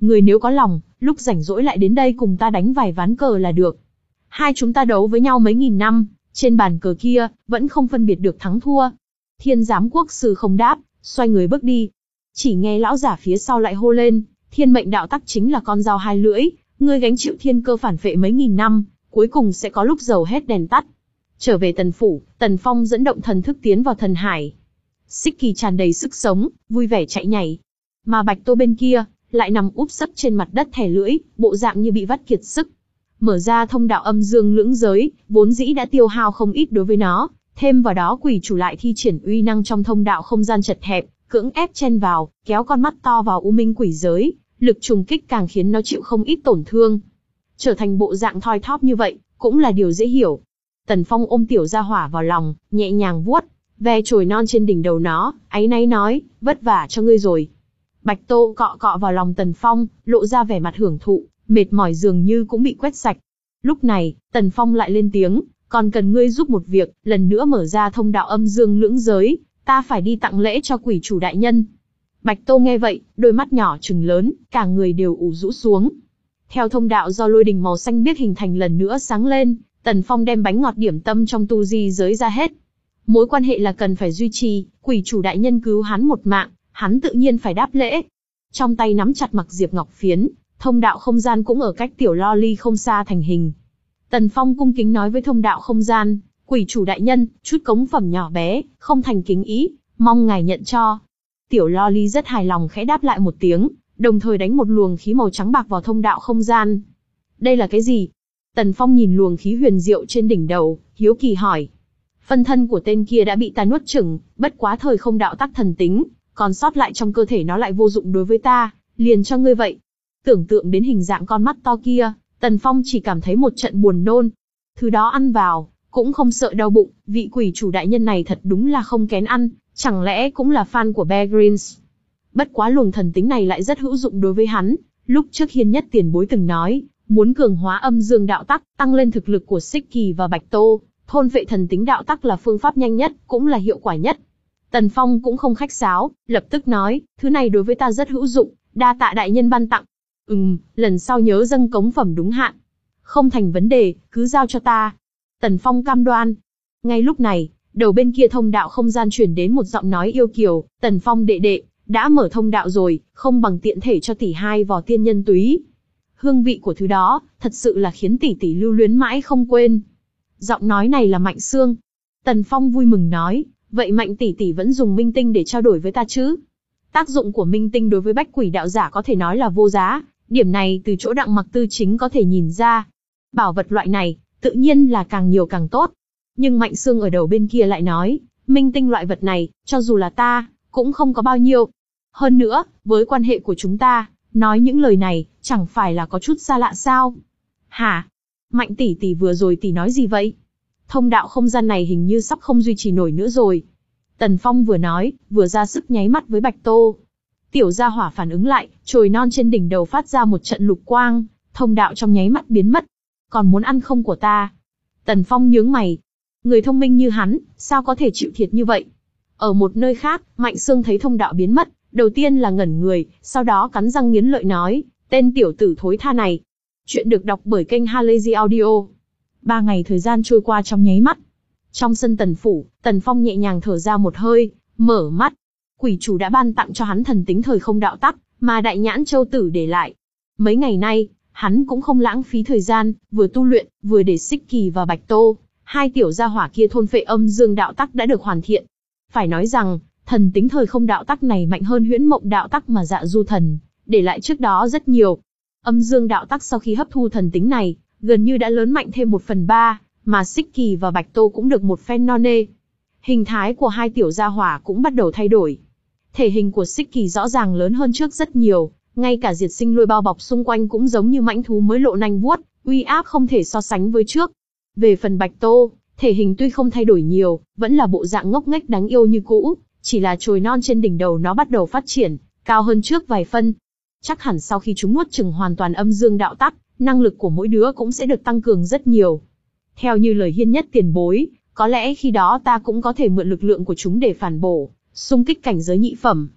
Người nếu có lòng, lúc rảnh rỗi lại đến đây cùng ta đánh vài ván cờ là được. Hai chúng ta đấu với nhau mấy nghìn năm, trên bàn cờ kia, vẫn không phân biệt được thắng thua. Thiên giám quốc sư không đáp, xoay người bước đi. Chỉ nghe lão giả phía sau lại hô lên, thiên mệnh đạo tắc chính là con dao hai lưỡi, ngươi gánh chịu thiên cơ phản phệ mấy nghìn năm, cuối cùng sẽ có lúc dầu hết đèn tắt. Trở về Tần phủ, Tần Phong dẫn động thần thức tiến vào thần hải. Xích Kỳ tràn đầy sức sống, vui vẻ chạy nhảy. Mà Bạch Tô bên kia, lại nằm úp sấp trên mặt đất thè lưỡi, bộ dạng như bị vắt kiệt sức. Mở ra thông đạo âm dương lưỡng giới, vốn dĩ đã tiêu hao không ít đối với nó, thêm vào đó quỷ chủ lại thi triển uy năng trong thông đạo không gian chật hẹp, cưỡng ép chen vào, kéo con mắt to vào u minh quỷ giới, lực trùng kích càng khiến nó chịu không ít tổn thương. Trở thành bộ dạng thoi thóp như vậy, cũng là điều dễ hiểu. Tần Phong ôm tiểu gia hỏa vào lòng, nhẹ nhàng vuốt ve chồi non trên đỉnh đầu nó, áy náy nói, vất vả cho ngươi rồi. Bạch Tô cọ cọ vào lòng Tần Phong, lộ ra vẻ mặt hưởng thụ, mệt mỏi dường như cũng bị quét sạch. Lúc này, Tần Phong lại lên tiếng, còn cần ngươi giúp một việc, lần nữa mở ra thông đạo âm dương lưỡng giới, ta phải đi tặng lễ cho quỷ chủ đại nhân. Bạch Tô nghe vậy, đôi mắt nhỏ trừng lớn, cả người đều ủ rũ xuống. Theo thông đạo do lôi đình màu xanh biếc hình thành lần nữa sáng lên, Tần Phong đem bánh ngọt điểm tâm trong tu di giới ra hết. Mối quan hệ là cần phải duy trì, quỷ chủ đại nhân cứu hắn một mạng, hắn tự nhiên phải đáp lễ. Trong tay nắm chặt mặc diệp ngọc phiến, thông đạo không gian cũng ở cách tiểu lo ly không xa thành hình. Tần Phong cung kính nói với thông đạo không gian, quỷ chủ đại nhân, chút cống phẩm nhỏ bé, không thành kính ý, mong ngài nhận cho. Tiểu lo ly rất hài lòng khẽ đáp lại một tiếng, đồng thời đánh một luồng khí màu trắng bạc vào thông đạo không gian. Đây là cái gì? Tần Phong nhìn luồng khí huyền diệu trên đỉnh đầu, hiếu kỳ hỏi. Phân thân của tên kia đã bị ta nuốt chửng, bất quá thời không đạo tắc thần tính, còn sót lại trong cơ thể nó lại vô dụng đối với ta, liền cho ngươi vậy. Tưởng tượng đến hình dạng con mắt to kia, Tần Phong chỉ cảm thấy một trận buồn nôn. Thứ đó ăn vào, cũng không sợ đau bụng, vị quỷ chủ đại nhân này thật đúng là không kén ăn, chẳng lẽ cũng là fan của Bear Grylls. Bất quá luồng thần tính này lại rất hữu dụng đối với hắn, lúc trước Hiên Nhất tiền bối từng nói, muốn cường hóa âm dương đạo tắc, tăng lên thực lực của Xích Kỳ và Bạch Tô, thôn phệ thần tính đạo tắc là phương pháp nhanh nhất, cũng là hiệu quả nhất. Tần Phong cũng không khách sáo, lập tức nói, thứ này đối với ta rất hữu dụng, đa tạ đại nhân ban tặng. Ừm, lần sau nhớ dâng cống phẩm đúng hạn. Không thành vấn đề, cứ giao cho ta. Tần Phong cam đoan. Ngay lúc này, đầu bên kia thông đạo không gian truyền đến một giọng nói yêu kiều, Tần Phong đệ đệ, đã mở thông đạo rồi, không bằng tiện thể cho tỷ hai vò tiên nhân túy. Hương vị của thứ đó, thật sự là khiến tỷ tỷ lưu luyến mãi không quên. Giọng nói này là Mạnh Sương. Tần Phong vui mừng nói, vậy Mạnh tỷ tỷ vẫn dùng minh tinh để trao đổi với ta chứ? Tác dụng của minh tinh đối với bách quỷ đạo giả có thể nói là vô giá, điểm này từ chỗ Đặng Mặc Tư chính có thể nhìn ra. Bảo vật loại này, tự nhiên là càng nhiều càng tốt. Nhưng Mạnh Sương ở đầu bên kia lại nói, minh tinh loại vật này, cho dù là ta, cũng không có bao nhiêu. Hơn nữa, với quan hệ của chúng ta, nói những lời này, chẳng phải là có chút xa lạ sao? Hả? Mạnh tỷ tỷ vừa rồi tỷ nói gì vậy? Thông đạo không gian này hình như sắp không duy trì nổi nữa rồi. Tần Phong vừa nói, vừa ra sức nháy mắt với Bạch Tô. Tiểu gia hỏa phản ứng lại, chồi non trên đỉnh đầu phát ra một trận lục quang, thông đạo trong nháy mắt biến mất. Còn muốn ăn không của ta? Tần Phong nhướng mày. Người thông minh như hắn, sao có thể chịu thiệt như vậy? Ở một nơi khác, Mạnh Sương thấy thông đạo biến mất, đầu tiên là ngẩn người, sau đó cắn răng nghiến lợi nói, tên tiểu tử thối tha này. Chuyện được đọc bởi kênh Halazy Audio. Ba ngày thời gian trôi qua trong nháy mắt. Trong sân Tần phủ, Tần Phong nhẹ nhàng thở ra một hơi, mở mắt. Quỷ chủ đã ban tặng cho hắn thần tính thời không đạo tắc, mà Đại Nhãn Châu Tử để lại. Mấy ngày nay, hắn cũng không lãng phí thời gian, vừa tu luyện, vừa để Xích Kỳ và Bạch Tô, hai tiểu gia hỏa kia thôn phệ âm dương đạo tắc đã được hoàn thiện. Phải nói rằng, thần tính thời không đạo tắc này mạnh hơn huyễn mộng đạo tắc mà Dạ Du Thần để lại trước đó rất nhiều. Âm dương đạo tắc sau khi hấp thu thần tính này, gần như đã lớn mạnh thêm một phần ba, mà Xích Kỳ và Bạch Tô cũng được một phen no nê. Hình thái của hai tiểu gia hỏa cũng bắt đầu thay đổi. Thể hình của Xích Kỳ rõ ràng lớn hơn trước rất nhiều, ngay cả diệt sinh lôi bao bọc xung quanh cũng giống như mãnh thú mới lộ nanh vuốt, uy áp không thể so sánh với trước. Về phần Bạch Tô, thể hình tuy không thay đổi nhiều, vẫn là bộ dạng ngốc nghếch đáng yêu như cũ, chỉ là chồi non trên đỉnh đầu nó bắt đầu phát triển, cao hơn trước vài phân. Chắc hẳn sau khi chúng nuốt chửng hoàn toàn âm dương đạo tắc, năng lực của mỗi đứa cũng sẽ được tăng cường rất nhiều. Theo như lời Hiên Nhất tiền bối, có lẽ khi đó ta cũng có thể mượn lực lượng của chúng để phản bổ, xung kích cảnh giới nhị phẩm.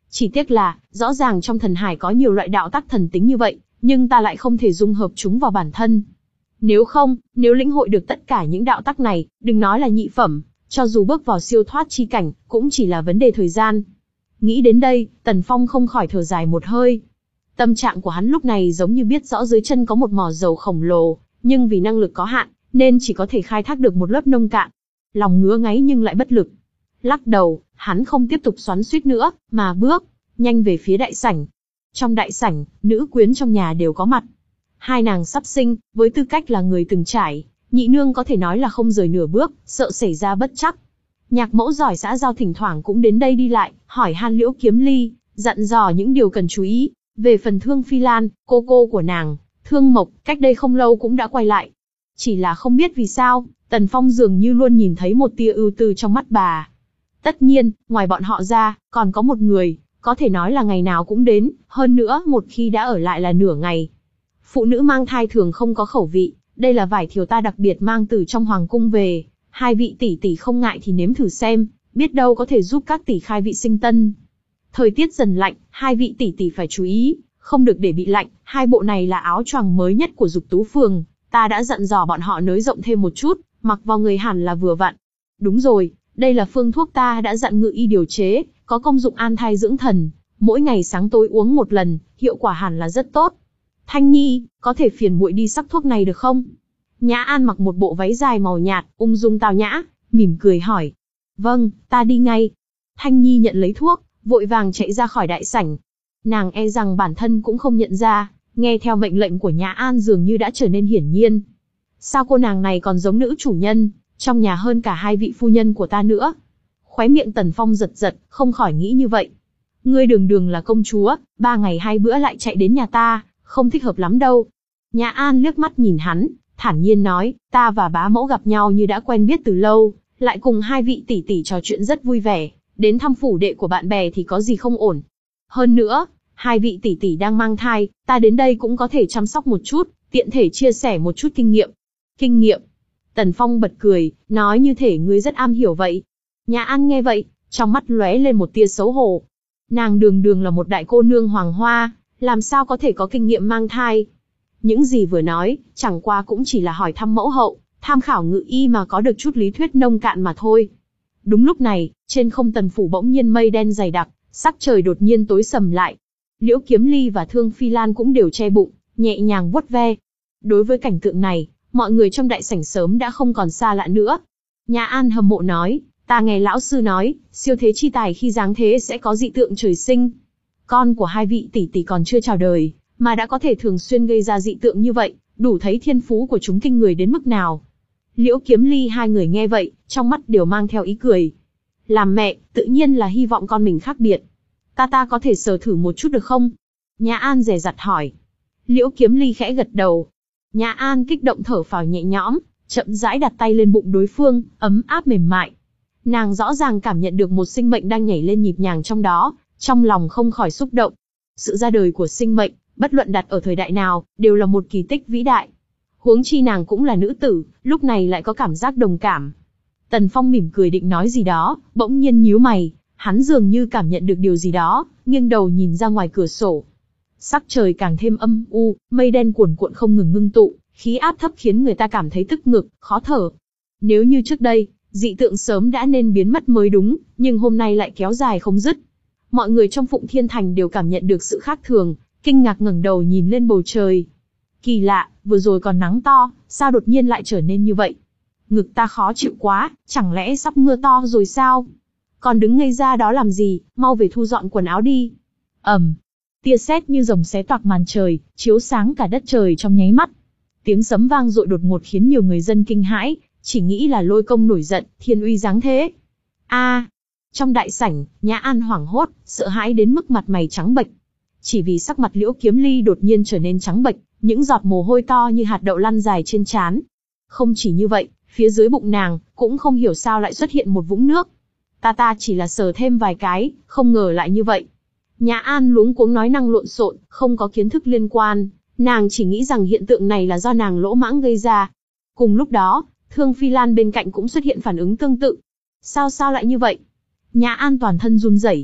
Chỉ tiếc là, rõ ràng trong thần hải có nhiều loại đạo tắc thần tính như vậy, nhưng ta lại không thể dung hợp chúng vào bản thân. Nếu không, nếu lĩnh hội được tất cả những đạo tắc này, đừng nói là nhị phẩm, cho dù bước vào siêu thoát chi cảnh, cũng chỉ là vấn đề thời gian. Nghĩ đến đây, Tần Phong không khỏi thở dài một hơi. Tâm trạng của hắn lúc này giống như biết rõ dưới chân có một mỏ dầu khổng lồ, nhưng vì năng lực có hạn, nên chỉ có thể khai thác được một lớp nông cạn. Lòng ngứa ngáy nhưng lại bất lực. Lắc đầu, hắn không tiếp tục xoắn xuýt nữa, mà bước nhanh về phía đại sảnh. Trong đại sảnh, nữ quyến trong nhà đều có mặt. Hai nàng sắp sinh, với tư cách là người từng trải, nhị nương có thể nói là không rời nửa bước, sợ xảy ra bất trắc. Nhạc mẫu giỏi xã giao thỉnh thoảng cũng đến đây đi lại, hỏi han Liễu Kiếm Ly, dặn dò những điều cần chú ý. Về phần Thương Phi Lan, cô cô của nàng, Thương Mộc, cách đây không lâu cũng đã quay lại. Chỉ là không biết vì sao, Tần Phong dường như luôn nhìn thấy một tia ưu tư trong mắt bà. Tất nhiên, ngoài bọn họ ra, còn có một người, có thể nói là ngày nào cũng đến, hơn nữa một khi đã ở lại là nửa ngày. Phụ nữ mang thai thường không có khẩu vị, đây là vải thiều ta đặc biệt mang từ trong hoàng cung về, hai vị tỷ tỷ không ngại thì nếm thử xem, biết đâu có thể giúp các tỷ khai vị sinh tân. Thời tiết dần lạnh, hai vị tỷ tỷ phải chú ý, không được để bị lạnh, hai bộ này là áo choàng mới nhất của Dục Tú Phường, ta đã dặn dò bọn họ nới rộng thêm một chút, mặc vào người hẳn là vừa vặn. Đúng rồi, đây là phương thuốc ta đã dặn ngự y điều chế, có công dụng an thai dưỡng thần, mỗi ngày sáng tối uống một lần, hiệu quả hẳn là rất tốt. Thanh Nhi, có thể phiền muội đi sắc thuốc này được không? Nhã An mặc một bộ váy dài màu nhạt, ung dung tao nhã, mỉm cười hỏi. Vâng, ta đi ngay. Thanh Nhi nhận lấy thuốc, vội vàng chạy ra khỏi đại sảnh. Nàng e rằng bản thân cũng không nhận ra, nghe theo mệnh lệnh của Nhã An dường như đã trở nên hiển nhiên. Sao cô nàng này còn giống nữ chủ nhân, trong nhà hơn cả hai vị phu nhân của ta nữa? Khóe miệng Tần Phong giật giật, không khỏi nghĩ như vậy. Ngươi đường đường là công chúa, ba ngày hai bữa lại chạy đến nhà ta, không thích hợp lắm đâu. Nhã An liếc mắt nhìn hắn, thản nhiên nói, ta và bá mẫu gặp nhau như đã quen biết từ lâu, lại cùng hai vị tỷ tỷ trò chuyện rất vui vẻ, đến thăm phủ đệ của bạn bè thì có gì không ổn. Hơn nữa, hai vị tỷ tỷ đang mang thai, ta đến đây cũng có thể chăm sóc một chút, tiện thể chia sẻ một chút kinh nghiệm. Kinh nghiệm? Tần Phong bật cười, nói như thể ngươi rất am hiểu vậy. Nhã An nghe vậy, trong mắt lóe lên một tia xấu hổ. Nàng đường đường là một đại cô nương hoàng hoa, làm sao có thể có kinh nghiệm mang thai? Những gì vừa nói, chẳng qua cũng chỉ là hỏi thăm mẫu hậu, tham khảo ngự y mà có được chút lý thuyết nông cạn mà thôi. Đúng lúc này, trên không Tần phủ bỗng nhiên mây đen dày đặc, sắc trời đột nhiên tối sầm lại. Liễu Kiếm Ly và Thương Phi Lan cũng đều che bụng, nhẹ nhàng vuốt ve. Đối với cảnh tượng này, mọi người trong đại sảnh sớm đã không còn xa lạ nữa. Nhã An hâm mộ nói, ta nghe lão sư nói, siêu thế chi tài khi giáng thế sẽ có dị tượng trời sinh. Con của hai vị tỷ tỷ còn chưa chào đời, mà đã có thể thường xuyên gây ra dị tượng như vậy, đủ thấy thiên phú của chúng kinh người đến mức nào. Liễu Kiếm Ly hai người nghe vậy, trong mắt đều mang theo ý cười. Làm mẹ, tự nhiên là hy vọng con mình khác biệt. Ta ta có thể sờ thử một chút được không? Nhã An dè dặt hỏi. Liễu Kiếm Ly khẽ gật đầu. Nhã An kích động thở phào nhẹ nhõm, chậm rãi đặt tay lên bụng đối phương, ấm áp mềm mại. Nàng rõ ràng cảm nhận được một sinh mệnh đang nhảy lên nhịp nhàng trong đó, trong lòng không khỏi xúc động. Sự ra đời của sinh mệnh, bất luận đặt ở thời đại nào, đều là một kỳ tích vĩ đại. Huống chi nàng cũng là nữ tử, lúc này lại có cảm giác đồng cảm. Tần Phong mỉm cười định nói gì đó, bỗng nhiên nhíu mày, hắn dường như cảm nhận được điều gì đó, nghiêng đầu nhìn ra ngoài cửa sổ. Sắc trời càng thêm âm u, mây đen cuồn cuộn không ngừng ngưng tụ, khí áp thấp khiến người ta cảm thấy tức ngực, khó thở. Nếu như trước đây, dị tượng sớm đã nên biến mất mới đúng, nhưng hôm nay lại kéo dài không dứt. Mọi người trong Phụng Thiên Thành đều cảm nhận được sự khác thường, kinh ngạc ngẩng đầu nhìn lên bầu trời. Kỳ lạ, vừa rồi còn nắng to, sao đột nhiên lại trở nên như vậy? Ngực ta khó chịu quá, chẳng lẽ sắp mưa to rồi sao? Còn đứng ngây ra đó làm gì, mau về thu dọn quần áo đi. Ầm, tia sét như rồng xé toạc màn trời, chiếu sáng cả đất trời trong nháy mắt. Tiếng sấm vang dội đột ngột khiến nhiều người dân kinh hãi, chỉ nghĩ là Lôi Công nổi giận, thiên uy giáng thế. A! Trong đại sảnh, Nhã An hoảng hốt, sợ hãi đến mức mặt mày trắng bệch. Chỉ vì sắc mặt Liễu Kiếm Ly đột nhiên trở nên trắng bệch, những giọt mồ hôi to như hạt đậu lăn dài trên trán. Không chỉ như vậy, phía dưới bụng nàng cũng không hiểu sao lại xuất hiện một vũng nước. Ta ta chỉ là sờ thêm vài cái, không ngờ lại như vậy. Nhã An luống cuống nói năng lộn xộn, không có kiến thức liên quan, nàng chỉ nghĩ rằng hiện tượng này là do nàng lỗ mãng gây ra. Cùng lúc đó, Thương Phi Lan bên cạnh cũng xuất hiện phản ứng tương tự. Sao sao lại như vậy? Nhã An toàn thân run rẩy.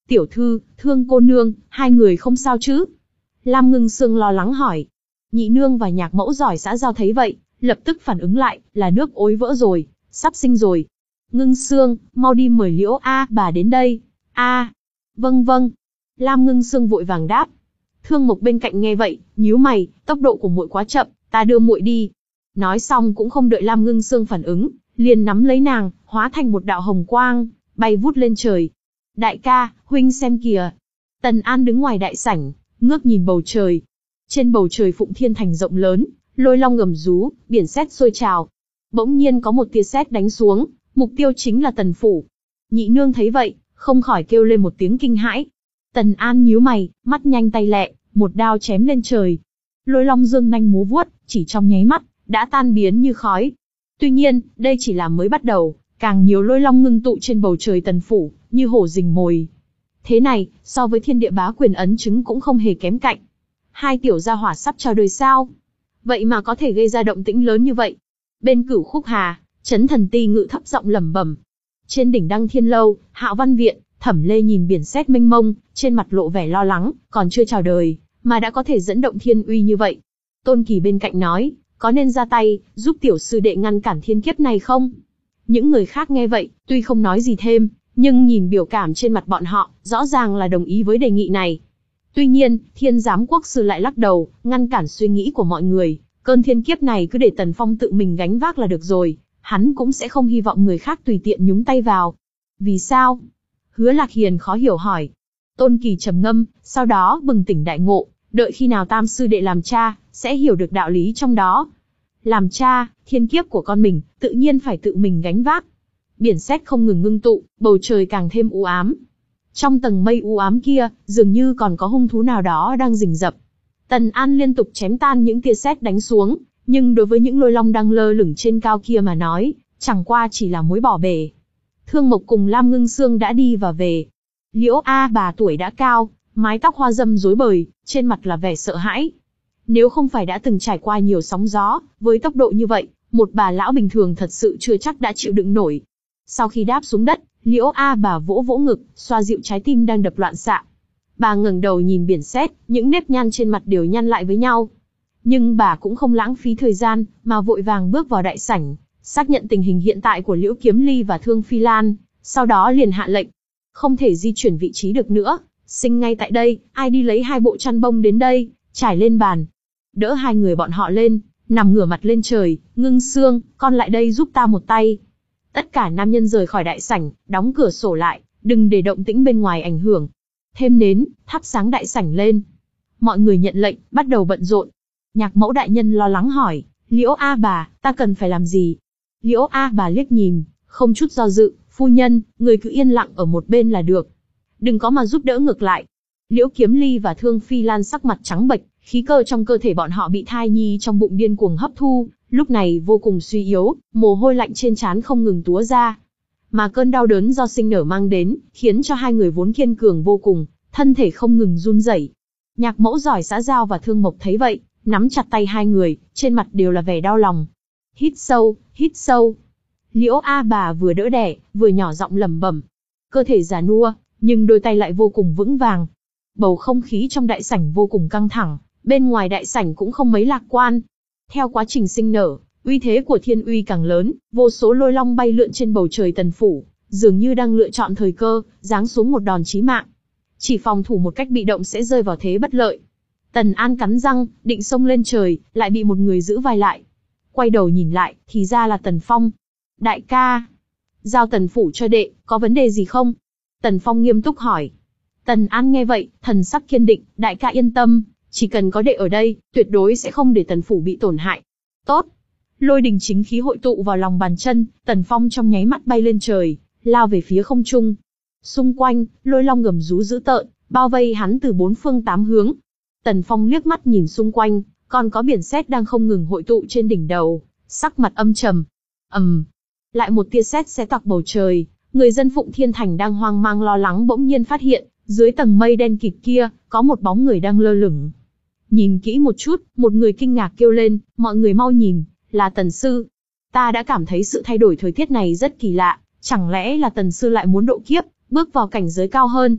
Tiểu thư, Thương cô nương, hai người không sao chứ? Lam Ngưng Sương lo lắng hỏi. Nhị nương và Nhạc mẫu giỏi xã giao thấy vậy, lập tức phản ứng lại, là nước ối vỡ rồi, sắp sinh rồi. Ngưng Sương, mau đi mời Liễu A bà đến đây. A, vâng vâng. Lam Ngưng Sương vội vàng đáp. Thương Mộc bên cạnh nghe vậy, nhíu mày, tốc độ của muội quá chậm, ta đưa muội đi. Nói xong cũng không đợi Lam Ngưng Sương phản ứng, liền nắm lấy nàng, hóa thành một đạo hồng quang, bay vút lên trời. Đại ca, huynh xem kìa. Tần An đứng ngoài đại sảnh, ngước nhìn bầu trời. Trên bầu trời Phụng Thiên Thành rộng lớn, lôi long gầm rú, biển sét sôi trào. Bỗng nhiên có một tia sét đánh xuống, mục tiêu chính là Tần phủ. Nhị nương thấy vậy, không khỏi kêu lên một tiếng kinh hãi. Tần An nhíu mày, mắt nhanh tay lẹ, một đao chém lên trời. Lôi long dương nanh múa vuốt, chỉ trong nháy mắt, đã tan biến như khói. Tuy nhiên, đây chỉ là mới bắt đầu, càng nhiều lôi long ngưng tụ trên bầu trời Tần phủ, như hổ rình mồi. Thế này, so với thiên địa bá quyền ấn chứng cũng không hề kém cạnh. Hai tiểu gia hỏa sắp chào đời sao? Vậy mà có thể gây ra động tĩnh lớn như vậy. Bên Cửu Khúc Hà, Chấn Thần Ti ngự thấp giọng lẩm bẩm. Trên đỉnh Đăng Thiên lâu, Hạo Văn viện, Thẩm Lê nhìn biển sét mênh mông, trên mặt lộ vẻ lo lắng, còn chưa chào đời, mà đã có thể dẫn động thiên uy như vậy. Tôn Kỳ bên cạnh nói, có nên ra tay, giúp tiểu sư đệ ngăn cản thiên kiếp này không? Những người khác nghe vậy, tuy không nói gì thêm, nhưng nhìn biểu cảm trên mặt bọn họ, rõ ràng là đồng ý với đề nghị này. Tuy nhiên, Thiên Giám Quốc sư lại lắc đầu, ngăn cản suy nghĩ của mọi người, cơn thiên kiếp này cứ để Tần Phong tự mình gánh vác là được rồi, hắn cũng sẽ không hy vọng người khác tùy tiện nhúng tay vào. Vì sao? Hứa Lạc Hiền khó hiểu hỏi. Tôn Kỳ trầm ngâm, sau đó bừng tỉnh đại ngộ, đợi khi nào Tam sư đệ làm cha, sẽ hiểu được đạo lý trong đó. Làm cha, thiên kiếp của con mình, tự nhiên phải tự mình gánh vác. Biển sét không ngừng ngưng tụ, bầu trời càng thêm u ám. Trong tầng mây u ám kia, dường như còn có hung thú nào đó đang rình rập. Tần An liên tục chém tan những tia sét đánh xuống, nhưng đối với những lôi long đang lơ lửng trên cao kia mà nói, chẳng qua chỉ là muối bỏ bể. Thương Mộc cùng Lam Ngưng Sương đã đi và về. Liễu A bà tuổi đã cao, mái tóc hoa râm rối bời, trên mặt là vẻ sợ hãi. Nếu không phải đã từng trải qua nhiều sóng gió, với tốc độ như vậy, một bà lão bình thường thật sự chưa chắc đã chịu đựng nổi. Sau khi đáp xuống đất, Liễu A bà vỗ vỗ ngực, xoa dịu trái tim đang đập loạn xạ. Bà ngẩng đầu nhìn biển sét, những nếp nhăn trên mặt đều nhăn lại với nhau. Nhưng bà cũng không lãng phí thời gian, mà vội vàng bước vào đại sảnh, xác nhận tình hình hiện tại của Liễu Kiếm Ly và Thương Phi Lan, sau đó liền hạ lệnh. Không thể di chuyển vị trí được nữa, sinh ngay tại đây, ai đi lấy hai bộ chăn bông đến đây, trải lên bàn. Đỡ hai người bọn họ lên, nằm ngửa mặt lên trời, Ngưng Sương, con lại đây giúp ta một tay. Tất cả nam nhân rời khỏi đại sảnh, đóng cửa sổ lại, đừng để động tĩnh bên ngoài ảnh hưởng. Thêm nến, thắp sáng đại sảnh lên. Mọi người nhận lệnh, bắt đầu bận rộn. Nhạc mẫu đại nhân lo lắng hỏi, Liễu A bà, ta cần phải làm gì? Liễu A bà liếc nhìn, không chút do dự, phu nhân, người cứ yên lặng ở một bên là được. Đừng có mà giúp đỡ ngược lại. Liễu Kiếm Ly và Thương Phi Lan sắc mặt trắng bệch, khí cơ trong cơ thể bọn họ bị thai nhi trong bụng điên cuồng hấp thu, lúc này vô cùng suy yếu, mồ hôi lạnh trên trán không ngừng túa ra. Mà cơn đau đớn do sinh nở mang đến, khiến cho hai người vốn kiên cường vô cùng, thân thể không ngừng run rẩy. Nhạc mẫu giỏi xã giao và Thương Mộc thấy vậy, nắm chặt tay hai người, trên mặt đều là vẻ đau lòng. Hít sâu, hít sâu. Liễu A bà vừa đỡ đẻ, vừa nhỏ giọng lẩm bẩm. Cơ thể già nua, nhưng đôi tay lại vô cùng vững vàng. Bầu không khí trong đại sảnh vô cùng căng thẳng, bên ngoài đại sảnh cũng không mấy lạc quan. Theo quá trình sinh nở, uy thế của thiên uy càng lớn, vô số lôi long bay lượn trên bầu trời Tần phủ, dường như đang lựa chọn thời cơ, giáng xuống một đòn chí mạng. Chỉ phòng thủ một cách bị động sẽ rơi vào thế bất lợi. Tần An cắn răng, định xông lên trời, lại bị một người giữ vai lại. Quay đầu nhìn lại, thì ra là Tần Phong. Đại ca, giao Tần phủ cho đệ, có vấn đề gì không? Tần Phong nghiêm túc hỏi. Tần An nghe vậy, thần sắc kiên định, đại ca yên tâm, chỉ cần có đệ ở đây, tuyệt đối sẽ không để Tần phủ bị tổn hại. Tốt. Lôi đình chính khí hội tụ vào lòng bàn chân, Tần Phong trong nháy mắt bay lên trời, lao về phía không trung. Xung quanh, lôi long gầm rú dữ tợn, bao vây hắn từ bốn phương tám hướng. Tần Phong liếc mắt nhìn xung quanh, còn có biển sét đang không ngừng hội tụ trên đỉnh đầu, sắc mặt âm trầm. ầm, um, lại một tia sét xé toạc bầu trời. Người dân Phụng Thiên Thành đang hoang mang lo lắng bỗng nhiên phát hiện, dưới tầng mây đen kịt kia, có một bóng người đang lơ lửng. Nhìn kỹ một chút, một người kinh ngạc kêu lên, mọi người mau nhìn, là Tần sư. Ta đã cảm thấy sự thay đổi thời tiết này rất kỳ lạ, chẳng lẽ là Tần sư lại muốn độ kiếp, bước vào cảnh giới cao hơn?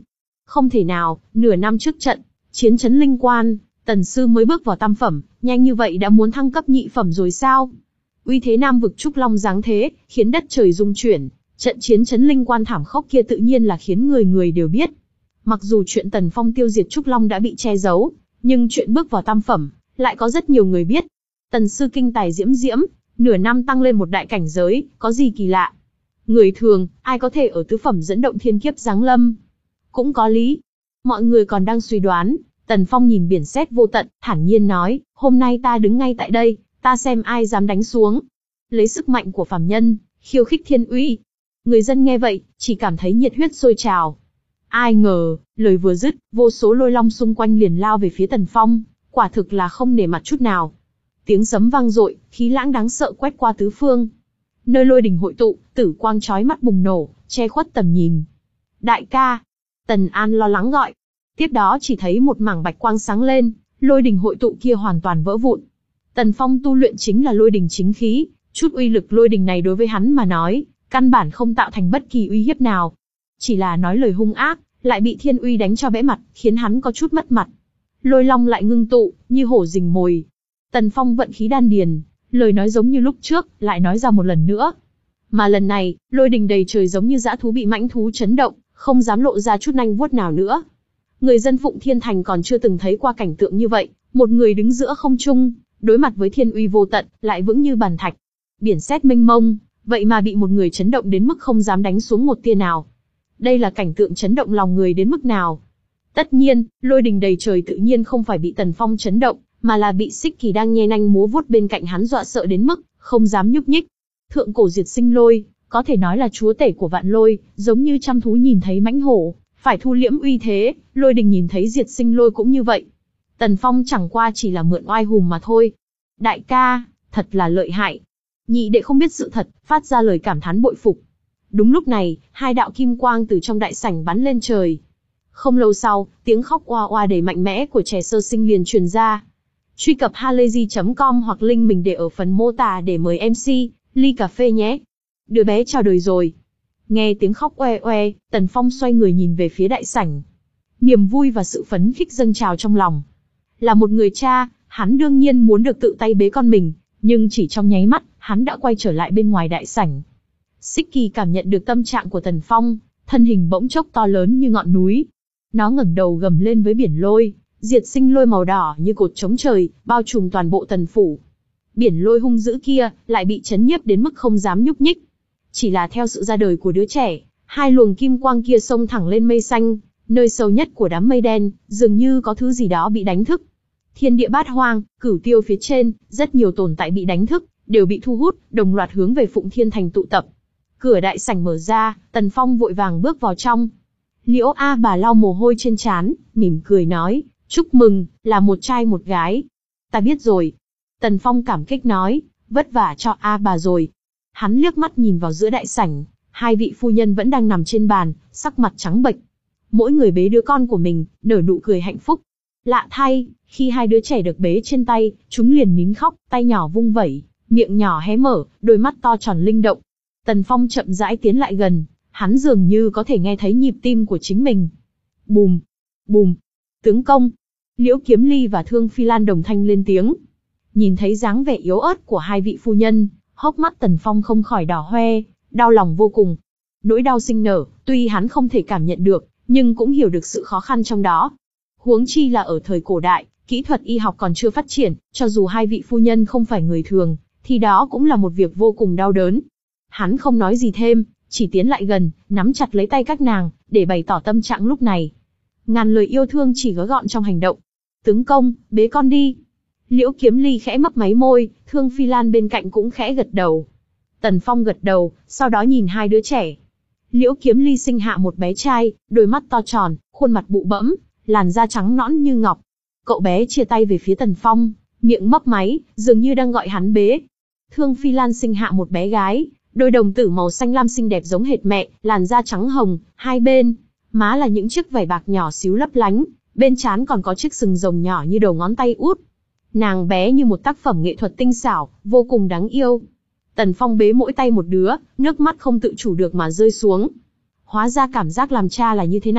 Không thể nào, nửa năm trước trận, chiến chấn linh quan, Tần sư mới bước vào tam phẩm, nhanh như vậy đã muốn thăng cấp nhị phẩm rồi sao? Uy thế Nam vực Trúc Long giáng thế, khiến đất trời rung chuyển, trận chiến chấn linh quan thảm khốc kia tự nhiên là khiến người người đều biết. Mặc dù chuyện Tần Phong tiêu diệt Trúc Long đã bị che giấu, nhưng chuyện bước vào tam phẩm, lại có rất nhiều người biết. Tần sư kinh tài diễm diễm, nửa năm tăng lên một đại cảnh giới, có gì kỳ lạ? Người thường, ai có thể ở tứ phẩm dẫn động thiên kiếp giáng lâm? Cũng có lý. Mọi người còn đang suy đoán, Tần Phong nhìn biển sét vô tận, thản nhiên nói, hôm nay ta đứng ngay tại đây, ta xem ai dám đánh xuống. Lấy sức mạnh của phàm nhân, khiêu khích thiên uy. Người dân nghe vậy, chỉ cảm thấy nhiệt huyết sôi trào. Ai ngờ, lời vừa dứt, vô số lôi long xung quanh liền lao về phía Tần Phong, quả thực là không nể mặt chút nào. Tiếng sấm vang dội, khí lãng đáng sợ quét qua tứ phương. Nơi lôi đình hội tụ, tử quang chói mắt bùng nổ, che khuất tầm nhìn. Đại ca! Tần An lo lắng gọi. Tiếp đó chỉ thấy một mảng bạch quang sáng lên, lôi đình hội tụ kia hoàn toàn vỡ vụn. Tần Phong tu luyện chính là lôi đình chính khí, chút uy lực lôi đình này đối với hắn mà nói, căn bản không tạo thành bất kỳ uy hiếp nào. Chỉ là nói lời hung ác, lại bị thiên uy đánh cho bẽ mặt, khiến hắn có chút mất mặt. Lôi long lại ngưng tụ, như hổ rình mồi. Tần Phong vận khí đan điền, lời nói giống như lúc trước, lại nói ra một lần nữa. Mà lần này, lôi đình đầy trời giống như dã thú bị mãnh thú chấn động, không dám lộ ra chút nanh vuốt nào nữa. Người dân Phụng Thiên Thành còn chưa từng thấy qua cảnh tượng như vậy, một người đứng giữa không trung, đối mặt với thiên uy vô tận, lại vững như bàn thạch. Biển sét mênh mông, vậy mà bị một người chấn động đến mức không dám đánh xuống một tia nào. Đây là cảnh tượng chấn động lòng người đến mức nào? Tất nhiên, lôi đình đầy trời tự nhiên không phải bị Tần Phong chấn động, mà là bị Xích Kỳ đang nhe nanh múa vuốt bên cạnh hắn dọa sợ đến mức không dám nhúc nhích. Thượng cổ diệt sinh lôi, có thể nói là chúa tể của vạn lôi, giống như trăm thú nhìn thấy mãnh hổ, phải thu liễm uy thế, lôi đình nhìn thấy diệt sinh lôi cũng như vậy. Tần Phong chẳng qua chỉ là mượn oai hùng mà thôi. Đại ca, thật là lợi hại. Nhị đệ không biết sự thật, phát ra lời cảm thán bội phục. Đúng lúc này, hai đạo kim quang từ trong đại sảnh bắn lên trời. Không lâu sau, tiếng khóc oa oa đầy mạnh mẽ của trẻ sơ sinh liền truyền ra. Truy cập halayzi chấm com hoặc link mình để ở phần mô tả để mời em xê, ly cà phê nhé. Đứa bé chào đời rồi. Nghe tiếng khóc oe oe, Tần Phong xoay người nhìn về phía đại sảnh. Niềm vui và sự phấn khích dâng trào trong lòng. Là một người cha, hắn đương nhiên muốn được tự tay bế con mình, nhưng chỉ trong nháy mắt, hắn đã quay trở lại bên ngoài đại sảnh. Xích Kỳ cảm nhận được tâm trạng của Tần Phong, thân hình bỗng chốc to lớn như ngọn núi. Nó ngẩng đầu gầm lên với biển lôi, diệt sinh lôi màu đỏ như cột chống trời, bao trùm toàn bộ Tần phủ. Biển lôi hung dữ kia lại bị chấn nhiếp đến mức không dám nhúc nhích. Chỉ là theo sự ra đời của đứa trẻ, hai luồng kim quang kia xông thẳng lên mây xanh, nơi sâu nhất của đám mây đen, dường như có thứ gì đó bị đánh thức. Thiên địa bát hoang, cửu tiêu phía trên, rất nhiều tồn tại bị đánh thức, đều bị thu hút, đồng loạt hướng về Phụng Thiên Thành tụ tập. Cửa đại sảnh mở ra, Tần Phong vội vàng bước vào trong. Liễu A bà lau mồ hôi trên trán, mỉm cười nói, chúc mừng, là một trai một gái. Ta biết rồi. Tần Phong cảm kích nói, vất vả cho A bà rồi. Hắn liếc mắt nhìn vào giữa đại sảnh, hai vị phu nhân vẫn đang nằm trên bàn, sắc mặt trắng bệch. Mỗi người bế đứa con của mình, nở nụ cười hạnh phúc. Lạ thay, khi hai đứa trẻ được bế trên tay, chúng liền nín khóc, tay nhỏ vung vẩy, miệng nhỏ hé mở, đôi mắt to tròn linh động. Tần Phong chậm rãi tiến lại gần, hắn dường như có thể nghe thấy nhịp tim của chính mình. Bùm, bùm, tướng công. Liễu Kiếm Ly và Thương Phi Lan đồng thanh lên tiếng. Nhìn thấy dáng vẻ yếu ớt của hai vị phu nhân, hốc mắt Tần Phong không khỏi đỏ hoe, đau lòng vô cùng. Nỗi đau sinh nở, tuy hắn không thể cảm nhận được, nhưng cũng hiểu được sự khó khăn trong đó. Huống chi là ở thời cổ đại, kỹ thuật y học còn chưa phát triển, cho dù hai vị phu nhân không phải người thường, thì đó cũng là một việc vô cùng đau đớn. Hắn không nói gì thêm, chỉ tiến lại gần, nắm chặt lấy tay các nàng, để bày tỏ tâm trạng lúc này. Ngàn lời yêu thương chỉ gói gọn trong hành động. Tướng công, bế con đi. Liễu Kiếm Ly khẽ mấp máy môi, Thương Phi Lan bên cạnh cũng khẽ gật đầu. Tần Phong gật đầu, sau đó nhìn hai đứa trẻ. Liễu Kiếm Ly sinh hạ một bé trai, đôi mắt to tròn, khuôn mặt bụ bẫm, làn da trắng nõn như ngọc. Cậu bé chia tay về phía Tần Phong, miệng mấp máy, dường như đang gọi hắn bế. Thương Phi Lan sinh hạ một bé gái, đôi đồng tử màu xanh lam xinh đẹp giống hệt mẹ, làn da trắng hồng, hai bên má là những chiếc vảy bạc nhỏ xíu lấp lánh, bên trán còn có chiếc sừng rồng nhỏ như đầu ngón tay út. Nàng bé như một tác phẩm nghệ thuật tinh xảo, vô cùng đáng yêu. Tần Phong bế mỗi tay một đứa, nước mắt không tự chủ được mà rơi xuống. Hóa ra cảm giác làm cha là như thế này,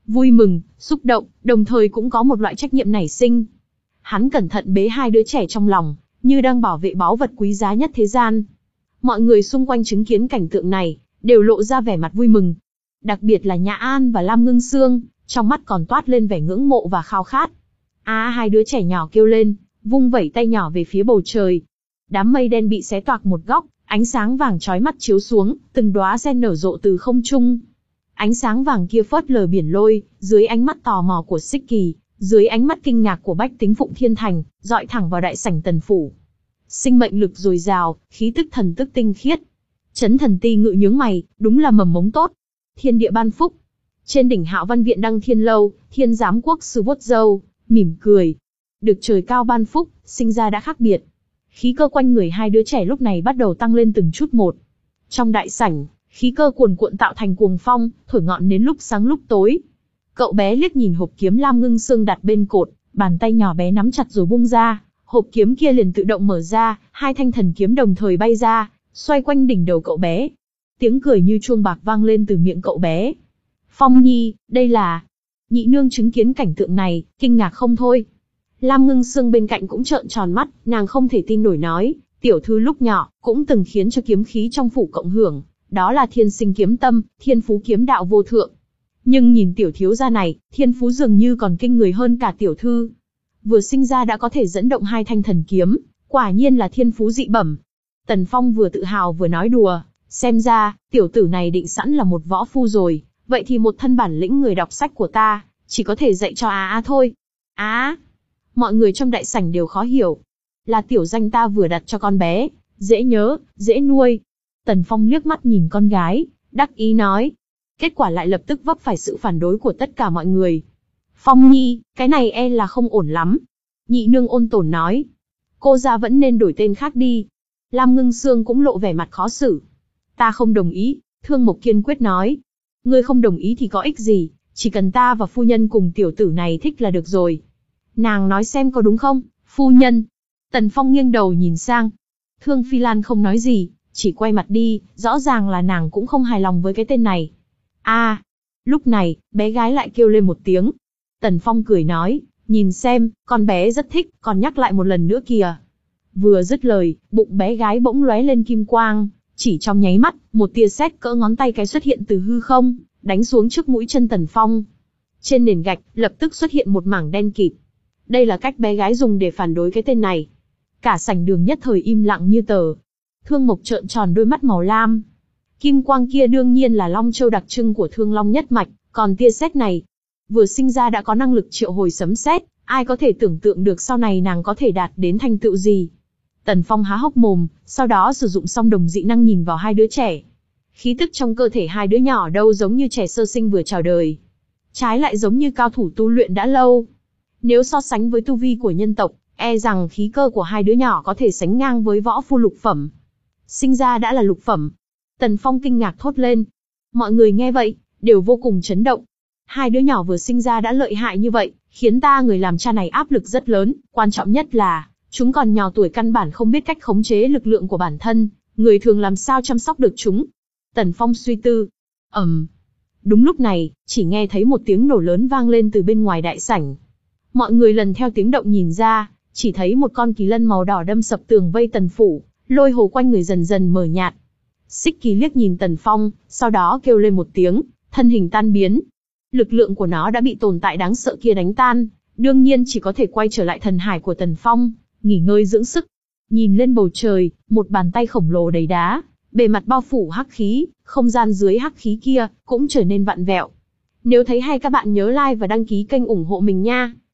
Vui mừng, xúc động, đồng thời cũng có một loại trách nhiệm nảy sinh. Hắn cẩn thận bế hai đứa trẻ trong lòng, như đang bảo vệ báu vật quý giá nhất thế gian. Mọi người xung quanh chứng kiến cảnh tượng này, đều lộ ra vẻ mặt vui mừng. Đặc biệt là Nhã An và Lam Ngưng Sương, trong mắt còn toát lên vẻ ngưỡng mộ và khao khát. À, hai đứa trẻ nhỏ kêu lên, vung vẩy tay nhỏ về phía bầu trời. Đám mây đen bị xé toạc một góc, ánh sáng vàng chói mắt chiếu xuống, từng đóa sen nở rộ từ không trung. Ánh sáng vàng kia phớt lờ biển lôi, dưới ánh mắt tò mò của Xích Kỳ, dưới ánh mắt kinh ngạc của bách tính Phụng Thiên Thành, dọi thẳng vào đại sảnh Tần phủ. Sinh mệnh lực dồi dào, khí tức thần tức tinh khiết. Chấn Thần Ti ngự nhướng mày, đúng là mầm mống tốt. Thiên địa ban phúc. Trên đỉnh Hạo Văn Viện Đăng Thiên Lâu, Thiên Giám Quốc sư vuốt râu, mỉm cười. Được trời cao ban phúc, sinh ra đã khác biệt. Khí cơ quanh người hai đứa trẻ lúc này bắt đầu tăng lên từng chút một. Trong đại sảnh, khí cơ cuồn cuộn tạo thành cuồng phong, thổi ngọn đến lúc sáng lúc tối. Cậu bé liếc nhìn hộp kiếm Lam Ngưng Sương đặt bên cột, bàn tay nhỏ bé nắm chặt rồi bung ra, hộp kiếm kia liền tự động mở ra, hai thanh thần kiếm đồng thời bay ra, xoay quanh đỉnh đầu cậu bé. Tiếng cười như chuông bạc vang lên từ miệng cậu bé. Phong Nhi, đây là... Nhị nương chứng kiến cảnh tượng này, kinh ngạc không thôi. Lam Ngưng Sương bên cạnh cũng trợn tròn mắt, nàng không thể tin nổi nói, tiểu thư lúc nhỏ, cũng từng khiến cho kiếm khí trong phủ cộng hưởng, đó là thiên sinh kiếm tâm, thiên phú kiếm đạo vô thượng. Nhưng nhìn tiểu thiếu gia này, thiên phú dường như còn kinh người hơn cả tiểu thư. Vừa sinh ra đã có thể dẫn động hai thanh thần kiếm, quả nhiên là thiên phú dị bẩm. Tần Phong vừa tự hào vừa nói đùa, xem ra, tiểu tử này định sẵn là một võ phu rồi, vậy thì một thân bản lĩnh người đọc sách của ta, chỉ có thể dạy cho á á thôi. Á, mọi người trong đại sảnh đều khó hiểu. Là tiểu danh ta vừa đặt cho con bé, dễ nhớ, dễ nuôi. Tần Phong liếc mắt nhìn con gái, đắc ý nói. Kết quả lại lập tức vấp phải sự phản đối của tất cả mọi người. Phong Nhi, cái này e là không ổn lắm. Nhị nương ôn tồn nói. Cô ra vẫn nên đổi tên khác đi. Lam Ngưng Sương cũng lộ vẻ mặt khó xử. Ta không đồng ý, Thương Mộc kiên quyết nói. Ngươi không đồng ý thì có ích gì, chỉ cần ta và phu nhân cùng tiểu tử này thích là được rồi. Nàng nói xem có đúng không, phu nhân? Tần Phong nghiêng đầu nhìn sang. Thương Phi Lan không nói gì, chỉ quay mặt đi, rõ ràng là nàng cũng không hài lòng với cái tên này. À, lúc này, bé gái lại kêu lên một tiếng. Tần Phong cười nói, nhìn xem, con bé rất thích, còn nhắc lại một lần nữa kìa. Vừa dứt lời, bụng bé gái bỗng lóe lên kim quang, chỉ trong nháy mắt, một tia sét cỡ ngón tay cái xuất hiện từ hư không, đánh xuống trước mũi chân Tần Phong. Trên nền gạch, lập tức xuất hiện một mảng đen kịt. Đây là cách bé gái dùng để phản đối cái tên này. Cả sảnh đường nhất thời im lặng như tờ. Thương Mộc trợn tròn đôi mắt màu lam. Kim quang kia đương nhiên là Long Châu đặc trưng của Thương Long nhất mạch, còn tia sét này, vừa sinh ra đã có năng lực triệu hồi sấm sét, ai có thể tưởng tượng được sau này nàng có thể đạt đến thành tựu gì. Tần Phong há hốc mồm, sau đó sử dụng song đồng dị năng nhìn vào hai đứa trẻ. Khí tức trong cơ thể hai đứa nhỏ đâu giống như trẻ sơ sinh vừa chào đời, trái lại giống như cao thủ tu luyện đã lâu. Nếu so sánh với tu vi của nhân tộc, e rằng khí cơ của hai đứa nhỏ có thể sánh ngang với võ phu lục phẩm. Sinh ra đã là lục phẩm. Tần Phong kinh ngạc thốt lên. Mọi người nghe vậy, đều vô cùng chấn động. Hai đứa nhỏ vừa sinh ra đã lợi hại như vậy, khiến ta người làm cha này áp lực rất lớn, quan trọng nhất là, chúng còn nhỏ tuổi căn bản không biết cách khống chế lực lượng của bản thân, người thường làm sao chăm sóc được chúng. Tần Phong suy tư. ầm, um. Đúng lúc này, chỉ nghe thấy một tiếng nổ lớn vang lên từ bên ngoài đại sảnh. Mọi người lần theo tiếng động nhìn ra, chỉ thấy một con kỳ lân màu đỏ đâm sập tường vây Tần phủ, lôi hồ quanh người dần dần mờ nhạt. Xích Kỳ liếc nhìn Tần Phong, sau đó kêu lên một tiếng, thân hình tan biến. Lực lượng của nó đã bị tồn tại đáng sợ kia đánh tan, đương nhiên chỉ có thể quay trở lại thần hải của Tần Phong, nghỉ ngơi dưỡng sức. Nhìn lên bầu trời, một bàn tay khổng lồ đầy đá, bề mặt bao phủ hắc khí, không gian dưới hắc khí kia cũng trở nên vặn vẹo. Nếu thấy hay các bạn nhớ like và đăng ký kênh ủng hộ mình nha.